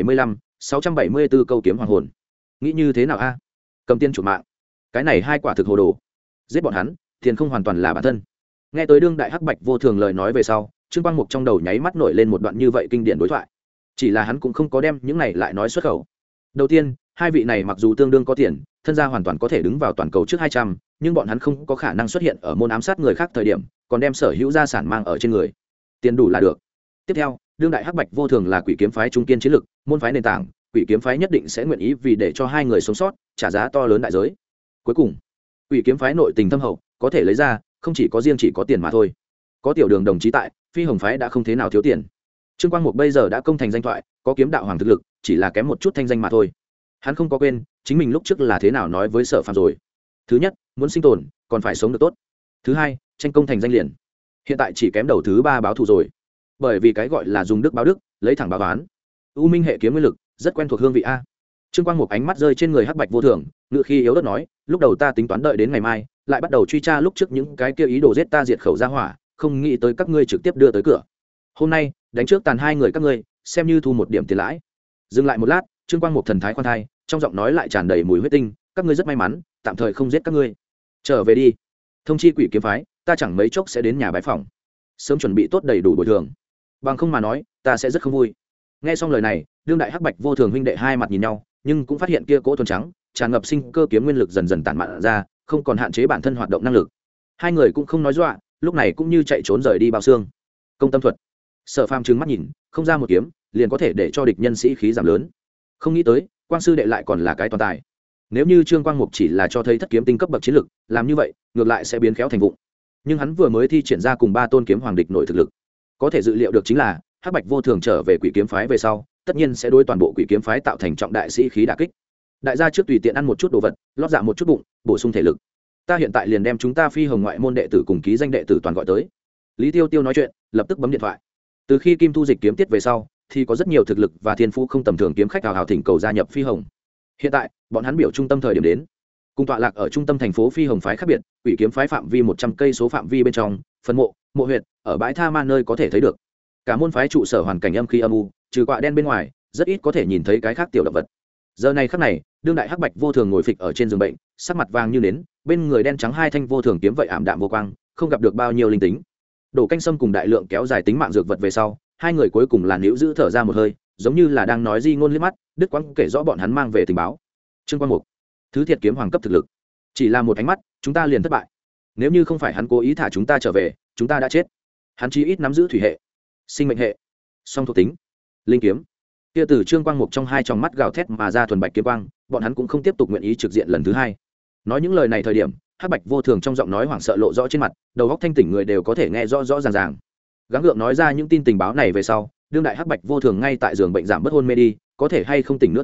[SPEAKER 1] 674 câu kiếm hoàng hồn. Nghĩ như thế nào a? Cầm tiền chuộc mạng. Cái này hai quả thực hồ đồ. Giết bọn hắn, tiền không hoàn toàn là bản thân. Nghe tới đương đại hắc bạch vô thường lời nói về sau, Trương Quang Mục trong đầu nháy mắt nổi lên một đoạn như vậy kinh điển đối thoại. Chỉ là hắn cũng không có đem những này lại nói xuất khẩu. Đầu tiên, hai vị này mặc dù tương đương có tiền, thân gia hoàn toàn có thể đứng vào toàn cầu trước 200, nhưng bọn hắn không có khả năng xuất hiện ở môn ám sát người khác thời điểm, còn đem sở hữu gia sản mang ở trên người. Tiền đủ là được. Tiếp theo, đương đại hắc bạch vô thường là Quỷ Kiếm phái trung kiên chiến lực, môn phái nền tảng, Quỷ Kiếm phái nhất định sẽ nguyện ý vì để cho hai người sống sót, trả giá to lớn đại giới. Cuối cùng, Quỷ Kiếm phái nội tình thâm hậu, có thể lấy ra, không chỉ có riêng chỉ có tiền mà thôi. Có tiểu đường đồng chí tại, Phi Hồng phái đã không thế nào thiếu tiền. Trương Quang Mục bây giờ đã công thành danh thoại, có kiếm đạo hoàng thực lực, chỉ là kém một chút thanh danh mà thôi. Hắn không có quên chính mình lúc trước là thế nào nói với Sở Phàm rồi. Thứ nhất, muốn sinh tồn còn phải sống được tốt. Thứ hai, tranh công thành danh liền. Hiện tại chỉ kém đầu thứ ba báo thù rồi. Bởi vì cái gọi là dùng đức báo đức, lấy thẳng báo toán. U Minh hệ kiếm nguyên lực rất quen thuộc hương vị a. Trương Quang Mục ánh mắt rơi trên người hắc bạch vô thường, ngự khi yếu ớt nói, lúc đầu ta tính toán đợi đến ngày mai, lại bắt đầu truy tra lúc trước những cái kia ý đồ giết ta diệt khẩu ra hỏa, không nghĩ tới các ngươi trực tiếp đưa tới cửa. Hôm nay, đánh trước tàn hai người các ngươi, xem như thu một điểm tiền lãi. Dừng lại một lát, Trương Quang Mục thần thái khoan thai, trong giọng nói lại tràn đầy mùi huyết tinh, các ngươi rất may mắn, tạm thời không giết các ngươi. Trở về đi. Thông chi Quỷ Kiếm phái, ta chẳng mấy chốc sẽ đến nhà bái phòng. Sớm chuẩn bị tốt đầy đủ bồi thường. Bằng không mà nói, ta sẽ rất không vui. Nghe xong lời này, đương đại hắc bạch vô thường huynh đệ hai mặt nhìn nhau, nhưng cũng phát hiện kia cỗ thuần trắng, tràn ngập sinh cơ kiếm nguyên lực dần dần tản mạn ra, không còn hạn chế bản thân hoạt động năng lực. Hai người cũng không nói dọa, lúc này cũng như chạy trốn rời đi bao xương. Công tâm thuật. Sở Phàm trừng mắt nhìn, không ra một kiếm, liền có thể để cho địch nhân sĩ khí giảm lớn. Không nghĩ tới, Quang sư đệ lại còn là cái toàn tài. Nếu như Trương Quang Mục chỉ là cho thấy thất kiếm tinh cấp bậc chiến lực, làm như vậy, ngược lại sẽ biến khéo thành vụng. Nhưng hắn vừa mới thi triển ra cùng ba tôn kiếm hoàng địch nội thực lực, có thể dự liệu được chính là hắc bạch vô thường trở về Quỷ Kiếm phái về sau, tất nhiên sẽ đối toàn bộ Quỷ Kiếm phái tạo thành trọng đại sĩ khí đả kích. Đại gia trước tùy tiện ăn một chút đồ vật, lót dạ một chút bụng, bổ sung thể lực. Ta hiện tại liền đem chúng ta Phi Hồng ngoại môn đệ tử cùng ký danh đệ tử toàn gọi tới. Lý Tiêu Tiêu nói chuyện, lập tức bấm điện thoại. Từ khi Kim Thu Dịch kiếm tiết về sau, thì có rất nhiều thực lực và thiên phú không tầm thường kiếm khách hào hào thỉnh cầu gia nhập Phi Hồng. Hiện tại, bọn hắn biểu trung tâm thời điểm đến. Cùng tọa lạc ở trung tâm thành phố Phi Hồng phái khác biệt, Quỷ Kiếm phái phạm vi 100 cây số phạm vi bên trong, phần mộ, mộ huyệt, ở bãi tha ma nơi có thể thấy được. Cả môn phái trụ sở hoàn cảnh âm khí âm u, trừ quạ đen bên ngoài, rất ít có thể nhìn thấy cái khác tiểu động vật. Giờ này khắc này, đương đại hắc bạch vô thường ngồi phịch ở trên giường bệnh, sắc mặt vàng như nến, bên người đen trắng hai thanh vô thường kiếm vậy ảm đạm vô quang, không gặp được bao nhiêu linh tính. Đổ canh sâm cùng đại lượng kéo dài tính mạng dược vật về sau, hai người cuối cùng là níu giữ thở ra một hơi, giống như là đang nói di ngôn liếc mắt, đứt quãng kể rõ bọn hắn mang về tình báo. Trương Quang Mục, thứ thiệt kiếm hoàng cấp thực lực, chỉ là một ánh mắt, chúng ta liền thất bại. Nếu như không phải hắn cố ý thả chúng ta trở về, chúng ta đã chết. Hắn chí ít nắm giữ thủy hệ, sinh mệnh hệ, song thuộc tính, linh kiếm. Kia từ Trương Quang Mục trong hai tròng mắt gào thét mà ra thuần bạch kiếm quang, bọn hắn cũng không tiếp tục nguyện ý trực diện lần thứ hai. Nói những lời này thời điểm, hắc bạch vô thường trong giọng nói hoảng sợ lộ rõ trên mặt, đầu óc thanh tỉnh người đều có thể nghe rõ rõ ràng ràng. Gắng gượng nói ra những tin tình báo này về sau, đương đại hắc bạch vô thường ngay tại giường bệnh giảm bớt hôn mê đi, có thể hay không tỉnh nữa tới,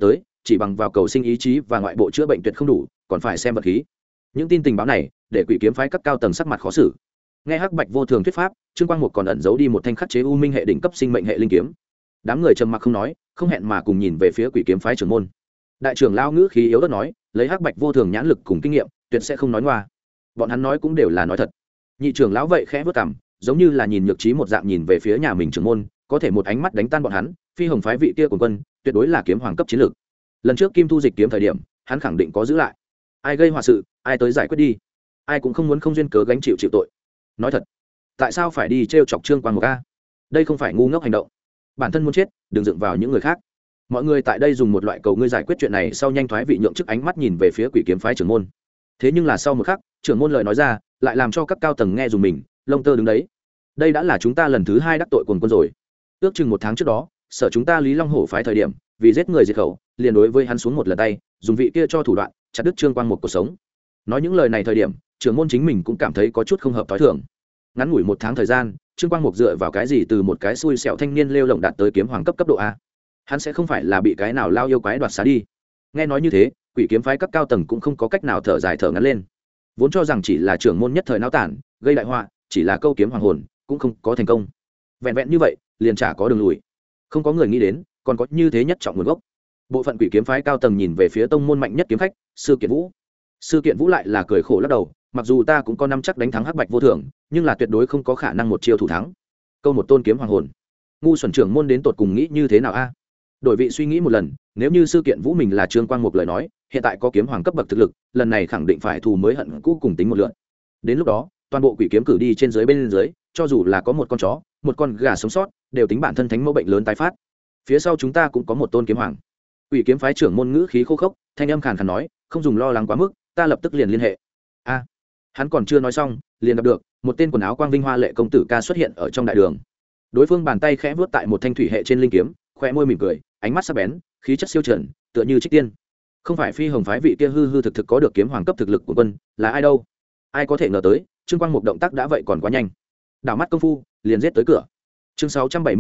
[SPEAKER 1] chỉ bằng vào cầu sinh ý chí và ngoại bộ chữa bệnh tuyệt không đủ, còn phải xem vật khí. Những tin tình báo này để quỷ kiếm phái các cao tầng sắc mặt khó xử. Nghe hắc bạch vô thường thuyết pháp, Trương Quang Mục còn ẩn giấu đi một thanh khắc chế u minh hệ đỉnh cấp sinh mệnh hệ linh kiếm. Đám người trầm mặc không nói, không hẹn mà cùng nhìn về phía quỷ kiếm phái trưởng môn. Đại trưởng lão ngữ khí yếu ớt nói, lấy hắc bạch vô thường nhãn lực cùng kinh nghiệm, tuyệt sẽ không nói ngoa. Bọn hắn nói cũng đều là nói thật. Nhị trưởng lão vậy khẽ vớt cằm, giống như là nhìn nhược trí một dạng nhìn về phía nhà mình trưởng môn, có thể một ánh mắt đánh tan bọn hắn. Phi Hồng phái vị kia của quân, tuyệt đối là kiếm hoàng cấp chiến lược. Lần trước Kim Thu dịch kiếm thời điểm, hắn khẳng định có giữ lại. Ai gây họa sự, ai tới giải quyết đi. Ai cũng không muốn không duyên cớ gánh chịu tội. Nói thật, tại sao phải đi trêu chọc Trương Quang Mục a? Đây không phải ngu ngốc hành động. Bản thân muốn chết, đừng dựng vào những người khác. Mọi người tại đây dùng một loại cầu ngươi giải quyết chuyện này sau nhanh thoái vị nhượng chức ánh mắt nhìn về phía quỷ kiếm phái trưởng môn. Thế nhưng là sau một khắc, trưởng môn lời nói ra, lại làm cho các cao tầng nghe dùng mình, lông tơ đứng đấy. Đây đã là chúng ta lần thứ 2 đắc tội quần quân rồi. Ước chừng 1 tháng trước đó, sở chúng ta Lý Long Hổ phái thời điểm, vì giết người diệt khẩu, liền đối với hắn xuống một lần tay, dùng vị kia cho thủ đoạn, chặt đứt Trương Quang Mục cuộc sống. Nói những lời này thời điểm, trưởng môn chính mình cũng cảm thấy có chút không hợp tối thường. Ngắn ngủi 1 tháng thời gian, Trương Quang Mục dựa vào cái gì từ một cái xui xẻo thanh niên lêu lổng đạt tới kiếm hoàng cấp độ a? Hắn sẽ không phải là bị cái nào lao yêu quái đoạt xá đi. Nghe nói như thế, quỷ kiếm phái các cao tầng cũng không có cách nào thở dài thở ngắn lên. Vốn cho rằng chỉ là trưởng môn nhất thời náo tản, gây đại họa, chỉ là câu kiếm hoàng hồn, cũng không có thành công. Vẹn vẹn như vậy, liền chả có đường lùi. Không có người nghĩ đến, còn có như thế nhất trọng nguồn gốc. Bộ phận quỷ kiếm phái cao tầng nhìn về phía tông môn mạnh nhất kiếm khách, Sư Kiện Vũ. Sư Kiện Vũ lại là cười khổ lắc đầu, mặc dù ta cũng có năm chắc đánh thắng hắc bạch vô thường, nhưng là tuyệt đối không có khả năng một chiêu thủ thắng. Câu một tôn kiếm hoàng hồn, ngu xuẩn trưởng môn đến tột cùng nghĩ như thế nào a? Đổi vị suy nghĩ một lần, nếu như Sư Kiện Vũ mình là Trương Quang Mục lời nói, hiện tại có kiếm hoàng cấp bậc thực lực, lần này khẳng định phải thù mới hận cũ cùng tính một lượt. Đến lúc đó, toàn bộ quỷ kiếm cử đi trên dưới bên dưới, cho dù là có một con chó, một con gà sống sót, đều tính bản thân thánh mẫu bệnh lớn tái phát. Phía sau chúng ta cũng có một tôn kiếm hoàng. Quỷ kiếm phái trưởng môn ngữ khí khô khốc, thanh âm khàn khàn nói, không dùng lo lắng quá mức, ta lập tức liền liên hệ. A, hắn còn chưa nói xong, liền gặp được một tên quần áo quang vinh hoa lệ công tử ca xuất hiện ở trong đại đường. Đối phương bàn tay khẽ vuốt tại một thanh thủy hệ trên linh kiếm, khoe môi mỉm cười, ánh mắt sắc bén, khí chất siêu trần, tựa như trích tiên. Không phải Phi Hồng phái vị kia hư hư thực thực có được kiếm hoàng cấp thực lực của quân, là ai đâu? Ai có thể ngờ tới, Trương Quang Mục động tác đã vậy còn quá nhanh. Đảo mắt công phu, liền giết tới cửa. Chương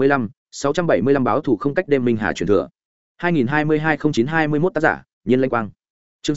[SPEAKER 1] 675 báo thủ không cách đêm minh hà truyền thừa. 2022-09-21 tác giả, Nhiên Lanh Quang. Chương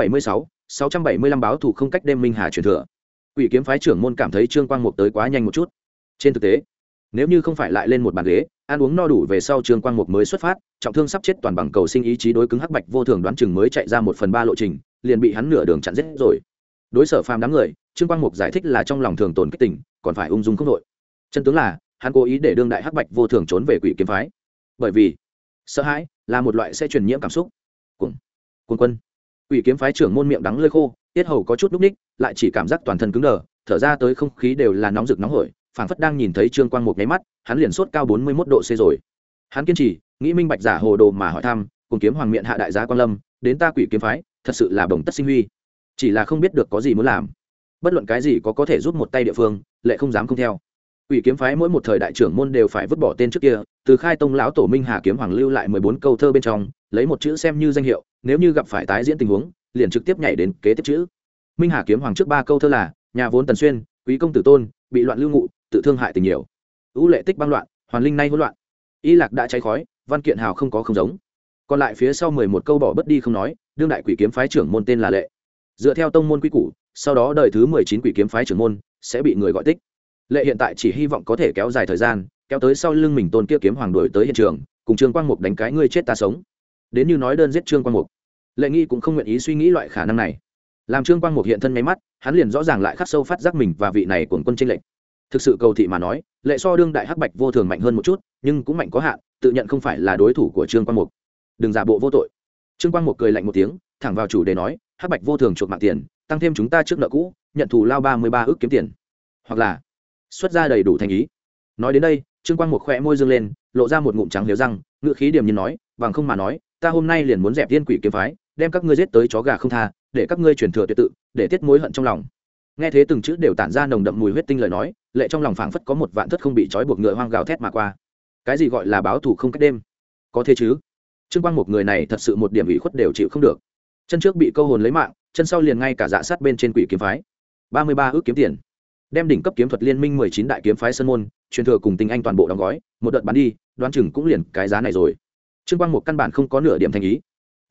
[SPEAKER 1] 675 báo thủ không cách đêm minh hà truyền thừa. Quỷ kiếm phái trưởng môn cảm thấy Trương Quang Mục tới quá nhanh một chút. Trên thực tế, nếu như không phải lại lên một bàn ghế, ăn uống no đủ về sau Trương Quang Mục mới xuất phát, trọng thương sắp chết toàn bằng cầu sinh ý chí đối cứng hắc bạch vô thường đoán chừng mới chạy ra 1/3 lộ trình, liền bị hắn nửa đường chặn giết rồi. Đối sở phàm đám người, Trương Quang Mục giải thích là trong lòng thường tồn kích tình, còn phải ung dung không đội. Chân tướng là, hắn cố ý để đương đại hắc bạch vô thường trốn về quỷ kiếm phái, bởi vì sợ hãi là một loại sẽ truyền nhiễm cảm xúc. Cuồng quân, quỷ kiếm phái trưởng môn miệng đắng lưỡi khô, tiết hầu có chút núc ních, lại chỉ cảm giác toàn thân cứng đờ, thở ra tới không khí đều là nóng rực nóng hổi, phảng phất đang nhìn thấy Trương Quang Mục nháy mắt, hắn liền sốt cao 41 độ C rồi. Hắn kiên trì, nghĩ minh bạch giả hồ đồ mà hỏi thăm, cùng kiếm hoàng miện hạ đại giá Quang Lâm, đến ta quỷ kiếm phái, thật sự là bổng tất sinh huy. Chỉ là không biết được có gì muốn làm. Bất luận cái gì có thể giúp một tay địa phương, lệ không dám không theo. Quỷ kiếm phái mỗi một thời đại trưởng môn đều phải vứt bỏ tên trước kia, từ khai tông lão tổ Minh Hà kiếm hoàng lưu lại 14 câu thơ bên trong, lấy một chữ xem như danh hiệu, nếu như gặp phải tái diễn tình huống, liền trực tiếp nhảy đến kế tiếp chữ. Minh Hà kiếm hoàng trước 3 câu thơ là: nhà vốn tần xuyên, quý công tử tôn, bị loạn lưu ngụ, tự thương hại tình nhiều. Ưu lệ tích băng loạn, hoàn linh nay hỗn loạn. Y lạc đã cháy khói, văn kiện hào không có không giống. Còn lại phía sau 11 câu bỏ bất đi không nói, đương đại quỷ kiếm phái trưởng môn tên là Lệ. Dựa theo tông môn quy củ, sau đó đời thứ 19 quỷ kiếm phái trưởng môn sẽ bị người gọi tích. Lệ hiện tại chỉ hy vọng có thể kéo dài thời gian, kéo tới sau lưng mình tôn kia kiếm hoàng đuổi tới hiện trường, cùng Trương Quang Mục đánh cái ngươi chết ta sống. Đến như nói đơn giết Trương Quang Mục. Lệ Nghi cũng không nguyện ý suy nghĩ loại khả năng này. Làm Trương Quang Mục hiện thân nháy mắt, hắn liền rõ ràng lại khắc sâu phát giác mình và vị này cuồng quân chênh lệch. Thực sự cầu thị mà nói, Lệ so đương đại hắc bạch vô thường mạnh hơn một chút, nhưng cũng mạnh có hạn, tự nhận không phải là đối thủ của Trương Quang Mục. Đừng giả bộ vô tội. Trương Quang Mục cười lạnh một tiếng, thẳng vào chủ đề nói, hắc bạch vô thường chuộc mạng tiền, tăng thêm chúng ta trước nợ cũ, nhận thù lao 33 ức kiếm tiền. Hoặc là xuất ra đầy đủ thành ý. Nói đến đây, Trương Quang Mục khẽ môi dương lên, lộ ra một ngụm trắng liếu răng, ngữ khí điềm nhiên nói, bằng không mà nói, ta hôm nay liền muốn dẹp tiên quỷ kiếm phái, đem các ngươi giết tới chó gà không tha, để các ngươi truyền thừa tuyệt tự, để tiết mối hận trong lòng. Nghe thế từng chữ đều tản ra nồng đậm mùi huyết tinh lời nói, Lệ trong lòng phảng phất có một vạn thất không bị trói buộc ngựa hoang gào thét mà qua. Cái gì gọi là báo thù không cách đêm? Có thế chứ? Trương Quang Mục người này thật sự một điểm ủy khuất đều chịu không được. Chân trước bị câu hồn lấy mạng, chân sau liền ngay cả dạ sát bên trên quỷ kiếm phái. 33 ức kiếm tiền. Đem đỉnh cấp kiếm thuật liên minh 19 đại kiếm phái sơn môn, truyền thừa cùng tình anh toàn bộ đóng gói, một đợt bán đi, đoán chừng cũng liền cái giá này rồi. Trương Quang Mục căn bản không có nửa điểm thành ý.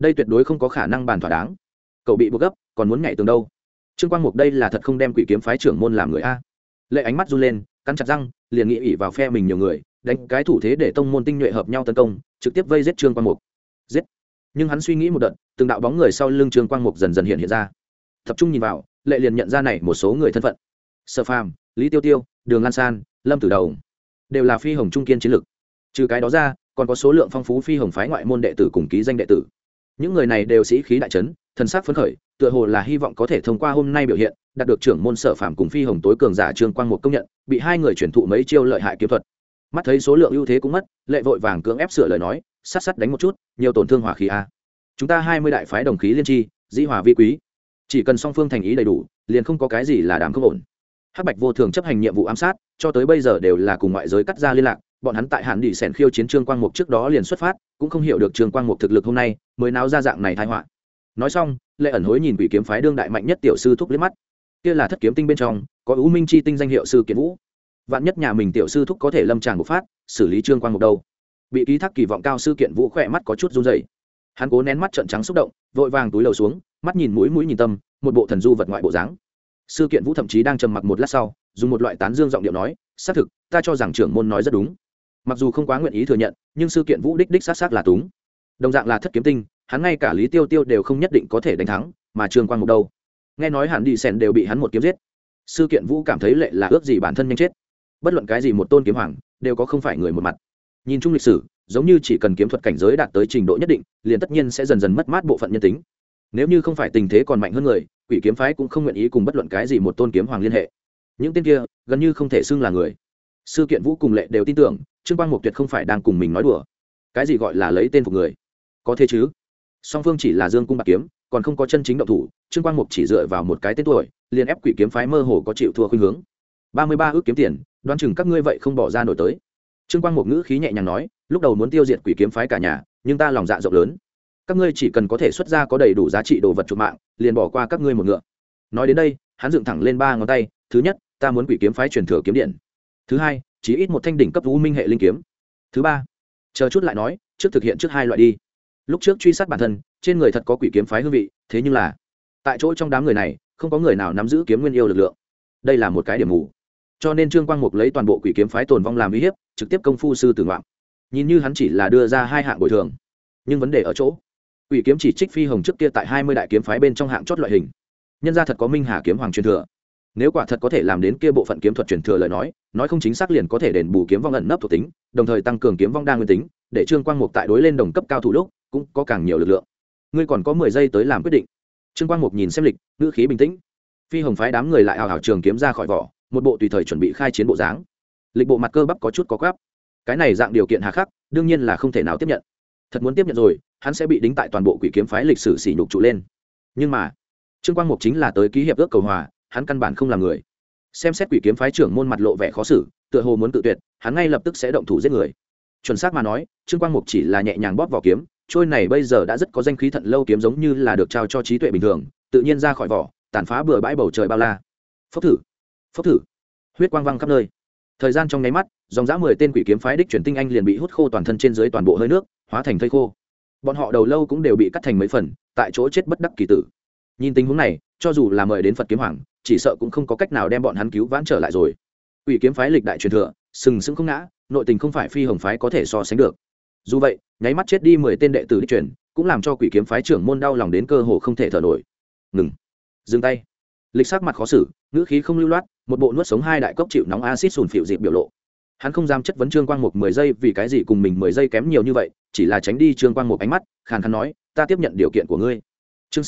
[SPEAKER 1] đây tuyệt đối không có khả năng bàn thỏa đáng. Cậu bị buộc gấp còn muốn nhảy tường đâu. Trương Quang Mục đây là thật không đem quỷ kiếm phái trưởng môn làm người a. Lệ ánh mắt run lên, cắn chặt răng, liền nghĩ ỉ vào phe mình nhiều người, đánh cái thủ thế để tông môn tinh nhuệ hợp nhau tấn công, trực tiếp vây giết Trương Quang Mục. Giết. Nhưng hắn suy nghĩ một đợt, từng đạo bóng người sau lưng Trương Quang Mục dần dần hiện ra. Tập trung nhìn vào, Lệ liền nhận ra này một số người thân phận. Sở Phàm, Lý Tiêu Tiêu, Đường Lan San, Lâm Tử Đầu, đều là phi hồng trung kiên chiến lực. Trừ cái đó ra, còn có số lượng phong phú phi hồng phái ngoại môn đệ tử cùng ký danh đệ tử. Những người này đều sĩ khí đại trấn, thần sắc phấn khởi, tựa hồ là hy vọng có thể thông qua hôm nay biểu hiện, đạt được trưởng môn Sở Phàm cùng phi hồng tối cường giả Trương Quang Mục công nhận, bị hai người truyền thụ mấy chiêu lợi hại kiếm thuật. Mắt thấy số lượng ưu thế cũng mất, Lệ vội vàng cưỡng ép sửa lời nói, sát sát đánh một chút, nhiều tổn thương hỏa khí a. Chúng ta 20 đại phái đồng khí liên tri, dĩ hòa vi quý, chỉ cần song phương thành ý đầy đủ, liền không có cái gì là đảm không ổn. Hắc Bạch vô thường chấp hành nhiệm vụ ám sát, cho tới bây giờ đều là cùng ngoại giới cắt ra liên lạc, bọn hắn tại Hàn Đỉ Sẻn khiêu chiến Trương Quang Mục trước đó liền xuất phát, cũng không hiểu được Trương Quang Mục thực lực hôm nay mới náo ra dạng này tai họa. Nói xong, Lệ ẩn hối nhìn Quỷ Kiếm phái đương đại mạnh nhất tiểu sư thúc liếc mắt. Kia là Thất Kiếm Tinh bên trong, có U Minh chi tinh danh hiệu sư Kiện Vũ. Vạn nhất nhà mình tiểu sư thúc có thể lâm tràng bộc phát, xử lý Trương Quang Mục đâu. Bị ký thác kỳ vọng cao, sư Kiện Vũ khỏe mắt có chút run rẩy. Hắn cố nén mắt trợn trắng xúc động, vội vàng túi lầu xuống, mắt nhìn mũi mũi nhìn tâm, một bộ thần du vật ngoại bộ dáng. Sư Kiện Vũ thậm chí đang trầm mặc một lát sau, dùng một loại tán dương giọng điệu nói, xác thực, ta cho rằng trưởng môn nói rất đúng. Mặc dù không quá nguyện ý thừa nhận, nhưng sư Kiện Vũ đích xác là túng. Đồng dạng là Thất Kiếm Tinh, hắn ngay cả Lý Tiêu Tiêu đều không nhất định có thể đánh thắng, mà Trương Quang Mục đâu? Nghe nói Hàn Đi Sèn đều bị hắn một kiếm giết. Sư Kiện Vũ cảm thấy Lệ là ước gì bản thân nhanh chết. Bất luận cái gì một tôn kiếm hoàng, đều có không phải người một mặt. Nhìn chung lịch sử, giống như chỉ cần kiếm thuật cảnh giới đạt tới trình độ nhất định, liền tất nhiên sẽ dần dần mất mát bộ phận nhân tính. Nếu như không phải tình thế còn mạnh hơn người, Quỷ Kiếm phái cũng không nguyện ý cùng bất luận cái gì một tôn kiếm hoàng liên hệ. Những tên kia gần như không thể xưng là người. Sư Kiện Vũ cùng Lệ đều tin tưởng, Trương Quang Mục tuyệt không phải đang cùng mình nói đùa. Cái gì gọi là lấy tên phục người? Có thế chứ? Song phương chỉ là dương cung bạc kiếm, còn không có chân chính động thủ. Trương Quang Mục chỉ dựa vào một cái tên tuổi, liền ép Quỷ Kiếm phái mơ hồ có chịu thua khuynh hướng. 33 ước kiếm tiền, đoán chừng các ngươi vậy không bỏ ra nổi tới. Trương Quang Mục ngữ khí nhẹ nhàng nói, lúc đầu muốn tiêu diệt Quỷ Kiếm phái cả nhà, nhưng ta lòng dạ rộng lớn, các ngươi chỉ cần có thể xuất ra có đầy đủ giá trị đồ vật chuộc mạng, liền bỏ qua các ngươi một ngựa. Nói đến đây, hắn dựng thẳng lên 3 ngón tay, thứ nhất, ta muốn Quỷ Kiếm phái truyền thừa kiếm điện. Thứ hai, chí ít một thanh đỉnh cấp U Minh hệ linh kiếm. Thứ ba, chờ chút lại nói, trước thực hiện trước hai loại đi. Lúc trước truy sát bản thân, trên người thật có Quỷ Kiếm phái hương vị, thế nhưng là tại chỗ trong đám người này, không có người nào nắm giữ kiếm nguyên yêu lực lượng. Đây là một cái điểm mù. Cho nên Trương Quang Mục lấy toàn bộ Quỷ Kiếm phái tồn vong làm uy hiếp, trực tiếp công phu sư tử ngoạm. Nhìn như hắn chỉ là đưa ra 2 hạng bồi thường, nhưng vấn đề ở chỗ, Quỷ Kiếm chỉ trích Phi Hồng trước kia tại 20 đại kiếm phái bên trong hạng chót loại hình. Nhân ra thật có Minh Hà kiếm hoàng truyền thừa. Nếu quả thật có thể làm đến kia bộ phận kiếm thuật truyền thừa lời nói không chính xác liền có thể đền bù kiếm vong ẩn nấp thuộc tính, đồng thời tăng cường kiếm vong đa nguyên tính, để Trương Quang Mục tại đối lên đồng cấp cao thủ lúc cũng có càng nhiều lực lượng. Ngươi còn có 10 giây tới làm quyết định. Trương Quang Mục nhìn xem lịch, ngữ khí bình tĩnh. Phi Hồng phái đám người lại hào hào trường kiếm ra khỏi vỏ, một bộ tùy thời chuẩn bị khai chiến bộ dáng. Lịch bộ mặt cơ bắp có chút có quắp. Cái này dạng điều kiện hà khắc, đương nhiên là không thể nào tiếp nhận. Thật muốn tiếp nhận rồi, hắn sẽ bị đính tại toàn bộ Quỷ Kiếm phái lịch sử sỉ nhục trụ lên. Nhưng mà, Trương Quang Mục chính là tới ký hiệp ước cầu hòa, hắn căn bản không làm người. Xem xét Quỷ Kiếm phái trưởng môn mặt lộ vẻ khó xử, tựa hồ muốn tự tuyệt, hắn ngay lập tức sẽ động thủ giết người. Chuẩn xác mà nói, Trương Quang Mục chỉ là nhẹ nhàng bóp vỏ kiếm, trôi này bây giờ đã rất có danh khí Thận Lâu kiếm giống như là được trao cho trí tuệ bình thường, tự nhiên ra khỏi vỏ, tàn phá bừa bãi bầu trời bao la. Phốc thử, huyết quang văng khắp nơi. Thời gian trong nháy mắt, dòng dã 10 tên Quỷ Kiếm phái đích truyền tinh anh liền bị hút khô toàn thân trên dưới toàn bộ hơi nước, hóa thành thây khô. Bọn họ đầu lâu cũng đều bị cắt thành mấy phần, tại chỗ chết bất đắc kỳ tử. Nhìn tình huống này, cho dù là mời đến Phật Kiếm Hoàng, chỉ sợ cũng không có cách nào đem bọn hắn cứu vãn trở lại rồi. Quỷ Kiếm phái lịch đại truyền thừa, sừng sững không ngã, nội tình không phải Phi Hồng phái có thể so sánh được. Dù vậy, nháy mắt chết đi 10 tên đệ tử đích truyền, cũng làm cho Quỷ Kiếm phái trưởng môn đau lòng đến cơ hồ không thể thở nổi. Ngừng, dừng tay. Lịch sắc mặt khó xử, ngữ khí không lưu loát, một bộ nuốt sống 2 đại cốc chịu nóng axit sùn phịu dịp biểu lộ. Hắn không dám chất vấn Trương Quang Mục 10 giây vì cái gì cùng mình 10 giây kém nhiều như vậy, chỉ là tránh đi Trương Quang Mục ánh mắt, khàn khàn nói, ta tiếp nhận điều kiện của ngươi. Chương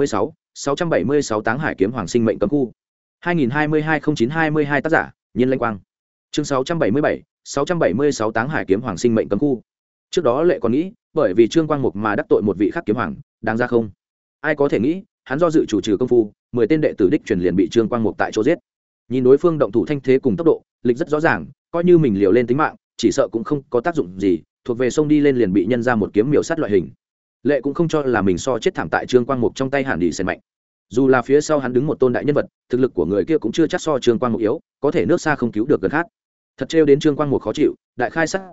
[SPEAKER 1] 676 Táng Hải kiếm hoàng sinh mệnh cấm khu. 2022-09-22 tác giả, Nhiên Lanh Quang. Chương 676 Táng Hải kiếm hoàng sinh mệnh cấm khu. Trước đó Lệ còn nghĩ, bởi vì Trương Quang Mục mà đắc tội một vị khác kiếm hoàng, đáng ra không? Ai có thể nghĩ, hắn do dự chủ trì công phu, 10 tên đệ tử đích truyền liền bị Trương Quang Mục tại chỗ giết. Nhìn đối phương động thủ thanh thế cùng tốc độ, lịch rất rõ ràng, coi như mình liều lên tính mạng, chỉ sợ cũng không có tác dụng gì, thuộc về sông đi lên liền bị nhân ra một kiếm miểu sát loại hình. Lệ cũng không cho là mình so chết thảm tại Trương Quang Mục trong tay Hàn Đi Sèn mạnh. Dù là phía sau hắn đứng một tôn đại nhân vật, thực lực của người kia cũng chưa chắc so Trương Quang Mục yếu, có thể nước xa không cứu được gần khác. Thật trêu đến Trương Quang Mục khó chịu, đại khai sát giới,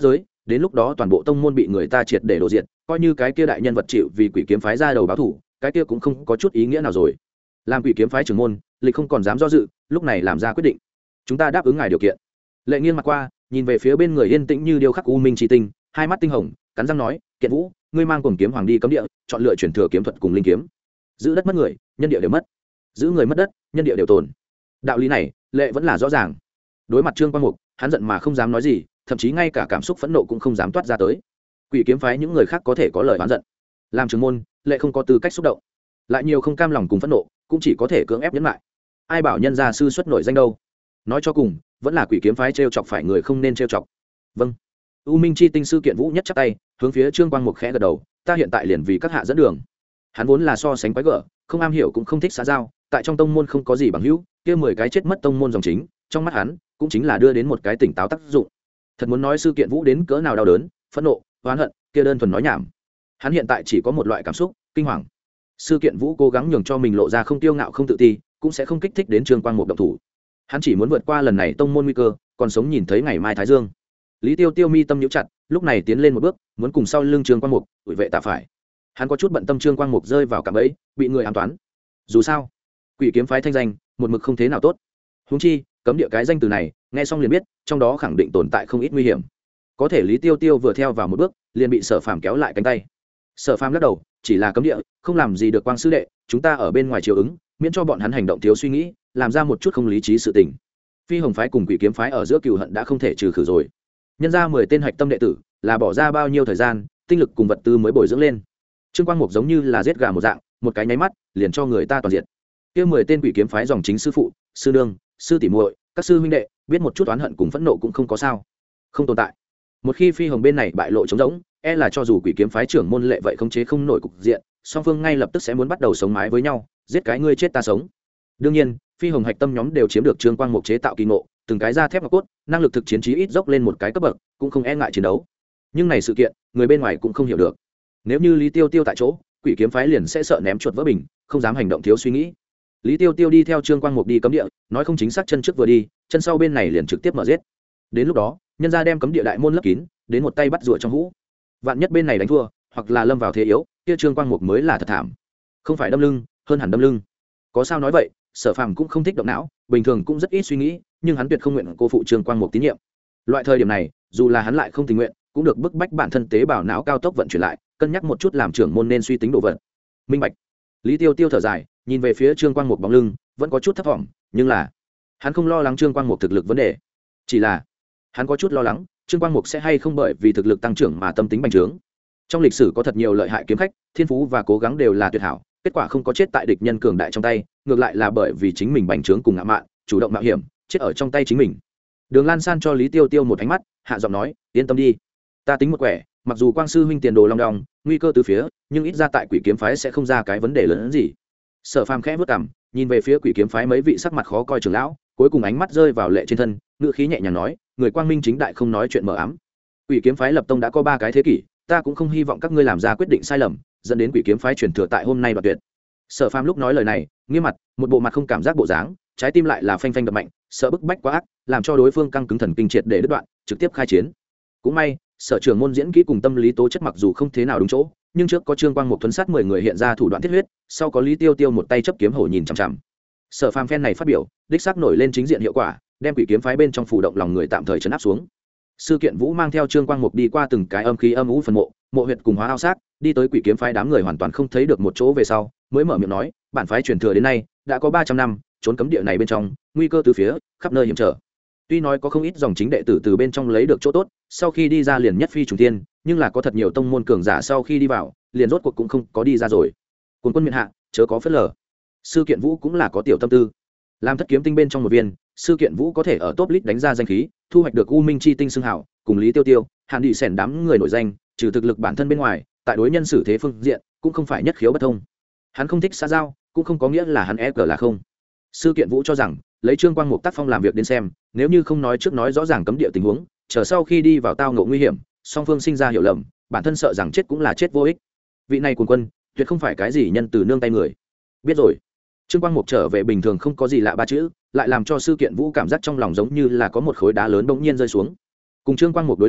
[SPEAKER 1] đến lúc đó toàn bộ tông môn bị người ta triệt để đổ diện, coi như cái kia đại nhân vật chịu vì quỷ kiếm phái ra đầu báo thủ, cái kia cũng không có chút ý nghĩa nào rồi. Làm quỷ kiếm phái trưởng môn, Lịch không còn dám do dự, lúc này làm ra quyết định. Chúng ta đáp ứng ngài điều kiện. Lệ Nghiên mặt qua, nhìn về phía bên người yên tĩnh như điêu khắc u minh chi tinh, hai mắt tinh hồng, cắn răng nói, Kiện Vũ, ngươi mang Cuồng kiếm hoàng đi cấm địa, chọn lựa chuyển thừa kiếm thuật cùng linh kiếm. Giữ đất mất người, nhân địa đều mất. Giữ người mất đất, nhân địa đều tồn. Đạo lý này, Lệ vẫn là rõ ràng. Đối mặt Trương Quang Mục, hắn giận mà không dám nói gì, thậm chí ngay cả cảm xúc phẫn nộ cũng không dám toát ra tới. Quỷ kiếm phái những người khác có thể có lời oán giận, làm trưởng môn, Lệ không có tư cách xúc động, lại nhiều không cam lòng cùng phẫn nộ, cũng chỉ có thể cưỡng ép nhẫn lại. Ai bảo nhân gia sư xuất nổi danh đâu? Nói cho cùng, vẫn là quỷ kiếm phái trêu chọc phải người không nên trêu chọc. Vâng. U Minh chi tinh sư Kiện Vũ nhất chắp tay, hướng phía Trương Quang Mục khẽ gật đầu, ta hiện tại liền vì các hạ dẫn đường. Hắn vốn là so sánh quái gở, không am hiểu cũng không thích xã giao, tại trong tông môn không có gì bằng hữu, kia 10 cái chết mất tông môn dòng chính, trong mắt hắn, cũng chính là đưa đến một cái tỉnh táo tác dụng. Thật muốn nói sư Kiện Vũ đến cỡ nào đau đớn, phẫn nộ, oán hận, kia đơn thuần nói nhảm. Hắn hiện tại chỉ có một loại cảm xúc, kinh hoàng. Sư Kiện Vũ cố gắng nhường cho mình lộ ra không tiêu ngạo không tự ti, cũng sẽ không kích thích đến Trương Quang Mục động thủ. Hắn chỉ muốn vượt qua lần này tông môn nguy cơ, còn sống nhìn thấy ngày mai thái dương. Lý Tiêu Tiêu mi tâm nhíu chặt, lúc này tiến lên một bước, muốn cùng sau lưng Trương Quang Mục, đuổi vệ tạ phải. Hắn có chút bận tâm Trương Quang Mục rơi vào cạm bẫy, bị người ám toán. Dù sao, quỷ kiếm phái thanh danh, một mực không thế nào tốt. Huống chi, cấm địa cái danh từ này, nghe xong liền biết, trong đó khẳng định tồn tại không ít nguy hiểm. Có thể Lý Tiêu Tiêu vừa theo vào một bước, liền bị Sở Phàm kéo lại cánh tay. Sở Phàm lắc đầu, chỉ là cấm địa, không làm gì được Quang sư đệ, chúng ta ở bên ngoài chiều ứng, miễn cho bọn hắn hành động thiếu suy nghĩ, làm ra một chút không lý trí sự tình. Phi Hồng phái cùng quỷ kiếm phái ở giữa cừu hận đã không thể trừ khử rồi. Nhân ra 10 tên hạch tâm đệ tử, là bỏ ra bao nhiêu thời gian, tinh lực cùng vật tư mới bồi dưỡng lên. Trương Quang Mục giống như là giết gà một dạng, một cái nháy mắt, liền cho người ta toàn diện. Kia 10 tên quỷ kiếm phái dòng chính sư phụ, sư nương, sư tỷ muội, các sư huynh đệ, biết một chút oán hận cùng phẫn nộ cũng không có sao, không tồn tại. Một khi Phi Hồng bên này bại lộ trống rỗng, e là cho dù quỷ kiếm phái trưởng môn Lệ vậy không chế không nổi cục diện, song phương ngay lập tức sẽ muốn bắt đầu sống mái với nhau, giết cái ngươi chết ta sống. Đương nhiên, Phi Hồng hạch tâm nhóm đều chiếm được Trương Quang Mục chế tạo kỳ ngộ, từng cái da thép ngọc cốt, năng lực thực chiến trí ít dốc lên một cái cấp bậc, cũng không e ngại chiến đấu. Nhưng này sự kiện, người bên ngoài cũng không hiểu được. Nếu như Lý Tiêu Tiêu tại chỗ, quỷ kiếm phái liền sẽ sợ ném chuột vỡ bình, không dám hành động thiếu suy nghĩ. Lý Tiêu Tiêu đi theo Trương Quang Mục đi cấm địa, nói không chính xác chân trước vừa đi, chân sau bên này liền trực tiếp mở giết. Đến lúc đó, nhân gia đem cấm địa đại môn lấp kín, đến một tay bắt rùa trong hũ. Vạn nhất bên này đánh thua, hoặc là lâm vào thế yếu, kia Trương Quang Mục mới là thật thảm. Không phải đâm lưng, hơn hẳn đâm lưng. Có sao nói vậy, Sở Phàm cũng không thích động não, bình thường cũng rất ít suy nghĩ, nhưng hắn tuyệt không nguyện cô phụ Trương Quang Mục tín nhiệm. Loại thời điểm này, dù là hắn lại không tình nguyện, cũng được bức bách bản thân tế bào não cao tốc vận chuyển lại, cân nhắc một chút làm trưởng môn nên suy tính độ vận. Minh bạch. Lý Tiêu Tiêu thở dài, nhìn về phía Trương Quang Mục bóng lưng, vẫn có chút thất vọng, nhưng là hắn không lo lắng Trương Quang Mục thực lực vấn đề, chỉ là hắn có chút lo lắng Trương Quang Mục sẽ hay không bởi vì thực lực tăng trưởng mà tâm tính bành trướng. Trong lịch sử có thật nhiều lợi hại kiếm khách, thiên phú và cố gắng đều là tuyệt hảo, kết quả không có chết tại địch nhân cường đại trong tay, ngược lại là bởi vì chính mình bành trướng cùng ngạo mạn, chủ động mạo hiểm, chết ở trong tay chính mình. Đường Lan San cho Lý Tiêu Tiêu một ánh mắt, hạ giọng nói, yên tâm đi, ta tính một quẻ, mặc dù Quang sư huynh tiền đồ long đong, nguy cơ từ phía, nhưng ít ra tại quỷ kiếm phái sẽ không ra cái vấn đề lớn hơn gì. Sở Phàm khẽ vớt cằm, nhìn về phía quỷ kiếm phái mấy vị sắc mặt khó coi trưởng lão, cuối cùng ánh mắt rơi vào Lệ trên thân, ngữ khí nhẹ nhàng nói, người quang minh chính đại không nói chuyện mờ ám. Quỷ kiếm phái lập tông đã có 3 cái thế kỷ, ta cũng không hy vọng các ngươi làm ra quyết định sai lầm, dẫn đến quỷ kiếm phái truyền thừa tại hôm nay đoạt tuyệt. Sở Phàm lúc nói lời này, nghiêm mặt, một bộ mặt không cảm giác bộ dáng, trái tim lại là phanh phanh đập mạnh, sợ bức bách quá ác, làm cho đối phương căng cứng thần kinh triệt để đứt đoạn, trực tiếp khai chiến. Cũng may, Sở trưởng môn diễn kỹ cùng tâm lý tố chất mặc dù không thế nào đúng chỗ, nhưng trước có Trương Quang Mục thuấn sát 10 người hiện ra thủ đoạn thiết huyết, sau có Lý Tiêu Tiêu một tay chấp kiếm hổ nhìn chằm chằm. Sở Phàm phen này phát biểu, đích xác nổi lên chính diện hiệu quả, đem quỷ kiếm phái bên trong phủ động lòng người tạm thời trấn áp xuống. Sư Kiện Vũ mang theo Trương Quang Mục đi qua từng cái âm khí âm u phần mộ, mộ huyệt cùng hóa ao xác, đi tới quỷ kiếm phái đám người hoàn toàn không thấy được một chỗ về sau, mới mở miệng nói, bản phái truyền thừa đến nay đã có 300 năm, trốn cấm địa này bên trong, nguy cơ từ phía, khắp nơi hiểm trở. Tuy nói có không ít dòng chính đệ tử từ bên trong lấy được chỗ tốt, sau khi đi ra liền nhất phi trùng thiên, nhưng là có thật nhiều tông môn cường giả sau khi đi vào, liền rốt cuộc cũng không có đi ra rồi. Cuốn quân miện hạ, chớ có phớt lờ. Sư Kiện Vũ cũng là có tiểu tâm tư, làm thất kiếm tinh bên trong một viên, Sư Kiện Vũ có thể ở top list đánh ra danh khí, thu hoạch được U Minh chi tinh xưng hảo, cùng Lý Tiêu Tiêu, Hàn Nghị Sẻn đám người nổi danh, trừ thực lực bản thân bên ngoài, tại đối nhân xử thế phương diện, cũng không phải nhất khiếu bất thông. Hắn không thích xã giao, cũng không có nghĩa là hắn e cờ là không. Sư Kiện Vũ cho rằng, lấy Trương Quang Mục tác phong làm việc đến xem, nếu như không nói trước nói rõ ràng cấm địa tình huống, chờ sau khi đi vào tao ngộ nguy hiểm, song phương sinh ra hiểu lầm, bản thân sợ rằng chết cũng là chết vô ích. Vị này cuồng quân, tuyệt không phải cái gì nhân từ nương tay người. Biết rồi. Trương Quang Mục trở về bình thường không có gì lạ 3 chữ, lại làm cho Sư Kiện Vũ cảm giác trong lòng giống như là có một khối đá lớn bỗng nhiên rơi xuống. Cùng Trương Quang Mục đối lên,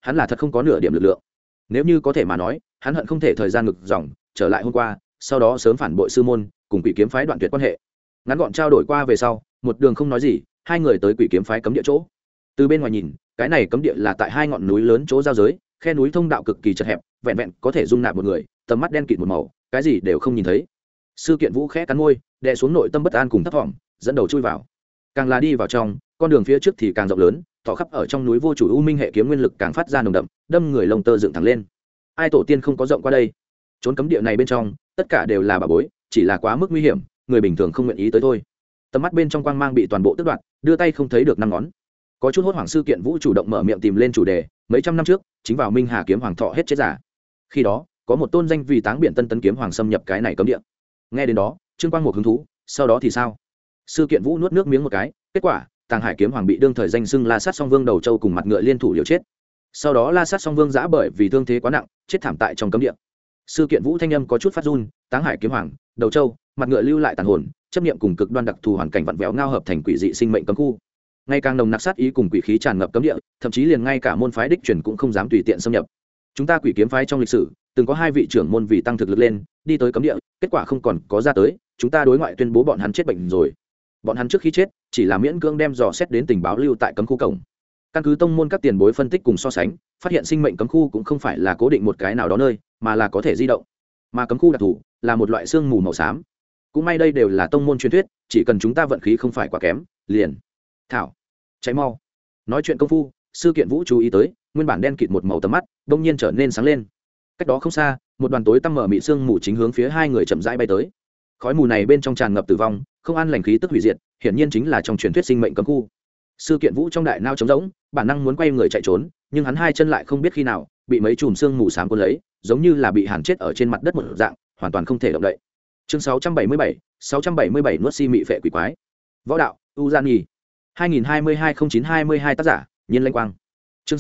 [SPEAKER 1] hắn là thật không có nửa điểm lực lượng. Nếu như có thể mà nói, hắn hận không thể thời gian ngược dòng trở lại hôm qua, sau đó sớm phản bội sư môn, cùng Quỷ Kiếm phái đoạn tuyệt quan hệ. Ngắn gọn trao đổi qua về sau, một đường không nói gì, hai người tới Quỷ Kiếm phái cấm địa chỗ. Từ bên ngoài nhìn, cái này cấm địa là tại hai ngọn núi lớn chỗ giao giới, khe núi thông đạo cực kỳ chật hẹp, vẹn vẹn có thể dung nạp một người, tầm mắt đen kịt một màu, cái gì đều không nhìn thấy. Sư Kiện Vũ khẽ cắn môi, đè xuống nội tâm bất an cùng thấp thỏm, dẫn đầu chui vào. Càng là đi vào trong, con đường phía trước thì càng rộng lớn, tỏ khắp ở trong núi vô chủ u minh hệ kiếm nguyên lực càng phát ra nồng đậm, đâm người lông tơ dựng thẳng lên. Ai tổ tiên không có rộng qua đây? Trốn cấm địa này bên trong, tất cả đều là bảo bối, chỉ là quá mức nguy hiểm, người bình thường không nguyện ý tới thôi. Tầm mắt bên trong quang mang bị toàn bộ tước đoạt, đưa tay không thấy được năm ngón. Có chút hốt hoảng, Sư Kiện Vũ chủ động mở miệng tìm lên chủ đề, mấy trăm năm trước, chính vào Minh Hà kiếm hoàng thọ hết chết giả. Khi đó, có một tôn danh vì táng biển tân tấn kiếm hoàng xâm nhập cái này cấm địa. Nghe đến đó, Trương Quang một hứng thú, sau đó thì sao? Sư Kiện Vũ nuốt nước miếng một cái, kết quả, Tàng Hải kiếm hoàng bị đương thời danh xưng La Sát Song Vương đầu châu cùng mặt ngựa liên thủ liều chết. Sau đó La Sát Song Vương giã bởi vì thương thế quá nặng, chết thảm tại trong cấm địa. Sư Kiện Vũ thanh âm có chút phát run, Táng Hải kiếm hoàng, đầu châu, mặt ngựa lưu lại tàn hồn, chấp niệm cùng cực đoan đặc thù hoàn cảnh vặn vẹo ngao hợp thành quỷ dị sinh mệnh cấm khu. Ngày càng nồng nặc sát ý cùng quỷ khí tràn ngập cấm địa, thậm chí liền ngay cả môn phái đích truyền cũng không dám tùy tiện xâm nhập. Chúng ta Quỷ Kiếm phái trong lịch sử, từng có hai vị trưởng môn vì tăng thực lực lên, đi tới cấm địa, kết quả không còn có ra tới, chúng ta đối ngoại tuyên bố bọn hắn chết bệnh rồi. Bọn hắn trước khi chết, chỉ là miễn cưỡng đem dò xét đến tình báo lưu tại cấm khu cổng. Căn cứ tông môn các tiền bối phân tích cùng so sánh, phát hiện sinh mệnh cấm khu cũng không phải là cố định một cái nào đó nơi, mà là có thể di động. Mà cấm khu đặc thù là một loại sương mù màu xám. Cũng may đây đều là tông môn truyền thuyết, chỉ cần chúng ta vận khí không phải quá kém, liền thảo cháy mau. Nói chuyện công phu, Sư Kiện Vũ chú ý tới, nguyên bản đen kịt một màu tầm mắt, đông nhiên trở nên sáng lên. Cách đó không xa, một đoàn tối tăm mở mị sương mù chính hướng phía hai người chậm rãi bay tới. Khói mù này bên trong tràn ngập tử vong, không an lành khí tức hủy diệt, hiển nhiên chính là trong truyền thuyết sinh mệnh cấm khu. Sư Kiện Vũ trong đại nao trống rỗng, bản năng muốn quay người chạy trốn, nhưng hắn hai chân lại không biết khi nào bị mấy chùm sương mù xám cuốn lấy, giống như là bị hàn chết ở trên mặt đất một dạng, hoàn toàn không thể động đậy. Chương 677 nuốt si mị phệ quỷ quái. Võ đạo, Uzani. 2022-09-22 tác giả, Nhiên Lanh Quang. Chương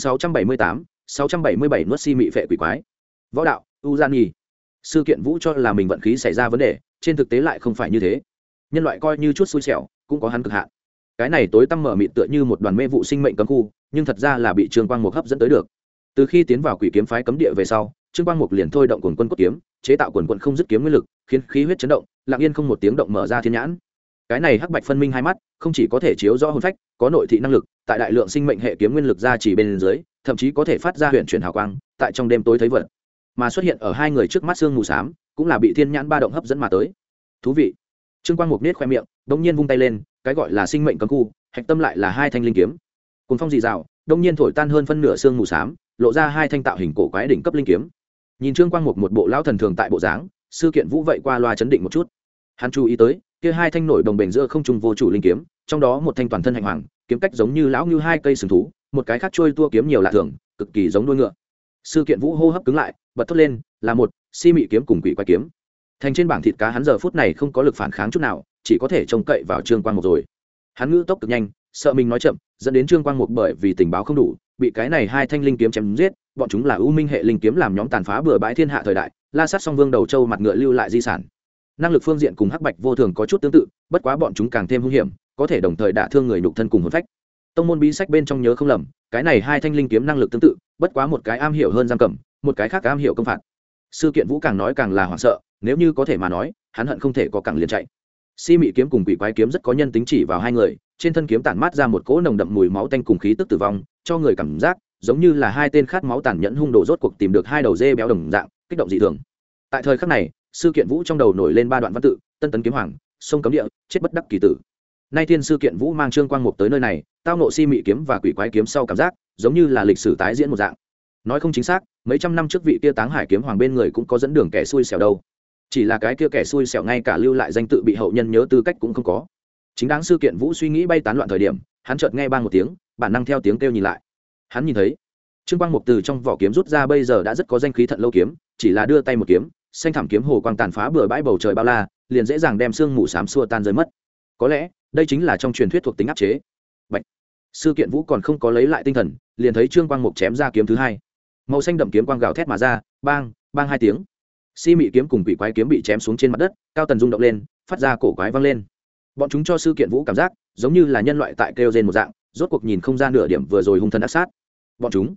[SPEAKER 1] 677 nuốt si mị phệ quỷ quái. Võ đạo, Uzani. Sư Kiện Vũ cho là mình vận khí xảy ra vấn đề, trên thực tế lại không phải như thế. Nhân loại coi như chút xui xẻo, cũng có hắn cực hạn. Cái này tối tăm mở mịt tựa như một đoàn mê vụ sinh mệnh cấm khu, nhưng thật ra là bị Trương Quang Mục hấp dẫn tới được. Từ khi tiến vào Quỷ Kiếm phái cấm địa về sau, Trương Quang Mục liền thôi động Quần Quân Cốt Kiếm, chế tạo quần quần không dứt kiếm nguyên lực, khiến khí huyết chấn động, lặng yên không một tiếng động mở ra thiên nhãn. Cái này hắc bạch phân minh hai mắt, không chỉ có thể chiếu rõ hồn phách, có nội thị năng lực, tại đại lượng sinh mệnh hệ kiếm nguyên lực ra chỉ bên dưới, thậm chí có thể phát ra huyền chuyển hào quang, tại trong đêm tối thấy vật. Mà xuất hiện ở hai người trước mắt sương mù xám, cũng là bị thiên nhãn ba động hấp dẫn mà tới. Thú vị. Trương Quang Mục nết khoe miệng, đống nhiên vung tay lên, cái gọi là sinh mệnh cấm khu, hạch tâm lại là hai thanh linh kiếm. Cùng phong dị rào, đống nhiên thổi tan hơn phân nửa sương mù xám, lộ ra hai thanh tạo hình cổ quái đỉnh cấp linh kiếm. Nhìn Trương Quang Mục một bộ lão thần thường tại bộ dáng, Sư Kiện Vũ vậy qua loa chấn định một chút. Hắn chú ý tới, kia hai thanh nổi đồng bền giữa không trung vô chủ linh kiếm, trong đó một thanh toàn thân hành hoàng, kiếm cách giống như lão như hai cây sừng thú, một cái khác trôi tua kiếm nhiều lạ thường, cực kỳ giống đuôi ngựa. Sư Kiện Vũ hô hấp cứng lại, bật thốt lên, là một si mị kiếm cùng quỷ quái kiếm. Thành trên bảng thịt cá hắn giờ phút này không có lực phản kháng chút nào, chỉ có thể trông cậy vào Trương Quang Mục rồi. Hắn ngữ tốc cực nhanh, sợ mình nói chậm, dẫn đến Trương Quang Mục bởi vì tình báo không đủ, bị cái này hai thanh linh kiếm chém giết. Bọn chúng là ưu minh hệ linh kiếm làm nhóm tàn phá bừa bãi thiên hạ thời đại, La Sát Song Vương đầu châu mặt ngựa lưu lại di sản. Năng lực phương diện cùng hắc bạch vô thường có chút tương tự, bất quá bọn chúng càng thêm hung hiểm, có thể đồng thời đả thương người nhục thân cùng hồn phách. Tông môn bí sách bên trong nhớ không lầm, cái này hai thanh linh kiếm năng lực tương tự, bất quá một cái am hiểu hơn giam cầm, một cái khác am hiểu công phạt. Sư Kiện Vũ càng nói càng là hoảng sợ, nếu như có thể mà nói, hắn hận không thể có cẳng liền chạy. Si mị kiếm cùng quỷ quái kiếm rất có nhân tính chỉ vào hai người, trên thân kiếm tản mát ra một cỗ nồng đậm mùi máu tanh cùng khí tức tử vong, cho người cảm giác giống như là hai tên khát máu tàn nhẫn hung đồ rốt cuộc tìm được hai đầu dê béo đồng dạng, kích động dị thường. Tại thời khắc này, Sư Kiện Vũ trong đầu nổi lên ba đoạn văn tự: Tân tấn kiếm hoàng, sông cấm địa, chết bất đắc kỳ tử. Nay thiên Sư Kiện Vũ mang Trương Quang Mục tới nơi này, tao nộ si mị kiếm và quỷ quái kiếm sau cảm giác giống như là lịch sử tái diễn một dạng. Nói không chính xác, mấy trăm năm trước vị kia Táng Hải kiếm hoàng bên người cũng có dẫn đường kẻ xui xẻo đâu. Chỉ là cái kia kẻ xui xẻo ngay cả lưu lại danh tự bị hậu nhân nhớ tư cách cũng không có. Chính đáng Sư Kiện Vũ suy nghĩ bay tán loạn thời điểm, hắn chợt nghe bang một tiếng, bản năng theo tiếng kêu nhìn lại. Hắn nhìn thấy Trương Quang Mục từ trong vỏ kiếm rút ra bây giờ đã rất có danh khí Thận Lâu kiếm, chỉ là đưa tay một kiếm, xanh thảm kiếm hồ quang tàn phá bừa bãi bầu trời bao la, liền dễ dàng đem xương mù xám xua tan rơi mất. Có lẽ, đây chính là trong truyền thuyết thuộc tính áp chế. Bạch. Sư Kiện Vũ còn không có lấy lại tinh thần, liền thấy Trương Quang Mục chém ra kiếm thứ hai. Màu xanh đậm kiếm quang gào thét mà ra, bang, bang hai tiếng. Si mị kiếm cùng quỷ quái kiếm bị chém xuống trên mặt đất, cao tần rung động lên, phát ra cổ quái vang lên. Bọn chúng cho Sư Kiện Vũ cảm giác giống như là nhân loại tại kêu rên một dạng, rốt cuộc nhìn không ra nửa điểm vừa rồi hung thần ác sát. Bọn chúng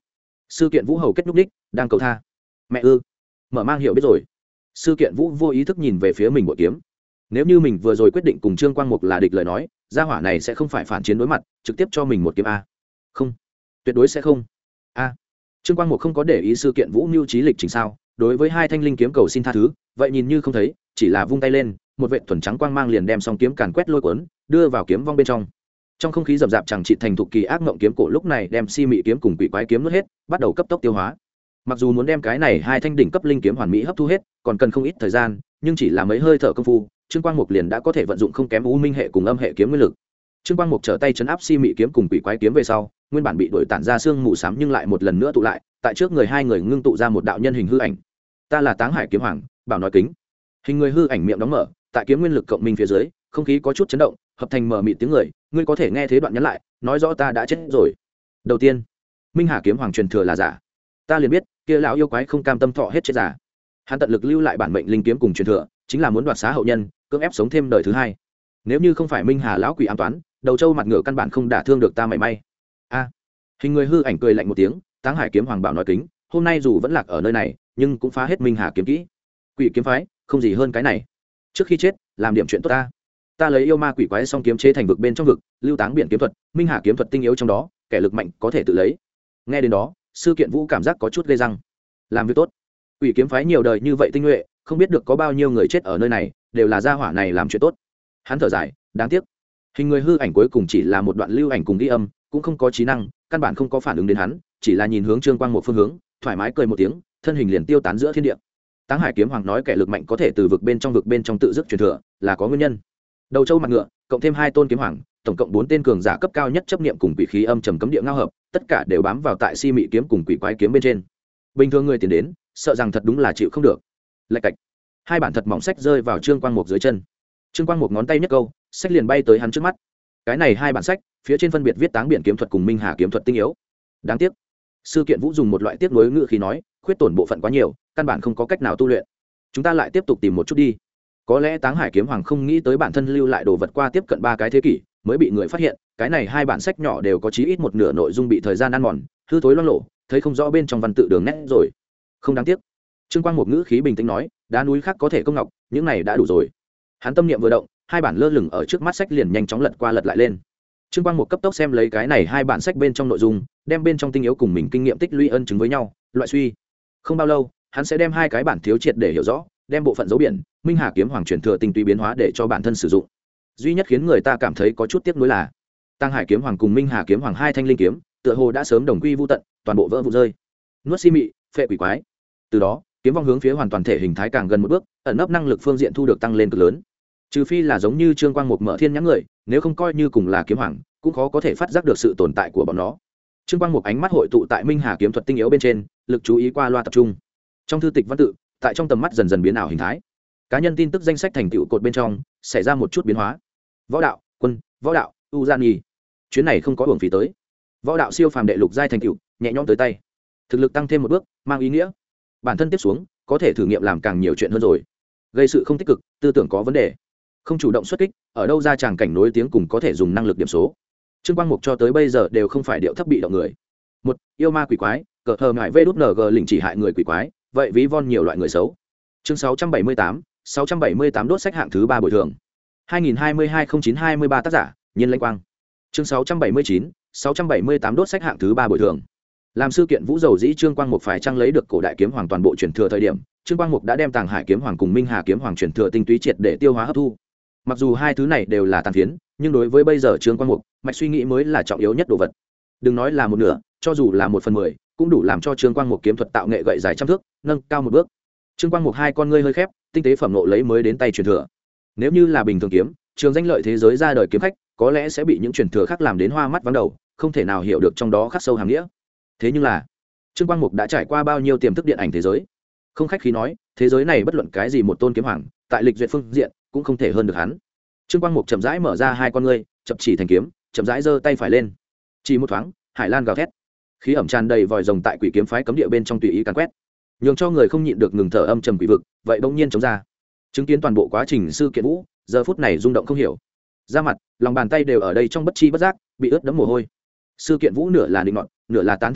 [SPEAKER 1] Sư kiện vũ hầu kết nhúc đích đang cầu tha. Mẹ ư? Mở mang hiểu biết rồi. Sư kiện vũ vô ý thức nhìn về phía mình bội kiếm. Nếu như mình vừa rồi quyết định cùng Trương Quang Mục là địch lời nói, gia hỏa này sẽ không phải phản chiến đối mặt, trực tiếp cho mình một kiếm a. Không, tuyệt đối sẽ không. A. Trương Quang Mục không có để ý sư kiện vũ mưu trí lịch trình sao? Đối với hai thanh linh kiếm cầu xin tha thứ, vậy nhìn như không thấy, chỉ là vung tay lên, một vệt thuần trắng quang mang liền đem song kiếm càn quét lôi cuốn, đưa vào kiếm vong bên trong. Trong không khí rậm rạp chẳng trị thành thục kỳ ác mộng kiếm cổ lúc này đem si mị kiếm cùng quỷ quái kiếm nuốt hết, bắt đầu cấp tốc tiêu hóa. Mặc dù muốn đem cái này hai thanh đỉnh cấp linh kiếm hoàn mỹ hấp thu hết, còn cần không ít thời gian, nhưng chỉ là mấy hơi thở công phu, Trương Quang Mục liền đã có thể vận dụng không kém u minh hệ cùng âm hệ kiếm nguyên lực. Trương Quang Mục trở tay chấn áp si mị kiếm cùng quỷ quái kiếm về sau, nguyên bản bị đổi tản ra xương mù xám nhưng lại một lần nữa tụ lại, tại trước người hai người ngưng tụ ra một đạo nhân hình hư ảnh. Ta là Táng Hải kiếm hoàng, Bảo nói kính. Hình người hư ảnh miệng đóng mở, tại kiếm nguyên lực cộng minh phía dưới, không khí có chút chấn động, hợp thành mờ mịt tiếng người, ngươi có thể nghe thế đoạn nhắn lại, nói rõ ta đã chết rồi. Đầu tiên, Minh Hà kiếm hoàng truyền thừa là giả. Ta liền biết, kia lão yêu quái không cam tâm thọ hết chết giả. Hắn tận lực lưu lại bản mệnh linh kiếm cùng truyền thừa, chính là muốn đoạt xá hậu nhân, cưỡng ép sống thêm đời thứ hai. Nếu như không phải Minh Hà lão quỷ ám toán, đầu trâu mặt ngựa căn bản không đả thương được ta mảy may. A. Hình người hư ảnh cười lạnh một tiếng, Táng Hải kiếm hoàng Bảo nói kính, hôm nay dù vẫn lạc ở nơi này, nhưng cũng phá hết Minh Hà kiếm kỹ. Quỷ kiếm phái, không gì hơn cái này. Trước khi chết, làm điểm chuyện tốt ta. Ta lấy yêu ma quỷ quái song kiếm chế thành vực bên trong vực, lưu táng biển kiếm thuật, Minh Hà kiếm thuật tinh yếu trong đó, kẻ lực mạnh có thể tự lấy. Nghe đến đó, sư kiện vũ cảm giác có chút ghê răng. Làm việc tốt. Quỷ kiếm phái nhiều đời như vậy tinh nhuệ, không biết được có bao nhiêu người chết ở nơi này, đều là gia hỏa này làm chuyện tốt. Hắn thở dài, đáng tiếc. Hình người hư ảnh cuối cùng chỉ là một đoạn lưu ảnh cùng ghi âm, cũng không có trí năng, căn bản không có phản ứng đến hắn, chỉ là nhìn hướng Trương Quang một phương hướng, thoải mái cười một tiếng, thân hình liền tiêu tán giữa thiên địa. Táng Hải kiếm hoàng nói kẻ lực mạnh có thể từ vực bên trong tự dứt truyền thừa, là có nguyên nhân. Đầu trâu mặt ngựa, cộng thêm hai tôn kiếm hoàng, tổng cộng 4 tên cường giả cấp cao nhất chấp niệm cùng quỷ khí âm trầm cấm địa ngao hợp, tất cả đều bám vào tại si mị kiếm cùng quỷ quái kiếm bên trên. Bình thường người tiến đến, sợ rằng thật đúng là chịu không được. Lạch cạch. Hai bản thật mỏng sách rơi vào Trương Quang Mục dưới chân. Trương Quang Mục ngón tay nhấc câu, sách liền bay tới hắn trước mắt. Cái này hai bản sách, phía trên phân biệt viết Táng biển kiếm thuật cùng Minh Hà kiếm thuật tinh yếu. Đáng tiếc. Sư kiện vũ dùng một loại tiếc nuối ngữ khí nói, khuyết tổn bộ phận quá nhiều, căn bản không có cách nào tu luyện. Chúng ta lại tiếp tục tìm một chút đi. Có lẽ Táng Hải kiếm hoàng không nghĩ tới bản thân lưu lại đồ vật qua tiếp cận 3 cái thế kỷ mới bị người phát hiện, cái này hai bản sách nhỏ đều có chí ít một nửa nội dung bị thời gian ăn mòn, hư thối loang lộ, thấy không rõ bên trong văn tự đường nét rồi. Không đáng tiếc. Trương Quang một ngữ khí bình tĩnh nói, đá núi khác có thể công ngọc, những này đã đủ rồi. Hắn tâm niệm vừa động, hai bản lơ lửng ở trước mắt sách liền nhanh chóng lật qua lật lại lên. Trương Quang một cấp tốc xem lấy cái này hai bản sách bên trong nội dung, đem bên trong tinh yếu cùng mình kinh nghiệm tích lũy ân chứng với nhau, loại suy. Không bao lâu, hắn sẽ đem hai cái bản thiếu triệt để hiểu rõ, đem bộ phận dấu biển Minh Hà kiếm hoàng truyền thừa tinh túy biến hóa để cho bản thân sử dụng. Duy nhất khiến người ta cảm thấy có chút tiếc nuối là Táng Hải kiếm hoàng cùng Minh Hà kiếm hoàng hai thanh linh kiếm tựa hồ đã sớm đồng quy vu tận, toàn bộ vỡ vụn rơi. Nuốt si mị, phệ quỷ quái. Từ đó, kiếm vong hướng phía hoàn toàn thể hình thái càng gần một bước, ẩn nấp năng lực phương diện thu được tăng lên cực lớn. Trừ phi là giống như Trương Quang Mục mở thiên nhãn người, nếu không coi như cùng là kiếm hoàng, cũng khó có thể phát giác được sự tồn tại của bọn nó. Trương Quang Mục ánh mắt hội tụ tại Minh Hà kiếm thuật tinh yếu bên trên, lực chú ý qua loa tập trung. Trong thư tịch văn tự, tại trong tầm mắt dần dần biến ảo hình thái. Cá nhân tin tức danh sách thành tựu cột bên trong xảy ra một chút biến hóa. Võ đạo, quân, võ đạo, u gian nhi. Chuyến này không có hưởng phí tới. Võ đạo siêu phàm đệ lục giai thành tựu, nhẹ nhõm tới tay. Thực lực tăng thêm một bước, mang ý nghĩa bản thân tiếp xuống có thể thử nghiệm làm càng nhiều chuyện hơn rồi. Gây sự không tích cực, tư tưởng có vấn đề, không chủ động xuất kích, ở đâu ra tràng cảnh nối tiếng cùng có thể dùng năng lực điểm số. Trương Quang Mục cho tới bây giờ đều không phải điệu thấp bị động người. Một, yêu ma quỷ quái, cờ hờ ngại vê đút ng lỉnh chỉ hại người quỷ quái, vậy ví von nhiều loại người xấu. Chương 678 đốt sách hạng thứ 3 bồi thường. 2022-09-23 tác giả, Nhiên Lãnh Quang. Chương 678 đốt sách hạng thứ 3 bồi thường. Làm sư kiện vũ dầu dĩ Trương Quang Mục phải trang lấy được cổ đại kiếm hoàng toàn bộ truyền thừa thời điểm, Trương Quang Mục đã đem Táng Hải kiếm hoàng cùng Minh Hà kiếm hoàng truyền thừa tinh túy triệt để tiêu hóa hấp thu. Mặc dù hai thứ này đều là tàn phiến, nhưng đối với bây giờ Trương Quang Mục, mạch suy nghĩ mới là trọng yếu nhất đồ vật. Đừng nói là một nửa, cho dù là 1/10, cũng đủ làm cho Trương Quang Mục kiếm thuật tạo nghệ gậy dài trăm thước, nâng cao một bước. Trương Quang Mục hai con ngươi hơi khép, tinh tế phẩm nộ lấy mới đến tay truyền thừa. Nếu như là bình thường kiếm, trường danh lợi thế giới ra đời kiếm khách, có lẽ sẽ bị những truyền thừa khác làm đến hoa mắt vắng đầu, không thể nào hiểu được trong đó khắc sâu hàm nghĩa. Thế nhưng là, Trương Quang Mục đã trải qua bao nhiêu tiềm thức điện ảnh thế giới, không khách khí nói, thế giới này bất luận cái gì một tôn kiếm hoàng, tại lịch duyệt phương diện cũng không thể hơn được hắn. Trương Quang Mục chậm rãi mở ra hai con ngươi, chập chỉ thành kiếm, chậm rãi giơ tay phải lên. Chỉ một thoáng, hải lan gào thét, khí ẩm tràn đầy vòi rồng tại quỷ kiếm phái cấm địa bên trong tùy ý càn quét, nhường cho người không nhịn được ngừng thở âm trầm quỷ vực, vậy bỗng nhiên chống ra. Chứng kiến toàn bộ quá trình sư kiện vũ, giờ phút này rung động không hiểu. Da mặt, lòng bàn tay đều ở đây trong bất chi bất giác bị ướt đẫm mồ hôi. Sư kiện vũ nửa là định nọt, nửa là tán thán nói,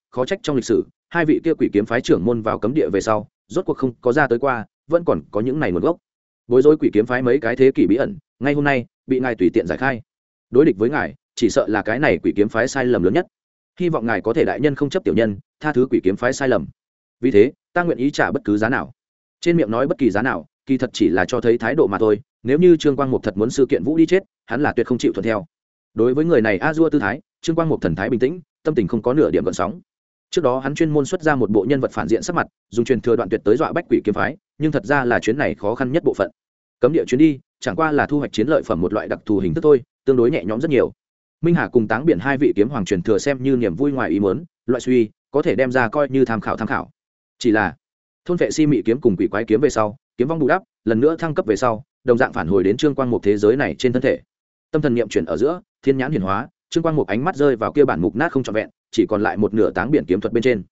[SPEAKER 1] khó trách trong lịch sử hai vị kia quỷ kiếm phái trưởng môn vào cấm địa về sau rốt cuộc không có ra tới qua, vẫn còn có những này nguồn gốc. Bối rối quỷ kiếm phái mấy cái thế kỷ bí ẩn, ngay hôm nay bị ngài tùy tiện giải khai. Đối địch với ngài, chỉ sợ là cái này quỷ kiếm phái sai lầm lớn nhất. Hy vọng ngài có thể đại nhân không chấp tiểu nhân, tha thứ quỷ kiếm phái sai lầm. Vì thế, ta nguyện ý trả bất cứ giá nào. Trên miệng nói bất kỳ giá nào, kỳ thật chỉ là cho thấy thái độ mà thôi. Nếu như Trương Quang Mục thật muốn sự kiện Vũ đi chết, hắn là tuyệt không chịu thuận theo. Đối với người này a dua tư thái, Trương Quang Mục thần thái bình tĩnh, tâm tình không có nửa điểm gợn sóng. Trước đó hắn chuyên môn xuất ra một bộ nhân vật phản diện sắc mặt, dùng truyền thừa đoạn tuyệt tới dọa bách quỷ kiếm phái, nhưng thật ra là chuyến này khó khăn nhất bộ phận. Cấm địa chuyến đi, chẳng qua là thu hoạch chiến lợi phẩm một loại đặc thù hình thức thôi, tương đối nhẹ nhõm rất nhiều. Minh Hà cùng Táng Biển hai vị kiếm hoàng truyền thừa xem như niềm vui ngoài ý muốn, loại suy có thể đem ra coi như tham khảo. Chỉ là thôn vệ si mị kiếm cùng quỷ quái kiếm về sau, kiếm vong bù đắp, lần nữa thăng cấp về sau, đồng dạng phản hồi đến Trương Quang Mục thế giới này trên thân thể. Tâm thần niệm chuyển ở giữa, thiên nhãn hiển hóa, Trương Quang Mục ánh mắt rơi vào kia bản mục nát không trọn vẹn, chỉ còn lại một nửa Táng Biển kiếm thuật bên trên.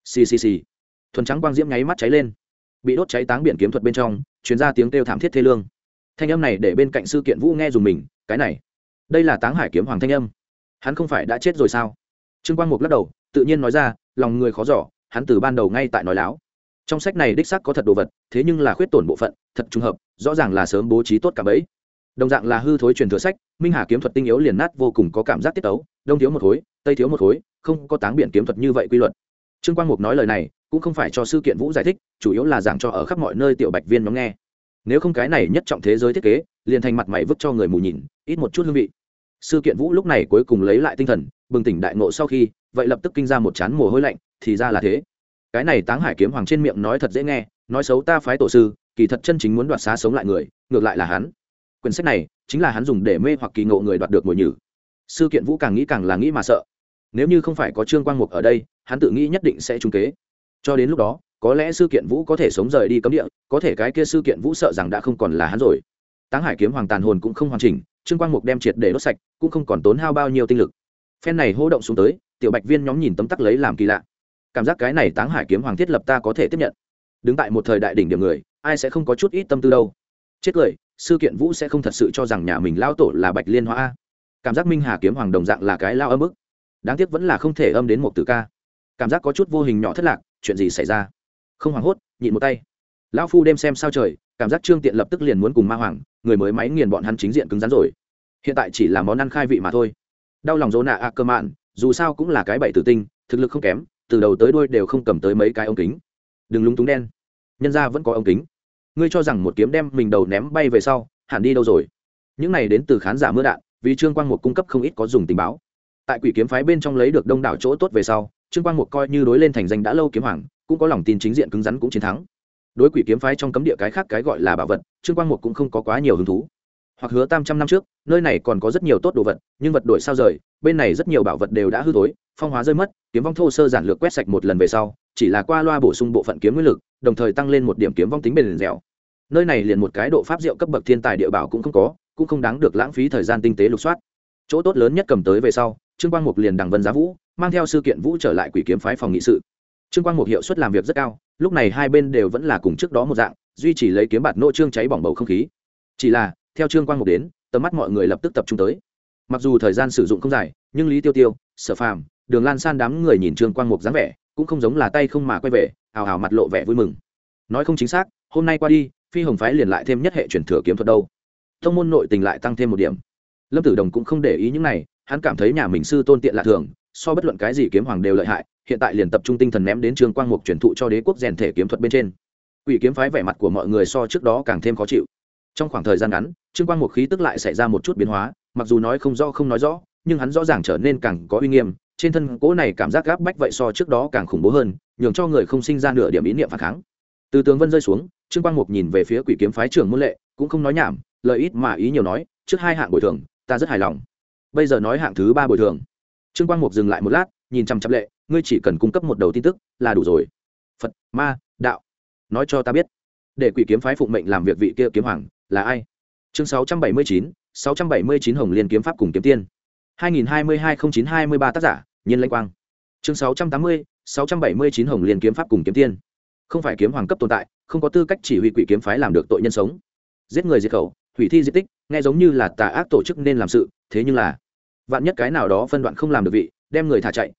[SPEAKER 1] Xì. Thuần trắng quang diễm nháy mắt cháy lên. Bị đốt cháy Táng Biển kiếm thuật bên trong, truyền ra tiếng kêu thảm thiết thê lương. Thanh âm này để bên cạnh Sư Kiện Vũ nghe dùng mình, cái này, đây là Táng Hải kiếm hoàng thanh âm. Hắn không phải đã chết rồi sao? Trương Quang Mục lắc đầu, tự nhiên nói ra, lòng người khó dò, hắn từ ban đầu ngay tại nói láo. Trong sách này đích xác có thật đồ vật, thế nhưng là khuyết tổn bộ phận, thật trùng hợp, rõ ràng là sớm bố trí tốt cả bấy. Đồng dạng là hư thối truyền thừa sách, Minh Hà kiếm thuật tinh yếu liền nát vô cùng có cảm giác tiết tấu, đông thiếu một khối, tây thiếu một khối, không có Táng Biển kiếm thuật như vậy quy luật. Trương Quang Mục nói lời này, cũng không phải cho Sư Kiện Vũ giải thích, chủ yếu là giảng cho ở khắp mọi nơi tiểu bạch viên nhóm nghe. Nếu không cái này nhất trọng thế giới thiết kế, liền thành mặt mày vứt cho người mù nhìn, ít một chút hương vị. Sư Kiện Vũ lúc này cuối cùng lấy lại tinh thần, bừng tỉnh đại ngộ sau khi, vậy lập tức kinh ra một trán mồ hôi lạnh, thì ra là thế. Cái này Táng Hải kiếm hoàng trên miệng nói thật dễ nghe, nói xấu ta phái tổ sư, kỳ thật chân chính muốn đoạt xá sống lại người, ngược lại là hắn. Quyển sách này chính là hắn dùng để mê hoặc kỳ ngộ người đoạt được mồi nhử. Sư Kiện Vũ càng nghĩ càng là nghĩ mà sợ. Nếu như không phải có Trương Quang Mục ở đây, hắn tự nghĩ nhất định sẽ trúng kế. Cho đến lúc đó, có lẽ Sư Kiện Vũ có thể sống rời đi cấm địa, có thể cái kia Sư Kiện Vũ sợ rằng đã không còn là hắn rồi. Táng Hải kiếm hoàng tàn hồn cũng không hoàn chỉnh, Trương Quang Mục đem triệt để đốt sạch, cũng không còn tốn hao bao nhiêu tinh lực. Phen này hô động xuống tới, tiểu bạch viên nhóm nhìn tấm tắc lấy làm kỳ lạ. Cảm giác cái này Táng Hải kiếm hoàng thiết lập ta có thể tiếp nhận. Đứng tại một thời đại đỉnh điểm người, ai sẽ không có chút ít tâm tư đâu. Chết cười, Sư Kiện Vũ sẽ không thật sự cho rằng nhà mình lao tổ là Bạch Liên Hoa a. Cảm giác Minh Hà kiếm hoàng đồng dạng là cái lao âm ức. Đáng tiếc vẫn là không thể âm đến một tử ca. Cảm giác có chút vô hình nhỏ thất lạc, chuyện gì xảy ra? Không hoảng hốt, nhịn một tay. Lão phu đêm xem sao trời, cảm giác Trương Tiện lập tức liền muốn cùng Ma Hoàng, người mới máy nghiền bọn hắn chính diện cứng rắn rồi. Hiện tại chỉ là món ăn khai vị mà thôi. Đau lòng Dỗ Nạ A Cơ Mạn, dù sao cũng là cái bảy tử tinh, thực lực không kém, từ đầu tới đuôi đều không cầm tới mấy cái ống kính. Đừng lúng túng đen, nhân ra vẫn có ống kính. Ngươi cho rằng một kiếm đem mình đầu ném bay về sau, hẳn đi đâu rồi? Những này đến từ khán giả mưa đạn, vì Trương Quang Mục cung cấp không ít có dùng tình báo. Tại quỷ kiếm phái bên trong lấy được đông đảo chỗ tốt về sau, Trương Quang Mục coi như đối lên thành danh đã lâu kiếm hoàng, cũng có lòng tin chính diện cứng rắn cũng chiến thắng. Đối quỷ kiếm phái trong cấm địa cái khác cái gọi là bảo vật, Trương Quang Mục cũng không có quá nhiều hứng thú. Hoặc hứa 300 năm trước, nơi này còn có rất nhiều tốt đồ vật, nhưng vật đổi sao rời, bên này rất nhiều bảo vật đều đã hư thối, phong hóa rơi mất, kiếm vong thô sơ giản lược quét sạch một lần về sau, chỉ là qua loa bổ sung bộ phận kiếm nguyên lực, đồng thời tăng lên một điểm kiếm vong tính bền dẻo. Nơi này liền một cái độ pháp diệu cấp bậc thiên tài địa bảo cũng không có, cũng không đáng được lãng phí thời gian tinh tế lục soát. Chỗ tốt lớn nhất cầm tới về sau, Trương Quang Mục liền đằng vân giá vũ, mang theo Sư Kiện Vũ trở lại quỷ kiếm phái phòng nghị sự. Trương Quang Mục hiệu suất làm việc rất cao, lúc này hai bên đều vẫn là cùng trước đó một dạng, duy trì lấy kiếm bạt nô trương cháy bỏng bầu không khí. Chỉ là theo Trương Quang Mục đến, tầm mắt mọi người lập tức tập trung tới. Mặc dù thời gian sử dụng không dài, nhưng Lý Tiêu Tiêu, Sở Phàm, Đường Lan San đám người nhìn Trương Quang Mục dáng vẻ, cũng không giống là tay không mà quay về, hào hào mặt lộ vẻ vui mừng. Nói không chính xác, hôm nay qua đi, Phi Hồng phái liền lại thêm nhất hệ truyền thừa kiếm thuật đâu. Thông môn nội tình lại tăng thêm một điểm. Lâm Tử Đồng cũng không để ý những này, hắn cảm thấy nhà mình sư tôn tiện lạ thường, so bất luận cái gì kiếm hoàng đều lợi hại, hiện tại liền tập trung tinh thần ném đến Trương Quang Mục truyền thụ cho đế quốc rèn thể kiếm thuật bên trên. Quỷ kiếm phái vẻ mặt của mọi người so trước đó càng thêm khó chịu. Trong khoảng thời gian ngắn, Trương Quang Mục khí tức lại xảy ra một chút biến hóa, mặc dù nói không rõ không nói rõ, nhưng hắn rõ ràng trở nên càng có uy nghiêm, trên thân cỗ này cảm giác gáp bách vậy so trước đó càng khủng bố hơn, nhường cho người không sinh ra nửa điểm ý niệm phản kháng. Từ tường vân rơi xuống, Trương Quang Mục nhìn về phía quỷ kiếm phái trưởng môn lệ, cũng không nói nhảm, lời ít mà ý nhiều nói, trước hai hạng bồi thường, ta rất hài lòng. Bây giờ nói hạng thứ ba bồi thường. Trương Quang Mục dừng lại một lát, nhìn chăm chăm lệ, ngươi chỉ cần cung cấp một đầu tin tức là đủ rồi. Phật, ma, đạo, nói cho ta biết, để quỷ kiếm phái phụng mệnh làm việc vị kia kiếm hoàng là ai? Chương 679 Hồng Liên kiếm pháp cùng kiếm tiên. 2022-09-23 tác giả, Nhiên Lãnh Quang. Chương 680-679 Hồng Liên kiếm pháp cùng kiếm tiên. Không phải kiếm hoàng cấp tồn tại, không có tư cách chỉ huy quỷ kiếm phái làm được tội nhân sống. Giết người diệt khẩu, hủy thi diệt tích, nghe giống như là tà ác tổ chức nên làm sự, thế nhưng là vạn nhất cái nào đó phân đoạn không làm được vị, đem người thả chạy,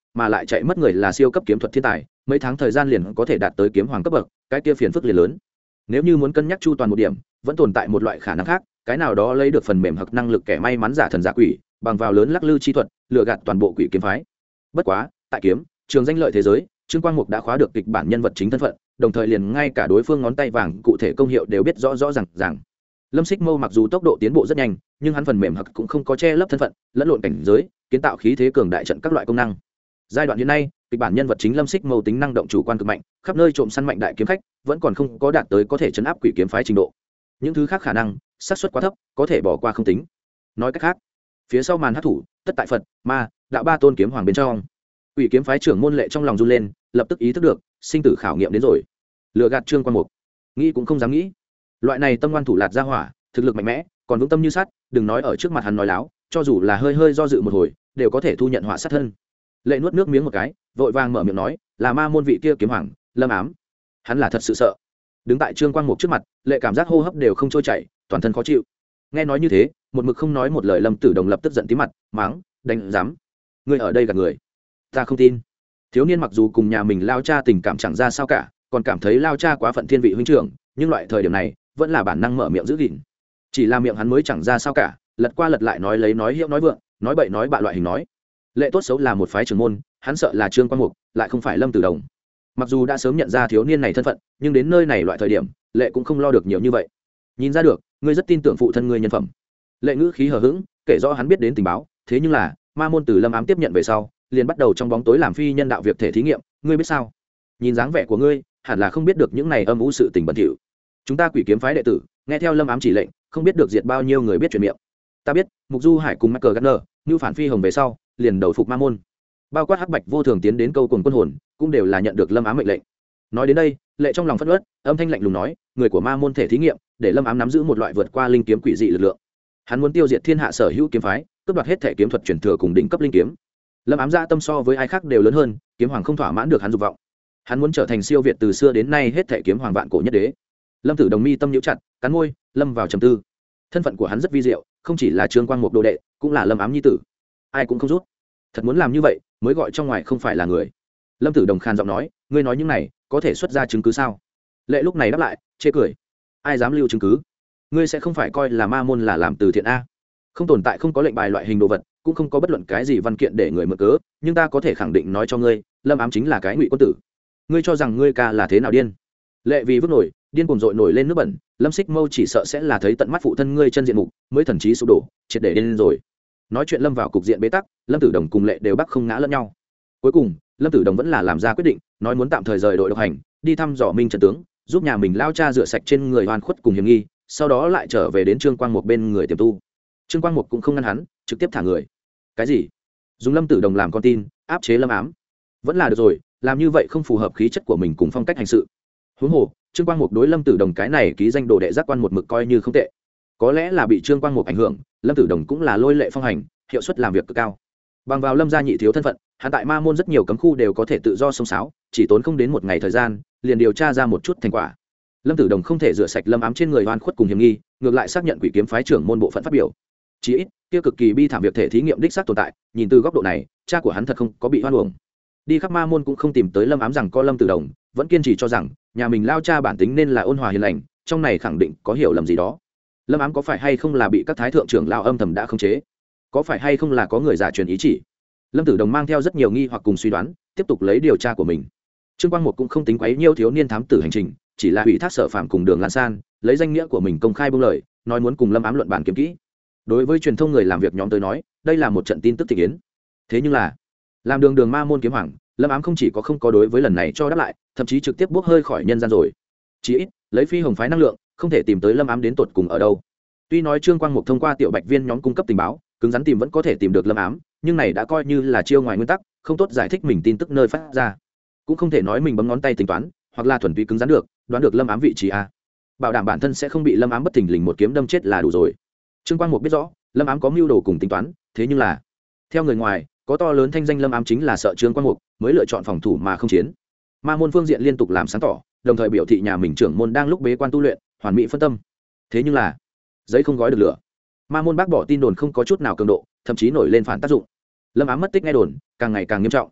[SPEAKER 1] mà lại chạy mất người là siêu cấp kiếm thuật thiên tài mấy tháng thời gian liền có thể đạt tới kiếm hoàng cấp bậc, cái kia phiền phức liền lớn. Nếu như muốn cân nhắc chu toàn một điểm, vẫn tồn tại một loại khả năng khác, cái nào đó lấy được phần mềm hoặc năng lực kẻ may mắn giả thần giả quỷ, bằng vào lớn lắc lư chi thuật lừa gạt toàn bộ quỷ kiếm phái. Bất quá tại kiếm trường danh lợi thế giới, Trương Quang Mục đã khóa được kịch bản nhân vật chính thân phận, đồng thời liền ngay cả đối phương ngón tay vàng cụ thể công hiệu đều biết rõ rõ ràng. Lâm Xích Mâu mặc dù tốc độ tiến bộ rất nhanh, nhưng hắn phần mềm hoặc cũng không có che lấp thân phận, lẫn lộn cảnh giới, kiến tạo khí thế cường đại trận các loại công năng. Giai đoạn hiện nay, kịch bản nhân vật chính Lâm Xích Mâu tính năng động chủ quan cực mạnh, khắp nơi trộm săn mạnh đại kiếm khách, vẫn còn không có đạt tới có thể chấn áp quỷ kiếm phái trình độ. Những thứ khác khả năng, xác suất quá thấp, có thể bỏ qua không tính. Nói cách khác, phía sau màn hắc thủ, tất tại Phật, Ma, đạo ba tôn kiếm hoàng bên trong. Quỷ kiếm phái trưởng môn Lệ trong lòng run lên, lập tức ý thức được, sinh tử khảo nghiệm đến rồi. Lừa gạt Trương Quang Mục, nghĩ cũng không dám nghĩ. Loại này tâm ngoan thủ lạt ra hỏa, thực lực mạnh mẽ, còn vững tâm như sắt, đừng nói ở trước mặt hắn nói láo, cho dù là hơi do dự một hồi, đều có thể thu nhận họa sát thân. Lệ nuốt nước miếng một cái, vội vàng mở miệng nói, là ma môn vị kia kiếm hoàng, Lâm Ám. Hắn là thật sự sợ. Đứng tại Trương Quang Mục trước mặt, Lệ cảm giác hô hấp đều không trôi chảy, toàn thân khó chịu. Nghe nói như thế, một mực không nói một lời Lâm Tử Đồng lập tức giận tí mặt, mắng, đánh dám. Ngươi ở đây gạt người. Ta không tin. Thiếu niên mặc dù cùng nhà mình lao cha tình cảm chẳng ra sao cả, còn cảm thấy lao cha quá phận thiên vị huynh trưởng, nhưng loại thời điểm này vẫn là bản năng mở miệng giữ gìn. Chỉ là miệng hắn mới chẳng ra sao cả, lật qua lật lại nói lấy nói hiệu nói vượng, nói bậy nói bạ loại hình nói. Lệ tốt xấu là một phái trưởng môn, hắn sợ là Trương Quang Mục, lại không phải Lâm Tử Đồng. Mặc dù đã sớm nhận ra thiếu niên này thân phận, nhưng đến nơi này loại thời điểm, Lệ cũng không lo được nhiều như vậy. Nhìn ra được, ngươi rất tin tưởng phụ thân ngươi nhân phẩm. Lệ ngữ khí hờ hững, kể rõ hắn biết đến tình báo, thế nhưng là ma môn từ Lâm Ám tiếp nhận về sau, liền bắt đầu trong bóng tối làm phi nhân đạo việc thể thí nghiệm, ngươi biết sao? Nhìn dáng vẻ của ngươi, hẳn là không biết được những này âm u sự tình bẩn thỉu. Chúng ta quỷ kiếm phái đệ tử, nghe theo Lâm Ám chỉ lệnh, không biết được diệt bao nhiêu người biết chuyện miệng. Ta biết, Mục Du Hải cùng Michael Gardner, như phản phi hồng về sau, liền đầu phục ma môn. Bao quát Hắc Bạch vô thường tiến đến câu cùng quân hồn, cũng đều là nhận được Lâm Ám mệnh lệnh. Nói đến đây, Lệ trong lòng phẫn uất, âm thanh lạnh lùng nói, người của ma môn thể thí nghiệm, để Lâm Ám nắm giữ một loại vượt qua linh kiếm quỷ dị lực lượng. Hắn muốn tiêu diệt thiên hạ sở hữu kiếm phái, cướp đoạt hết thể kiếm thuật truyền thừa cùng đỉnh cấp linh kiếm. Lâm Ám dạ tâm so với ai khác đều lớn hơn, kiếm hoàng không thỏa mãn được hắn dục vọng. Hắn muốn trở thành siêu việt từ xưa đến nay hết thể kiếm hoàng vạn cổ nhất đế. Lâm Tử Đồng mi tâm nhíu chặt, cắn môi, lâm vào trầm tư. Thân phận của hắn rất vi diệu, không chỉ là Trương Quang Mục đồ đệ, cũng là Lâm Ám nhi tử. Ai cũng không rút. Thật muốn làm như vậy, mới gọi trong ngoài không phải là người. Lâm Tử Đồng khàn giọng nói, ngươi nói những này, có thể xuất ra chứng cứ sao? Lệ lúc này đáp lại, chê cười. Ai dám lưu chứng cứ? Ngươi sẽ không phải coi là ma môn là làm từ thiện a? Không tồn tại không có lệnh bài loại hình đồ vật, cũng không có bất luận cái gì văn kiện để người mượn cớ, nhưng ta có thể khẳng định nói cho ngươi, Lâm Ám chính là cái ngụy quân tử. Ngươi cho rằng ngươi ca là thế nào điên? Lệ vì vứt nổi, điên cuồng dội nổi lên nước bẩn, Lâm Xích Mâu chỉ sợ sẽ là thấy tận mắt phụ thân ngươi chân diện mục, mới thần trí sụp đổ, triệt để điên rồi. Nói chuyện lâm vào cục diện bế tắc, Lâm Tử Đồng cùng Lệ đều bắc không ngã lẫn nhau. Cuối cùng, Lâm Tử Đồng vẫn là làm ra quyết định, nói muốn tạm thời rời đội độc hành, đi thăm dò Minh trận tướng, giúp nhà mình lao cha rửa sạch trên người oan khuất cùng hiểm nghi, sau đó lại trở về đến Trương Quang Mục bên người tiềm tu. Trương Quang Mục cũng không ngăn hắn, trực tiếp thả người. Cái gì? Dùng Lâm Tử Đồng làm con tin, áp chế Lâm Ám? Vẫn là được rồi, làm như vậy không phù hợp khí chất của mình cùng phong cách hành sự. Huống hồ, Trương Quang Mục đối Lâm Tử Đồng cái này ký danh đồ đệ giác quan một mực coi như không tệ. Có lẽ là bị Trương Quang Mục ảnh hưởng, Lâm Tử Đồng cũng là lôi lệ phong hành, hiệu suất làm việc cực cao. Bằng vào Lâm gia nhị thiếu thân phận, hắn tại ma môn rất nhiều cấm khu đều có thể tự do xông xáo, chỉ tốn không đến một ngày thời gian, liền điều tra ra một chút thành quả. Lâm Tử Đồng không thể rửa sạch Lâm Ám trên người oan khuất cùng hiểm nghi, ngược lại xác nhận quỷ kiếm phái trưởng môn bộ phận phát biểu. Chỉ ít, kia cực kỳ bi thảm việc thể thí nghiệm đích xác tồn tại, nhìn từ góc độ này, cha của hắn thật không có bị hoan uổng. Đi khắp ma môn cũng không tìm tới Lâm Ám rằng có Lâm Tử Đồng, vẫn kiên trì cho rằng nhà mình lao cha bản tính nên là ôn hòa hiền lành, trong này khẳng định có hiểu lầm gì đó. Lâm Ám có phải hay không là bị các thái thượng trưởng lao âm thầm đã khống chế? Có phải hay không là có người giả truyền ý chỉ? Lâm Tử Đồng mang theo rất nhiều nghi hoặc cùng suy đoán, tiếp tục lấy điều tra của mình. Trương Quang Mục cũng không tính quấy nhiêu thiếu niên thám tử hành trình, chỉ là ủy thác Sở Phạm cùng Đường Lan San, lấy danh nghĩa của mình công khai buông lời, nói muốn cùng Lâm Ám luận bàn kiếm kỹ. Đối với truyền thông người làm việc nhóm tới nói, đây là một trận tin tức thị kiến. Thế nhưng là, làm đường ma môn kiếm hoàng, Lâm Ám không chỉ có không có đối với lần này cho đáp lại, thậm chí trực tiếp bước hơi khỏi nhân gian rồi. Chỉ ít, lấy phi hồng phái năng lượng, không thể tìm tới Lâm Ám đến tột cùng ở đâu. Tuy nói Trương Quang Mục thông qua tiểu bạch viên nhóm cung cấp tình báo, cứng rắn tìm vẫn có thể tìm được Lâm Ám, nhưng này đã coi như là chiêu ngoài nguyên tắc, không tốt giải thích mình tin tức nơi phát ra. Cũng không thể nói mình bấm ngón tay tính toán, hoặc là thuần túy cứng rắn được, đoán được Lâm Ám vị trí a. Bảo đảm bản thân sẽ không bị Lâm Ám bất thình lình một kiếm đâm chết là đủ rồi. Trương Quang Mục biết rõ, Lâm Ám có mưu đồ cùng tính toán, thế nhưng là, theo người ngoài, có to lớn thanh danh Lâm Ám chính là sợ Trương Quang Mục, mới lựa chọn phòng thủ mà không chiến. Ma môn phương diện liên tục làm sáng tỏ, đồng thời biểu thị nhà mình trưởng môn đang lúc bế quan tu luyện, hoàn mỹ phân tâm. Thế nhưng là, giấy không gói được lửa. Ma môn bác bỏ tin đồn không có chút nào cường độ, thậm chí nổi lên phản tác dụng. Lâm Ám mất tích nghe đồn càng ngày càng nghiêm trọng.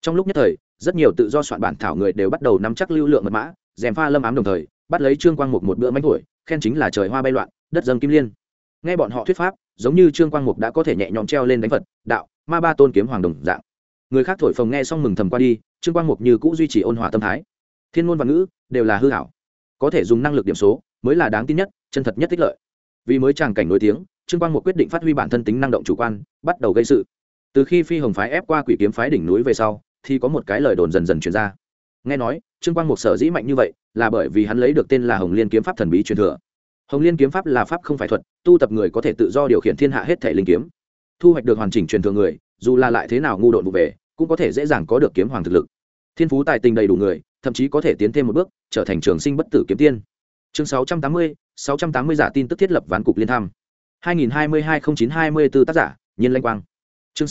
[SPEAKER 1] Trong lúc nhất thời rất nhiều tự do soạn bản thảo người đều bắt đầu nắm chắc lưu lượng mật mã, dèm pha lâm ám đồng thời bắt lấy Trương Quang Mục một bữa mánh thổi, khen chính là trời hoa bay loạn, đất dâng kim liên. Nghe bọn họ thuyết pháp giống như Trương Quang Mục đã có thể nhẹ nhõm treo lên đánh Phật đạo ma ba tôn kiếm hoàng đồng dạng. Người khác thổi phồng nghe xong mừng thầm qua đi, Trương Quang Mục như cũ duy trì ôn hòa tâm thái. Thiên ngôn và ngữ đều là hư ảo, có thể dùng năng lực điểm số mới là đáng tin nhất, chân thật nhất tích lợi. Vì mới tràng cảnh nổi tiếng, Trương Quang Mục quyết định phát huy bản thân tính năng động chủ quan, bắt đầu gây sự. Từ khi Phi Hồng phái ép qua Quỷ Kiếm phái đỉnh núi về sau, thì có một cái lời đồn dần dần truyền ra. Nghe nói Trương Quang Mục sở dĩ mạnh như vậy là bởi vì hắn lấy được tên là Hồng Liên kiếm pháp thần bí truyền thừa. Hồng Liên kiếm pháp là pháp không phải thuật, tu tập người có thể tự do điều khiển thiên hạ hết thể linh kiếm. Thu hoạch được hoàn chỉnh truyền thừa người, dù là lại thế nào ngu độn vụ về, cũng có thể dễ dàng có được kiếm hoàng thực lực. Thiên phú tài tình đầy đủ người, thậm chí có thể tiến thêm một bước, trở thành trường sinh bất tử kiếm tiên. Chương 680 giả tin tức thiết lập ván cục liên tham. 2022-09-24 tác giả, Nhiên Lanh Quang. Chương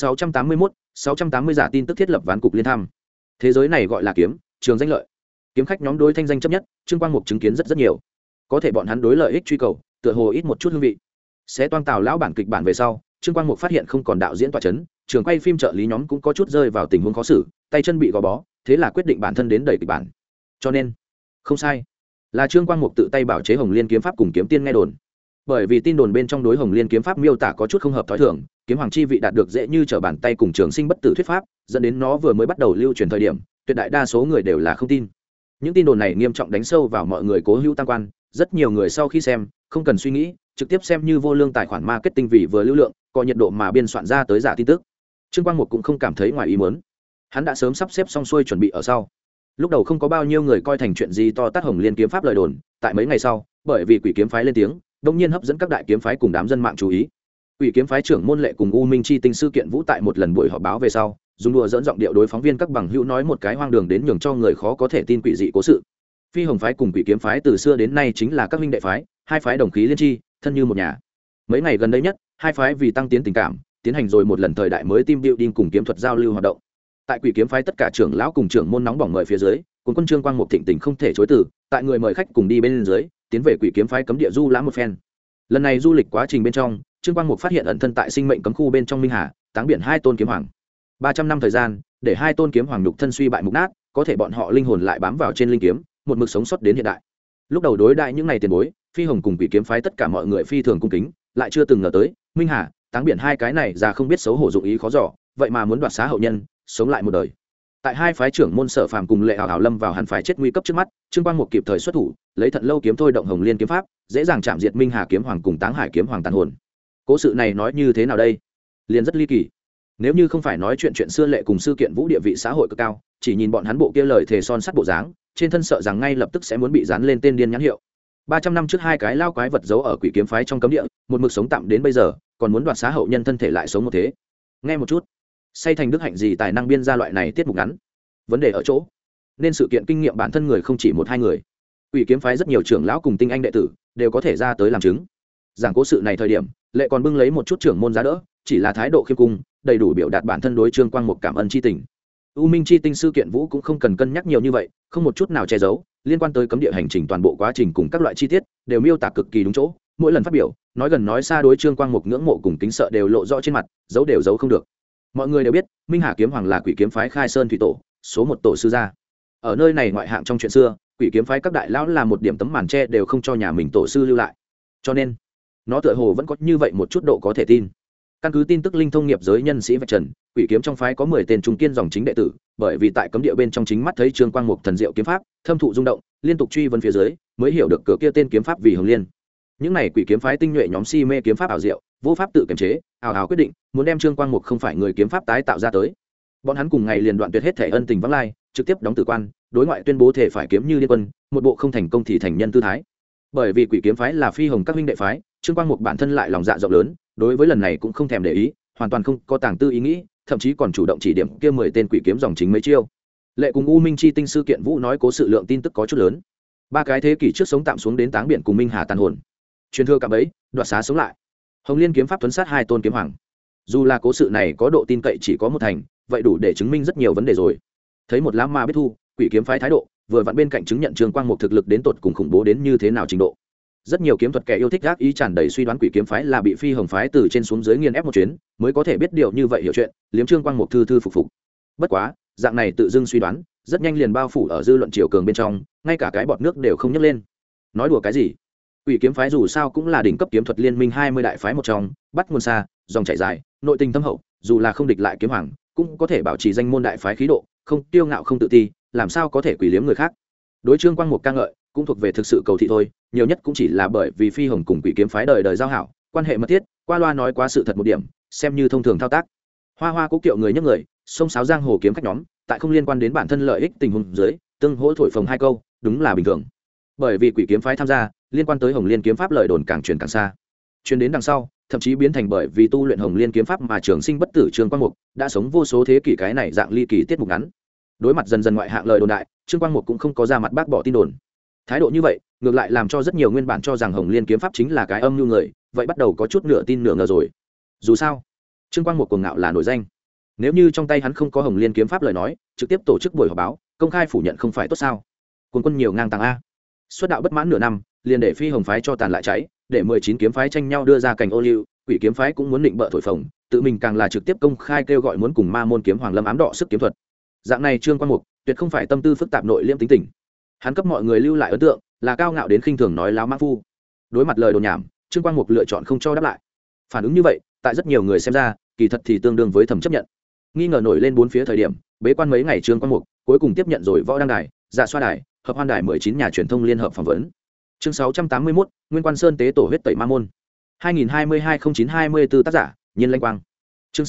[SPEAKER 1] 680 giả tin tức thiết lập ván cục liên tham. Thế giới này gọi là kiếm, trường danh lợi. Kiếm khách nhóm đối thanh danh chấp nhất, Trương Quang Mục chứng kiến rất nhiều. Có thể bọn hắn đối lợi ích truy cầu, tựa hồ ít một chút hương vị. Sẽ toan tào lão bản kịch bản về sau, Trương Quang Mục phát hiện không còn đạo diễn tọa chấn, trường quay phim trợ lý nhóm cũng có chút rơi vào tình huống khó xử, tay chân bị gò bó, thế là quyết định bản thân đến đẩy kịch bản. Cho nên, không sai, là Trương Quang Mục tự tay bảo chế Hồng Liên kiếm pháp cùng kiếm tiên nghe đồn. Bởi vì tin đồn bên trong đối Hồng Liên kiếm pháp miêu tả có chút không hợp thói thường, kiếm hoàng chi vị đạt được dễ như trở bàn tay cùng trường sinh bất tử thuyết pháp, dẫn đến nó vừa mới bắt đầu lưu truyền thời điểm, tuyệt đại đa số người đều là không tin. Những tin đồn này nghiêm trọng đánh sâu vào mọi người cố hữu tam quan, rất nhiều người sau khi xem, không cần suy nghĩ, trực tiếp xem như vô lương tài khoản marketing vì vừa lưu lượng, có nhiệt độ mà biên soạn ra tới giả tin tức. Trương Quang Mục cũng không cảm thấy ngoài ý muốn, hắn đã sớm sắp xếp xong xuôi chuẩn bị ở sau. Lúc đầu không có bao nhiêu người coi thành chuyện gì to tát Hồng Liên kiếm pháp lời đồn, tại mấy ngày sau, bởi vì Quỷ kiếm phái lên tiếng, đột nhiên hấp dẫn các đại kiếm phái cùng đám dân mạng chú ý. Quỷ kiếm phái trưởng môn Lệ cùng U Minh Chi Tinh sư kiện Vũ tại một lần buổi họp báo về sau, dùng đùa dẫn giọng điệu đối phóng viên các bằng hữu nói một cái hoang đường đến nhường cho người khó có thể tin quỷ dị cố sự. Phi Hồng phái cùng Quỷ kiếm phái từ xưa đến nay chính là các huynh đệ phái, hai phái đồng khí liên chi, thân như một nhà. Mấy ngày gần đây nhất, hai phái vì tăng tiến tình cảm, tiến hành rồi một lần thời đại mới team building cùng kiếm thuật giao lưu hoạt động. Tại Quỷ kiếm phái tất cả trưởng lão cùng trưởng môn nóng bỏng mời phía dưới, cùng quân Trương Quang Mục thịnh tình không thể chối từ, tại người mời khách cùng đi bên dưới, tiến về Quỷ kiếm phái cấm địa du lãm một phen. Lần này du lịch quá trình bên trong, Trương Quang Mục phát hiện ẩn thân tại sinh mệnh cấm khu bên trong Minh Hà, táng biển hai tôn kiếm hoàng. 300 năm thời gian, để hai tôn kiếm hoàng nhục thân suy bại mục nát, có thể bọn họ linh hồn lại bám vào trên linh kiếm, một mực sống sót đến hiện đại. Lúc đầu đối đại những ngày tiền bối, Phi Hồng cùng Quỷ kiếm phái tất cả mọi người phi thường cung kính, lại chưa từng ngờ tới, Minh Hà, táng biển hai cái này già không biết xấu hổ dụng ý khó dò, vậy mà muốn đoạt xá hậu nhân, sống lại một đời. Tại hai phái trưởng môn Sở Phàm cùng Lệ Hào Hào lâm vào hẳn phải chết nguy cấp trước mắt, Trương Quang Mục kịp thời xuất thủ, lấy Thận Lâu kiếm thôi động Hồng Liên kiếm pháp, dễ dàng chạm diệt Minh Hà kiếm hoàng cùng Táng Hải kiếm hoàng tàn hồn. Cố sự này nói như thế nào đây? Liền rất ly kỳ. Nếu như không phải nói chuyện xưa Lệ cùng sư kiện Vũ địa vị xã hội cực cao, chỉ nhìn bọn hắn bộ kia lời thề son sắt bộ dáng, trên thân sợ rằng ngay lập tức sẽ muốn bị dán lên tên điên nhãn hiệu. 300 năm trước hai cái lao quái vật giấu ở Quỷ kiếm phái trong cấm địa, một mực sống tạm đến bây giờ, còn muốn đoạt xá hậu nhân thân thể lại sống một thế. Nghe một chút, say thành đức hạnh gì tài năng biên ra loại này tiết mục ngắn? Vấn đề ở chỗ, nên sự kiện kinh nghiệm bản thân người không chỉ một hai người. Quỷ kiếm phái rất nhiều trưởng lão cùng tinh anh đệ tử đều có thể ra tới làm chứng. Giảng cố sự này thời điểm, Lệ còn bưng lấy một chút trưởng môn giá đỡ, chỉ là thái độ khiêm cung, đầy đủ biểu đạt bản thân đối Trương Quang Mục cảm ơn chi tình. U Minh Chi Tinh sư kiện Vũ cũng không cần cân nhắc nhiều như vậy, không một chút nào che giấu, liên quan tới cấm địa hành trình toàn bộ quá trình cùng các loại chi tiết đều miêu tả cực kỳ đúng chỗ, mỗi lần phát biểu, nói gần nói xa đối Trương Quang Mục ngưỡng mộ cùng kính sợ đều lộ rõ trên mặt, giấu đều giấu không được. Mọi người đều biết, Minh Hà kiếm hoàng là Quỷ kiếm phái khai sơn thủy tổ, số một tổ sư gia. Ở nơi này ngoại hạng trong chuyện xưa, Quỷ kiếm phái các đại lão là một điểm tấm màn che đều không cho nhà mình tổ sư lưu lại. Cho nên, nó tựa hồ vẫn có như vậy một chút độ có thể tin. Căn cứ tin tức linh thông nghiệp giới nhân sĩ vạch trần, Quỷ kiếm trong phái có 10 tên trung kiên dòng chính đệ tử, bởi vì tại cấm địa bên trong chính mắt thấy Trương Quang Mục thần diệu kiếm pháp, thâm thụ rung động, liên tục truy vấn phía dưới, mới hiểu được cửa kia tên kiếm pháp vì Hồng Liên. Những này Quỷ kiếm phái tinh nhuệ nhóm si mê kiếm pháp ảo diệu, vô pháp tự kiềm chế, ảo ảo quyết định, muốn đem Trương Quang Mục không phải người kiếm pháp tái tạo ra tới. Bọn hắn cùng ngày liền đoạn tuyệt hết thể ân tình vắng lai, trực tiếp đóng tử quan, đối ngoại tuyên bố thể phải kiếm như liên quân, một bộ không thành công thì thành nhân tư thái. Bởi vì Quỷ kiếm phái là Phi Hồng các huynh đệ phái, Trương Quang Mục bản thân lại lòng dạ rộng lớn, đối với lần này cũng không thèm để ý, hoàn toàn không có tàng tư ý nghĩ, thậm chí còn chủ động chỉ điểm kia 10 tên quỷ kiếm dòng chính mấy chiêu. Lệ cùng U Minh Chi Tinh sư kiện Vũ nói cố sự lượng tin tức có chút lớn. 3 cái thế kỷ trước sống tạm xuống đến táng biển cùng Minh Hà tàn hồn, truyền thừa cả bấy, đoạt xá sống lại. Hồng Liên kiếm pháp tuấn sát hai tôn kiếm hoàng. Dù là cố sự này có độ tin cậy chỉ có một thành, vậy đủ để chứng minh rất nhiều vấn đề rồi. Thấy một lá ma biết thu, Quỷ kiếm phái thái độ, vừa vặn bên cạnh chứng nhận Trương Quang Mục thực lực đến tột cùng khủng bố đến như thế nào trình độ. Rất nhiều kiếm thuật kẻ yêu thích gác ý tràn đầy suy đoán Quỷ kiếm phái là bị Phi Hồng phái từ trên xuống dưới nghiền ép một chuyến, mới có thể biết điều như vậy hiểu chuyện, liếm Trương Quang Mục thư thư phục phục. Bất quá, dạng này tự dưng suy đoán rất nhanh liền bao phủ ở dư luận triều cường bên trong, ngay cả cái bọt nước đều không nhấc lên. Nói đùa cái gì? Quỷ kiếm phái dù sao cũng là đỉnh cấp kiếm thuật liên minh 20 đại phái một trong, bắt nguồn xa, dòng chảy dài, nội tình thâm hậu, dù là không địch lại kiếm hoàng, cũng có thể bảo trì danh môn đại phái khí độ, không tiêu ngạo không tự ti, làm sao có thể quỷ liếm người khác. Đối Trương Quang Mục ca ngợi, cũng thuộc về thực sự cầu thị thôi, nhiều nhất cũng chỉ là bởi vì Phi Hồng cùng quỷ kiếm phái đời đời giao hảo, quan hệ mật thiết, qua loa nói quá sự thật một điểm, xem như thông thường thao tác. Hoa Hoa cố kiệu người nhấc người, xông sáo giang hồ kiếm khách nhóm, tại không liên quan đến bản thân lợi ích tình huống dưới, tương hỗ thổi phồng hai câu, đúng là bình thường. Bởi vì quỷ kiếm phái tham gia, liên quan tới Hồng Liên kiếm pháp lợi đồn càng truyền càng xa. Truyền đến đằng sau, thậm chí biến thành bởi vì tu luyện Hồng Liên kiếm pháp mà trường sinh bất tử Trương Quang Mục, đã sống vô số thế kỷ cái này dạng ly kỳ tiết mục ngắn. Đối mặt dần dần ngoại hạng lời đồn đại, Trương Quang Mục cũng không có ra mặt bác bỏ tin đồn. Thái độ như vậy, ngược lại làm cho rất nhiều nguyên bản cho rằng Hồng Liên kiếm pháp chính là cái âm mưu người, vậy bắt đầu có chút nửa tin nửa ngờ rồi. Dù sao, Trương Quang Mục cuồng ngạo là nổi danh. Nếu như trong tay hắn không có Hồng Liên kiếm pháp lời nói, trực tiếp tổ chức buổi họp báo, công khai phủ nhận không phải tốt sao? Quân quân nhiều ngang tàng a. Xuất đạo bất mãn nửa năm, liền để Phi Hồng phái cho tàn lại cháy, để 19 kiếm phái tranh nhau đưa ra cảnh ô liu, quỷ kiếm phái cũng muốn định bợ thổi phồng, tự mình càng là trực tiếp công khai kêu gọi muốn cùng Ma môn kiếm hoàng lâm ám đọ sức kiếm thuật. Dạng này Trương Quang Mục, tuyệt không phải tâm tư phức tạp nội liêm tính tình. Hắn cấp mọi người lưu lại ấn tượng là cao ngạo đến khinh thường nói láo mã phu. Đối mặt lời đồn nhảm, Trương Quang Mục lựa chọn không cho đáp lại. Phản ứng như vậy, tại rất nhiều người xem ra, kỳ thật thì tương đương với thầm chấp nhận. Nghi ngờ nổi lên bốn phía thời điểm, bế quan mấy ngày Trương Quang Mục cuối cùng tiếp nhận rồi Võ Đăng Đài, Dạ Xoa Đài, Hợp Hoan Đài 19 nhà truyền thông liên hợp phỏng vấn. Chương 681, Nguyên Quan Sơn tế tổ huyết tẩy ma môn. 2022-09-24 tác giả, Nhiên Lanh Quang. Chương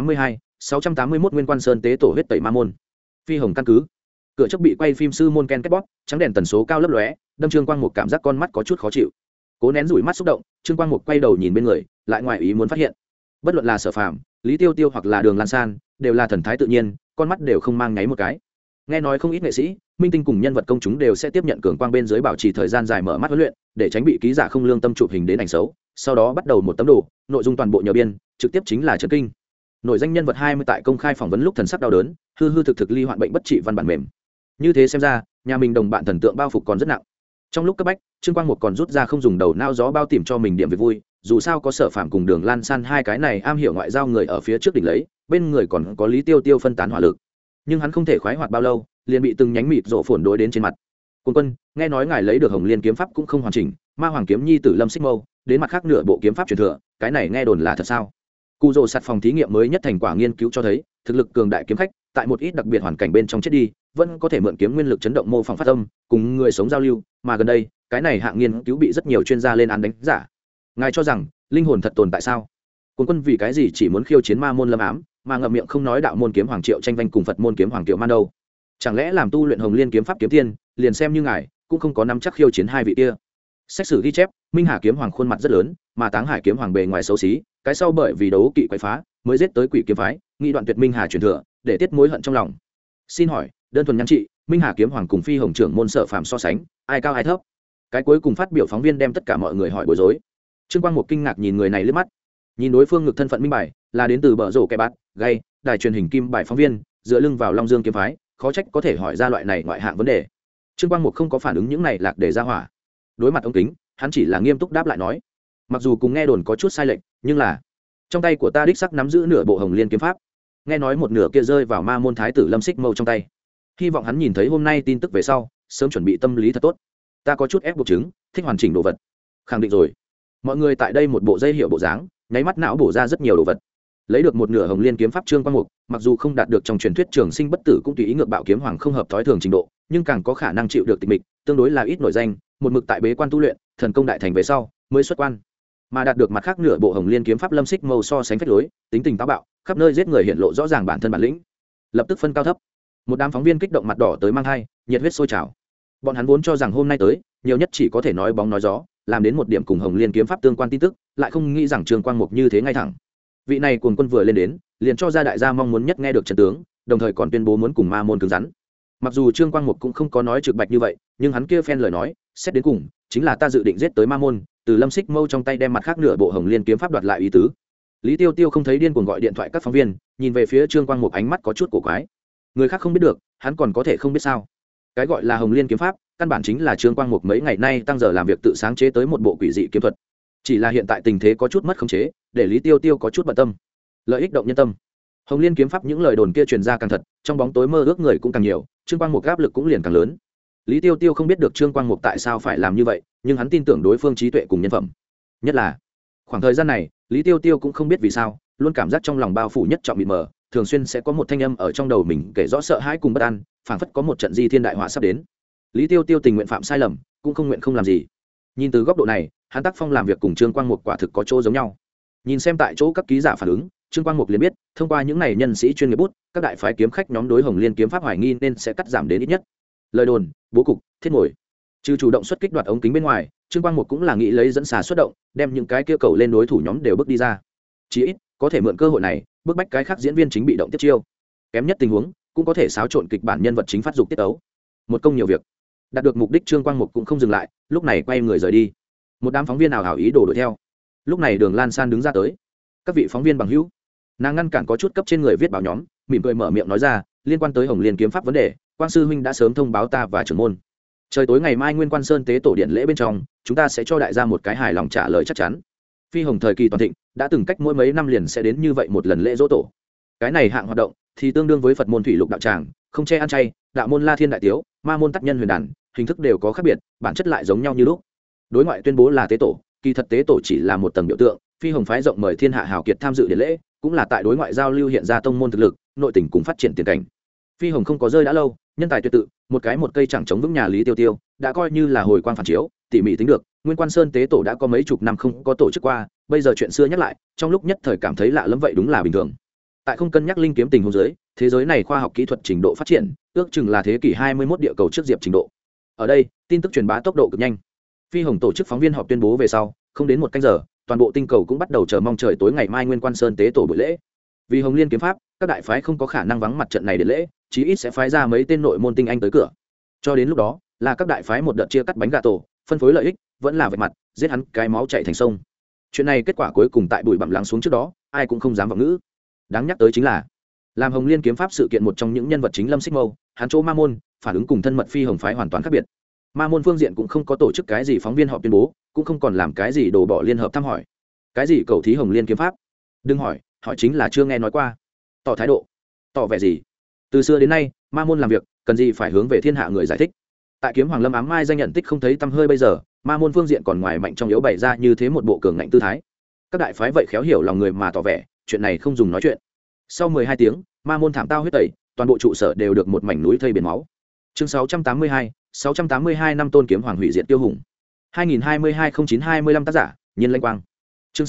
[SPEAKER 1] 681 Nguyên Quan Sơn tế tổ huyết tẩy ma môn. Phi Hồng căn cứ. Cửa trước bị quay phim sư môn ken kết bóp, trắng đèn tần số cao lấp lóe, đâm Trương Quang Mục cảm giác con mắt có chút khó chịu. Cố nén rủi mắt xúc động, Trương Quang Mục quay đầu nhìn bên người, lại ngoài ý muốn phát hiện, bất luận là Sở Phàm, Lý Tiêu Tiêu hoặc là Đường Lan San, đều là thần thái tự nhiên, con mắt đều không mang nháy một cái. Nghe nói không ít nghệ sĩ, minh tinh cùng nhân vật công chúng đều sẽ tiếp nhận cường quang bên dưới bảo trì thời gian dài mở mắt huấn luyện, để tránh bị ký giả không lương tâm chụp hình đến ảnh xấu, sau đó bắt đầu một tấm đồ, nội dung toàn bộ nhờ biên, trực tiếp chính là chấn kinh. Nội danh nhân vật 20 tại công khai phỏng vấn lúc thần sắc đau đớn, hư hư thực thực ly hoạn bệnh bất trị văn bản mềm. Như thế xem ra, nhà mình đồng bạn thần tượng bao phục còn rất nặng. Trong lúc cấp bách, Trương Quang Mục còn rút ra không dùng đầu não gió bao tìm cho mình điểm về vui, dù sao có Sở Phàm cùng Đường Lan San hai cái này am hiểu ngoại giao người ở phía trước đỉnh lấy, bên người còn có Lý Tiêu Tiêu phân tán hỏa lực. Nhưng hắn không thể khoái hoạt bao lâu, liền bị từng nhánh mịt rộ phồn đối đến trên mặt. Quân quân, nghe nói ngài lấy được Hồng Liên kiếm pháp cũng không hoàn chỉnh, Ma Hoàng kiếm nhi tử Lâm Xích Mâu, đến mặt khác nửa bộ kiếm pháp truyền thừa, cái này nghe đồn là thật sao? Cụ rồ sạt phòng thí nghiệm mới nhất thành quả nghiên cứu cho thấy, thực lực cường đại kiếm khách, tại một ít đặc biệt hoàn cảnh bên trong chết đi, vẫn có thể mượn kiếm nguyên lực chấn động mô phỏng phát âm, cùng người sống giao lưu, mà gần đây, cái này hạng nghiên cứu bị rất nhiều chuyên gia lên án đánh giả. Ngài cho rằng, linh hồn thật tồn tại sao? Quân quân vì cái gì chỉ muốn khiêu chiến ma môn lâm ám, mà ngậm miệng không nói đạo môn kiếm hoàng Triệu tranh vanh cùng Phật môn kiếm hoàng Kiều Man đâu? Chẳng lẽ làm tu luyện Hồng Liên kiếm pháp kiếm tiên, liền xem như ngài, cũng không có nắm chắc khiêu chiến hai vị kia. Sách sử ghi chép, Minh Hà kiếm hoàng khuôn mặt rất lớn, mà Táng Hải kiếm hoàng bề ngoài xấu xí, cái sau bởi vì đấu kỵ quậy phá, mới giết tới quỷ kiếm phái, nghị đoạn tuyệt Minh Hà truyền thừa, để tiết mối hận trong lòng. Xin hỏi, đơn thuần nhan trị, Minh Hà kiếm hoàng cùng Phi Hồng trưởng môn Sở Phàm so sánh, ai cao ai thấp? Cái cuối cùng phát biểu phóng viên đem tất cả mọi người hỏi bối rối. Trương Quang Mục kinh ngạc nhìn người này liếc mắt, nhìn đối phương ngực thân phận minh bài, là đến từ bờ rổ kẻ bát, gay, đài truyền hình kim bài phóng viên, dựa lưng vào Long Dương kiếm phái, khó trách có thể hỏi ra loại này ngoại hạng vấn đề. Trương Quang Mục không có phản ứng những này lạc để ra hỏa. Đối mặt ông kính, hắn chỉ là nghiêm túc đáp lại nói, mặc dù cùng nghe đồn có chút sai lệch, nhưng là trong tay của ta đích sắc nắm giữ nửa bộ Hồng Liên kiếm pháp. Nghe nói một nửa kia rơi vào ma môn thái tử Lâm Xích Mâu trong tay. Hy vọng hắn nhìn thấy hôm nay tin tức về sau, sớm chuẩn bị tâm lý thật tốt. Ta có chút ép buộc chứng, thích hoàn chỉnh đồ vật. Khẳng định rồi. Mọi người tại đây một bộ dây hiệu bộ dáng, nháy mắt não bổ ra rất nhiều đồ vật. Lấy được một nửa Hồng Liên kiếm pháp Trương Quang Mục, mặc dù không đạt được trong truyền thuyết trường sinh bất tử cũng tùy ý ngược bạo kiếm hoàng không hợp thói thường trình độ, nhưng càng có khả năng chịu được tịch mịch, tương đối là ít nổi danh, một mực tại bế quan tu luyện, thần công đại thành về sau mới xuất quan. Mà đạt được mặt khác nửa bộ Hồng Liên kiếm pháp Lâm Xích Mâu so sánh phách lối, tính tình táo bạo, khắp nơi giết người hiện lộ rõ ràng bản thân bản lĩnh. Lập tức phân cao thấp. Một đám phóng viên kích động mặt đỏ tới mang hai, nhiệt huyết sôi trào. Bọn hắn vốn cho rằng hôm nay tới, nhiều nhất chỉ có thể nói bóng nói gió, làm đến một điểm cùng Hồng Liên kiếm pháp tương quan tin tức, lại không nghĩ rằng Trương Quang Mục như thế ngay thẳng. Vị này cuồng quân vừa lên đến, liền cho ra đại gia mong muốn nhất nghe được trận tướng, đồng thời còn tuyên bố muốn cùng ma môn cứng rắn. Mặc dù Trương Quang Mục cũng không có nói trực bạch như vậy, nhưng hắn kia phen lời nói, xét đến cùng, chính là ta dự định giết tới ma môn, từ Lâm Xích Mâu trong tay đem mặt khác nửa bộ Hồng Liên kiếm pháp đoạt lại ý tứ. Lý Tiêu Tiêu không thấy điên cuồng gọi điện thoại các phóng viên, nhìn về phía Trương Quang Mục ánh mắt có chút cổ quái. Người khác không biết được, hắn còn có thể không biết sao? Cái gọi là Hồng Liên kiếm pháp, căn bản chính là Trương Quang Mục mấy ngày nay tăng giờ làm việc tự sáng chế tới một bộ quỷ dị kiếm thuật. Chỉ là hiện tại tình thế có chút mất khống chế, để Lý Tiêu Tiêu có chút bận tâm. Lợi ích động nhân tâm. Hồng Liên kiếm pháp những lời đồn kia truyền ra càng thật, trong bóng tối mơ ước người cũng càng nhiều, Trương Quang Mục áp lực cũng liền càng lớn. Lý Tiêu Tiêu không biết được Trương Quang Mục tại sao phải làm như vậy, nhưng hắn tin tưởng đối phương trí tuệ cùng nhân phẩm. Nhất là khoảng thời gian này, Lý Tiêu Tiêu cũng không biết vì sao, luôn cảm giác trong lòng bao phủ nhất trọng mịt mờ, thường xuyên sẽ có một thanh âm ở trong đầu mình kể rõ sợ hãi cùng bất an, phảng phất có một trận di thiên đại họa sắp đến. Lý Tiêu Tiêu tình nguyện phạm sai lầm, cũng không nguyện không làm gì. Nhìn từ góc độ này, hắn tác phong làm việc cùng Trương Quang Mục quả thực có chỗ giống nhau. Nhìn xem tại chỗ các ký giả phản ứng, Trương Quang Mục liền biết, thông qua những này nhân sĩ chuyên nghiệp bút, các đại phái kiếm khách nhóm đối Hồng Liên kiếm pháp hoài nghi nên sẽ cắt giảm đến ít nhất. Lời đồn, bố cục, thiết ngồi, trừ chủ động xuất kích đoạt ống kính bên ngoài, Trương Quang Mục cũng là nghĩ lấy dẫn xà xuất động, đem những cái kia cầu lên đối thủ nhóm đều bước đi ra. Chỉ ít có thể mượn cơ hội này, bước bách cái khác diễn viên chính bị động tiếp chiêu. Kém nhất tình huống, cũng có thể xáo trộn kịch bản nhân vật chính phát dục tiết tấu. Một công nhiều việc. Đạt được mục đích, Trương Quang Mục cũng không dừng lại, lúc này quay người rời đi. Một đám phóng viên ảo ảo ý đồ đuổi theo. Lúc này Đường Lan San đứng ra tới. Các vị phóng viên bằng hữu, nàng ngăn cản có chút cấp trên người viết báo nhóm, mỉm cười mở miệng nói ra, liên quan tới Hồng Liên kiếm pháp vấn đề, Quang sư huynh đã sớm thông báo ta và trưởng môn. Trời tối ngày mai Nguyên Quan Sơn tế tổ điện lễ bên trong, chúng ta sẽ cho đại gia một cái hài lòng trả lời chắc chắn. Phi Hồng thời kỳ toàn thịnh, đã từng cách mỗi mấy năm liền sẽ đến như vậy một lần lễ dỗ tổ. Cái này hạng hoạt động thì tương đương với Phật môn thủy lục đạo tràng, không che ăn chay, đạo môn La Thiên đại tiếu, ma môn tác nhân huyền đàn, hình thức đều có khác biệt, bản chất lại giống nhau như lúc. Đối ngoại tuyên bố là tế tổ, kỳ thật tế tổ chỉ là một tầng biểu tượng. Phi Hồng phái rộng mời thiên hạ hào kiệt tham dự điện lễ, cũng là tại đối ngoại giao lưu hiện ra tông môn thực lực, nội tình cùng phát triển tiền cảnh. Phi Hồng không có rơi đã lâu, nhân tài tuyệt tự, một cây chẳng chống vững nhà Lý Tiêu Tiêu, đã coi như là hồi quang phản chiếu, tỉ mỉ tính được, Nguyên Quan Sơn tế tổ đã có mấy chục năm không có tổ chức qua, bây giờ chuyện xưa nhắc lại, trong lúc nhất thời cảm thấy lạ lẫm vậy đúng là bình thường. Tại không cân nhắc linh kiếm tình huống dưới, thế giới này khoa học kỹ thuật trình độ phát triển, ước chừng là thế kỷ 21 địa cầu trước diệp trình độ. Ở đây, tin tức truyền bá tốc độ cực nhanh. Phi Hồng tổ chức phóng viên họp tuyên bố về sau, không đến một canh giờ, toàn bộ tinh cầu cũng bắt đầu chờ mong trời tối ngày mai Nguyên Quan Sơn tế tổ buổi lễ. Vì Hồng Liên kiếm pháp, các đại phái không có khả năng vắng mặt trận này để lễ, chí ít sẽ phái ra mấy tên nội môn tinh anh tới cửa. Cho đến lúc đó, là các đại phái một đợt chia cắt bánh gà tổ, phân phối lợi ích, vẫn là vạch mặt, giết hắn cái máu chảy thành sông. Chuyện này kết quả cuối cùng tại bụi bặm lắng xuống trước đó, ai cũng không dám vọng ngữ. Đáng nhắc tới chính là, làm Hồng Liên kiếm pháp sự kiện một trong những nhân vật chính Lâm Xích Mâu, hắn chỗ Ma môn, phản ứng cùng thân mật Phi Hồng phái hoàn toàn khác biệt. Ma môn phương diện cũng không có tổ chức cái gì phóng viên họp tuyên bố, cũng không còn làm cái gì đổ bỏ liên hợp thăm hỏi. Cái gì cầu thí Hồng Liên kiếm pháp? Đừng hỏi, hỏi chính là chưa nghe nói qua. Tỏ thái độ, tỏ vẻ gì? Từ xưa đến nay, Ma môn làm việc, cần gì phải hướng về thiên hạ người giải thích. Tại Kiếm Hoàng Lâm ám mai danh nhận tích không thấy tăm hơi bây giờ, Ma môn phương diện còn ngoài mạnh trong yếu bày ra như thế một bộ cường ngạnh tư thái. Các đại phái vậy khéo hiểu lòng người mà tỏ vẻ, chuyện này không dùng nói chuyện. Sau 12 tiếng, Ma môn thảm tao huyết tẩy, toàn bộ trụ sở đều được một mảnh núi thây biển máu. Chương 682 năm Tôn Kiếm Hoàng hủy diệt tiêu hùng. 2022-09-25 tác giả, Nhiên Lanh Quang. Chương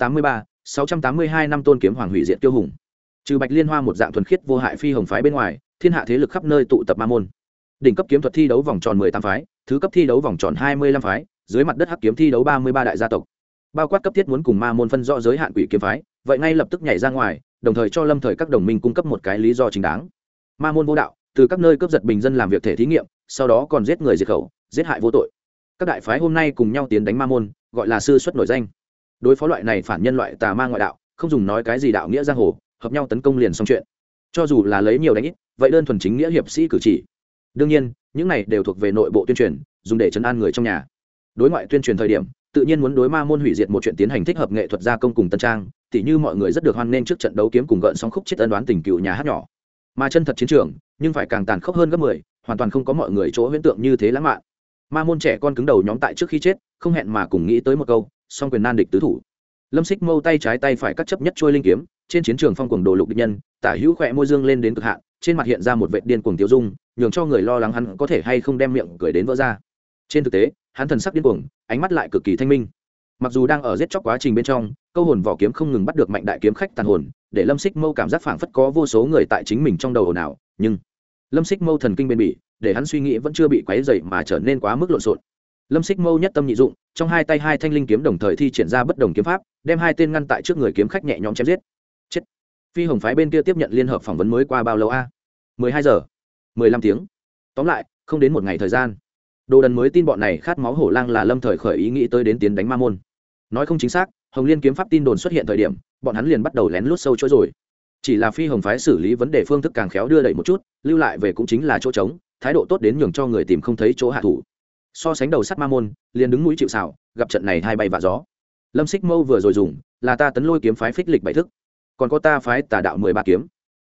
[SPEAKER 1] 682 năm Tôn Kiếm Hoàng hủy diệt tiêu hùng. Trừ Bạch Liên Hoa một dạng thuần khiết vô hại Phi Hồng phái bên ngoài, thiên hạ thế lực khắp nơi tụ tập Ma môn. Đỉnh cấp kiếm thuật thi đấu vòng tròn 18 phái, thứ cấp thi đấu vòng tròn 25 phái, dưới mặt đất hắc kiếm thi đấu 33 đại gia tộc. Bao quát cấp thiết muốn cùng Ma môn phân rõ giới hạn Quỷ kiếm phái, vậy ngay lập tức nhảy ra ngoài, đồng thời cho Lâm Thời các đồng minh cung cấp một cái lý do chính đáng. Ma môn vô đạo, từ các nơi cướp giật bình dân làm việc thể thí nghiệm, sau đó còn giết người diệt khẩu, giết hại vô tội. Các đại phái hôm nay cùng nhau tiến đánh Ma môn, gọi là sư xuất nổi danh. Đối phó loại này phản nhân loại tà ma ngoại đạo, không dùng nói cái gì đạo nghĩa giang hồ, hợp nhau tấn công liền xong chuyện. Cho dù là lấy nhiều đánh ít, vậy đơn thuần chính nghĩa hiệp sĩ cử chỉ. Đương nhiên, những này đều thuộc về nội bộ tuyên truyền, dùng để trấn an người trong nhà. Đối ngoại tuyên truyền thời điểm, tự nhiên muốn đối Ma môn hủy diệt một chuyện tiến hành thích hợp nghệ thuật gia công cùng tân trang, tỉ như mọi người rất được hoan nghênh trước trận đấu kiếm cùng gợn sóng khúc chết ân đoán tình cựu nhà hát nhỏ. Mà chân thật chiến trường, nhưng phải càng tàn khốc hơn gấp 10, hoàn toàn không có mọi người chỗ huyễn tượng như thế lãng mạn. Ma môn trẻ con cứng đầu nhóm tại trước khi chết, không hẹn mà cùng nghĩ tới một câu, song quyền nan địch tứ thủ. Lâm Xích Mâu tay trái tay phải cắt chấp nhất trôi linh kiếm, trên chiến trường phong cuồng đồ lục địch nhân, tả hữu khỏe môi dương lên đến cực hạn, trên mặt hiện ra một vệt điên cuồng tiêu dung, nhường cho người lo lắng hắn có thể hay không đem miệng cười đến vỡ ra. Trên thực tế, hắn thần sắc điên cuồng, ánh mắt lại cực kỳ thanh minh. Mặc dù đang ở giết chóc quá trình bên trong, câu hồn vỏ kiếm không ngừng bắt được mạnh đại kiếm khách tàn hồn, để Lâm Xích Mâu cảm giác phảng phất có vô số người tại chính mình trong đầu ồn ào, nhưng Lâm Xích Mâu thần kinh bền bỉ, để hắn suy nghĩ vẫn chưa bị quấy rầy mà trở nên quá mức lộn xộn. Lâm Xích Mâu nhất tâm nhị dụng, trong hai tay hai thanh linh kiếm đồng thời thi triển ra bất đồng kiếm pháp, đem hai tên ngăn tại trước người kiếm khách nhẹ nhõm chém giết. Chết. Phi Hồng phái bên kia tiếp nhận liên hợp phỏng vấn mới qua bao lâu a? 12 giờ, 15 tiếng. Tóm lại, không đến một ngày thời gian. Đồ Đần mới tin bọn này khát máu hổ lang là Lâm Thời khởi ý nghĩ tới đến tiến đánh Ma môn. Nói không chính xác, Hồng Liên kiếm pháp tin đồn xuất hiện thời điểm, bọn hắn liền bắt đầu lén lút sâu chỗ rồi. Chỉ là Phi Hồng phái xử lý vấn đề phương thức càng khéo đưa đẩy một chút, lưu lại về cũng chính là chỗ trống, thái độ tốt đến nhường cho người tìm không thấy chỗ hạ thủ. So sánh đầu sắt Ma môn, liền đứng mũi chịu sào, gặp trận này hai bay vạ gió. Lâm Xích Mâu vừa rồi dùng, là ta Tấn Lôi kiếm phái phích lịch bảy thức, còn có ta phái Tà đạo 13 kiếm,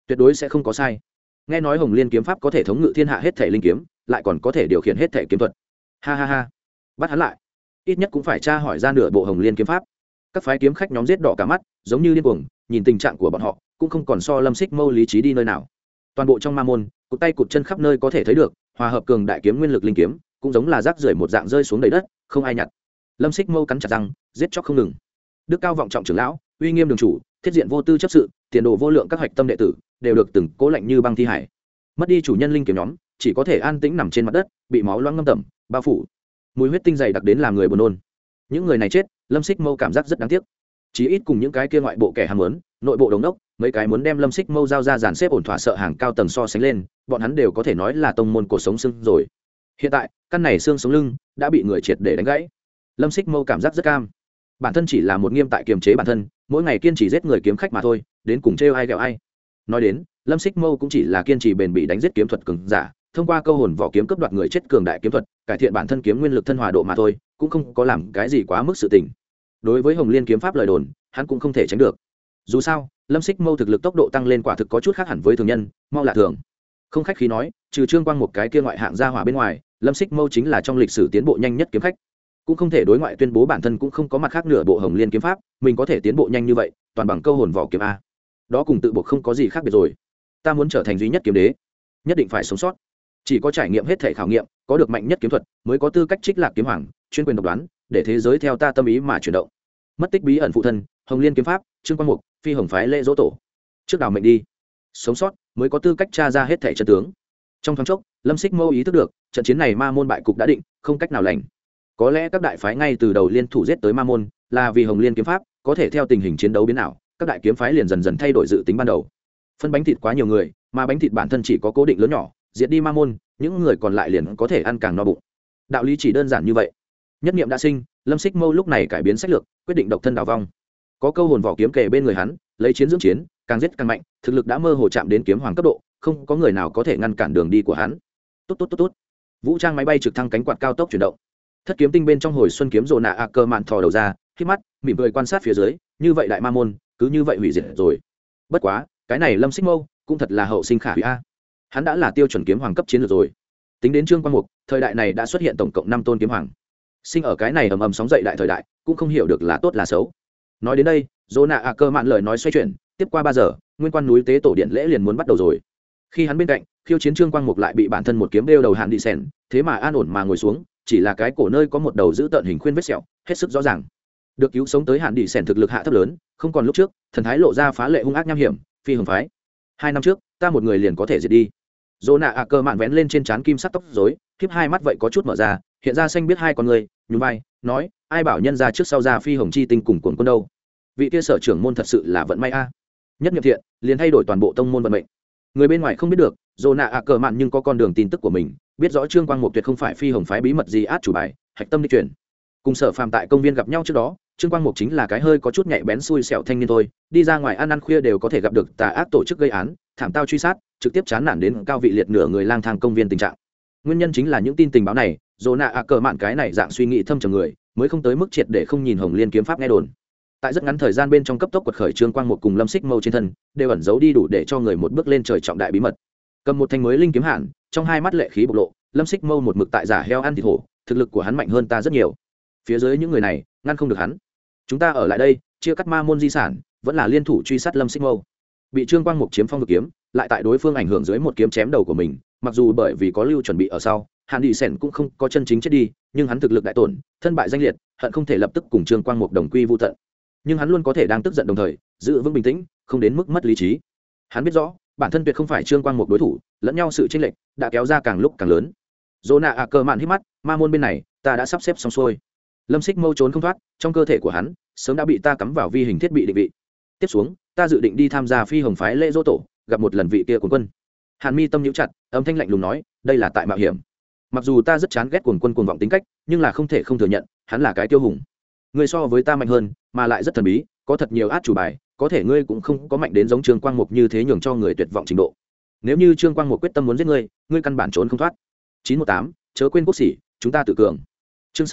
[SPEAKER 1] tuyệt đối sẽ không có sai. Nghe nói Hồng Liên kiếm pháp có thể thống ngự thiên hạ hết thể linh kiếm, lại còn có thể điều khiển hết thể kiếm thuật. Ha ha ha, bắt hắn lại, ít nhất cũng phải tra hỏi ra nửa bộ Hồng Liên kiếm pháp. Các phái kiếm khách nhóm giết đỏ cả mắt, giống như điên cuồng, nhìn tình trạng của bọn họ cũng không còn so Lâm Xích Mâu lý trí đi nơi nào. Toàn bộ trong ma môn, cụt tay cụt chân khắp nơi có thể thấy được, hòa hợp cường đại kiếm nguyên lực linh kiếm cũng giống là rác rưởi một dạng rơi xuống đầy đất, không ai nhặt. Lâm Xích Mâu cắn chặt răng, giết chóc không ngừng. Đức cao vọng trọng trưởng lão, uy nghiêm đường chủ, thiết diện vô tư chấp sự, tiền đồ vô lượng các hạch tâm đệ tử đều được từng cố lạnh như băng thi hải. Mất đi chủ nhân linh kiếm nhóm chỉ có thể an tĩnh nằm trên mặt đất, bị máu loãng ngâm tẩm bao phủ, mùi huyết tinh dày đặc đến làm người buồn nôn. Những người này chết, Lâm Xích Mâu cảm giác rất đáng tiếc. Chí ít cùng những cái kia ngoại bộ kẻ ham muốn, nội bộ đống đốc, mấy cái muốn đem Lâm Xích Mâu giao ra dàn xếp ổn thỏa sợ hàng cao tầng so sánh lên, bọn hắn đều có thể nói là tông môn cổ sống xương rồi. Hiện tại, căn này xương sống lưng đã bị người triệt để đánh gãy. Lâm Xích Mâu cảm giác rất cam. Bản thân chỉ là một nghiêm tại kiềm chế bản thân, mỗi ngày kiên trì giết người kiếm khách mà thôi, đến cùng trêu ai ghẹo ai. Nói đến, Lâm Xích Mâu cũng chỉ là kiên trì bền bỉ đánh giết kiếm thuật cường giả, thông qua câu hồn vỏ kiếm cướp đoạt người chết cường đại kiếm thuật, cải thiện bản thân kiếm nguyên lực thân hòa độ mà thôi, cũng không có làm cái gì quá mức sự tình. Đối với Hồng Liên kiếm pháp lời đồn, hắn cũng không thể tránh được. Dù sao, Lâm Xích Mâu thực lực tốc độ tăng lên quả thực có chút khác hẳn với thường nhân, mau lạ thường. Không khách khí nói, trừ Trương Quang một cái kia ngoại hạng gia hỏa bên ngoài, Lâm Xích Mâu chính là trong lịch sử tiến bộ nhanh nhất kiếm khách. Cũng không thể đối ngoại tuyên bố bản thân cũng không có mặt khác nửa bộ Hồng Liên kiếm pháp, mình có thể tiến bộ nhanh như vậy, toàn bằng câu hồn vỏ kiếm a. Đó cùng tự buộc không có gì khác biệt rồi. Ta muốn trở thành duy nhất kiếm đế, nhất định phải sống sót. Chỉ có trải nghiệm hết thể khảo nghiệm, có được mạnh nhất kiếm thuật, mới có tư cách trích lạc kiếm hoàng, chuyên quyền độc đoán, để thế giới theo ta tâm ý mà chuyển động. Mất tích bí ẩn phụ thân, Hồng Liên kiếm pháp, Trương Quang Mục, Phi Hồng phái lễ dỗ tổ. Trước đào mệnh đi, sống sót mới có tư cách tra ra hết thể chân tướng. Trong thoáng chốc, Lâm Xích Mâu ý thức được, trận chiến này ma môn bại cục đã định, không cách nào lành. Có lẽ các đại phái ngay từ đầu liên thủ giết tới ma môn, là vì Hồng Liên kiếm pháp có thể theo tình hình chiến đấu biến ảo, các đại kiếm phái liền dần dần thay đổi dự tính ban đầu. Phân bánh thịt quá nhiều người, mà bánh thịt bản thân chỉ có cố định lớn nhỏ, diệt đi ma môn, những người còn lại liền có thể ăn càng no bụng. Đạo lý chỉ đơn giản như vậy. Nhất niệm đã sinh, Lâm Xích Mâu lúc này cải biến sách lược, quyết định độc thân đào vong. Có câu hồn vỏ kiếm kề bên người hắn, lấy chiến dưỡng chiến, càng giết càng mạnh, thực lực đã mơ hồ chạm đến kiếm hoàng cấp độ, không có người nào có thể ngăn cản đường đi của hắn. Tốt tốt tốt tốt. Vũ trang máy bay trực thăng cánh quạt cao tốc chuyển động. Thất kiếm tinh bên trong hồi xuân kiếm rồ nạ a cơ mạn thò đầu ra, khép mắt, mỉm cười quan sát phía dưới, như vậy đại ma môn, cứ như vậy hủy diệt rồi. Bất quá, cái này Lâm Xích Mâu cũng thật là hậu sinh khả hủy a. Hắn đã là tiêu chuẩn kiếm hoàng cấp chiến lược rồi. Tính đến Trương Quang Mục, thời đại này đã xuất hiện tổng cộng 5 tôn kiếm hoàng. Sinh ở cái này ầm ầm sóng dậy đại thời đại, cũng không hiểu được là tốt là xấu. Nói đến đây, rồ nạ a cơ mạn lời nói xoay chuyển, tiếp qua 3 giờ, nguyên quan núi tế tổ điện lễ liền muốn bắt đầu rồi. Khi hắn bên cạnh, khiêu chiến Trương Quang Mục lại bị bản thân một kiếm đeo đầu Hàn Đi Sèn, thế mà an ổn mà ngồi xuống, chỉ là cái cổ nơi có một đầu giữ tợn hình khuyên vết sẹo, hết sức rõ ràng. Được cứu sống tới Hàn Đi Sèn thực lực hạ thấp lớn, không còn lúc trước, thần thái lộ ra phá lệ hung ác nham hiểm, Phi Hồng phái. 2 năm trước, ta một người liền có thể diệt đi. Dỗ nạ cơ mạn vén lên trên trán kim sắc tóc rối, khiếp hai mắt vậy có chút mở ra, hiện ra xanh biết hai con người, nhún vai, nói, ai bảo nhân ra trước sau ra Phi Hồng chi tinh cùng cuồng quân đâu. Vị kia sở trưởng môn thật sự là vận may a. Nhất nghiệp thiện, liền thay đổi toàn bộ tông môn vận mệnh. Người bên ngoài không biết được, dỗ nạ cơ mạn nhưng có con đường tin tức của mình, biết rõ Trương Quang Mục tuyệt không phải Phi Hồng phái bí mật gì át chủ bài, hạch tâm đi chuyển. Cùng Sở Phàm tại công viên gặp nhau trước đó, Trương Quang Mục chính là cái hơi có chút nhạy bén xui xẻo thanh niên thôi, đi ra ngoài ăn khuya đều có thể gặp được tà ác tổ chức gây án, thảm tao truy sát, trực tiếp chán nản đến cao vị liệt nửa người lang thang công viên tình trạng. Nguyên nhân chính là những tin tình báo này, dỗ nạ cờ mạn cái này dạng suy nghĩ thâm trầm người, mới không tới mức triệt để không nhìn Hồng Liên kiếm pháp nghe đồn. Tại rất ngắn thời gian bên trong cấp tốc quật khởi Trương Quang Mục cùng Lâm Xích Mâu trên thân, đều ẩn giấu đi đủ để cho người một bước lên trời trọng đại bí mật. Cầm một thanh mới linh kiếm hạn, trong hai mắt lệ khí bộc lộ, Lâm Xích Mâu một mực tại giả heo ăn thịt hổ, thực lực của hắn mạnh hơn ta rất nhiều. Phía dưới những người này, ngăn không được hắn. Chúng ta ở lại đây, chia cắt ma môn di sản, vẫn là liên thủ truy sát Lâm Xích Mâu. Bị Trương Quang Mục chiếm phong vực kiếm, lại tại đối phương ảnh hưởng dưới một kiếm chém đầu của mình, mặc dù bởi vì có lưu chuẩn bị ở sau, Hàn Đi Sèn cũng không có chân chính chết đi, nhưng hắn thực lực đại tổn, thân bại danh liệt, hận không thể lập tức cùng Trương Quang Mục đồng quy vu tận. Nhưng hắn luôn có thể đang tức giận đồng thời giữ vững bình tĩnh, không đến mức mất lý trí. Hắn biết rõ, bản thân tuyệt không phải Trương Quang Mục đối thủ, lẫn nhau sự chênh lệch đã kéo ra càng lúc càng lớn. Zona cơ mạn hít mắt, ma môn bên này, ta đã sắp xếp xong xuôi. Lâm Xích Mâu trốn không thoát, trong cơ thể của hắn sớm đã bị ta cắm vào vi hình thiết bị định vị. Tiếp xuống, ta dự định đi tham gia Phi Hồng phái lễ dỗ tổ, gặp một lần vị kia cuồng quân. Hàn Mi tâm nhíu chặt, âm thanh lạnh lùng nói, đây là tại mạo hiểm. Mặc dù ta rất chán ghét cuồng quân cuồng vọng tính cách, nhưng là không thể không thừa nhận, hắn là cái tiêu hùng. Ngươi so với ta mạnh hơn, mà lại rất thần bí, có thật nhiều át chủ bài, có thể ngươi cũng không có mạnh đến giống Trương Quang Mục như thế nhường cho người tuyệt vọng trình độ. Nếu như Trương Quang Mục quyết tâm muốn giết ngươi, ngươi căn bản trốn không thoát. 918, chớ quên quốc sĩ, chúng ta tự cường. Chương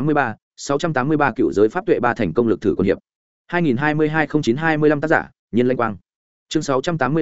[SPEAKER 1] 683 cựu giới pháp tuệ ba thành công lực thử quân hiệp. 2022-09-25 tác giả, Nhiên Lanh Quang. Chương 684,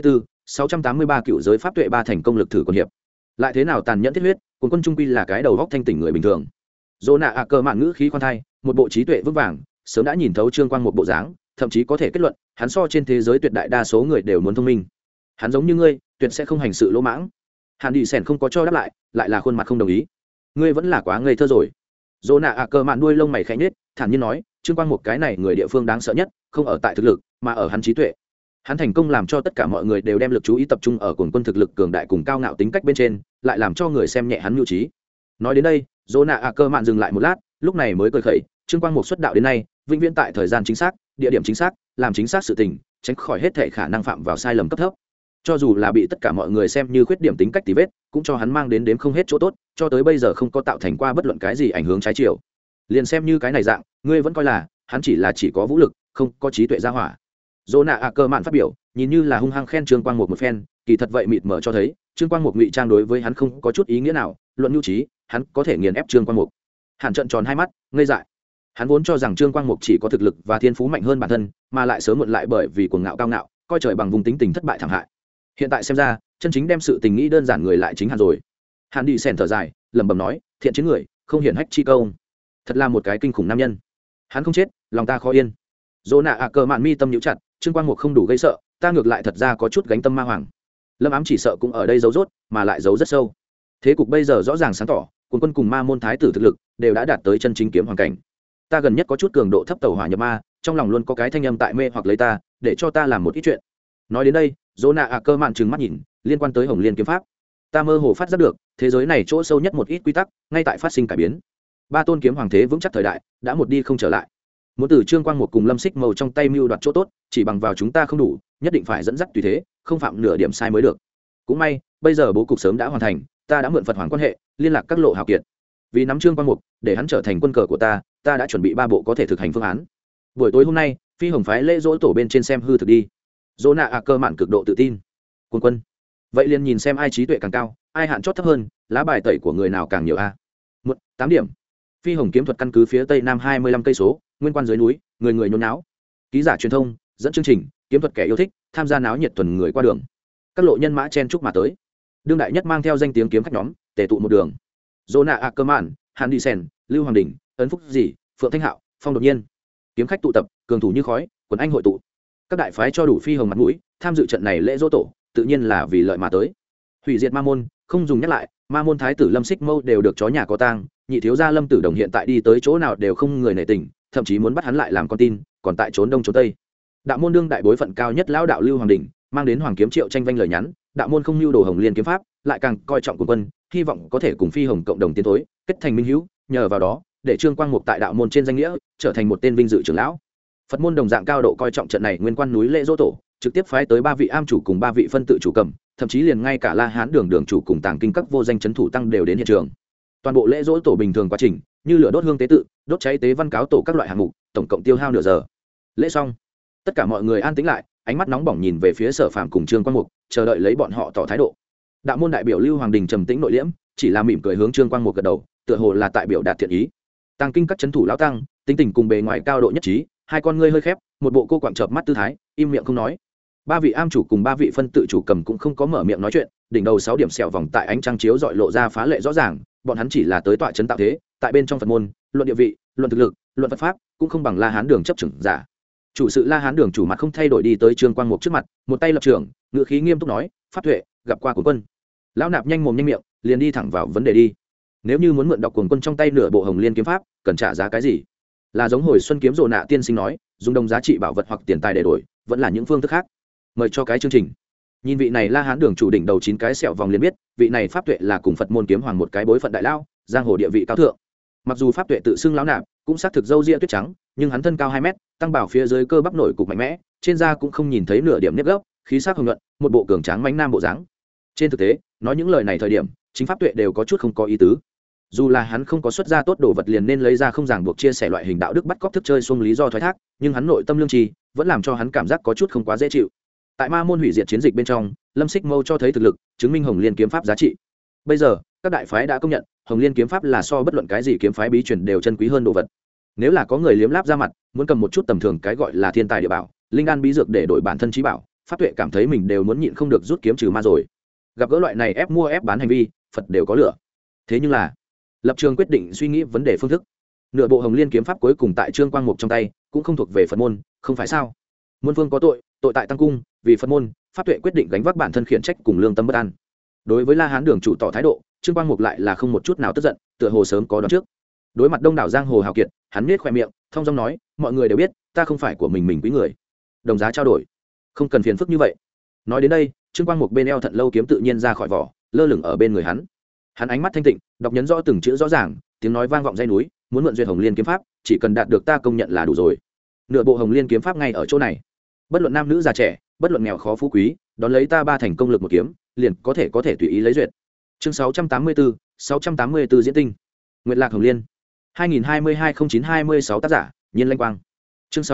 [SPEAKER 1] 683 cựu giới pháp tuệ ba thành công lực thử quân hiệp. Lại thế nào tàn nhẫn thiết huyết, cuồng quân trung quy là cái đầu góc thanh tỉnh người bình thường. Dỗ nạ ạ cơ mạn ngữ khí khoan thai, một bộ trí tuệ vững vàng, sớm đã nhìn thấu Trương Quang một bộ dáng, thậm chí có thể kết luận, hắn so trên thế giới tuyệt đại đa số người đều muốn thông minh. Hắn giống như ngươi, tuyệt sẽ không hành sự lỗ mãng. Hàn Đi Sèn không có cho đáp lại là khuôn mặt không đồng ý. Ngươi vẫn là quá ngây thơ rồi. Dỗ nạ ạ cơ mạn đuôi lông mày khẽ nhếch, thản nhiên nói, Trương Quang một cái này người địa phương đáng sợ nhất, không ở tại thực lực, mà ở hắn trí tuệ. Hắn thành công làm cho tất cả mọi người đều đem lực chú ý tập trung ở cuồng quân thực lực cường đại cùng cao ngạo tính cách bên trên, lại làm cho người xem nhẹ hắn nhu trí. Nói đến đây, Dỗ nạ ạ cơ mạn dừng lại một lát, lúc này mới cười khẩy, Trương Quang một xuất đạo đến nay, vĩnh viễn tại thời gian chính xác, địa điểm chính xác, làm chính xác sự tình, tránh khỏi hết thảy khả năng phạm vào sai lầm cấp thấp. Cho dù là bị tất cả mọi người xem như khuyết điểm tính cách tí vết, cũng cho hắn mang đến đếm không hết chỗ tốt, cho tới bây giờ không có tạo thành qua bất luận cái gì ảnh hưởng trái chiều. Liền xem như cái này dạng, ngươi vẫn coi là hắn chỉ có vũ lực, không có trí tuệ gia hỏa. Dỗ nạ ạ cơ mạn phát biểu, nhìn như là hung hăng khen Trương Quang một phen, kỳ thật vậy mịt mờ cho thấy Trương Quang một ngụy trang đối với hắn không có chút ý nghĩa nào, luận nhu trí, hắn có thể nghiền ép Trương Quang một. Hàn trợn tròn hai mắt, ngây dại. Hắn vốn cho rằng Trương Quang Mục chỉ có thực lực và thiên phú mạnh hơn bản thân, mà lại sớm muộn lại bởi vì cuồng ngạo cao ngạo, coi trời bằng vùng tính tình thất bại thảm hại. Hiện tại xem ra, chân chính đem sự tình nghĩ đơn giản người lại chính Hàn rồi. Hàn Đi Sèn thở dài, lẩm bẩm nói, thiện chiến người, không hiển hách chi công. Thật là một cái kinh khủng nam nhân. Hắn không chết, lòng ta khó yên. Dỗ nạ ạ cơ mạn mi tâm nhíu chặt, Trương Quang Mục không đủ gây sợ, ta ngược lại thật ra có chút gánh tâm ma hoàng. Lâm Ám chỉ sợ cũng ở đây giấu rốt, mà lại giấu rất sâu. Thế cục bây giờ rõ ràng sáng tỏ, cuồng quân cùng ma môn thái tử thực lực đều đã đạt tới chân chính kiếm hoàng cảnh. Ta gần nhất có chút cường độ thấp tẩu hỏa nhập ma, trong lòng luôn có cái thanh âm tại mê hoặc lấy ta, để cho ta làm một ít chuyện. Nói đến đây, Dỗ nạ ạ cơ mạn trừng mắt nhìn, liên quan tới Hồng Liên kiếm pháp, ta mơ hồ phát giác được, thế giới này chỗ sâu nhất một ít quy tắc ngay tại phát sinh cải biến. Ba tôn kiếm hoàng thế vững chắc thời đại đã một đi không trở lại. Muốn từ Trương Quang một cùng Lâm Xích Mâu trong tay mưu đoạt chỗ tốt, chỉ bằng vào chúng ta không đủ, nhất định phải dẫn dắt tùy thế, không phạm nửa điểm sai mới được. Cũng may, bây giờ bố cục sớm đã hoàn thành, ta đã mượn Phật Hoàng quan hệ, liên lạc các lộ hào kiệt. Vì nắm Trương Quang Mục, để hắn trở thành quân cờ của ta đã chuẩn bị 3 bộ có thể thực hành phương án. Buổi tối hôm nay, Phi Hồng phái lễ dỗ tổ bên trên xem hư thực đi. Dỗ nạ ạ cơ mạn cực độ tự tin. Quân. Vậy liền nhìn xem ai trí tuệ càng cao, ai hạn chót thấp hơn, lá bài tẩy của người nào càng nhiều a. 8 điểm. Phi Hồng kiếm thuật căn cứ phía tây nam 25 cây số, nguyên quan dưới núi, người nhốn náo. Ký giả truyền thông, dẫn chương trình, kiếm thuật kẻ yêu thích, tham gia náo nhiệt tuần người qua đường. Các lộ nhân mã chen chúc mà tới. Đương đại nhất mang theo danh tiếng kiếm khách nhóm, tề tụ một đường. Dỗ nạ ạ cơ mạn, Hàn Đi Sèn, Lưu Hoàng Đình, Ấn Phúc Dĩ, Phượng Thanh Hạo, Phong Đột Nhiên. Kiếm khách tụ tập, cường thủ như khói, quần anh hội tụ. Các đại phái cho đủ Phi Hồng mặt mũi, tham dự trận này lễ dỗ tổ, tự nhiên là vì lợi mà tới. Hủy diệt ma môn, không dùng nhắc lại, ma môn thái tử Lâm Xích Mâu đều được chó nhà có tang, nhị thiếu gia Lâm Tử Đồng hiện tại đi tới chỗ nào đều không người nể tình, thậm chí muốn bắt hắn lại làm con tin, còn tại trốn đông trốn tây. Đạo môn đương đại bối phận cao nhất lão đạo Lưu Hoàng Đình, mang đến Hoàng Kiếm Triệu tranh vanh lời nhắn, đạo môn không lưu đồ Hồng Liên kiếm pháp, lại càng coi trọng của quân, hy vọng có thể cùng Phi Hồng cộng đồng tiến thối, kết thành minh hữu, nhờ vào đó, để Trương Quang Mục tại đạo môn trên danh nghĩa, trở thành một tên vinh dự trưởng lão. Phật môn đồng dạng cao độ coi trọng trận này nguyên quan núi lễ dỗ tổ, trực tiếp phái tới 3 vị am chủ cùng 3 vị phân tự chủ cầm, thậm chí liền ngay cả La Hán đường chủ cùng tàng kinh các vô danh chấn thủ tăng đều đến hiện trường. Toàn bộ lễ dỗ tổ bình thường quá trình, như lửa đốt hương tế tự, đốt cháy tế văn cáo tổ các loại hạng mục, tổng cộng tiêu hao nửa giờ. Lễ xong, tất cả mọi người an tĩnh lại, ánh mắt nóng bỏng nhìn về phía Sở Phàm cùng Trương Quang Mục, chờ đợi lấy bọn họ tỏ thái độ. Đạo môn đại biểu Lưu Hoàng Đình trầm tĩnh nội liễm, chỉ là mỉm cười hướng Trương Quang Mục gật đầu, tựa hồ là tại biểu đạt thiện ý. Tàng kinh các chấn thủ lão tăng, tính tình cùng bề ngoài cao độ nhất trí, hai con ngươi hơi khép, một bộ cô quạng chợp mắt tư thái, im miệng không nói. 3 vị am chủ cùng 3 vị phân tự chủ cầm cũng không có mở miệng nói chuyện, đỉnh đầu 6 điểm sẹo vòng tại ánh trăng chiếu dọi lộ ra phá lệ rõ ràng, bọn hắn chỉ là tới tọa trấn tạo thế, tại bên trong Phật môn, luận địa vị, luận thực lực, luận Phật pháp, cũng không bằng La Hán đường chấp trưởng giả. Chủ sự La Hán đường chủ mặt không thay đổi đi tới Trương Quang Mục trước mặt, một tay lập trưởng, ngữ khí nghiêm túc nói, "Pháp Tuệ, gặp qua Cuồng Quân." Lão nạp nhanh mồm nhanh miệng, liền đi thẳng vào vấn đề đi. Nếu như muốn mượn đọc Cuồng Quân trong tay nửa bộ Hồng Liên kiếm pháp, cần trả giá cái gì? Là giống hồi xuân kiếm Dỗ nạ tiên sinh nói, dùng đồng giá trị bảo vật hoặc tiền tài để đổi, vẫn là những phương thức khác. Mời cho cái chương trình. Nhìn vị này La Hán đường chủ đỉnh đầu 9 cái sẹo vòng liền biết, vị này Pháp Tuệ là cùng Phật môn kiếm hoàng một cái bối phận đại lão, giang hồ địa vị cao thượng. Mặc dù Pháp Tuệ tự xưng lão nạp, cũng xác thực râu ria tuyết trắng, nhưng hắn thân cao 2 mét, tăng bảo phía dưới cơ bắp nổi cục mạnh mẽ, trên da cũng không nhìn thấy nửa điểm nếp gấp, khí sắc hùng nhuận, một bộ cường tráng mãnh nam bộ dáng. Trên thực tế, nói những lời này thời điểm, chính Pháp Tuệ đều có chút không có ý tứ. Dù là hắn không có xuất ra tốt đồ vật liền nên lấy ra không ràng buộc chia sẻ loại hình đạo đức bắt cóc thức chơi xuông lý do thoái thác, nhưng hắn nội tâm lương tri vẫn làm cho hắn cảm giác có chút không quá dễ chịu. Tại ma môn hủy diệt chiến dịch bên trong, Lâm Xích Mâu cho thấy thực lực, chứng minh Hồng Liên kiếm pháp giá trị. Bây giờ, các đại phái đã công nhận, Hồng Liên kiếm pháp là so bất luận cái gì kiếm phái bí truyền đều chân quý hơn đồ vật. Nếu là có người liếm láp ra mặt, muốn cầm một chút tầm thường cái gọi là thiên tài địa bảo, linh đan bí dược để đổi bản thân trí bảo, pháp tuệ cảm thấy mình đều muốn nhịn không được rút kiếm trừ ma rồi. Gặp gỡ loại này ép mua ép bán hành vi, Phật đều có lửa. Thế nhưng là lập trường quyết định suy nghĩ vấn đề phương thức. Nửa bộ Hồng Liên kiếm pháp cuối cùng tại Trương Quang Mục trong tay cũng không thuộc về Phật môn, không phải sao? Muôn phương có tội, tội tại tăng cung, vì Phật môn, pháp tuệ quyết định gánh vác bản thân khiển trách cùng lương tâm bất an. Đối với La Hán đường chủ tỏ thái độ, Trương Quang Mục lại là không một chút nào tức giận, tựa hồ sớm có đoán trước. Đối mặt đông đảo giang hồ hào kiệt, hắn nhếch khoe miệng, thông dong nói, mọi người đều biết, ta không phải của mình quý người. Đồng giá trao đổi, không cần phiền phức như vậy. Nói đến đây, Trương Quang Mục bên eo thận lâu kiếm tự nhiên ra khỏi vỏ, lơ lửng ở bên người hắn. Hắn ánh mắt thanh tịnh, đọc nhấn rõ từng chữ rõ ràng, tiếng nói vang vọng dãy núi, muốn mượn duyên Hồng Liên kiếm pháp, chỉ cần đạt được ta công nhận là đủ rồi. Nửa bộ Hồng Liên kiếm pháp ngay ở chỗ này. Bất luận nam nữ già trẻ, bất luận nghèo khó phú quý, đón lấy ta ba thành công lực một kiếm, liền có thể tùy ý lấy duyệt. Chương 684 diễn tinh. Nguyệt Lạc Hồng Liên. 2022-09-26 tác giả, Nhiên Lanh Quang. Chương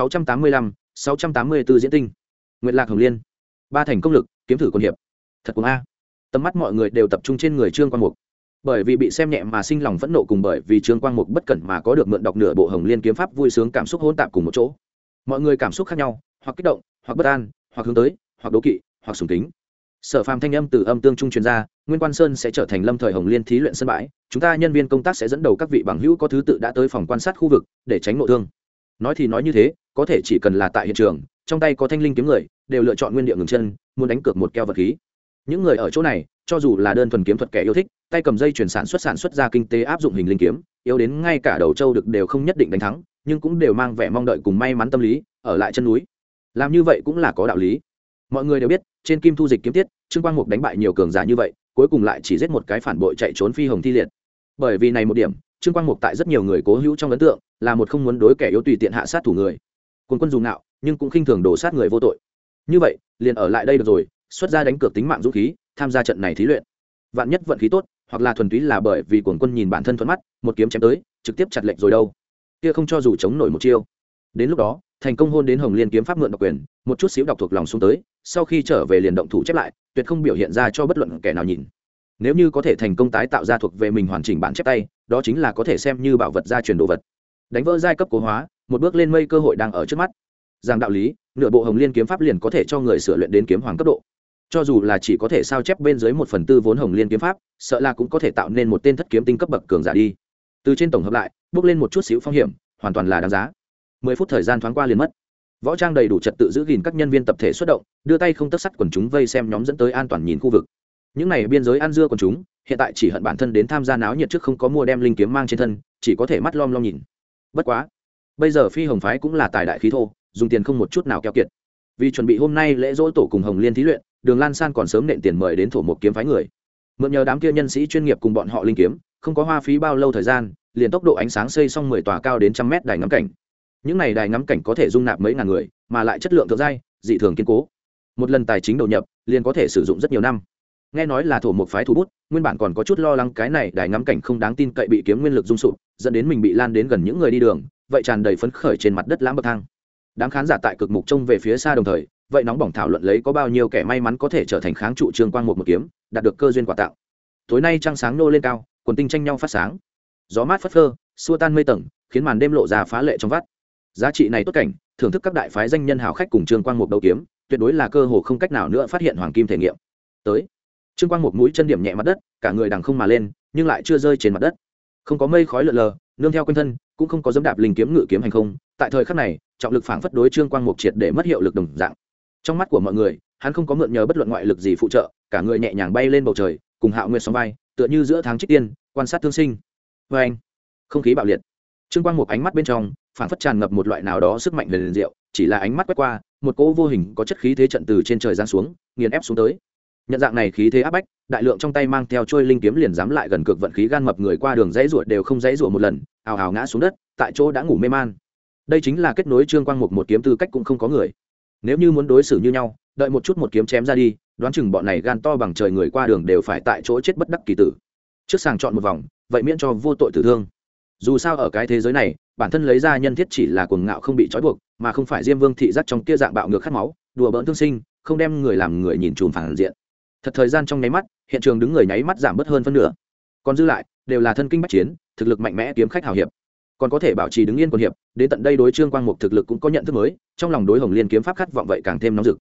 [SPEAKER 1] 684 diễn tinh. Nguyệt Lạc Hồng Liên. Ba thành công lực, kiếm thử quân hiệp. Thật cuồng a. Tầm mắt mọi người đều tập trung trên người Trương Quang Mục. Bởi vì bị xem nhẹ mà sinh lòng phẫn nộ, cùng bởi vì Trương Quang Mục bất cẩn mà có được mượn đọc nửa bộ Hồng Liên kiếm pháp, vui sướng cảm xúc hỗn tạp cùng một chỗ. Mọi người cảm xúc khác nhau, hoặc kích động, hoặc bất an, hoặc hướng tới, hoặc đố kỵ, hoặc sùng kính. Sở Phàm thanh âm từ âm tương trung truyền ra, Nguyên Quan Sơn sẽ trở thành lâm thời Hồng Liên thí luyện sân bãi, chúng ta nhân viên công tác sẽ dẫn đầu các vị bằng hữu có thứ tự đã tới phòng quan sát khu vực để tránh nội thương. Nói thì nói như thế, có thể chỉ cần là tại hiện trường, trong tay có thanh linh kiếm người, đều lựa chọn nguyên địa ngừng chân, muốn đánh cược một keo vật khí. Những người ở chỗ này, cho dù là đơn thuần kiếm thuật kẻ yêu thích, tay cầm dây chuyển sản xuất ra kinh tế áp dụng hình linh kiếm, yếu đến ngay cả đầu châu được đều không nhất định đánh thắng, nhưng cũng đều mang vẻ mong đợi cùng may mắn tâm lý, ở lại chân núi. Làm như vậy cũng là có đạo lý. Mọi người đều biết, trên Kim Thu Dịch kiếm tiết, Trương Quang Mục đánh bại nhiều cường giả như vậy, cuối cùng lại chỉ giết một cái phản bội chạy trốn phi hồng thi liệt. Bởi vì này một điểm, Trương Quang Mục tại rất nhiều người cố hữu trong ấn tượng, là một không muốn đối kẻ yếu tùy tiện hạ sát thủ người. Quân dùng ngạo, nhưng cũng khinh thường đổ sát người vô tội. Như vậy, liền ở lại đây được rồi, xuất ra đánh cược tính mạng dũng khí, tham gia trận này thí luyện. Vạn nhất vận khí tốt, hoặc là thuần túy là bởi vì Quân nhìn bản thân thuận mắt, một kiếm chém tới, trực tiếp chặt lệnh rồi đâu. Kia không cho dù chống nổi một chiêu. Đến lúc đó, thành công hôn đến Hồng Liên kiếm pháp mượn độc quyền, một chút xíu đọc thuộc lòng xuống tới, sau khi trở về liền động thủ chép lại, tuyệt không biểu hiện ra cho bất luận kẻ nào nhìn. Nếu như có thể thành công tái tạo ra thuộc về mình hoàn chỉnh bản chép tay, đó chính là có thể xem như bảo vật gia truyền đồ vật. Đánh vỡ giai cấp cố hóa, một bước lên mây cơ hội đang ở trước mắt. Giang đạo lý, nửa bộ Hồng Liên kiếm pháp liền có thể cho người sửa luyện đến kiếm hoàng cấp độ. Cho dù là chỉ có thể sao chép bên dưới 1/4 vốn Hồng Liên kiếm pháp, sợ là cũng có thể tạo nên một tên thất kiếm tinh cấp bậc cường giả đi. Từ trên tổng hợp lại, bước lên một chút xíu phong hiểm, hoàn toàn là đáng giá. 10 phút thời gian thoáng qua liền mất. Võ trang đầy đủ trật tự giữ gìn các nhân viên tập thể xuất động, đưa tay không tấc sắt quần chúng vây xem nhóm dẫn tới an toàn nhìn khu vực. Những này biên giới ăn dưa quần chúng, hiện tại chỉ hận bản thân đến tham gia náo nhiệt trước không có mua đem linh kiếm mang trên thân, chỉ có thể mắt lom lom nhìn. Bất quá, bây giờ Phi Hồng phái cũng là tài đại khí thô, dùng tiền không một chút nào keo kiệt. Vì chuẩn bị hôm nay lễ dỗ tổ cùng Hồng Liên thí luyện, Đường Lan San còn sớm nện tiền mời đến thổ một kiếm phái người. Mượn nhờ đám kia nhân sĩ chuyên nghiệp cùng bọn họ linh kiếm, không có hoa phí bao lâu thời gian, liền tốc độ ánh sáng xây xong 10 tòa cao đến 100 mét đài ngắm cảnh. Những này đài ngắm cảnh có thể dung nạp mấy ngàn người, mà lại chất lượng thượng giai, dị thường kiên cố. Một lần tài chính đầu nhập, liền có thể sử dụng rất nhiều năm. Nghe nói là thổ một phái thủ bút, nguyên bản còn có chút lo lắng cái này đài ngắm cảnh không đáng tin cậy bị kiếm nguyên lực dung sụp, dẫn đến mình bị lan đến gần những người đi đường, vậy tràn đầy phấn khởi trên mặt đất lãng bậc thang. Đám khán giả tại cực mục trông về phía xa đồng thời, vậy nóng bỏng thảo luận lấy có bao nhiêu kẻ may mắn có thể trở thành kháng trụ Trương Quang một kiếm, đạt được cơ duyên quả tạo. Tối nay trăng sáng nô lên cao, quần tinh tranh nhau phát sáng. Gió mát phất phơ, xua tan mây tầng, khiến màn đêm lộ ra phá lệ trong vắt. Giá trị này tốt cảnh, thưởng thức các đại phái danh nhân hào khách cùng Trương Quang một đấu kiếm, tuyệt đối là cơ hội không cách nào nữa phát hiện hoàng kim thể nghiệm. Tới, Trương Quang một mũi chân điểm nhẹ mặt đất, cả người đằng không mà lên, nhưng lại chưa rơi trên mặt đất. Không có mây khói lượn lờ, nương theo quanh thân, cũng không có dẫm đạp linh kiếm ngự kiếm hành không. Tại thời khắc này, trọng lực phảng phất đối Trương Quang một triệt để mất hiệu lực đồng dạng. Trong mắt của mọi người, hắn không có mượn nhờ bất luận ngoại lực gì phụ trợ, cả người nhẹ nhàng bay lên bầu trời, cùng Hạo Nguyệt sóng vai, tựa như giữa tháng trích tiên, quan sát thương sinh. Và anh, không khí bạo liệt. Trương Quang một ánh mắt bên trong, phảng phất tràn ngập một loại nào đó sức mạnh huyền diệu, chỉ là ánh mắt quét qua, một cỗ vô hình có chất khí thế trận từ trên trời giáng xuống, nghiền ép xuống tới. Nhận dạng này khí thế áp bách, đại lượng trong tay mang theo trôi linh kiếm liền dám lại gần cực vận khí gan mập người qua đường dãy rủa đều không dãy rủa một lần, ào ào ngã xuống đất, tại chỗ đã ngủ mê man. Đây chính là kết nối Trương Quang một kiếm tư cách cũng không có người. Nếu như muốn đối xử như nhau, đợi một chút một kiếm chém ra đi, đoán chừng bọn này gan to bằng trời người qua đường đều phải tại chỗ chết bất đắc kỳ tử. Trước sàng chọn một vòng, vậy miễn cho vô tội tử thương. Dù sao ở cái thế giới này, bản thân lấy ra nhân thiết chỉ là cuồng ngạo không bị trói buộc, mà không phải Diêm Vương thị giác trong kia dạng bạo ngược khát máu, đùa bỡn thương sinh, không đem người làm người nhìn trùm phản diện. Thật thời gian trong nháy mắt, hiện trường đứng người nháy mắt giảm bớt hơn phân nửa. Còn dư lại đều là thân kinh bách chiến, thực lực mạnh mẽ kiếm khách hào hiệp. Còn có thể bảo trì đứng yên quân hiệp, đến tận đây đối Trương Quang Mục thực lực cũng có nhận thức mới, trong lòng đối Hồng Liên kiếm pháp khát vọng vậy càng thêm nóng rực.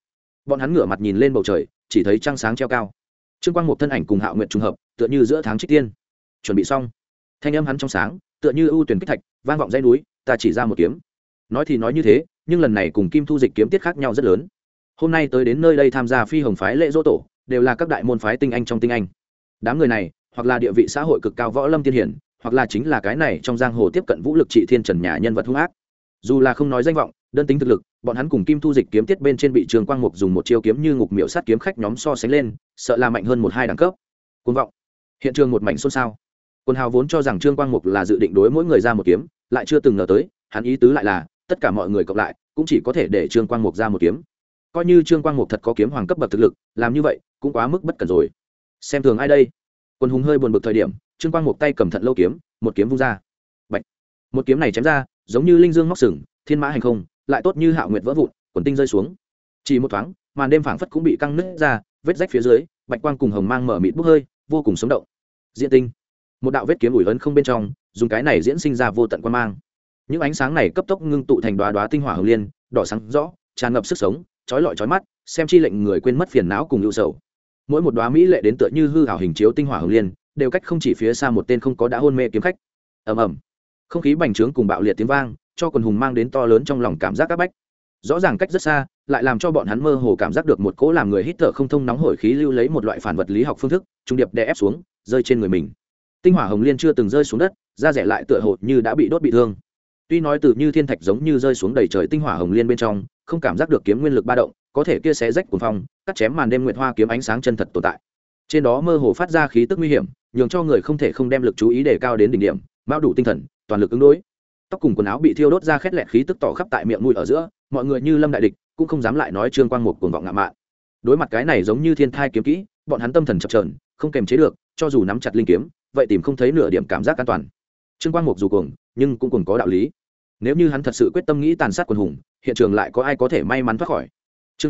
[SPEAKER 1] bọn hắn ngửa mặt nhìn lên bầu trời chỉ thấy trăng sáng treo cao. Trương Quang Mục thân ảnh cùng Hạo Nguyệt trùng hợp, tựa như giữa tháng trích tiên. Chuẩn bị xong, thanh âm hắn trong sáng, tựa như ưu tuyển kích thạch, vang vọng dãy núi, ta chỉ ra một kiếm. Nói thì nói như thế, nhưng lần này cùng Kim Thu Dịch kiếm tiết khác nhau rất lớn. Hôm nay tới đến nơi đây tham gia Phi Hồng phái lễ dỗ tổ, đều là các đại môn phái tinh anh trong tinh anh. Đám người này, hoặc là địa vị xã hội cực cao võ lâm tiên hiển, hoặc là chính là cái này trong giang hồ tiếp cận vũ lực trị thiên trần nhà nhân vật hung ác. Dù là không nói danh vọng, đơn tính thực lực, bọn hắn cùng Kim Thu Dịch kiếm tiết bên trên bị Trường Quang Mục dùng một chiêu kiếm như ngục miểu sát kiếm khách nhóm so sánh lên, sợ là mạnh hơn một hai đẳng cấp. Cuồng vọng. Hiện trường một mảnh xôn xao. Quân Hào vốn cho rằng Trương Quang Mục là dự định đối mỗi người ra một kiếm, lại chưa từng ngờ tới, hắn ý tứ lại là tất cả mọi người cộng lại, cũng chỉ có thể để Trương Quang Mục ra một kiếm. Coi như Trương Quang Mục thật có kiếm hoàng cấp bậc thực lực, làm như vậy cũng quá mức bất cẩn rồi. Xem thường ai đây? Quân Hùng hơi buồn bực thời điểm, Trương Quang Mục tay cầm Thận Lâu kiếm, một kiếm vung ra. Bạch. Một kiếm này chém ra, giống như linh dương móc sừng, thiên mã hành không, lại tốt như Hạo Nguyệt vỡ vụn, quần tinh rơi xuống. Chỉ một thoáng, màn đêm phảng phất cũng bị căng nứt ra, vết rách phía dưới, bạch quang cùng hồng mang mở mịt bốc hơi, vô cùng sống động. Diễn tinh, một đạo vết kiếm ủi ấn không bên trong, dùng cái này diễn sinh ra vô tận quang mang. Những ánh sáng này cấp tốc ngưng tụ thành đóa đóa tinh hỏa hồng liên, đỏ sáng rõ, tràn ngập sức sống, chói lọi chói mắt, xem chi lệnh người quên mất phiền não cùng ưu sầu. Mỗi một đóa mỹ lệ đến tựa như hư ảo hình chiếu tinh hỏa hồng liên, đều cách không chỉ phía xa một tên không có đã hôn mê kiếm khách. Ầm ầm, không khí bành trướng cùng bạo liệt tiếng vang, cho quần hùng mang đến to lớn trong lòng cảm giác áp bách. Rõ ràng cách rất xa, lại làm cho bọn hắn mơ hồ cảm giác được một cỗ làm người hít thở không thông nóng hổi khí lưu lấy một loại phản vật lý học phương thức, trung điệp đè ép xuống, rơi trên người mình. Tinh hỏa hồng liên chưa từng rơi xuống đất, da rẻ lại tựa hồ như đã bị đốt bị thương. Tuy nói từ như thiên thạch giống như rơi xuống đầy trời tinh hỏa hồng liên bên trong, không cảm giác được kiếm nguyên lực ba động, có thể kia xé rách cuồng phong, cắt chém màn đêm nguyệt hoa kiếm ánh sáng chân thật tồn tại. Trên đó mơ hồ phát ra khí tức nguy hiểm, nhường cho người không thể không đem lực chú ý đề cao đến đỉnh điểm, mão đủ tinh thần, toàn lực ứng đối. Tóc cùng quần áo bị thiêu đốt ra khét lẹt khí tức tỏ khắp tại miệng mũi ở giữa, mọi người như lâm đại địch, cũng không dám lại nói Trương Quang Mục cuồng vọng ngạo mạn. Đối mặt cái này giống như thiên thai kiếm kỹ, bọn hắn tâm thần chập chờn, không kềm chế được, cho dù nắm chặt linh kiếm, vậy tìm không thấy nửa điểm cảm giác an toàn. Trương Quang Mục dù cuồng, nhưng cũng cuồng có đạo lý. Nếu như hắn thật sự quyết tâm nghĩ tàn sát quần hùng, hiện trường lại có ai có thể may mắn thoát khỏi. Chương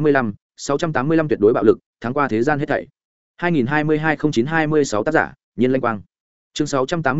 [SPEAKER 1] 685 tuyệt đối bạo lực, thắng qua thế gian hết thảy. 2022-09-26 tác giả, Nhiên Lanh Quang. Chương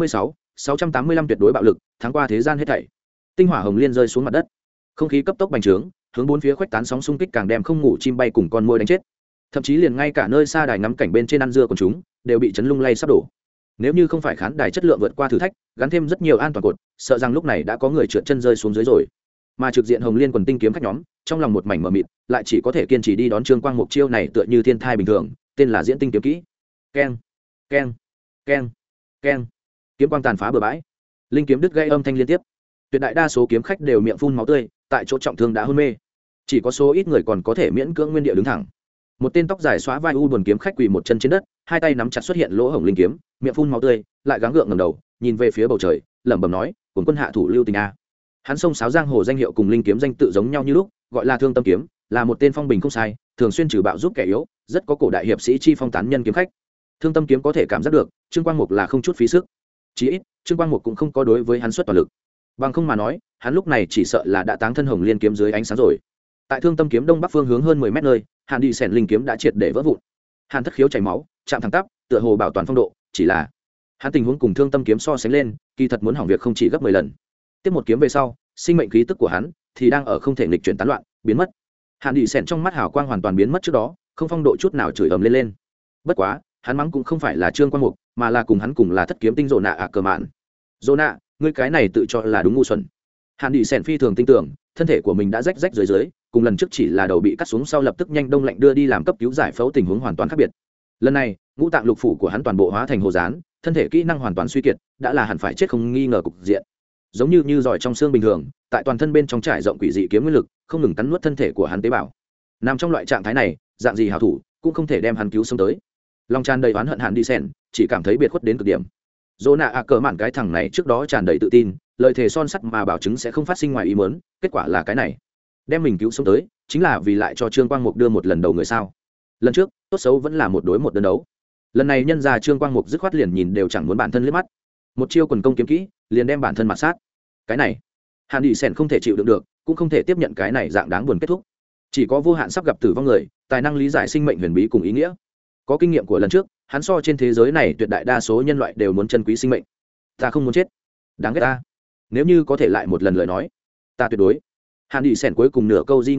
[SPEAKER 1] 685 tuyệt đối bạo lực, thắng qua thế gian hết thảy. Tinh hỏa hồng liên rơi xuống mặt đất, không khí cấp tốc bành trướng, hướng bốn phía khuếch tán sóng xung kích càng đem không ngủ chim bay cùng con muỗi đánh chết. Thậm chí liền ngay cả nơi xa đài ngắm cảnh bên trên ăn dưa của chúng đều bị chấn lung lay sắp đổ. Nếu như không phải khán đài chất lượng vượt qua thử thách, gắn thêm rất nhiều an toàn cột, sợ rằng lúc này đã có người trượt chân rơi xuống dưới rồi. Mà trực diện hồng liên quần tinh kiếm khách nhóm, trong lòng một mảnh mờ mịt, lại chỉ có thể kiên trì đi đón Trương Quang Mục chiêu này tựa như thiên thai bình thường, tên là diễn tinh kiếm kỹ. Keng, keng, keng, keng. Kiếm quang tàn phá bừa bãi, linh kiếm đứt gây âm thanh liên tiếp. Tuyệt đại đa số kiếm khách đều miệng phun máu tươi, tại chỗ trọng thương đã hôn mê. Chỉ có số ít người còn có thể miễn cưỡng nguyên địa đứng thẳng. Một tên tóc dài xóa vai u buồn kiếm khách quỳ một chân trên đất, hai tay nắm chặt xuất hiện lỗ hổng linh kiếm, miệng phun máu tươi, lại gắng gượng ngẩng đầu, nhìn về phía bầu trời, lẩm bẩm nói: "Cuồng quân hạ thủ lưu tình a." Hắn xông sáo giang hồ danh hiệu cùng linh kiếm danh tự giống nhau như lúc, gọi là Thương Tâm kiếm, là một tên phong bình không sai, thường xuyên trừ bạo giúp kẻ yếu, rất có cổ đại hiệp sĩ chi phong tán nhân kiếm khách. Thương Tâm kiếm có thể cảm giác được, Trương Quang Mục là không chút phí sức. Chí ít, Trương Quang Mục cũng không có đối với hắn xuất toàn lực. Bằng không mà nói, hắn lúc này chỉ sợ là đã táng thân hồng liên kiếm dưới ánh sáng rồi. Tại Thương Tâm kiếm đông bắc phương hướng hơn 10 mét nơi, Hàn đi xẻn linh kiếm đã triệt để vỡ vụn. Hàn Thất Khiếu chảy máu, chạm thẳng tắp, tựa hồ bảo toàn phong độ, chỉ là hắn tình huống cùng Thương Tâm kiếm so sánh lên, kỳ thật muốn hỏng việc không chỉ gấp 10 lần. Tiếp một kiếm về sau, sinh mệnh khí tức của hắn thì đang ở không thể nghịch chuyển tán loạn, biến mất. Hàn đi xẻn trong mắt hào quang hoàn toàn biến mất trước đó, không phong độ chút nào chửi ầm lên. Bất quá, hắn mắng cũng không phải là Trương Quang Mục, mà là cùng hắn cùng là Thất kiếm tinh Dỗ nạ cờ mạn. Dỗ nạ, ngươi cái này tự cho là đúng ngu xuẩn. Hàn đi xẻn phi thường tin tưởng, thân thể của mình đã rách rách dưới, cùng lần trước chỉ là đầu bị cắt xuống sau lập tức nhanh đông lạnh đưa đi làm cấp cứu giải phẫu tình huống hoàn toàn khác biệt. Lần này, ngũ tạng lục phủ của hắn toàn bộ hóa thành hồ dán, thân thể kỹ năng hoàn toàn suy kiệt, đã là hẳn phải chết không nghi ngờ cục diện. Giống như giỏi trong xương bình thường, tại toàn thân bên trong trải rộng quỷ dị kiếm nguyên lực, không ngừng cắn nuốt thân thể của hắn tế bào. Nằm trong loại trạng thái này, dạng gì hảo thủ cũng không thể đem hắn cứu sống tới. Long tràn đầy oán hận Hàn đi xẻn, chỉ cảm thấy biệt khuất đến cực điểm. Dỗ nạ cờ mạn cái thằng này trước đó tràn đầy tự tin, lời thề son sắt mà bảo chứng sẽ không phát sinh ngoài ý muốn, kết quả là cái này. Đem mình cứu sống tới, chính là vì lại cho Trương Quang Mục đưa một lần đầu người sao? Lần trước, tốt xấu vẫn là một đối một đơn đấu. Lần này nhân ra Trương Quang Mục dứt khoát liền nhìn đều chẳng muốn bản thân liếc mắt. Một chiêu quần công kiếm kỹ, liền đem bản thân mặt sát. Cái này, Hàn đi xẻn không thể chịu đựng được, cũng không thể tiếp nhận cái này dạng đáng buồn kết thúc. Chỉ có vô hạn sắp gặp tử vong người, tài năng lý giải sinh mệnh huyền bí cùng ý nghĩa. Có kinh nghiệm của lần trước, hắn so trên thế giới này tuyệt đại đa số nhân loại đều muốn trân quý sinh mệnh. Ta không muốn chết, đáng ghét ta. Nếu như có thể lại một lần lời nói, ta tuyệt đối. Hàn đi xẻn cuối cùng nửa câu di ngôn là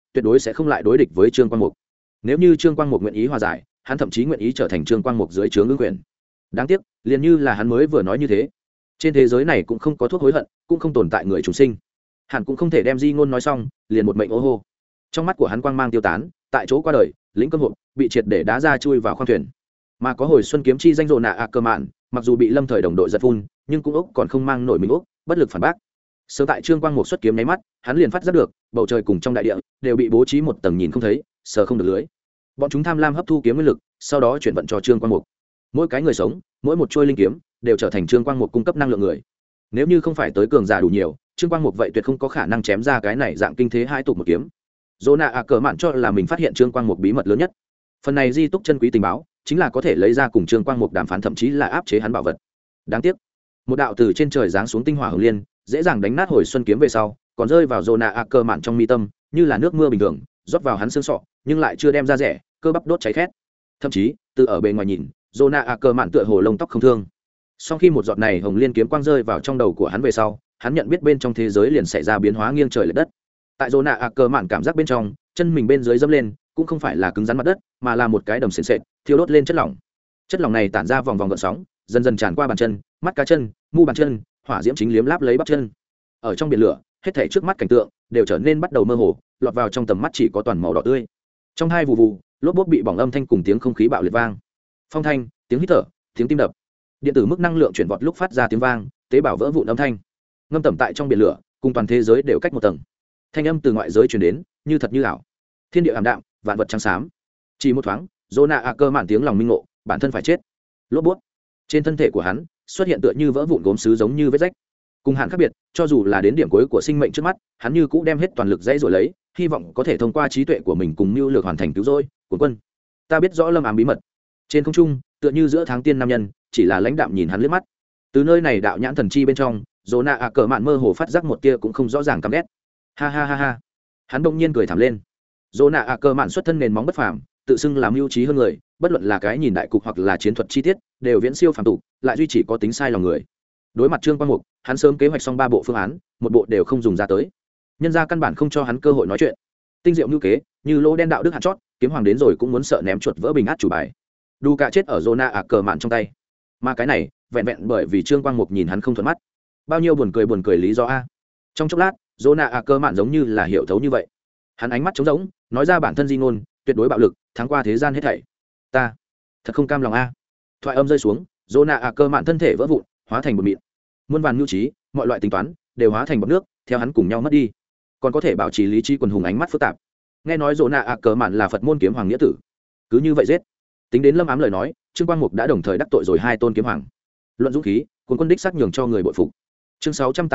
[SPEAKER 1] tuyệt đối sẽ không lại đối địch với trương quang mục. Nếu như trương quang mục nguyện ý hòa giải, hắn thậm chí nguyện ý trở thành trương quang mục dưới trướng ứng quyền. Đáng tiếc, liền như là hắn mới vừa nói như thế, trên thế giới này cũng không có thuốc hối hận, cũng không tồn tại người chúng sinh. Hắn cũng không thể đem di ngôn nói xong liền một mệnh ô hô. Trong mắt của hắn quang mang tiêu tán, tại chỗ qua đời, lĩnh cơm hộp bị triệt để đá ra chui vào khoang thuyền. Mà có hồi xuân kiếm chi danh rộ nạ ạ cơ mạn, mặc dù bị lâm thời đồng đội giật phun, nhưng cũng ốc còn không mang nổi mình ốc, bất lực phản bác. Sớm tại trương quang một xuất kiếm nháy mắt, hắn liền phát giác được bầu trời cùng trong đại địa đều bị bố trí một tầng nhìn không thấy, sờ không được lưới. Bọn chúng tham lam hấp thu kiếm nguyên lực, sau đó chuyển vận cho trương quang mục. Mỗi cái người sống, mỗi một trôi linh kiếm đều trở thành trương quang mục cung cấp năng lượng người. Nếu như không phải tới cường giả đủ nhiều, trương quang mục vậy tuyệt không có khả năng chém ra cái này dạng kinh thế hai tục một kiếm. Dỗ nạ ạ cờ mạn cho là mình phát hiện trương quang mục bí mật lớn nhất. Phần này di túc chân quý tình báo chính là có thể lấy ra cùng trương quang mục đàm phán, thậm chí là áp chế hắn bảo vật. Đáng tiếc, một đạo từ trên trời giáng xuống tinh hỏa hồng liên dễ dàng đánh nát hồi xuân kiếm về sau, còn rơi vào dỗ nạ ạ cờ mạn trong mi tâm, như là nước mưa bình thường rót vào hắn xương sọ, nhưng lại chưa đem ra rẻ, cơ bắp đốt cháy khét. Thậm chí từ ở bề ngoài nhìn, dỗ nạ ạ cờ mạn tựa hồ lông tóc không thương. Sau khi một giọt này hồng liên kiếm quang rơi vào trong đầu của hắn về sau, hắn nhận biết bên trong thế giới liền xảy ra biến hóa nghiêng trời lệch đất. Tại dỗ nạ ạ cờ mạn cảm giác bên trong, chân mình bên dưới dẫm lên cũng không phải là cứng rắn mặt đất, mà là một cái đầm sền sệt thiêu đốt lên chất lỏng. Chất lỏng này tản ra vòng vòng gợn sóng, dần dần tràn qua bàn chân, mắt cá chân, mu bàn chân, hỏa diễm chính liếm láp lấy bắp chân. Ở trong biển lửa, hết thảy trước mắt cảnh tượng đều trở nên bắt đầu mơ hồ, lọt vào trong tầm mắt chỉ có toàn màu đỏ tươi. Trong hai vù vù, lốp bốp bị bỏng âm thanh cùng tiếng không khí bạo liệt vang. Phong thanh, tiếng hít thở, tiếng tim đập. Điện tử mức năng lượng chuyển vọt lúc phát ra tiếng vang, tế bào vỡ vụn âm thanh. Ngâm tẩm tại trong biển lửa, cùng toàn thế giới đều cách một tầng. Thanh âm từ ngoại giới truyền đến, như thật như ảo. Thiên địa ảm đạm, vạn vật trắng xám. Chỉ một thoáng, Zona A cơ mạn tiếng lòng minh ngộ, bản thân phải chết. Lốp bốp. Trên thân thể của hắn xuất hiện tựa như vỡ vụn gốm sứ giống như vết rách. Cùng hạn khác biệt, cho dù là đến điểm cuối của sinh mệnh trước mắt, hắn như cũ đem hết toàn lực dãy rồi lấy, hy vọng có thể thông qua trí tuệ của mình cùng mưu lược hoàn thành cứu rỗi của quân. Ta biết rõ lâm ám bí mật. Trên không trung, tựa như giữa tháng tiên nam nhân, chỉ là lãnh đạm nhìn hắn liếc mắt. Từ nơi này đạo nhãn thần chi bên trong, Zona A cờ mạn mơ hồ phát giác một tia cũng không rõ ràng căm ghét. Ha ha ha ha. Hắn bỗng nhiên cười thảm lên. Zona A cờ mạn xuất thân nền móng bất phàm, tự xưng làm mưu trí hơn người, bất luận là cái nhìn đại cục hoặc là chiến thuật chi tiết, đều viễn siêu phàm tục, lại duy trì có tính sai lòng người. Đối mặt trương quang mục, hắn sớm kế hoạch xong 3 bộ phương án, một bộ đều không dùng ra tới. Nhân ra căn bản không cho hắn cơ hội nói chuyện. Tinh diệu như kế, như lỗ đen đạo đức hạn chót, kiếm hoàng đến rồi cũng muốn sợ ném chuột vỡ bình át chủ bài. Đủ cả chết ở Zona A cờ mạn trong tay. Mà cái này, vẹn vẹn bởi vì trương quang mục nhìn hắn không thuận mắt. Bao nhiêu buồn cười lý do a. Trong chốc lát, Zona A cờ mạn giống như là hiểu thấu như vậy. Hắn ánh mắt trống rỗng, nói ra bản thân di ngôn, tuyệt đối bạo lực, thắng qua thế gian hết thảy. Ta thật không cam lòng a. Thoại âm rơi xuống, Zona A cờ mạn thân thể vỡ vụn, hóa thành bột mịn. Muôn vàn nhu trí, mọi loại tính toán đều hóa thành bọt nước, theo hắn cùng nhau mất đi. Còn có thể bảo trì lý trí quần hùng ánh mắt phức tạp. Nghe nói Zona A cờ mạn là Phật môn kiếm hoàng nghĩa tử, cứ như vậy giết. Tính đến lâm ám lời nói, trương quang mục đã đồng thời đắc tội rồi 2 tôn kiếm hoàng. Luận dũng khí, cuốn quân đích xác nhường cho người bội phục. Chương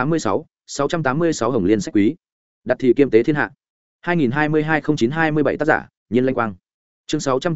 [SPEAKER 1] 686 Hồng Liên sách quý. Đặt thì kiêm tế thiên hạ. 2022-09-27 tác giả, Nhiên Lanh Quang. Chương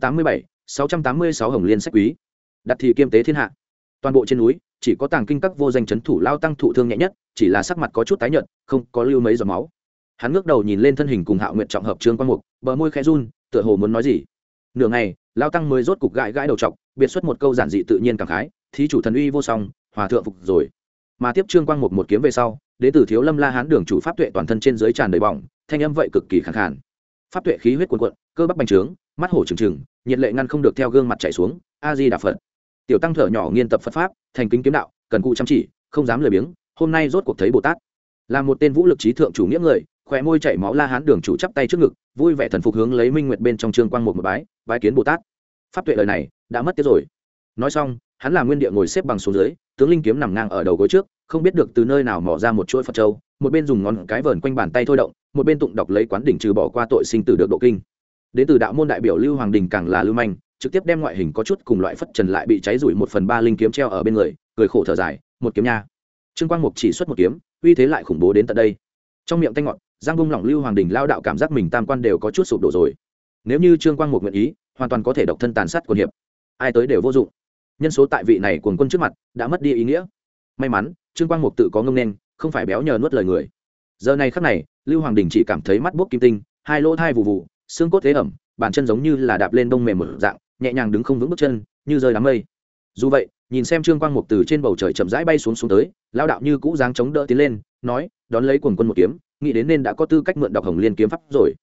[SPEAKER 1] 686 Hồng Liên sách quý. Đặt thì kiêm tế thiên hạ. Toàn bộ trên núi, chỉ có Tàng Kinh các vô danh trấn thủ lao tăng thụ thương nhẹ nhất, chỉ là sắc mặt có chút tái nhợt, không có lưu mấy giọt máu. Hắn ngước đầu nhìn lên thân hình cùng Hạo Nguyệt trọng hợp trương quang mục, bờ môi khẽ run, tựa hồ muốn nói gì. Nửa ngày, lao tăng mới rốt cục gãi đầu trọc, biệt xuất một câu giản dị tự nhiên cảm khái, thí chủ thần uy vô song, hòa thượng phục rồi. Mà tiếp trương quang một kiếm về sau, đến từ Thiếu Lâm La Hán đường chủ pháp tuệ toàn thân trên dưới tràn đầy bỏng, thanh âm vậy cực kỳ khàn khàn. Pháp tuệ khí huyết cuồn cuộn, cơ bắp bành trướng, mắt hổ trừng trừng, nhiệt lệ ngăn không được theo gương mặt chảy xuống. A Di Đà Phật. Tiểu tăng thở nhỏ nghiên tập Phật pháp, thành kính kiếm đạo, cần cù chăm chỉ, không dám lười biếng, hôm nay rốt cuộc thấy Bồ Tát. Là một tên vũ lực trí thượng chủ nghĩa người, khóe môi chảy máu La Hán đường chủ chắp tay trước ngực, vui vẻ thần phục hướng lấy Minh Nguyệt bên trong trương quang một bái kiến Bồ Tát. Pháp tuệ lời này đã mất tiếc rồi. Nói xong, hắn là nguyên địa ngồi xếp bằng xuống dưới, tướng linh kiếm nằm ngang ở đầu gối trước, không biết được từ nơi nào mò ra một chuỗi Phật châu, một bên dùng ngón cái vờn quanh bàn tay thôi động, một bên tụng đọc lấy quán đỉnh trừ bỏ qua tội sinh tử được độ kinh. Đến từ đạo môn đại biểu Lưu Hoàng Đình càng là lưu manh, trực tiếp đem ngoại hình có chút cùng loại phất trần lại bị cháy rủi 1/3 linh kiếm treo ở bên người, cười khổ thở dài, một kiếm nha. Trương Quang Mục chỉ xuất một kiếm, uy thế lại khủng bố đến tận đây. Trong miệng tanh ngọt, giang bung lỏng Lưu Hoàng Đình lao đạo cảm giác mình tam quan đều có chút sụp đổ rồi. Nếu như Trương Quang Mục nguyện ý, hoàn toàn có thể độc thân tàn sát quân hiệp, ai tới đều vô dụng. Nhân số tại vị này cuồng quân trước mặt đã mất đi ý nghĩa. May mắn Trương Quang Mục tự có ngông nên, không phải béo nhờ nuốt lời người. Giờ này khắc này, Lưu Hoàng Đình chỉ cảm thấy mắt buốc kim tinh, hai lỗ thai vụ vụ, xương cốt thế ẩm, bàn chân giống như là đạp lên bông mềm một dạng, nhẹ nhàng đứng không vững bước chân, như rơi đám mây. Dù vậy, nhìn xem Trương Quang Mục từ trên bầu trời chậm rãi bay xuống tới, lão đạo như cũ dáng chống đỡ tiến lên, nói, đón lấy cuồng quân một kiếm, nghĩ đến nên đã có tư cách mượn đọc Hồng Liên kiếm pháp rồi.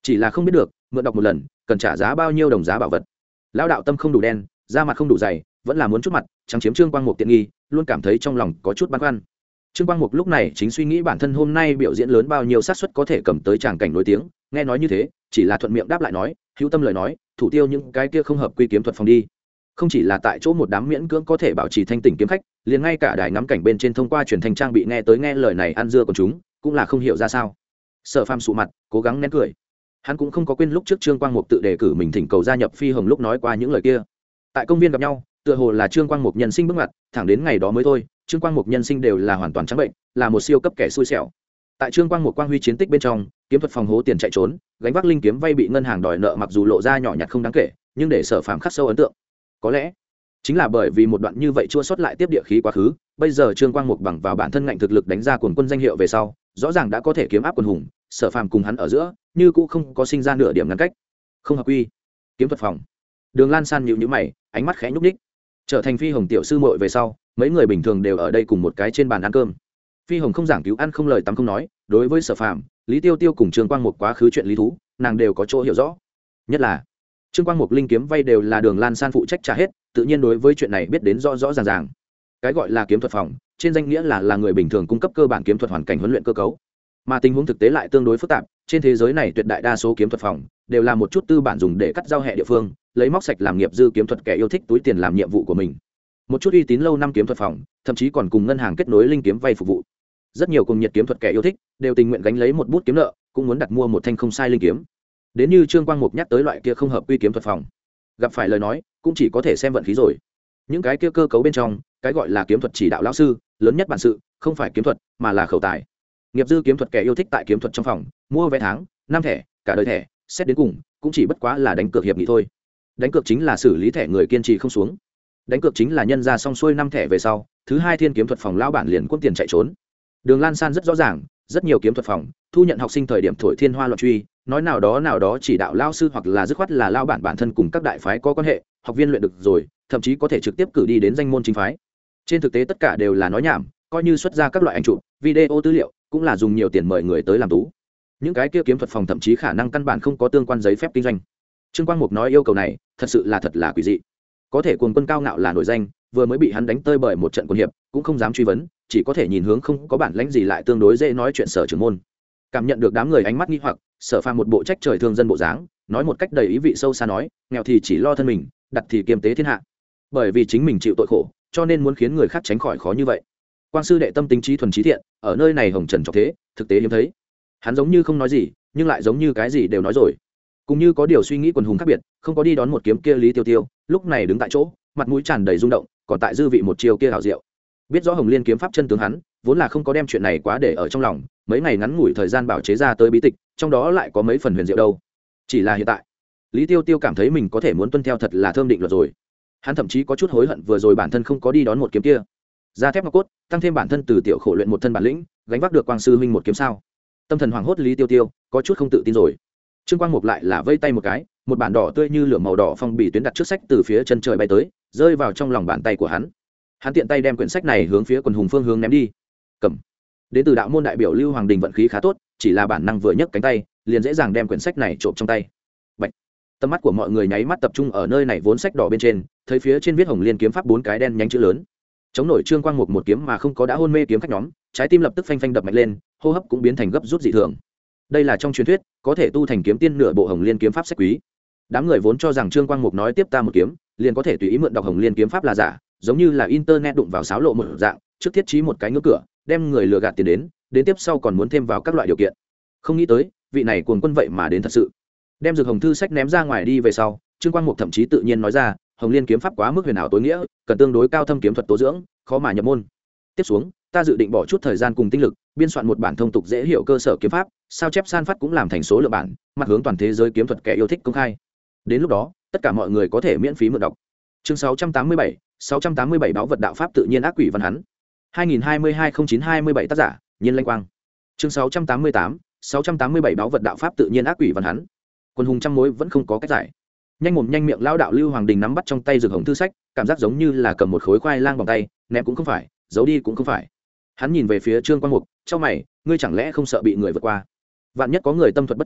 [SPEAKER 1] chỉ là không biết được mượn đọc một lần cần trả giá bao nhiêu đồng giá bảo vật. Lão đạo tâm không đủ đen, da mặt không đủ dày, vẫn là muốn chút mặt trắng chiếm Trương Quang Mục tiện nghi, luôn cảm thấy trong lòng có chút băn khoăn. Trương Quang Mục lúc này chính suy nghĩ bản thân hôm nay biểu diễn lớn bao nhiêu xác suất có thể cầm tới tràng cảnh nổi tiếng, nghe nói như thế chỉ là thuận miệng đáp lại nói, hữu tâm lời nói thủ tiêu những cái kia không hợp quy kiếm thuật phòng đi. Không chỉ là tại chỗ một đám miễn cưỡng có thể bảo trì thanh tỉnh kiếm khách, liền ngay cả đài ngắm cảnh bên trên thông qua truyền thanh trang bị nghe tới nghe lời này ăn dưa của chúng cũng là không hiểu ra sao. Sở Phàm sụ mặt cố gắng nén cười, hắn cũng không có quên lúc trước Trương Quang Mục tự đề cử mình thỉnh cầu gia nhập Phi Hồng lúc nói qua những lời kia. Tại công viên gặp nhau, tựa hồ là Trương Quang Mục nhân sinh bước ngoặt, thẳng đến ngày đó mới thôi Trương Quang Mục nhân sinh đều là hoàn toàn trắng bệnh, là một siêu cấp kẻ xui xẻo. Tại Trương Quang Mục quang huy chiến tích bên trong, kiếm thuật phòng hố tiền chạy trốn, gánh vác linh kiếm vay bị ngân hàng đòi nợ, mặc dù lộ ra nhỏ nhặt không đáng kể, nhưng để Sở Phàm khắc sâu ấn tượng. Có lẽ chính là bởi vì một đoạn như vậy chua sót lại tiếp địa khí quá khứ, bây giờ Trương Quang Mục bằng vào bản thân ngạnh thực lực đánh ra quần quân danh hiệu về sau, rõ ràng đã có thể kiếm áp quần hùng. Sở Phàm cùng hắn ở giữa như cũng không có sinh ra nửa điểm ngăn cách. Không hợp quy kiếm thuật phòng. Đường Lan San nhíu nhíu mày, ánh mắt khẽ nhúc nhích. Trở thành Phi Hồng tiểu sư muội về sau, mấy người bình thường đều ở đây cùng một cái trên bàn ăn cơm. Phi Hồng không giảng cứu ăn không lời tắm không nói, đối với Sở Phàm, Lý Tiêu Tiêu cùng Trương Quang Mục quá khứ chuyện lý thú, nàng đều có chỗ hiểu rõ. Nhất là Trương Quang Mục linh kiếm vay đều là Đường Lan San phụ trách trả hết, tự nhiên đối với chuyện này biết đến rõ rõ ràng ràng. Cái gọi là kiếm thuật phòng, trên danh nghĩa là người bình thường cung cấp cơ bản kiếm thuật hoàn cảnh huấn luyện cơ cấu, mà tình huống thực tế lại tương đối phức tạp. Trên thế giới này tuyệt đại đa số kiếm thuật phòng đều là một chút tư bản dùng để cắt giao hệ địa phương, lấy móc sạch làm nghiệp dư kiếm thuật kẻ yêu thích túi tiền làm nhiệm vụ của mình. Một chút uy tín lâu năm kiếm thuật phòng thậm chí còn cùng ngân hàng kết nối linh kiếm vay phục vụ. Rất nhiều cùng nhiệt kiếm thuật kẻ yêu thích đều tình nguyện gánh lấy một bút kiếm nợ, cũng muốn đặt mua một thanh không sai linh kiếm. Đến như Trương Quang Mục nhắc tới loại kia không hợp quy kiếm thuật phòng, gặp phải lời nói cũng chỉ có thể xem vận khí rồi. Những cái kia cơ cấu bên trong, cái gọi là kiếm thuật chỉ đạo lão sư, lớn nhất bản sự không phải kiếm thuật mà là khẩu tài. Nghiệp dư kiếm thuật kẻ yêu thích tại kiếm thuật trong phòng mua vé tháng, 5 thẻ, cả đời thẻ, xét đến cùng cũng chỉ bất quá là đánh cược hiệp nghị thôi. Đánh cược chính là xử lý thẻ người kiên trì không xuống. Đánh cược chính là nhân ra xong xuôi 5 thẻ về sau, thứ hai thiên kiếm thuật phòng lão bản liền cuốn tiền chạy trốn. Đường Lan San rất rõ ràng, rất nhiều kiếm thuật phòng thu nhận học sinh thời điểm thổi thiên hoa loạn truy, nói nào đó chỉ đạo lao sư hoặc là dứt khoát là lao bản thân cùng các đại phái có quan hệ, học viên luyện được rồi thậm chí có thể trực tiếp cử đi đến danh môn chính phái. Trên thực tế tất cả đều là nói nhảm, coi như xuất ra các loại ảnh chụp video tư liệu cũng là dùng nhiều tiền mời người tới làm tú. Những cái kia kiếm thuật phòng thậm chí khả năng căn bản không có tương quan giấy phép kinh doanh. Trương Quang Mục nói yêu cầu này thật là quỷ dị. Có thể cuồng quân cao ngạo là nổi danh, vừa mới bị hắn đánh tơi bởi một trận quân hiệp cũng không dám truy vấn, chỉ có thể nhìn hướng không có bản lãnh gì lại tương đối dễ nói chuyện Sở trưởng môn. Cảm nhận được đám người ánh mắt nghi hoặc, Sở Phàm một bộ trách trời thương dân bộ dáng, nói một cách đầy ý vị sâu xa nói, nghèo thì chỉ lo thân mình, đặt thì kiềm tế thiên hạ. Bởi vì chính mình chịu tội khổ, cho nên muốn khiến người khác tránh khỏi khó như vậy. Quang sư đệ tâm tính trí thuần trí thiện, ở nơi này hồng trần trọc thế, thực tế hiếm thấy. Hắn giống như không nói gì, nhưng lại giống như cái gì đều nói rồi. Cũng như có điều suy nghĩ quần hùng khác biệt, không có đi đón một kiếm kia Lý Tiêu Tiêu, lúc này đứng tại chỗ, mặt mũi tràn đầy rung động, còn tại dư vị một chiều kia hảo diệu. Biết rõ Hồng Liên kiếm pháp chân tướng hắn, vốn là không có đem chuyện này quá để ở trong lòng, mấy ngày ngắn ngủi thời gian bảo chế ra tới bí tịch, trong đó lại có mấy phần huyền diệu đâu. Chỉ là hiện tại, Lý Tiêu Tiêu cảm thấy mình có thể muốn tuân theo thật là thơm định luật rồi. Hắn thậm chí có chút hối hận vừa rồi bản thân không có đi đón một kiếm kia. Da thép ngọc cốt, tăng thêm bản thân từ tiểu khổ luyện một thân bản lĩnh, gánh vác được Quang sư huynh một kiếm sao? Tâm thần hoảng hốt Lý Tiêu Tiêu có chút không tự tin rồi. Trương Quang Mục lại là vây tay một cái, một bản đỏ tươi như lửa màu đỏ phong bì tuyến đặt trước sách từ phía chân trời bay tới, rơi vào trong lòng bàn tay của hắn. Hắn tiện tay đem quyển sách này hướng phía quần hùng phương hướng ném đi. Cầm. Đến từ đạo môn đại biểu Lưu Hoàng Đình vận khí khá tốt, chỉ là bản năng vừa nhấc cánh tay, liền dễ dàng đem quyển sách này trộm trong tay. Bạch. Tầm mắt của mọi người nháy mắt tập trung ở nơi này vốn sách đỏ bên trên, thấy phía trên viết Hồng Liên kiếm pháp 4 cái đen nhánh chữ lớn. Chống nổi Trương Quang Mục một kiếm mà không có đã hôn mê kiếm khách nhóm, trái tim lập tức phanh phanh đập mạnh lên, hô hấp cũng biến thành gấp rút dị thường. Đây là trong truyền thuyết có thể tu thành kiếm tiên nửa bộ Hồng Liên kiếm pháp sách quý. Đám người vốn cho rằng Trương Quang Mục nói tiếp ta một kiếm, liền có thể tùy ý mượn đọc Hồng Liên kiếm pháp là giả, giống như là internet đụng vào sáo lộ một dạng, trước thiết trí một cái ngưỡng cửa, đem người lừa gạt tiền đến tiếp sau còn muốn thêm vào các loại điều kiện. Không nghĩ tới, vị này cuồng quân vậy mà đến thật sự. Đem Dược Hồng thư sách ném ra ngoài đi về sau, Trương Quang Mục thậm chí tự nhiên nói ra, Hồng Liên kiếm pháp quá mức huyền ảo tối nghĩa, cần tương đối cao thâm kiếm thuật tố dưỡng, khó mà nhập môn. Tiếp xuống, ta dự định bỏ chút thời gian cùng tinh lực, biên soạn một bản thông tục dễ hiểu cơ sở kiếm pháp, sao chép san phát cũng làm thành số lượng bản, mặt hướng toàn thế giới kiếm thuật kẻ yêu thích công khai. Đến lúc đó, tất cả mọi người có thể miễn phí mượn đọc. Chương 687 báo vật đạo pháp tự nhiên ác quỷ văn hắn. 2022-09-27 tác giả, Nhiên Lanh Quang. Chương 687 báo vật đạo pháp tự nhiên ác quỷ văn hắn. Quân hùng trăm mối vẫn không có cách giải. Nhanh mồm nhanh miệng lao đạo Lưu Hoàng Đình nắm bắt trong tay Dược Hồng thư sách, cảm giác giống như là cầm một khối khoai lang bằng tay, ném cũng không phải, giấu đi cũng không phải. Hắn nhìn về phía Trương Quang Mục, trong mày, ngươi chẳng lẽ không sợ bị người vượt qua? Vạn nhất có người tâm thuật bất chính,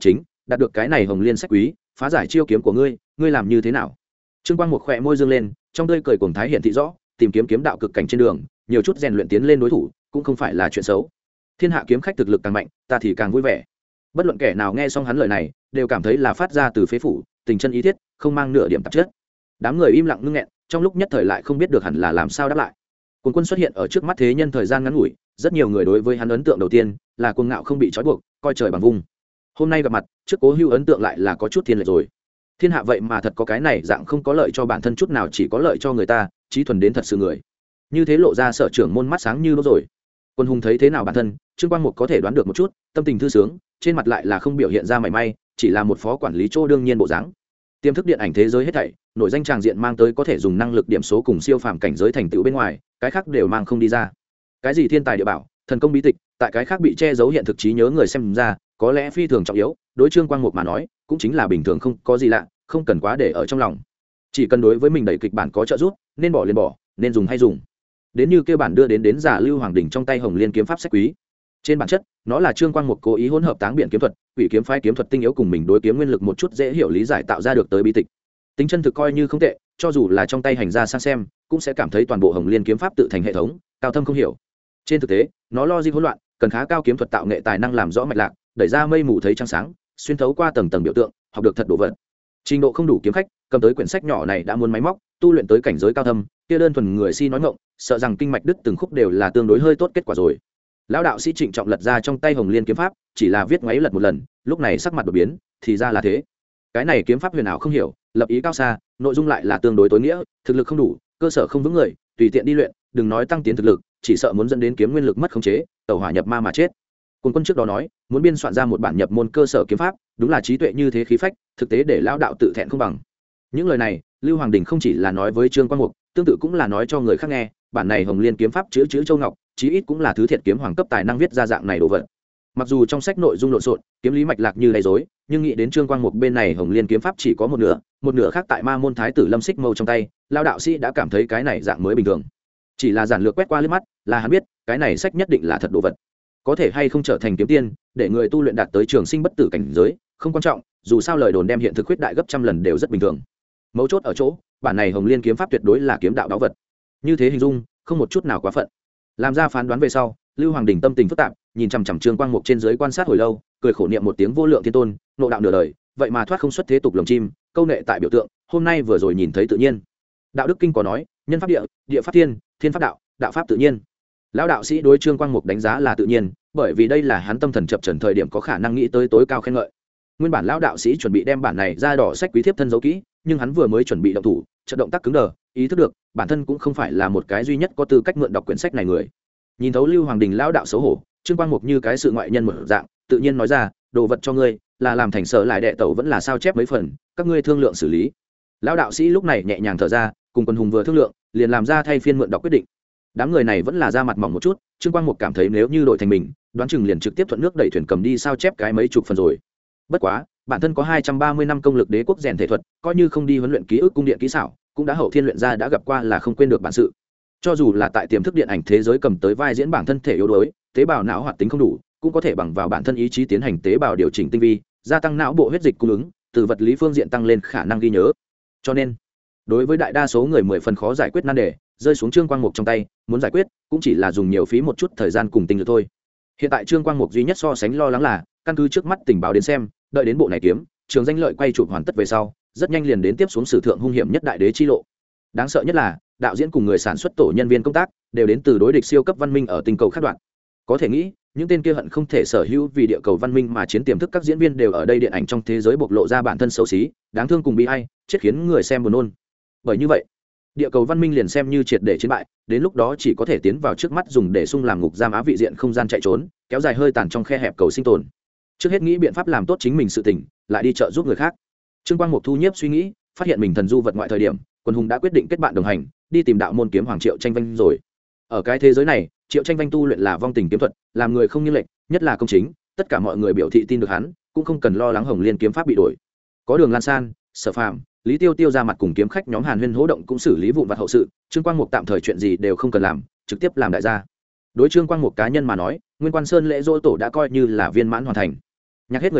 [SPEAKER 1] đạt được cái này hồng liên sách quý, phá giải chiêu kiếm của ngươi, ngươi làm như thế nào? Trương Quang một khỏe môi dương lên, trong tươi cười cuồng thái hiện thị rõ, tìm kiếm kiếm đạo cực cảnh trên đường, nhiều chút rèn luyện tiến lên đối thủ, cũng không phải là chuyện xấu. Thiên hạ kiếm khách thực lực càng mạnh, ta thì càng vui vẻ. Bất luận kẻ nào nghe xong hắn lời này, đều cảm thấy là phát ra từ phế phủ, tình chân ý thiết, không mang nửa điểm tạp chất. Đám người im lặng ngưng nghẹn, trong lúc nhất thời lại không biết được hẳn là làm sao đáp lại. Cuồng Quân xuất hiện ở trước mắt thế nhân thời gian ngắn ngủi, rất nhiều người đối với hắn ấn tượng đầu tiên là cuồng ngạo không bị trói buộc, coi trời bằng vung. Hôm nay gặp mặt, trước Cố Hưu ấn tượng lại là có chút thiên lệch rồi. Thiên hạ vậy mà thật có cái này dạng không có lợi cho bản thân chút nào, chỉ có lợi cho người ta, trí thuần đến thật sự người. Như thế lộ ra sở trưởng môn mắt sáng như đốt rồi. Quân Hùng thấy thế nào bản thân, Trương Quang Mục có thể đoán được một chút, tâm tình thư sướng, trên mặt lại là không biểu hiện ra mảy may, chỉ là một phó quản lý chỗ đương nhiên bộ dáng. Tiềm thức điện ảnh thế giới hết thảy, nội danh tràng diện mang tới có thể dùng năng lực điểm số cùng siêu phàm cảnh giới thành tựu bên ngoài, cái khác đều mang không đi ra. Cái gì thiên tài địa bảo, thần công bí tịch, tại cái khác bị che giấu hiện thực trí nhớ người xem ra, có lẽ phi thường trọng yếu, đối Trương Quang Mục mà nói, cũng chính là bình thường không có gì lạ, không cần quá để ở trong lòng. Chỉ cần đối với mình đẩy kịch bản có trợ giúp, nên bỏ liền bỏ, nên dùng hay dùng. Đến như kêu bản đưa đến giả Lưu Hoàng đỉnh trong tay Hồng Liên kiếm pháp sách quý. Trên bản chất, nó là Trương Quang Mục cố ý hỗn hợp táng biện kiếm thuật, quỷ kiếm phái kiếm thuật tinh yếu cùng mình đối kiếm nguyên lực một chút dễ hiểu lý giải tạo ra được tới bí tịch. Tính chân thực coi như không tệ, cho dù là trong tay hành gia sang xem, cũng sẽ cảm thấy toàn bộ Hồng Liên kiếm pháp tự thành hệ thống, cao thâm không hiểu. Trên thực tế, nó logic hỗn loạn, cần khá cao kiếm thuật tạo nghệ tài năng làm rõ mạch lạc, đẩy ra mây mù thấy trăng sáng, xuyên thấu qua tầng tầng biểu tượng, học được thật đồ vật. Trình độ không đủ kiếm khách, cầm tới quyển sách nhỏ này đã muốn máy móc, tu luyện tới cảnh giới cao thâm, kia đơn thuần người si nói ngọng, sợ rằng kinh mạch đứt từng khúc đều là tương đối hơi tốt kết quả rồi. Lão đạo sĩ Trịnh Trọng lật ra trong tay Hồng Liên kiếm pháp, chỉ là viết ngoáy lật một lần, lúc này sắc mặt đột biến, thì ra là thế. Cái này kiếm pháp huyền ảo không hiểu, lập ý cao xa, nội dung lại là tương đối tối nghĩa, thực lực không đủ, cơ sở không vững người, tùy tiện đi luyện, đừng nói tăng tiến thực lực, chỉ sợ muốn dẫn đến kiếm nguyên lực mất khống chế, tẩu hỏa nhập ma mà chết. Quân Quân trước đó nói, muốn biên soạn ra một bản nhập môn cơ sở kiếm pháp, đúng là trí tuệ như thế khí phách, thực tế để lão đạo tự thẹn không bằng. Những lời này, Lưu Hoàng Đình không chỉ là nói với Trương Quang Mục, tương tự cũng là nói cho người khác nghe, bản này Hồng Liên kiếm pháp chữ châu ngọc, chí ít cũng là thứ thiệt kiếm hoàng cấp tài năng viết ra dạng này đồ vật. Mặc dù trong sách nội dung lộn xộn, kiếm lý mạch lạc như đầy rối, nhưng nghĩ đến Trương Quang Mục bên này Hồng Liên kiếm pháp chỉ có một nửa khác tại Ma môn thái tử Lâm Xích Mâu trong tay, lão đạo sĩ đã cảm thấy cái này dạng mới bình thường. Chỉ là giản lược quét qua liếc mắt, là hắn biết, cái này sách nhất định là thật đồ vật. Có thể hay không trở thành kiếm tiên, để người tu luyện đạt tới trường sinh bất tử cảnh giới, không quan trọng, dù sao lời đồn đem hiện thực khuyết đại gấp trăm lần đều rất bình thường. Mấu chốt ở chỗ, bản này Hồng Liên kiếm pháp tuyệt đối là kiếm đạo báu vật. Như thế hình dung, không một chút nào quá phận. Làm ra phán đoán về sau, Lưu Hoàng Đình tâm tình phức tạp, nhìn chằm chằm Trương Quang Mục trên dưới quan sát hồi lâu, cười khổ niệm một tiếng vô lượng thiên tôn, nộ đạo nửa đời, vậy mà thoát không xuất thế tục lồng chim, câu nệ tại biểu tượng, hôm nay vừa rồi nhìn thấy tự nhiên. Đạo đức kinh có nói, nhân pháp địa, địa pháp thiên, thiên pháp đạo, đạo pháp tự nhiên. Lão đạo sĩ đối Trương Quang Mục đánh giá là tự nhiên, bởi vì đây là hắn tâm thần chập chờn thời điểm có khả năng nghĩ tới tối cao khen ngợi. Nguyên bản lão đạo sĩ chuẩn bị đem bản này ra đỏ sách quý thiếp thân giấu kỹ, nhưng hắn vừa mới chuẩn bị động thủ, chợt động tác cứng đờ, ý thức được bản thân cũng không phải là một cái duy nhất có tư cách mượn đọc quyển sách này người. Nhìn thấu Lưu Hoàng Đình lão đạo xấu hổ, Trương Quang Mục như cái sự ngoại nhân một dạng, tự nhiên nói ra, đồ vật cho ngươi, là làm thành sở lại đệ tẩu vẫn là sao chép mấy phần, các ngươi thương lượng xử lý. Lão đạo sĩ lúc này nhẹ nhàng thở ra, cùng Quân Hùng vừa thương lượng, liền làm ra thay phiên mượn đọc quyết định. Đám người này vẫn là ra mặt mỏng một chút, Trương Quang Mục cảm thấy nếu như đổi thành mình, đoán chừng liền trực tiếp thuận nước đẩy thuyền cầm đi sao chép cái mấy chục phần rồi. Bất quá, bản thân có 230 năm công lực đế quốc rèn thể thuật, coi như không đi huấn luyện ký ức cung điện kỹ xảo, cũng đã hậu thiên luyện ra đã gặp qua là không quên được bản sự. Cho dù là tại tiềm thức điện ảnh thế giới cầm tới vai diễn bản thân thể yếu đuối, tế bào não hoạt tính không đủ, cũng có thể bằng vào bản thân ý chí tiến hành tế bào điều chỉnh tinh vi, gia tăng não bộ huyết dịch cung ứng, từ vật lý phương diện tăng lên khả năng ghi nhớ. Cho nên, đối với đại đa số người 10 phần khó giải quyết nan đề, rơi xuống Trương Quang Mục trong tay, muốn giải quyết cũng chỉ là dùng nhiều phí một chút thời gian cùng tinh lực thôi. Hiện tại Trương Quang Mục duy nhất so sánh lo lắng là, căn cứ trước mắt tình báo đến xem, đợi đến bộ này kiếm, trường danh lợi quay chụp hoàn tất về sau, rất nhanh liền đến tiếp xuống sử thượng hung hiểm nhất đại đế chi lộ. Đáng sợ nhất là, đạo diễn cùng người sản xuất tổ nhân viên công tác đều đến từ đối địch siêu cấp văn minh ở tinh cầu khác đoạn. Có thể nghĩ, những tên kia hận không thể sở hữu vì địa cầu văn minh mà chiến tiềm thức các diễn viên đều ở đây điện ảnh trong thế giới bộc lộ ra bản thân xấu xí, đáng thương cùng bi ai, chết khiến người xem buồn nôn. Bởi như vậy, địa cầu văn minh liền xem như triệt để chiến bại, đến lúc đó chỉ có thể tiến vào trước mắt dùng để sung làm ngục giam á vị diện không gian chạy trốn, kéo dài hơi tàn trong khe hẹp cầu sinh tồn. Trước hết nghĩ biện pháp làm tốt chính mình sự tình, lại đi trợ giúp người khác. Trương Quang Mục thu nhiếp suy nghĩ, phát hiện mình thần du vật ngoại thời điểm, Quân Hùng đã quyết định kết bạn đồng hành, đi tìm đạo môn kiếm hoàng Triệu Tranh Vanh rồi. Ở cái thế giới này, Triệu Tranh Vanh tu luyện là vong tình kiếm thuật, làm người không nghiêng lệch, nhất là công chính, tất cả mọi người biểu thị tin được hắn, cũng không cần lo lắng Hồng Liên kiếm pháp bị đổi. Có Đường Lan San, Sở Phàm, Lý Tiêu Tiêu ra mặt cùng kiếm khách nhóm Hàn Huyên hỗ động cũng xử lý vụn vặt hậu sự, Trương Quang Mục tạm thời chuyện gì đều không cần làm, trực tiếp làm đại gia. Đối Trương Quang Mục cá nhân mà nói, Nguyên Quan Sơn lễ dỗ tổ đã coi như là viên mãn hoàn thành. Nhắc hết người đi,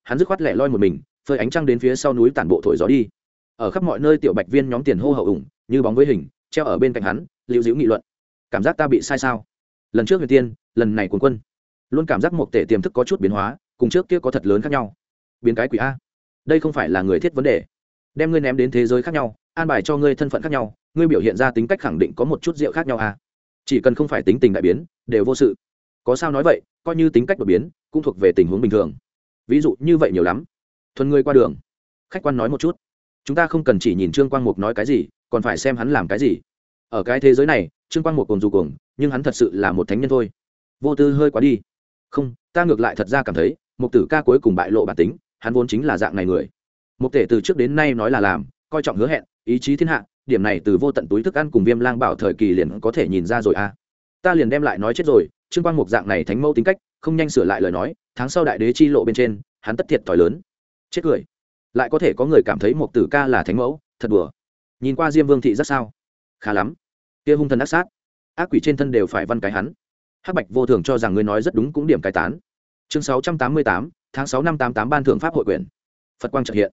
[SPEAKER 1] hắn dứt khoát lẻ loi một mình phơi ánh trăng đến phía sau núi tản bộ thổi gió đi. Ở khắp mọi nơi tiểu bạch viên nhóm tiền hô hậu ủng như bóng với hình treo ở bên cạnh hắn lưu giữ nghị luận. Cảm giác ta bị sai sao? Lần trước huyền tiên, lần này cuồng quân. Luôn cảm giác một tể tiềm thức có chút biến hóa, cùng trước kia có thật lớn khác nhau. Biến cái quỷ a? Đây không phải là người thiết vấn đề. Đem ngươi ném đến thế giới khác nhau, an bài cho ngươi thân phận khác nhau, ngươi biểu hiện ra tính cách khẳng định có một chút rượu khác nhau a. Chỉ cần không phải tính tình đại biến, đều vô sự. Có sao nói vậy, coi như tính cách đột biến, cũng thuộc về tình huống bình thường. Ví dụ như vậy nhiều lắm. Thuần ngươi qua đường, khách quan nói một chút. Chúng ta không cần chỉ nhìn Trương Quang Mục nói cái gì, còn phải xem hắn làm cái gì. Ở cái thế giới này, Trương Quang Mục cùng dù cùng, nhưng hắn thật sự là một thánh nhân thôi. Vô tư hơi quá đi. Không, ta ngược lại thật ra cảm thấy, Mục Tử Ca cuối cùng bại lộ bản tính, hắn vốn chính là dạng này người. Mục Tể từ trước đến nay nói là làm, coi trọng hứa hẹn, ý chí thiên hạ, điểm này từ vô tận túi thức ăn cùng Viêm Lang Bảo thời kỳ liền có thể nhìn ra rồi a. Ta liền đem lại nói chết rồi, Trương Quang Mục dạng này thánh mẫu tính cách, không nhanh sửa lại lời nói, tháng sau đại đế chi lộ bên trên, hắn tất thiệt thòi lớn. Chết cười. Lại có thể có người cảm thấy Mục Tử Ca là thánh mẫu, thật đùa. Nhìn qua Diêm Vương thị rất sao? Khá lắm. Kia hung thần ác sát, ác quỷ trên thân đều phải văn cái hắn. Hắc Bạch Vô Thường cho rằng ngươi nói rất đúng cũng điểm cái tán. Chương 688, tháng 6 năm 88 ban thượng pháp hội quyển. Phật quang chợt hiện.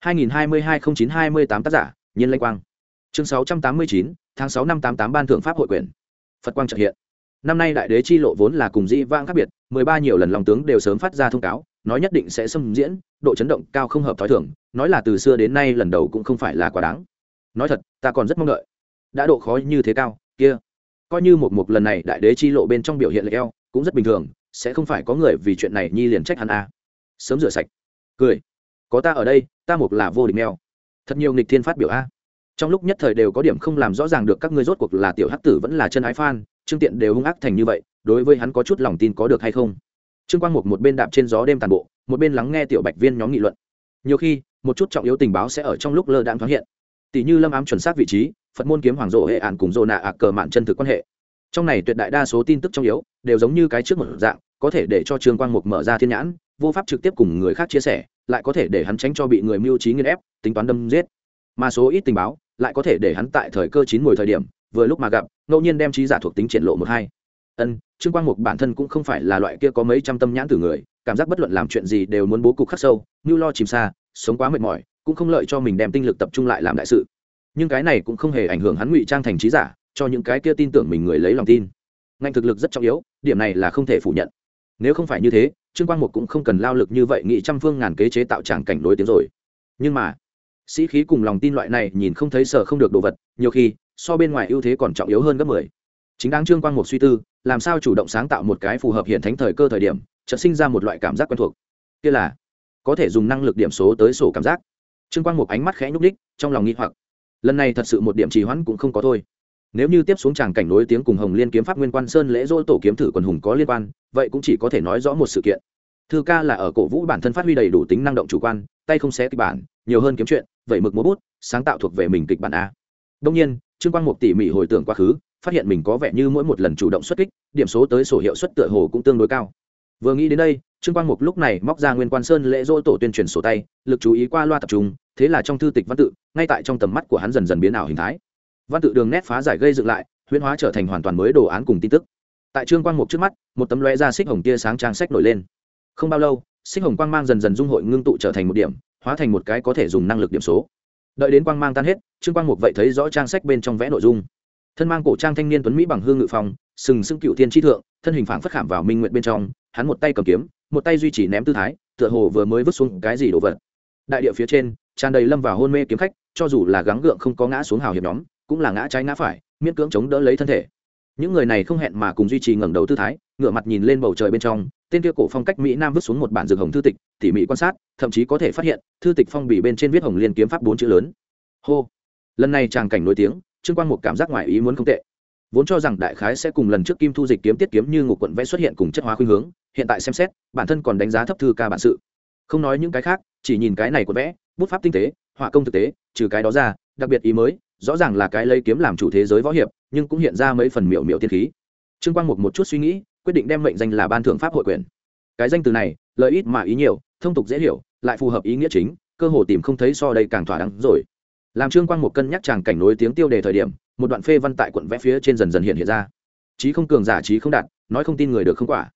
[SPEAKER 1] 2022-09-28 tác giả, Nhiên Lanh Quang. Chương 689, tháng 6 năm 88 ban thượng pháp hội quyển. Phật quang chợt hiện. Năm nay đại đế chi lộ vốn là cùng dĩ vãng khác biệt, 13 nhiều lần lòng tướng đều sớm phát ra thông cáo, nói nhất định sẽ xâm diễn, độ chấn động cao không hợp thói thường, nói là từ xưa đến nay lần đầu cũng không phải là quá đáng. Nói thật, ta còn rất mong đợi. Đã độ khó như thế cao, kia, coi như một lần này đại đế chi lộ bên trong biểu hiện lệch eo, cũng rất bình thường, sẽ không phải có người vì chuyện này nhi liền trách hắn a. Sớm rửa sạch. Cười. Có ta ở đây, ta một là vô địch neo. Thật nhiều nghịch thiên phát biểu a. Trong lúc nhất thời đều có điểm không làm rõ ràng được các ngươi rốt cuộc là tiểu hắc tử vẫn là chân ái fan, Trương Tiện đều hung ác thành như vậy, đối với hắn có chút lòng tin có được hay không? Trương Quang Mục một bên đạp trên gió đêm tàn bộ, một bên lắng nghe tiểu bạch viên nhóm nghị luận. Nhiều khi, một chút trọng yếu tình báo sẽ ở trong lúc lơ đãng thoáng hiện. Tỷ như Lâm Ám chuẩn xác vị trí, Phật môn kiếm hoàng rộ hệ ản cùng rồ nạ ạc cờ mạn chân thực quan hệ. Trong này tuyệt đại đa số tin tức trọng yếu đều giống như cái trước một dạng, có thể để cho Trương Quang Mục mở ra thiên nhãn, vô pháp trực tiếp cùng người khác chia sẻ, lại có thể để hắn tránh cho bị người mưu trí nghiền ép, tính toán đâm giết. Mà số ít tình báo lại có thể để hắn tại thời cơ chín mùi thời điểm, vừa lúc mà gặp, ngẫu nhiên đem trí giả thuộc tính triển lộ một hai. Trương Quang Mục bản thân cũng không phải là loại kia có mấy trăm tâm nhãn từ người, cảm giác bất luận làm chuyện gì đều muốn bố cục khắc sâu, như lo chìm xa, sống quá mệt mỏi, cũng không lợi cho mình đem tinh lực tập trung lại làm đại sự. Nhưng cái này cũng không hề ảnh hưởng hắn ngụy trang thành trí giả, cho những cái kia tin tưởng mình người lấy lòng tin. Ngành thực lực rất trọng yếu, điểm này là không thể phủ nhận. Nếu không phải như thế, Trương Quang Mục cũng không cần lao lực như vậy nghị trăm phương ngàn kế chế tạo tràng cảnh nối tiếng rồi. Nhưng mà, sĩ khí cùng lòng tin loại này nhìn không thấy sợ không được đồ vật, nhiều khi so bên ngoài ưu thế còn trọng yếu hơn gấp 10. Chính đáng Trương Quang Mục suy tư, làm sao chủ động sáng tạo một cái phù hợp hiện thánh thời cơ thời điểm, chợt sinh ra một loại cảm giác quen thuộc. Kia là có thể dùng năng lực điểm số tới sổ cảm giác. Trương Quang Mục ánh mắt khẽ nhúc nhích, trong lòng nghi hoặc. Lần này thật sự một điểm trì hoãn cũng không có thôi. Nếu như tiếp xuống tràng cảnh nối tiếng cùng Hồng Liên kiếm pháp Nguyên Quan Sơn lễ dỗ tổ kiếm thử quần hùng có liên quan, vậy cũng chỉ có thể nói rõ một sự kiện. Thư ca là ở cổ vũ bản thân phát huy đầy đủ tính năng động chủ quan, tay không xé kịch bản, nhiều hơn kiếm chuyện, vậy mực múa bút, sáng tạo thuộc về mình kịch bản a. Đương nhiên, Trương Quang Mục tỉ mỉ hồi tưởng quá khứ, phát hiện mình có vẻ như mỗi một lần chủ động xuất kích, điểm số tới sổ hiệu suất tựa hồ cũng tương đối cao. Vừa nghĩ đến đây, Trương Quang Mục lúc này móc ra Nguyên Quan Sơn lễ dỗ tổ tuyên truyền sổ tay, lực chú ý qua loa tập trung, thế là trong thư tịch văn tự, ngay tại trong tầm mắt của hắn dần dần biến ảo hình thái. Văn tự đường nét phá giải gây dựng lại, huyễn hóa trở thành hoàn toàn mới đồ án cùng tin tức. Tại Trương Quang Mục trước mắt, một tấm lóe ra xích hồng tia sáng trang sách nổi lên. Không bao lâu, xích hồng quang mang dần dần dung hội ngưng tụ trở thành một điểm, hóa thành một cái có thể dùng năng lực điểm số. Đợi đến quang mang tan hết, Trương Quang Mục vậy thấy rõ trang sách bên trong vẽ nội dung. Thân mang cổ trang thanh niên tuấn mỹ bằng hương ngự phòng, sừng sững cựu thiên chi thượng, thân hình phảng phất khảm vào minh nguyện bên trong, hắn một tay cầm kiếm, một tay duy trì ném tư thái, tựa hồ vừa mới vứt xuống cái gì đồ vật. Đại địa phía trên, tràn đầy lâm vào hôn mê kiếm khách, cho dù là gắng gượng không có ngã xuống hào hiệp nhóm, cũng là ngã trái ngã phải, miễn cưỡng chống đỡ lấy thân thể. Những người này không hẹn mà cùng duy trì ngẩng đầu tư thái, ngửa mặt nhìn lên bầu trời bên trong, tên kia cổ phong cách mỹ nam vứt xuống một bản dược hồng thư tịch, tỉ mỉ quan sát, thậm chí có thể phát hiện, thư tịch phong bì bên trên viết Hồng Liên kiếm pháp 4 chữ lớn. Hô. Lần này tràng cảnh nổi tiếng, Trương Quang Mục cảm giác ngoài ý muốn không tệ. Vốn cho rằng đại khái sẽ cùng lần trước Kim Thu Dịch kiếm tiết kiếm như ngục quận vẽ xuất hiện cùng chất hóa khuynh hướng, hiện tại xem xét, bản thân còn đánh giá thấp thư ca bản sự. Không nói những cái khác, chỉ nhìn cái này của vẽ, bút pháp tinh tế, họa công thực tế, trừ cái đó ra, đặc biệt ý mới, rõ ràng là cái lấy kiếm làm chủ thế giới võ hiệp, nhưng cũng hiện ra mấy phần miểu miểu tiên khí. Trương Quang Mục một chút suy nghĩ, quyết định đem mệnh danh là ban thượng pháp hội quyển. Cái danh từ này, lợi ít mà ý nhiều, thông tục dễ hiểu, lại phù hợp ý nghĩa chính, cơ hồ tìm không thấy so đây càng thỏa đáng rồi. Làm Trương Quang Mục cân nhắc chàng cảnh nối tiếng tiêu đề thời điểm, một đoạn phê văn tại quận vẽ phía trên dần dần hiện ra. Chí không cường giả chí không đạt, nói không tin người được không quả.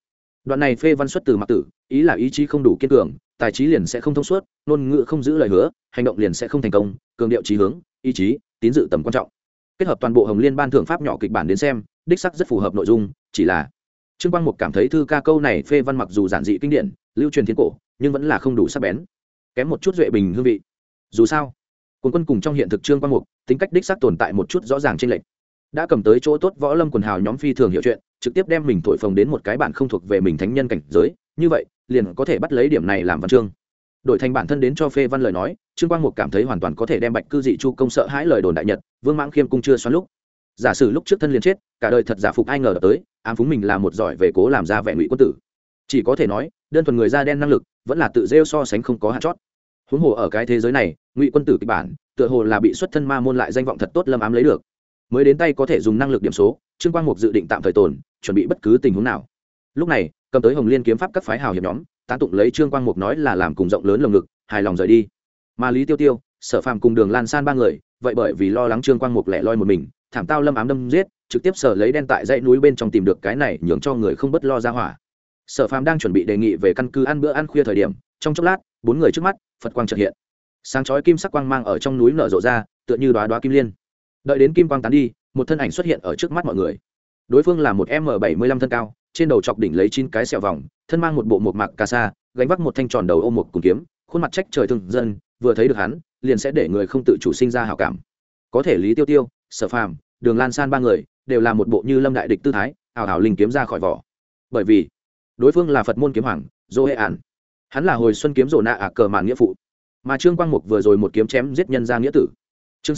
[SPEAKER 1] Đoạn này phê văn xuất từ Mặc Tử, ý là ý chí không đủ kiên cường, tài trí liền sẽ không thông suốt, ngôn ngữ không giữ lời hứa, hành động liền sẽ không thành công, cường điệu chí hướng, ý chí, tín dự tầm quan trọng. Kết hợp toàn bộ Hồng Liên ban thưởng pháp nhỏ kịch bản đến xem, đích sắc rất phù hợp nội dung, chỉ là Trương Quang Mục cảm thấy thư ca câu này phê văn mặc dù giản dị kinh điển, lưu truyền thiên cổ, nhưng vẫn là không đủ sắc bén, kém một chút duệ bình hương vị. Dù sao, Cuồng Quân cùng trong hiện thực Trương Quang Mục, tính cách đích xác tồn tại một chút rõ ràng chênh lệch. Đã cầm tới chỗ tốt võ lâm quần hào nhóm phi thường hiểu chuyện, trực tiếp đem mình thổi phồng đến một cái bản không thuộc về mình thánh nhân cảnh giới, như vậy, liền có thể bắt lấy điểm này làm văn chương. Đổi thành bản thân đến cho phê văn lời nói, Trương Quang Mục cảm thấy hoàn toàn có thể đem Bạch Cư Dị Chu công sợ hãi lời đồn đại nhật, Vương Mãng Khiêm cung chưa xoắn lúc. Giả sử lúc trước thân liền chết, cả đời thật giả phục ai ngờ đập tới, ám phúng mình là một giỏi về cố làm ra vẻ ngụy quân tử. Chỉ có thể nói, đơn thuần người da đen năng lực, vẫn là tự rêu so sánh không có hạn chót. Huống hồ ở cái thế giới này, ngụy quân tử kịch bản, tựa hồ là bị xuất thân ma môn lại danh vọng thật tốt Lâm Ám lấy được. Mới đến tay có thể dùng năng lực điểm số, Trương Quang Mục dự định tạm thời tồn, chuẩn bị bất cứ tình huống nào. Lúc này, cầm tới Hồng Liên kiếm pháp các phái hào hiệp nhóm, tán tụng lấy Trương Quang Mục nói là làm cùng rộng lớn lồng ngực, hài lòng rời đi. Mà Lý Tiêu Tiêu, Sở Phàm cùng Đường Lan San ba người, vậy bởi vì lo lắng Trương Quang Mục lẻ loi một mình, thảm tao Lâm Ám đâm giết, trực tiếp sở lấy đen tại dãy núi bên trong tìm được cái này, nhường cho người không bất lo ra hỏa. Sở Phàm đang chuẩn bị đề nghị về căn cứ ăn bữa ăn khuya thời điểm, trong chốc lát, bốn người trước mắt, Phật quang chợt hiện. Sáng chói kim sắc quang mang ở trong núi nở rộ ra, tựa như đóa đóa kim liên. Đợi đến kim quang tán đi, một thân ảnh xuất hiện ở trước mắt mọi người. Đối phương là một M75 thân cao, trên đầu chọc đỉnh lấy 9 cái sẹo vòng, thân mang một bộ một mạc cà sa, gánh vác một thanh tròn đầu ôm một cùng kiếm, khuôn mặt trách trời thương dân, vừa thấy được hắn, liền sẽ để người không tự chủ sinh ra hảo cảm. Có thể Lý Tiêu Tiêu, Sở Phàm, Đường Lan San ba người, đều là một bộ như lâm đại địch tư thái, ảo ảo linh kiếm ra khỏi vỏ. Bởi vì, đối phương là Phật môn kiếm hoàng, Dô Hệ Ản. Hắn là hồi xuân kiếm rồ nạ ạ cờ mạn nghĩa phụ. Mà Trương Quang Mục vừa rồi một kiếm chém giết nhân gia nghĩa tử. Chương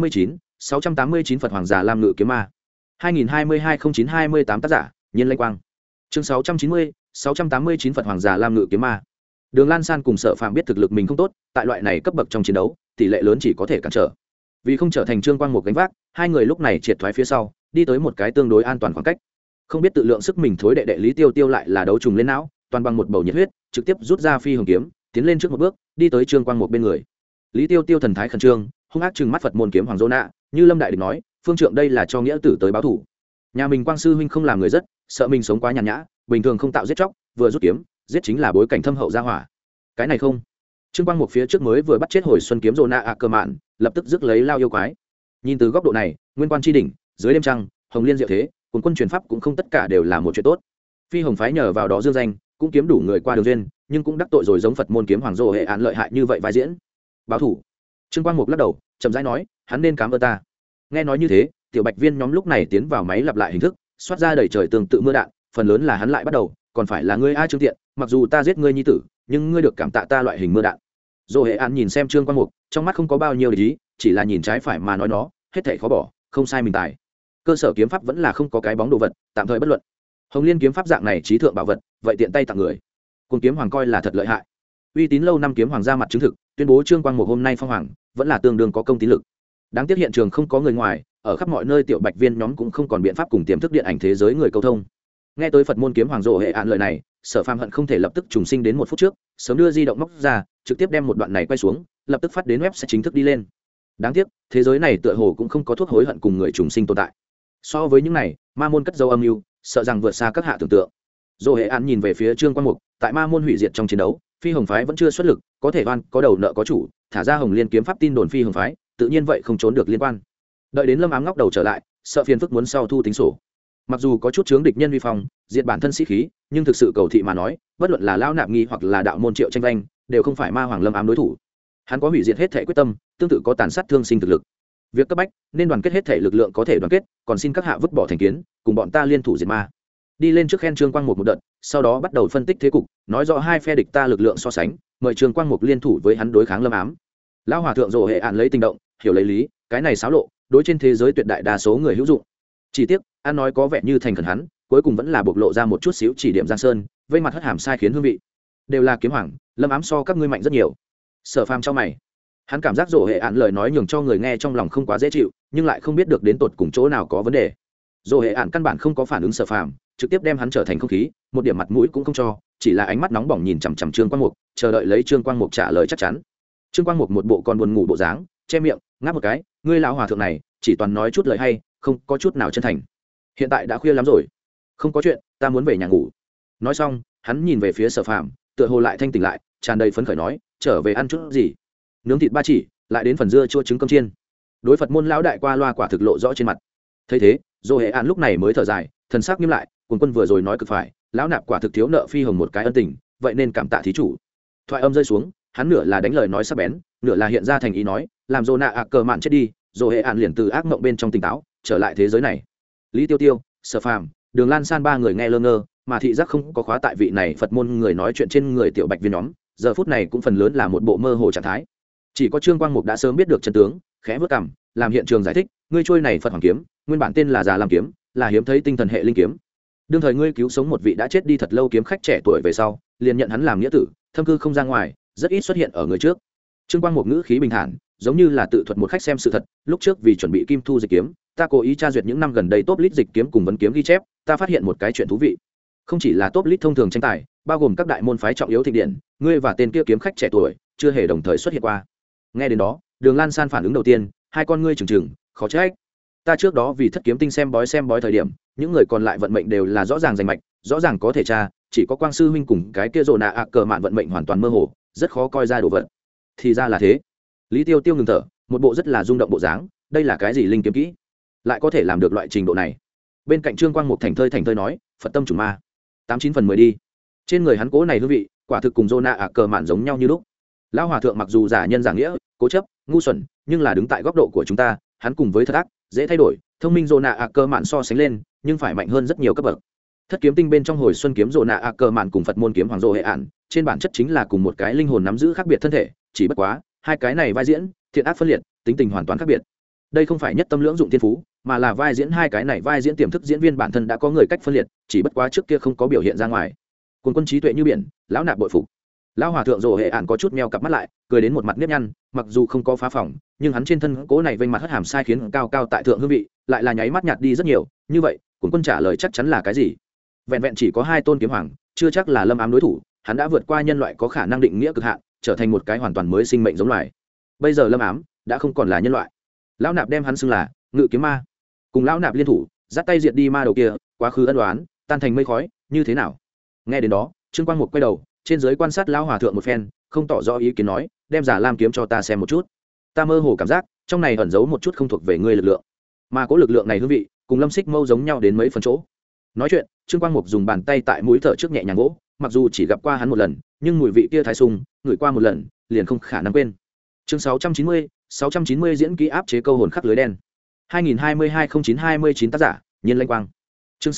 [SPEAKER 1] 689 Phật Hoàng Già Lam Ngự Kiếm Ma. 2022-09-28 tác giả, Nhiên Lanh Quang. Chương 689 Phật Hoàng Già Lam Ngự Kiếm Ma. Đường Lan San cùng Sở Phàm biết thực lực mình không tốt, tại loại này cấp bậc trong chiến đấu, tỷ lệ lớn chỉ có thể cản trở. Vì không trở thành Trương Quang Mục gánh vác, hai người lúc này triệt thoái phía sau, đi tới một cái tương đối an toàn khoảng cách. Không biết tự lượng sức mình thối đệ đệ Lý Tiêu Tiêu lại là đấu trùng lên não, toàn bằng một bầu nhiệt huyết, trực tiếp rút ra phi hồng kiếm, tiến lên trước một bước, đi tới Trương Quang Mục bên người. Lý Tiêu Tiêu thần thái khẩn trương, hung ác trừng mắt Phật môn kiếm hoàng Dô Nạ, như lâm đại địch nói, phương trượng đây là cho nghĩa tử tới báo thủ. Nhà mình Quang sư huynh không làm người rất, sợ mình sống quá nhàn nhã, bình thường không tạo giết chóc, vừa rút kiếm, giết chính là bối cảnh thâm hậu gia hỏa. Cái này không. Trương Quang Mục phía trước mới vừa bắt chết hồi xuân kiếm Dô Nạ ạ cơ mạn, lập tức rước lấy lao yêu quái. Nhìn từ góc độ này, nguyên quan tri đỉnh, dưới đêm trăng, Hồng Liên diệu thế, cùng quân truyền pháp cũng không tất cả đều là một chuyện tốt. Phi Hồng phái nhờ vào đó dương danh, cũng kiếm đủ người qua đường duyên, nhưng cũng đắc tội rồi giống Phật môn kiếm hoàng Dô Hệ Án lợi hại như vậy vai diễn. Báo thủ. Trương Quang Mục lắc đầu, chậm rãi nói, hắn nên cảm ơn ta. Nghe nói như thế, tiểu bạch viên nhóm lúc này tiến vào máy lặp lại hình thức, xoát ra đầy trời tương tự mưa đạn, phần lớn là hắn lại bắt đầu, còn phải là ngươi a Trương Tiện, mặc dù ta giết ngươi nhi tử, nhưng ngươi được cảm tạ ta loại hình mưa đạn. Dô Hệ Án nhìn xem Trương Quang Mục, trong mắt không có bao nhiêu để ý, chỉ là nhìn trái phải mà nói nó, hết thảy khó bỏ, không sai mình tài. Cơ sở kiếm pháp vẫn là không có cái bóng đồ vật, tạm thời bất luận. Hồng Liên kiếm pháp dạng này trí thượng bảo vật, vậy tiện tay tặng người. Cùng kiếm hoàng coi là thật lợi hại. Uy tín lâu năm kiếm hoàng ra mặt chứng thực, tuyên bố Trương Quang Mục hôm nay phong hoàng, vẫn là tương đương có công tín lực. Đáng tiếc hiện trường không có người ngoài, ở khắp mọi nơi tiểu bạch viên nhóm cũng không còn biện pháp cùng tiềm thức điện ảnh thế giới người câu thông. Nghe tới Phật môn kiếm hoàng Dô Hệ Án lời này, Sở Phàm hận không thể lập tức trùng sinh đến một phút trước, sớm đưa di động móc ra, trực tiếp đem một đoạn này quay xuống, lập tức phát đến web sẽ chính thức đi lên. Đáng tiếc, thế giới này tựa hồ cũng không có thuốc hối hận cùng người trùng sinh tồn tại. So với những này, ma môn cất dấu âm mưu, sợ rằng vượt xa các hạ tưởng tượng. Dô Hệ Án nhìn về phía Trương Quang Mục, tại ma môn hủy diệt trong chiến đấu, Phi Hồng phái vẫn chưa xuất lực, có thể oan có đầu nợ có chủ, thả ra Hồng Liên kiếm pháp tin đồn Phi Hồng phái, tự nhiên vậy không trốn được liên quan. Đợi đến Lâm Ám ngóc đầu trở lại, sợ phiền phức muốn sau thu tính sổ. Mặc dù có chút chướng địch nhân vi phong, diệt bản thân sĩ khí, nhưng thực sự cầu thị mà nói, bất luận là lão nạp nghi hoặc là đạo môn Triệu Tranh Vanh, đều không phải ma hoàng Lâm Ám đối thủ. Hắn có hủy diệt hết thể quyết tâm, tương tự có tàn sát thương sinh thực lực. Việc cấp bách nên đoàn kết hết thể lực lượng có thể đoàn kết, còn xin các hạ vứt bỏ thành kiến, cùng bọn ta liên thủ diệt ma. Đi lên trước khen Trương Quang Mục một đợt, sau đó bắt đầu phân tích thế cục, nói rõ hai phe địch ta lực lượng so sánh, mời Trương Quang Mục liên thủ với hắn đối kháng Lâm Ám. Lão hòa thượng Dô Hệ Án lấy tình động, hiểu lấy lý, cái này xáo lộ, đối trên thế giới tuyệt đại đa số người hữu dụng. Chỉ tiếc, ăn nói có vẻ như thành khẩn hắn, cuối cùng vẫn là bộc lộ ra một chút xíu chỉ điểm Giang Sơn, vây mặt hất hàm sai khiến hương vị. Đều là kiếm hoàng, Lâm Ám so các ngươi mạnh rất nhiều. Sở Phàm cho mày. Hắn cảm giác Dô Hệ Án lời nói nhường cho người nghe trong lòng không quá dễ chịu, nhưng lại không biết được đến tột cùng chỗ nào có vấn đề. Dô Hệ Án căn bản không có phản ứng Sở Phàm, trực tiếp đem hắn trở thành không khí, một điểm mặt mũi cũng không cho, chỉ là ánh mắt nóng bỏng nhìn chằm chằm Trương Quang Mục, chờ đợi lấy Trương Quang Mục trả lời chắc chắn. Trương Quang Mục một bộ còn buồn ngủ bộ dáng, che miệng, ngáp một cái, ngươi lão hòa thượng này, chỉ toàn nói chút lời hay, không có chút nào chân thành. Hiện tại đã khuya lắm rồi. Không có chuyện, ta muốn về nhà ngủ. nói xong hắn nhìn về phía Sở Phàm, tựa hồ lại thanh tỉnh lại, tràn đầy phấn khởi nói, trở về ăn chút gì? Nướng thịt ba chỉ, lại đến phần dưa chua trứng cơm chiên. Đối Phật môn lão đại qua loa quả thực lộ rõ trên mặt. Thấy thế, Dô Hệ An lúc này mới thở dài, thần sắc nghiêm lại, Cuồng Quân vừa rồi nói cực phải, lão nạp quả thực thiếu nợ Phi Hồng một cái ân tình, vậy nên cảm tạ thí chủ. Thoại âm rơi xuống, hắn nửa là đánh lời nói sắc bén, nửa là hiện ra thành ý nói, làm Dô nạ cờ mạn chết đi, Dô Hệ An liền từ ác mộng bên trong tỉnh táo, trở lại thế giới này. Lý Tiêu Tiêu, Sở Phàm, Đường Lan San ba người nghe lơ ngơ, mà thị giác không có khóa tại vị này Phật môn người nói chuyện trên người tiểu bạch viên nhóm, giờ phút này cũng phần lớn là một bộ mơ hồ trạng thái. Chỉ có Trương Quang Mục đã sớm biết được chân tướng, khẽ vớt cằm, làm hiện trường giải thích, ngươi trôi này Phật Hoàng kiếm, nguyên bản tên là Già Lam kiếm, là hiếm thấy tinh thần hệ linh kiếm. Đương thời ngươi cứu sống một vị đã chết đi thật lâu kiếm khách trẻ tuổi về sau, liền nhận hắn làm nghĩa tử, thâm cư không ra ngoài, rất ít xuất hiện ở người trước. Trương Quang Mục ngữ khí bình thản, giống như là tự thuật một khách xem sự thật, lúc trước vì chuẩn bị Kim Thu dịch kiếm, ta cố ý tra duyệt những năm gần đây top list dịch kiếm cùng vấn kiếm ghi chép, ta phát hiện một cái chuyện thú vị. Không chỉ là top list thông thường tranh tài, bao gồm các đại môn phái trọng yếu thịnh điện, ngươi và tên kia kiếm khách trẻ tuổi chưa hề đồng thời xuất hiện qua. Nghe đến đó, Đường Lan San phản ứng đầu tiên, hai con ngươi trừng trừng, khó trách. Ta trước đó vì thất kiếm tinh xem bói thời điểm, những người còn lại vận mệnh đều là rõ ràng rành mạch, rõ ràng có thể tra, chỉ có Quang sư huynh cùng cái kia Dồ nạ cờ mạn vận mệnh hoàn toàn mơ hồ, rất khó coi ra đồ vật. Thì ra là thế. Lý Tiêu Tiêu ngừng thở, một bộ rất là rung động bộ dáng, đây là cái gì linh kiếm kỹ, lại có thể làm được loại trình độ này. Bên cạnh Trương Quang Mục thành thơi nói, Phật tâm chủ ma, 89/10 đi. Trên người hắn cố này hương vị, quả thực cùng Dồ nạ cờ mạn giống nhau như lúc. Lão hòa thượng mặc dù giả nhân giả nghĩa, cố chấp, ngu xuẩn, nhưng là đứng tại góc độ của chúng ta, hắn cùng với thật ác, dễ thay đổi, thông minh Dồ nạ cờ mạn so sánh lên, nhưng phải mạnh hơn rất nhiều cấp bậc. Thất kiếm tinh bên trong hồi xuân kiếm Dồ nạ cờ mạn cùng Phật môn kiếm Hoàng Dồ Hệ Ản, trên bản chất chính là cùng một cái linh hồn nắm giữ khác biệt thân thể, chỉ bất quá, hai cái này vai diễn, thiện ác phân liệt, tính tình hoàn toàn khác biệt. Đây không phải nhất tâm lưỡng dụng thiên phú, mà là vai diễn hai cái này vai diễn tiềm thức diễn viên bản thân đã có người cách phân liệt, chỉ bất quá trước kia không có biểu hiện ra ngoài. Cuồng Quân trí tuệ như biển, lão nạp bội phục. Lão hòa thượng Dồ Hệ Ản có chút meo cặp mắt lại, cười đến một mặt nếp nhăn, mặc dù không có phá phỏng, nhưng hắn trên thân cố này vênh mặt hất hàm sai khiến cao cao tại thượng hương vị, lại là nháy mắt nhạt đi rất nhiều. Như vậy, Cuồng Quân trả lời chắc chắn là cái gì? Vẹn vẹn chỉ có hai tôn kiếm hoàng, chưa chắc là Lâm Ám đối thủ, hắn đã vượt qua nhân loại có khả năng định nghĩa cực hạn, trở thành một cái hoàn toàn mới sinh mệnh giống loài. Bây giờ Lâm Ám đã không còn là nhân loại. Lão nạp đem hắn xưng là Ngự kiếm ma, cùng lão nạp liên thủ, dắt tay diệt đi ma đầu kia, quá khứ ân đoán tan thành mây khói, như thế nào? Nghe đến đó, Trương Quang Mục quay đầu, trên dưới quan sát lão hòa thượng một phen, không tỏ rõ ý kiến nói, đem Giả Lam kiếm cho ta xem một chút. Ta mơ hồ cảm giác, trong này ẩn giấu một chút không thuộc về ngươi lực lượng, mà có lực lượng này hương vị, cùng Lâm Xích Mâu giống nhau đến mấy phần chỗ. Nói chuyện, Trương Quang Mục dùng bàn tay tại mũi thở trước nhẹ nhàng gỗ, mặc dù chỉ gặp qua hắn một lần, nhưng mùi vị kia thái sung, ngửi qua một lần, liền không khả năng quên. Chương 690 diễn kỹ áp chế câu hồn khắc lưới đen. 2022-09-29 tác giả, Nhiên Lanh Quang. Chương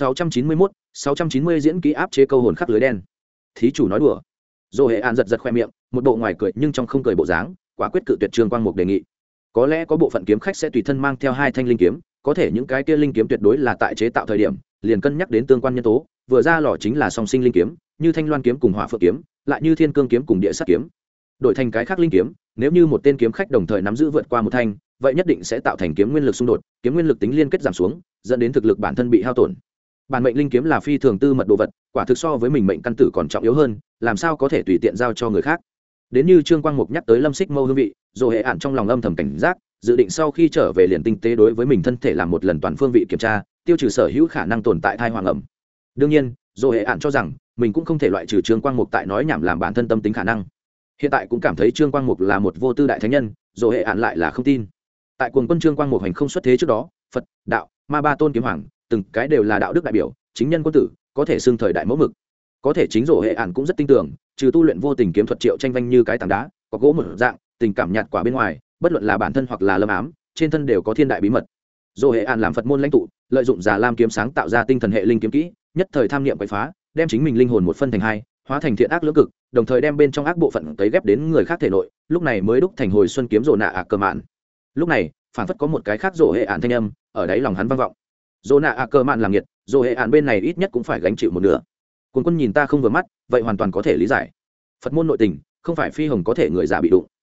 [SPEAKER 1] 690 diễn kỹ áp chế câu hồn khắc lưới đen. Thí chủ nói đùa. Dô Hệ An giật khoe miệng, một bộ ngoài cười nhưng trong không cười bộ dáng, quả quyết cự tuyệt Trương Quang Mục đề nghị. Có lẽ có bộ phận kiếm khách sẽ tùy thân mang theo hai thanh linh kiếm, có thể những cái kia linh kiếm tuyệt đối là tại chế tạo thời điểm, liền cân nhắc đến tương quan nhân tố, vừa ra lò chính là song sinh linh kiếm, như Thanh Loan kiếm cùng Hỏa Phượng kiếm, lại như Thiên Cương kiếm cùng Địa Sát kiếm. Đổi thành cái khác linh kiếm, nếu như một tên kiếm khách đồng thời nắm giữ vượt qua một thanh, vậy nhất định sẽ tạo thành kiếm nguyên lực xung đột, kiếm nguyên lực tính liên kết giảm xuống, dẫn đến thực lực bản thân bị hao tổn. Bản mệnh linh kiếm là phi thường tư mật đồ vật, quả thực so với mình mệnh căn tử còn trọng yếu hơn, làm sao có thể tùy tiện giao cho người khác. Đến như Trương Quang Mục nhắc tới Lâm Xích Mâu hương vị, Dô Hệ Ản trong lòng âm thầm cảnh giác, dự định sau khi trở về liền tinh tế đối với mình thân thể làm một lần toàn phương vị kiểm tra, tiêu trừ sở hữu khả năng tồn tại thai hoàng ẩm. Đương nhiên, Dô Hệ Ản cho rằng mình cũng không thể loại trừ Trương Quang Mục tại nói nhảm làm bản thân tâm tính khả năng. Hiện tại cũng cảm thấy Trương Quang Mục là một vô tư đại thánh nhân, Dô Hệ Ản lại là không tin. Tại Cuồng Quân Trương Quang Mục hành không xuất thế trước đó, Phật, đạo, ma ba tôn kiếm hoàng, từng cái đều là đạo đức đại biểu, chính nhân quân tử, có thể xưng thời đại mẫu mực. Có thể chính Dô Hệ Ản cũng rất tin tưởng, trừ tu luyện vô tình kiếm thuật triệu tranh vanh như cái tảng đá, có gỗ một dạng, tình cảm nhạt quả bên ngoài, bất luận là bản thân hoặc là Lâm Ám, trên thân đều có thiên đại bí mật. Dô Hệ Ản làm Phật môn lãnh tụ, lợi dụng Già Lam kiếm sáng tạo ra tinh thần hệ linh kiếm kỹ, nhất thời tham niệm quậy phá, đem chính mình linh hồn một phân thành hai, hóa thành thiện ác lưỡng cực, đồng thời đem bên trong ác bộ phận tấy ghép đến người khác thể nội, lúc này mới đúc thành hồi xuân kiếm Dồ nạ cờ mạn. Lúc này, phản phất có một cái khác Dô Hệ Ản thanh âm ở đáy lòng hắn vang vọng. Dồ nạ cờ mạn làm nghiệt, Dô Hệ Ản bên này ít nhất cũng phải gánh chịu một nửa. Cuồng Quân nhìn ta không vừa mắt, vậy hoàn toàn có thể lý giải. Phật môn nội tình, không phải phi hồng có thể người giả bị đụng.